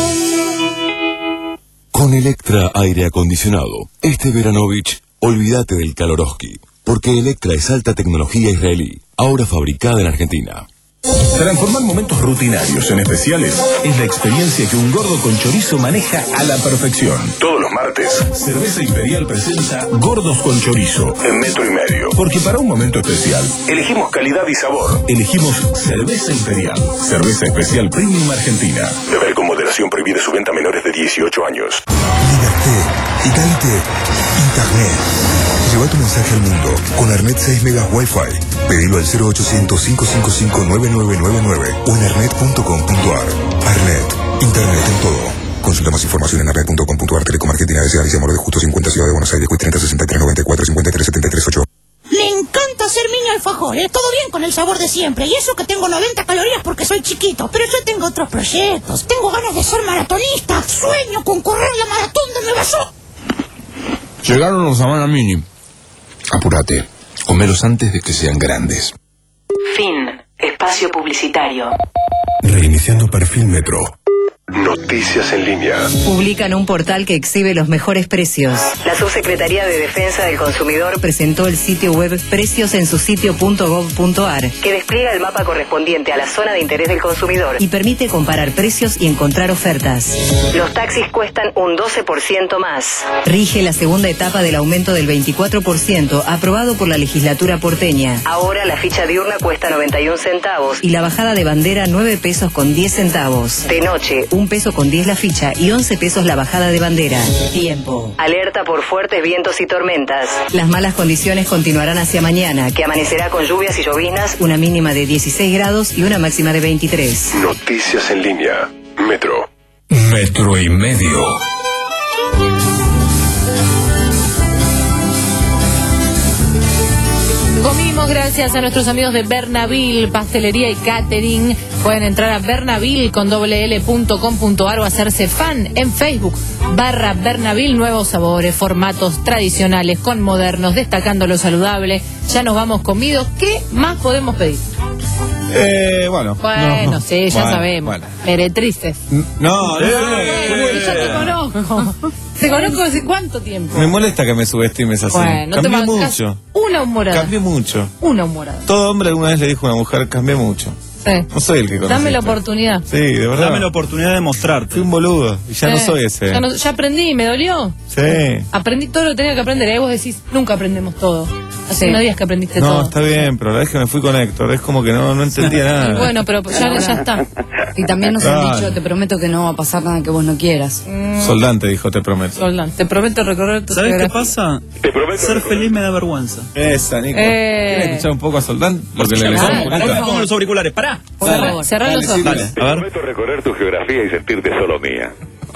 Con Electra Aire Acondicionado, este Veranovich, olvídate del Kaloroski, porque Electra es alta tecnología israelí, ahora fabricada en Argentina. Transformar momentos rutinarios en especiales es la experiencia que un gordo con chorizo maneja a la perfección. Todos los martes, Cerveza Imperial presenta Gordos con Chorizo en Metro y Medio. Porque para un momento especial, elegimos calidad y sabor. Elegimos Cerveza Imperial, cerveza especial premium argentina. Beber con moderación, prohibida su venta a menores de dieciocho años. Liberté. y dálate internet. Lleva tu mensaje al mundo con Arnet seis megas Wi-Fi. Pedilo al cero ochocientos, cinco cinco cinco, nueve nueve nueve nueve o en arnet punto com punto ar. Arnet, internet en todo. Consulta más información en arnet punto com punto ar. Telecom Argentina S A. Alicia Moro de Justo cincuenta, Ciudad de Buenos Aires. treinta sesenta y tres noventa y cuatro cincuenta y tres setenta y tres ocho. Me encanta hacer mini alfajores, todo bien con el sabor de siempre. Y eso que tengo noventa calorías porque soy chiquito. Pero yo tengo otros proyectos. Tengo ganas de ser maratonista. Sueño con correr la maratón de Nueva York. Llegaron los Habana Mini. Apúrate, comelos antes de que sean grandes. Fin. Espacio publicitario. Reiniciando perfil Metro. Noticias en línea. Publican un portal que exhibe los mejores precios. La Subsecretaría de Defensa del Consumidor presentó el sitio web precios en su sitio punto gov punto ar, que despliega el mapa correspondiente a la zona de interés del consumidor y permite comparar precios y encontrar ofertas. Los taxis cuestan un doce por ciento más. Rige la segunda etapa del aumento del veinticuatro por ciento aprobado por la legislatura porteña. Ahora la ficha diurna cuesta noventa y un centavos y la bajada de bandera nueve pesos con diez centavos. De noche, un peso con diez la ficha y once pesos la bajada de bandera. Tiempo. Alerta por fuertes vientos y tormentas. Las malas condiciones continuarán hacia mañana, que amanecerá con lluvias y lloviznas, una mínima de dieciséis grados y una máxima de veintitrés. Noticias en línea. Metro. Metro y medio. Comimos gracias a nuestros amigos de Bernaville, Pastelería y Catering. Pueden entrar a bernaville con doble l punto com punto ar o hacerse fan en Facebook barra Bernaville. Nuevos sabores, formatos tradicionales con modernos, destacando lo saludable. Ya nos vamos comidos. ¿Qué más podemos pedir? Eh, bueno. Bueno, no, sí, ya bueno, sabemos. Bueno. Meretrices. No, no, Eh, no, yo te conozco. Te conozco hace cuánto tiempo. me molesta que me subestimes así. Bueno, no te Cambié bancas mucho. una humorada. Cambié mucho. Una humorada. Todo hombre alguna vez le dijo a una mujer, cambié mucho. Sí. No soy el que conoce. Dame la oportunidad. Sí, de verdad. Dame la oportunidad de mostrarte. Fui un boludo y ya Sí. no soy ese. Ya, no- ya aprendí, me dolió. Sí. Aprendí todo lo que tenía que aprender. Y ahí vos decís, nunca aprendemos todo. Hace Sí. unos días que aprendiste No, todo. está bien, pero la vez que me fui con Héctor, es como que no, no entendía Y nada. bueno, pero ya, ya está. Y también nos han Claro. dicho, te prometo que no va a pasar nada que vos no quieras. Soldante dijo, te prometo. Soldán, te prometo recorrer tu ¿Sabes qué geografía. pasa? Ser feliz me da vergüenza. Esa, Nico. Eh. ¿Quieres escuchar un poco a Soldán? Lo que le Pará, besó un pará, poquito. pongo los auriculares, pará. Cerrá, cerrá los ojos. Dale, Te prometo recorrer tu geografía y sentirte solo mía.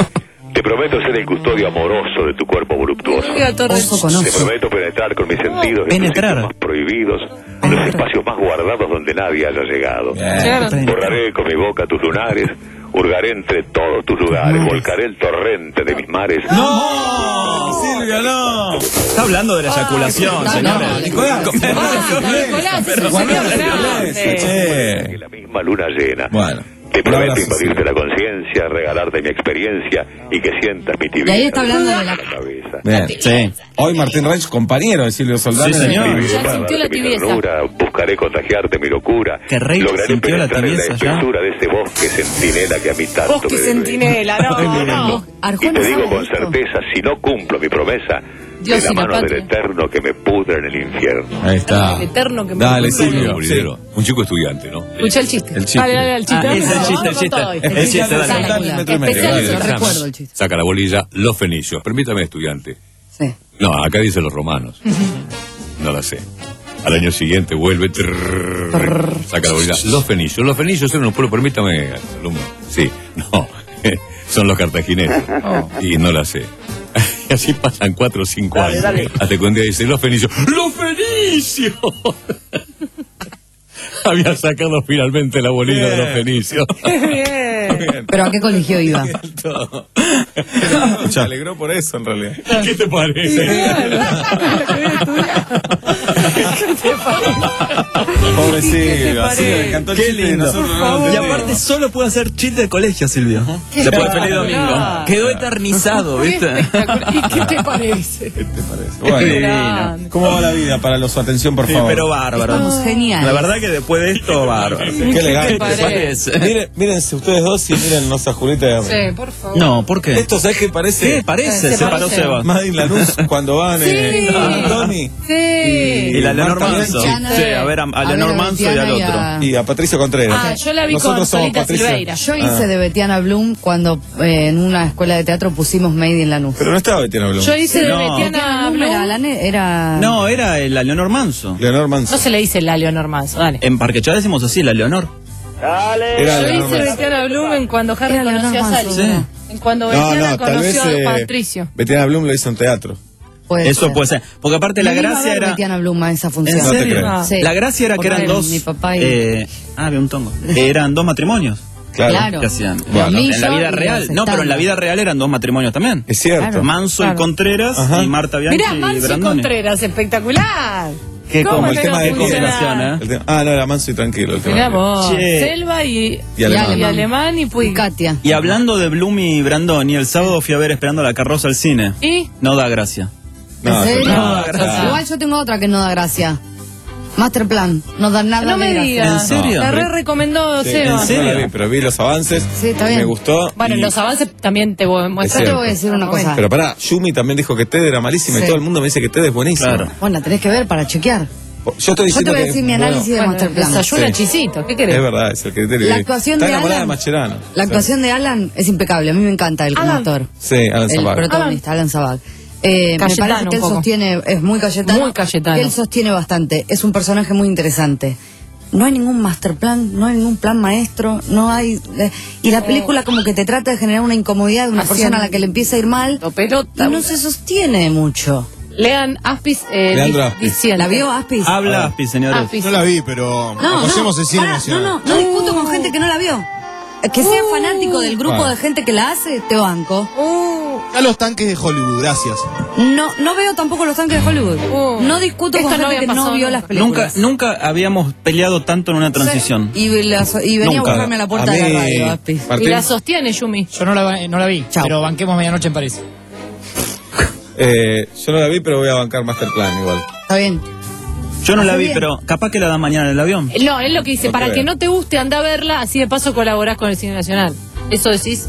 Te prometo ser el custodio amoroso de tu cuerpo voluptuoso. Oiga, Torres. Oso con Te oso. prometo penetrar con mis sentidos en Penetrar. los sitios más prohibidos, en los espacios más guardados donde nadie haya llegado. Llegaron. Borraré con mi boca tus lunares, hurgaré entre todos tus lugares, volcaré el torrente de mis mares. ¡No! Silvia, no. Está hablando de la eyaculación, señores. Nicolás. Nicolás, es un señor grande. Che. En la misma luna llena. Bueno. Te Un prometo abrazo, invadirte la conciencia, regalarte mi experiencia y que sientas mi Y tibieza. ahí está hablando de la... cabeza. Bien. Sí. Hoy Martín Reich, compañero de Silvio Soldán. Sí, en el señor. Pibi. Ya sintió la mi tibieza. ternura, buscaré contagiarte mi locura. Que Reich Lograré sintió la penetrar en la tibieza ya. espesura de ese bosque centinela que a mí tanto Bosque me debe. centinela, no, no. Y Arjona te digo sabe con esto. certeza, si no cumplo mi promesa, Dios de la y la mano patria. del Eterno que me pudra en el infierno. Ahí está. El eterno que me Dale, pudre. Silvio. Molinero, un chico estudiante, ¿no? Escucha el chiste. El chiste. Dale, dale, el chiste. Ah, ese es el Vamos, chiste, el vamos chiste. con todo. El chiste, dale. Soldán, un metro y medio. Especial, Dale. Yo Dale. recuerdo el chiste. Saca la bolilla, los fenicios. Permítame, estudiante. Sí. No, acá dice los romanos. No la sé. Al año siguiente vuelve. trrr, saca la bolilla. Los fenicios. Los fenicios eran un pueblo, permítame, alumno. Sí, no. Son los cartagineses. Y no la sé. Y así pasan cuatro o cinco Dale, años. dale. Hasta que un día dice, los fenicios. ¡Los fenicios! Había sacado finalmente la bolilla de los fenicios. Bien. ¿Pero a qué colegio iba? Se alegró por eso, en realidad. ¿Qué te parece? Pobre Silvio. parece? Silvio, le encantó el Qué chiste y lindo. nosotros no lo Y entendimos. aparte solo puede hacer chiste de colegio, Silvio. Qué Después de lindo. Feliz Domingo. Claro. Quedó eternizado, ¿viste? Espectacular. ¿Y qué te parece? ¿Qué te parece? Qué Bueno, grande. ¿cómo va la vida para los su atención, por Sí, favor? pero bárbaro. Estamos geniales. La verdad que después de esto, bárbaro. Qué elegante. ¿Qué te parece? Miren, mírense ustedes dos y mírennos a Julieta y a mí. Sí, por favor. No, ¿por qué? Esto, ¿sabes qué parece? Sí, parece, se, se paró Seba. Maddy Lanús cuando van Sí. eh, a Tony. Sí. Y la Leonor Marta Manso. Sí, Bianchi. a ver, a, a A Leonor ver, a Manso y Betiana al y otro. a- Y a Patricio Contreras. Ah, yo la vi Nosotros con somos Solita Patricia. Silveira. Yo hice Ah. de Betiana Bloom cuando eh, en una escuela de teatro pusimos Made in Lanús. Pero no estaba Betiana Blum. Yo hice de No. Betiana Betiana Bloom era, Blum. la ne- era... No, era la Leonor Manso. Leonor Manso. No se le dice la Leonor Manso, dale. En Parque Chá decimos así, la Leonor. Era Yo Leonor hice Manso. Betiana Blum en cuando Harry Era conoció a Leonor Sally. Manso, Sí. En cuando No, Betiana no, tal vez conoció a eh, Patricio. Betiana Blum lo hizo en teatro. Puede Eso ser. puede ser. Porque aparte la Yo iba a gracia ver era... Betiana Bloom a esa función. ¿En No te serio? creo. Ah. Sí. La gracia era que Porque eran dos... mi papá y- eh, ah, había un tongo. Eran dos matrimonios Claro. Claro. que hacían. Los Millo En la vida y real. los No, pero en la Estanda. vida real eran dos matrimonios también. Es cierto. Claro. Manso Claro. y Contreras Ajá. y Marta Bianchi Mirá, y Manso y Brandoni. Contreras, espectacular. Que ¿Cómo como el no tema iba a de funcionar? combinación, ¿eh? El tema- ah, no, era Manso y Tranquilo. El tema. Mirá vos, Che. Selva y, Y Alemán. y Alemán y Y Puig. Katia. Y hablando de Bloom y Brandoni, el sábado fui a ver Esperando la Carroza al cine. ¿Y? No da gracia. No, ¿En serio? no, no, gracias. Igual yo tengo otra que no da gracia. Masterplan. No da nada No de me gracia. digas. ¿En serio? La re recomendó Sí, Seba. no la vi, pero vi los avances. Sí, está bien. Me gustó. Bueno, y- en los avances también te voy- muestro. Yo te cierto. voy a decir una cosa. Pero pará, Yumi también dijo que Ted era malísima Sí. y todo el mundo me dice que Ted es buenísima. Claro. Bueno, la tenés que ver para chequear. Yo estoy Yo te diciendo voy a que- decir mi bueno, análisis de Bueno, Masterplan. desayuna Sí. chisito, ¿qué querés? Es verdad, es el criterio. La que- actuación Está de enamorada Alan- de Mascherano. La actuación de Alan es impecable. A mí me encanta él como Alan. actor. Sí, Alan El Zabak. protagonista, Alan Zabak. Eh, me Cayetano parece que un él poco. sostiene, es muy Cayetano. Muy Cayetano. Que él sostiene bastante. Es un personaje muy interesante. No hay ningún masterplan, no hay ningún plan maestro, no hay... eh, y la película como que te trata de generar una incomodidad de una Haciendo- persona a la que le empieza a ir mal pelota. y no se sostiene mucho. Lean Aspis eh, Leandro di- Aspis. diciendo. ¿La vio Aspis? Habla Aspi, señores. Aspis. No la vi, pero No, apoyemos no, el cine pará, nacional. no, no, no discuto con gente que no la vio. Que sea fanático del grupo Bueno. de gente que la hace, te banco. A los tanques de Hollywood, gracias. No, no veo tampoco los tanques de Hollywood. Uh, no discuto esto con no gente había que no pasado vio nunca. las películas. Nunca, nunca habíamos peleado tanto en una transición. Y, la- y venía Nunca. a buscarme a la puerta A de la mí- radio, Aspi. Y Martín, la sostiene Yumi. Yo no la, no la vi, pero banquemos medianoche en París. eh, yo no la vi, pero voy a bancar Masterplan igual. Está bien. Yo no la Hace vi, bien. pero capaz que la dan mañana en el avión. No, es lo que dice, No para creo. que no te guste, anda a verla, así de paso colaborás con el cine nacional. ¿Eso decís?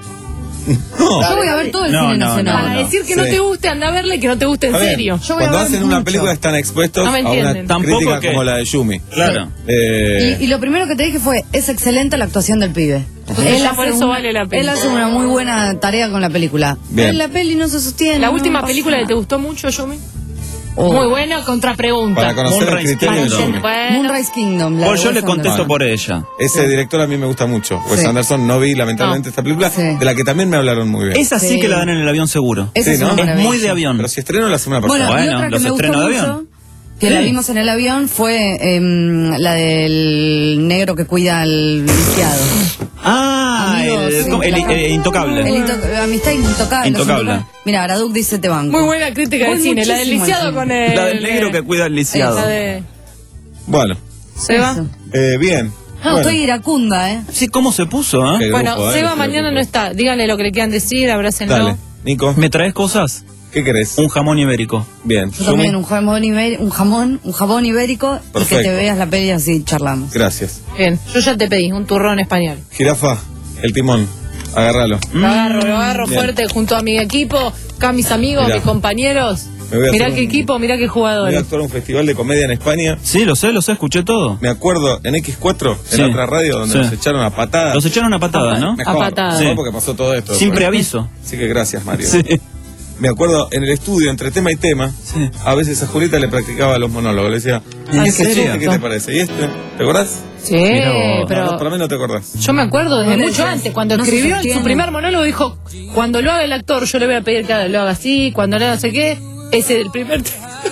Yo voy a ver todo el No, cine no, nacional. no, Para no. decir que no Sí. te guste, anda a verla y que no te guste en Está bien. serio. Yo voy a Cuando ver hacen una mucho. película están expuestos No me a una entienden. Tampoco crítica que- como la de Yumi. Claro. Eh, Y, y lo primero que te dije fue, es excelente la actuación del pibe. Entonces ya por hace eso una- vale la pena. Él hace una muy buena tarea con la película. Bien. En la peli no se sostiene. La no última pasa película que nada. te gustó mucho, Yumi. Oh. Muy buena, contrapregunta. para conocer el Moonrise criterio de Kingdom. Yumi. Bueno, Moonrise Kingdom. la Pues de yo le Wes contesto Anderson. por ella. Ese director a mí me gusta mucho. Wes Sí. Anderson, no vi lamentablemente No. esta película, Sí. de la que también me hablaron muy bien. Esa sí, Sí. que la dan en el avión seguro. Esa Sí, es ¿no? una Es maravilla. muy de avión. Pero si estrenó la semana Bueno, pasada. y Bueno, otra que los me gustó estrenos de mucho, avión. que Sí. la vimos en el avión, fue em, la del negro que cuida al viciado. Ah, Amigos, el, sí, ¿cómo? El- la- eh, intocable. El into- amistad intocable. los Intocable. intocables. Mira, Araduc dice te banco. muy buena crítica Voy del cine. La del muchísimo al lisiado cine. con el... La del negro que cuida al lisiado. La de... Bueno, Seba. Eso. eh, bien. No, Bueno. estoy iracunda, ¿eh? Sí, ¿cómo se puso, eh? Qué Bueno, grupo, eh, Seba qué mañana grupo. no está. Díganle lo que le quieran decir, abrácenlo. Dale, Nico, ¿Me traes cosas? ¿qué querés? Un jamón ibérico. Bien, Yo también un jamón, ibé- un jamón, un jabón ibérico y que Perfecto. te veas la peli y así charlamos. Gracias. Bien, yo ya te pedí un turrón español. Jirafa, el timón, agárralo. Lo agarro, lo agarro Bien. fuerte junto a mi equipo, acá mis amigos, Mirá. mis compañeros. Me voy a Mirá hacer qué un- equipo, mirá qué Voy a jugadores. actuar en un festival de comedia en España. Sí, lo sé, lo sé, escuché todo. Me acuerdo en X cuatro, en Sí. otra radio, donde Sí. nos echaron a patadas. Los echaron a patadas, ¿no? Mejor, A patadas. mejor Sí. porque pasó todo esto. Sin después. preaviso. Así que gracias, Mario. Sí. Me acuerdo en el estudio, entre tema y tema, Sí. a veces a Julieta le practicaba los monólogos. Le decía, ¿En ¿y este serio? chiste qué te parece? ¿Y este? ¿Te acordás? Sí, Mirá vos. No, pero no, para mí no te acordás. yo me acuerdo desde No, mucho no, antes, cuando no se escribió sostiene. su primer monólogo dijo, cuando lo haga el actor yo le voy a pedir que lo haga así, cuando le haga no sé qué, ese es el primer...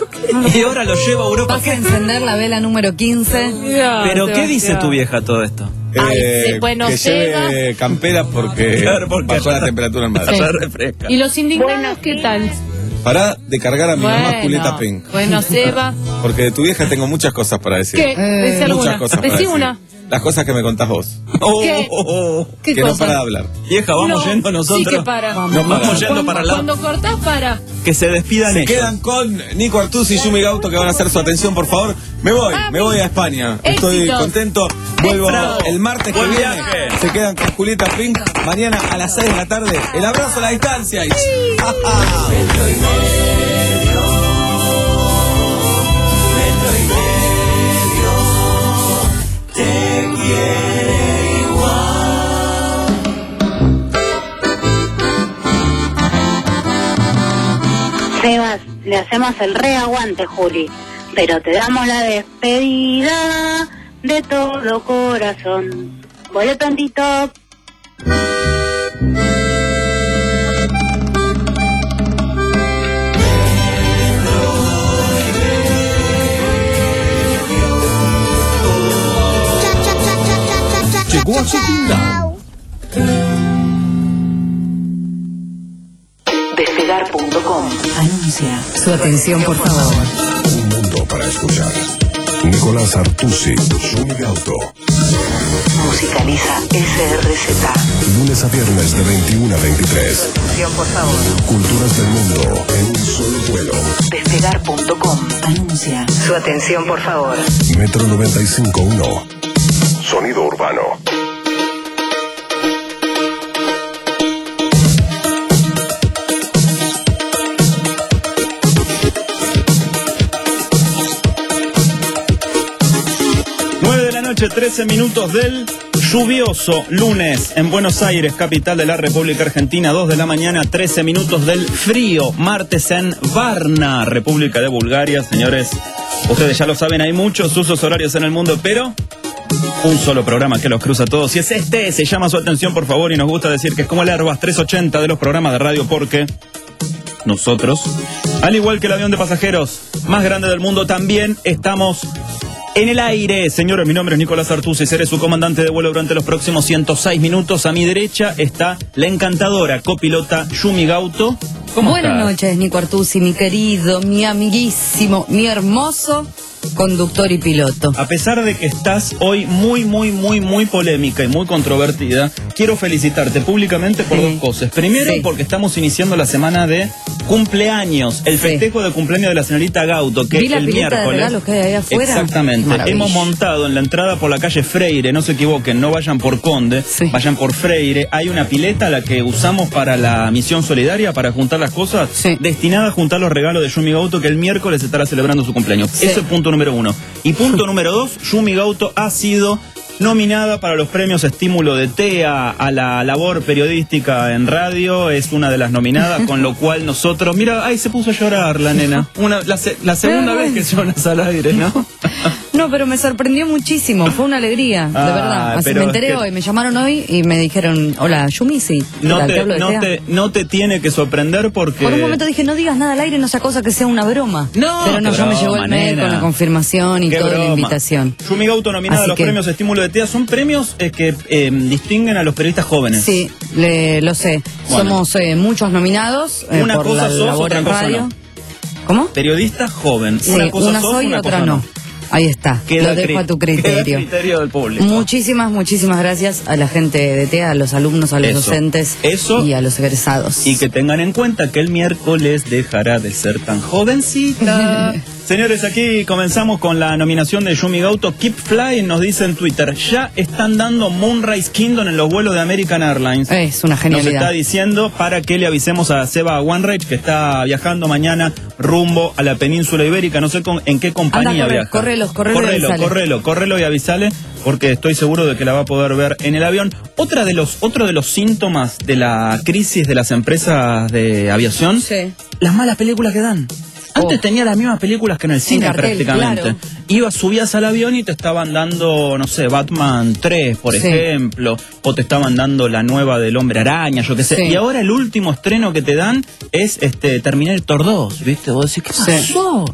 Y ahora lo lleva a Europa. Vas a encender la vela número quince. ¿Pero qué dice tu vieja todo esto? Ay, Eh, sí, bueno, que Seba. lleve campera porque, Claro, porque bajó la allá- temperatura en Madrid. allá refresca. ¿Y los indignados qué tal? Pará de cargar a mi mamá Bueno, Julieta Pink. bueno, Seba. Porque de tu vieja tengo muchas cosas para decir. ¿Qué? Decí alguna. Muchas cosas para Decí decir. una. Las cosas que me contás vos. ¿Qué? ¿Qué que cosa? no para de hablar. Vieja, vamos No, yendo nosotros. Sí que para. No para. Vamos yendo Cuando, para la... cuando cortás, para. ¿Qué que se despidan Se ellos. quedan con Nico Artusi y Yumi Gauto, que van a hacer su atención, por favor. Me voy, me voy a España. Estoy Éxitos. contento. Vuelvo Bravo. el martes que Buen viene. viaje. Se quedan con Julieta Pink. Mañana a las seis de la tarde. El abrazo a la distancia. Y... Sebas, le hacemos el reaguante, Juli, pero te damos la despedida de todo corazón. Boleto en TikTok. Llegó a su final. Despegar punto com anuncia. Su atención, por favor. Un mundo para escuchar. Nicolás Artusi, Yumi Gauto. Musicaliza S R Z. Lunes a viernes de veintiuno a veintitrés. Atención, por favor. Culturas del mundo en un solo vuelo. Despegar punto com anuncia. Su atención, por favor. Metro noventa y cinco punto uno. Sonido urbano. nueve de la noche, trece minutos del lluvioso lunes en Buenos Aires, capital de la República Argentina. dos de la mañana, trece minutos del frío martes en Varna, República de Bulgaria. Señores, ustedes ya lo saben, hay muchos usos horarios en el mundo, pero un solo programa que los cruza a todos, y es este. Se llama su atención, por favor, y nos gusta decir que es como el Airbus trescientos ochenta de los programas de radio, porque nosotros, al igual que el avión de pasajeros más grande del mundo, también estamos en el aire. Señores, mi nombre es Nicolás Artusi, seré su comandante de vuelo durante los próximos ciento seis minutos. A mi derecha está la encantadora copilota Yumi Gauto. ¿Cómo Buenas estás? noches, Nico Artusi, mi querido, mi amiguísimo, mi hermoso conductor y piloto. A pesar de que estás hoy muy, muy, muy, muy polémica y muy controvertida, quiero felicitarte públicamente por Sí. dos cosas. Primero, Sí. porque estamos iniciando la semana de cumpleaños, el festejo de cumpleaños de la señorita Gauto, que Vi la el pileta de miércoles. regalos que hay ahí afuera. Exactamente. Maravilla. Hemos montado en la entrada por la calle Freire, no se equivoquen, no vayan por Conde, vayan por Freire. Hay una pileta, la que usamos para la misión solidaria, para juntar las cosas, destinada a juntar los regalos de Yumi Gauto, que el miércoles estará celebrando su cumpleaños. Sí. Ese es punto número uno. Y punto número dos, Yumi Gauto ha sido nominada para los premios Estímulo de T E A a la labor periodística en radio. Es una de las nominadas, con lo cual nosotros... Mira, ahí se puso a llorar la nena. Una, la, se- la segunda vez que lloras al aire, ¿no? No, pero me sorprendió muchísimo, fue una alegría, de Ah, verdad. Así pero me enteré es que- hoy, me llamaron hoy y me dijeron, hola, Yumi, sí. No ¿Te te, hablo de no, T E A? te, no te tiene que sorprender porque... Por un momento dije, no digas nada al aire, no sea cosa que sea una broma. No, pero no, qué ya me broma, llegó el mail nena. con la confirmación y Qué toda la broma. invitación. Yumi Gauto nominada Así a los que- premios Estímulo de T E A. Son premios eh, que eh, distinguen a los periodistas jóvenes. Sí, le- lo sé. Bueno. Somos eh, muchos nominados eh, Una por cosa la sos, labor otra en cosa radio. no. ¿Cómo? Periodista joven. Sí, una cosa una sos, soy y una otra cosa no. Ahí está, Queda lo dejo cri- a tu queda criterio. criterio del público. Muchísimas, muchísimas gracias a la gente de T E A, a los alumnos, a los Eso. docentes Eso. y a los egresados. Y que tengan en cuenta que el miércoles dejará de ser tan jovencita. Señores, aquí comenzamos con la nominación de Yumi Gauto. Keep Flying nos dice en Twitter, ya están dando Moonrise Kingdom en los vuelos de American Airlines. Es una Nos genialidad. está diciendo para que le avisemos a Seba Wanreich, que está viajando mañana rumbo a la península ibérica. No sé con, en qué compañía Anda, corre, viaja. correlos, correlo y correlo, avisale. correlo, correlo y avisale, porque estoy seguro de que la va a poder ver en el avión. Otra de los, otro de los síntomas de la crisis de las empresas de aviación, Sí. las malas películas que dan. Antes tenía las mismas películas que en el Sin cine cartel, prácticamente. claro. Ibas, subías al avión y te estaban dando, no sé, Batman tres, por Sí. ejemplo, o te estaban dando la nueva del Hombre Araña, yo qué sé. Sí. Y ahora el último estreno que te dan es este Terminator dos, ¿viste? Vos decís, ¿qué Sí. pasó?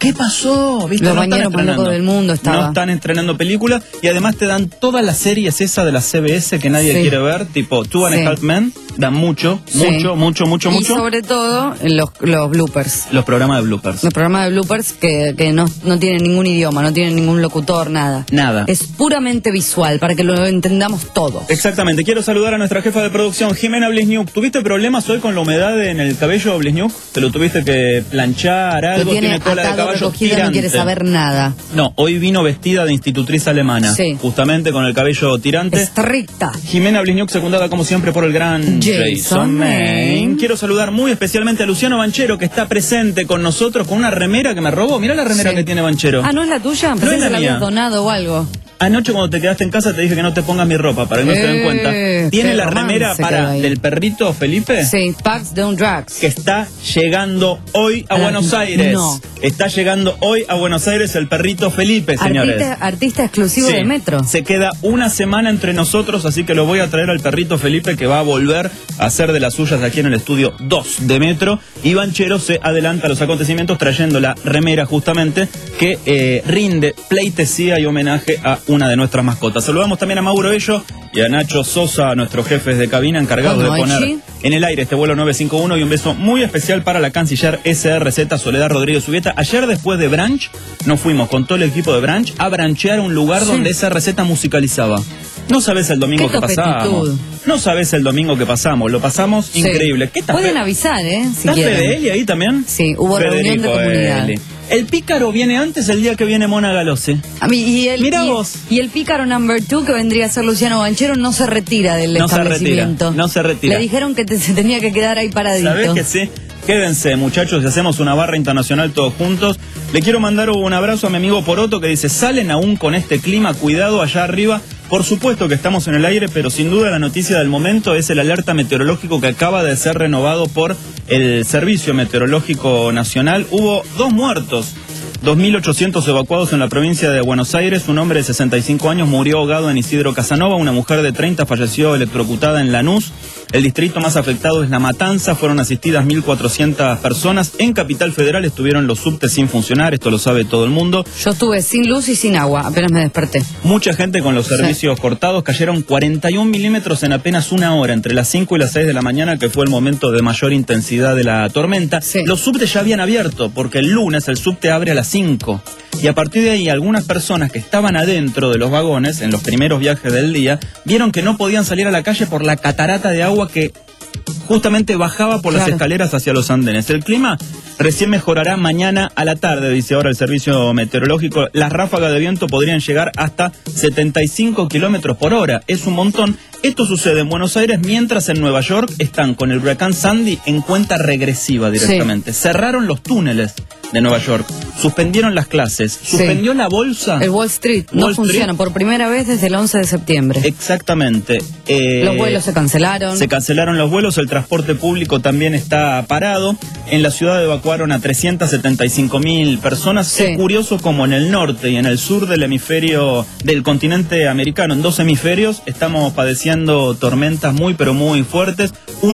¿qué pasó? ¿Viste? Los No están bañeros más estrenando. locos del mundo estaba. No están estrenando películas y además te dan todas las series esas de la C B S que nadie Sí. quiere ver, tipo Two and Sí. a Half Men, dan mucho, Sí. mucho, mucho, mucho, y mucho. sobre todo los, los bloopers. Los programas de bloopers. Los programas de bloopers que, que no, no tienen ningún idioma, no tienen ningún locutor, nada. Nada. Es puramente visual, para que lo entendamos todos. Exactamente, quiero saludar a nuestra jefa de producción, Jimena Blizniuk. ¿Tuviste problemas hoy con la humedad en el cabello, Blizniuk? ¿Te lo tuviste que planchar, Lo algo? tiene Tiene cola de atado, caballo recogido, no tirante. quiere saber nada. No, hoy vino vestida de institutriz alemana, Sí. justamente con el cabello tirante. Estricta. Jimena Blizniuk, secundada como siempre por el gran Jason Jason Main. Main. Quiero saludar muy especialmente a Luciano Banchero, que está presente con nosotros con una remera que me robó. Mirá la remera Sí. que tiene Banchero. Ah, ¿no es la tuya? Pensé No es que la se la mía. habías donado o algo. Anoche cuando te quedaste en casa te dije que no te pongas mi ropa para que no se den Eh, cuenta. ¿Tiene qué la romance remera quedó para ahí. del perrito Felipe? Sí, Pax Don't Drugs. Que está llegando hoy a Ah, Buenos Aires. no. Está llegando hoy a Buenos Aires el perrito Felipe, señores. Artista, artista exclusivo Sí. del Metro. Se queda una semana entre nosotros, así que lo voy a traer al perrito Felipe, que va a volver a hacer de las suyas aquí en el estudio dos de Metro. Y Banchero se adelanta a los acontecimientos trayendo la remera justamente que eh, rinde pleitesía y homenaje a una de nuestras mascotas. Saludamos también a Mauro Bello y a Nacho Sosa, nuestros jefes de cabina encargados de Bueno, poner allí. en el aire este vuelo nueve cinco uno, y un beso muy especial para la canciller S R Z Soledad Rodríguez Ubieta. Ayer después de Branch nos fuimos con todo el equipo de Branch a branchear a un lugar Sí. donde S R Z musicalizaba. No sabes el domingo Qué que pasamos. topetitud. No sabes el domingo que pasamos. Lo pasamos Sí. increíble. ¿Qué tal? Pueden avisar, ¿eh? Si ¿Está quieren. Fede Eli ahí también? Sí, hubo reunión de comunidad. Eli. El pícaro viene antes el día que viene Mona Galose. A mí, y el, Mirá y, vos. y el pícaro number two, que vendría a ser Luciano Banchero, no se retira del No se retira, establecimiento. no se retira. Le dijeron que te- se tenía que quedar ahí paradito. ¿Sabés que sí? Quédense, muchachos, y hacemos una barra internacional todos juntos. Le quiero mandar un abrazo a mi amigo Poroto, que dice, ¿salen aún con este clima? Cuidado allá arriba. Por supuesto que estamos en el aire, pero sin duda la noticia del momento es el alerta meteorológico que acaba de ser renovado por el Servicio Meteorológico Nacional. Hubo dos muertos. dos mil ochocientos evacuados en la provincia de Buenos Aires. Un hombre de sesenta y cinco años murió ahogado en Isidro Casanova. Una mujer de treinta falleció electrocutada en Lanús. El distrito más afectado es La Matanza. Fueron asistidas mil cuatrocientas personas. En Capital Federal estuvieron los subtes sin funcionar. Esto lo sabe todo el mundo. Yo estuve sin luz y sin agua, apenas me desperté. Mucha gente con los Sí. servicios cortados. Cayeron cuarenta y un milímetros en apenas una hora, entre las cinco y las seis de la mañana, que fue el momento de mayor intensidad de la tormenta. Los subtes ya habían abierto, porque el lunes el subte abre a las cinco. Y a partir de ahí, algunas personas que estaban adentro de los vagones, en los primeros viajes del día, vieron que no podían salir a la calle por la catarata de agua que justamente bajaba por las Claro. escaleras hacia los andenes. El clima recién mejorará mañana a la tarde, dice ahora el servicio meteorológico. Las ráfagas de viento podrían llegar hasta setenta y cinco kilómetros por hora. Es un montón. Esto sucede en Buenos Aires, mientras en Nueva York están con el huracán Sandy en cuenta regresiva directamente. Cerraron los túneles de Nueva York, suspendieron las clases, suspendió la bolsa. El Wall Street no Wall Street. funciona por primera vez desde el once de septiembre. Exactamente. Eh, Los vuelos se cancelaron. Se cancelaron los vuelos, el transporte público también está parado. En la ciudad evacuaron a trescientas setenta y cinco mil personas. Es curioso como en el norte y en el sur del hemisferio del continente americano, en dos hemisferios, estamos padeciendo tormentas muy pero muy fuertes. Un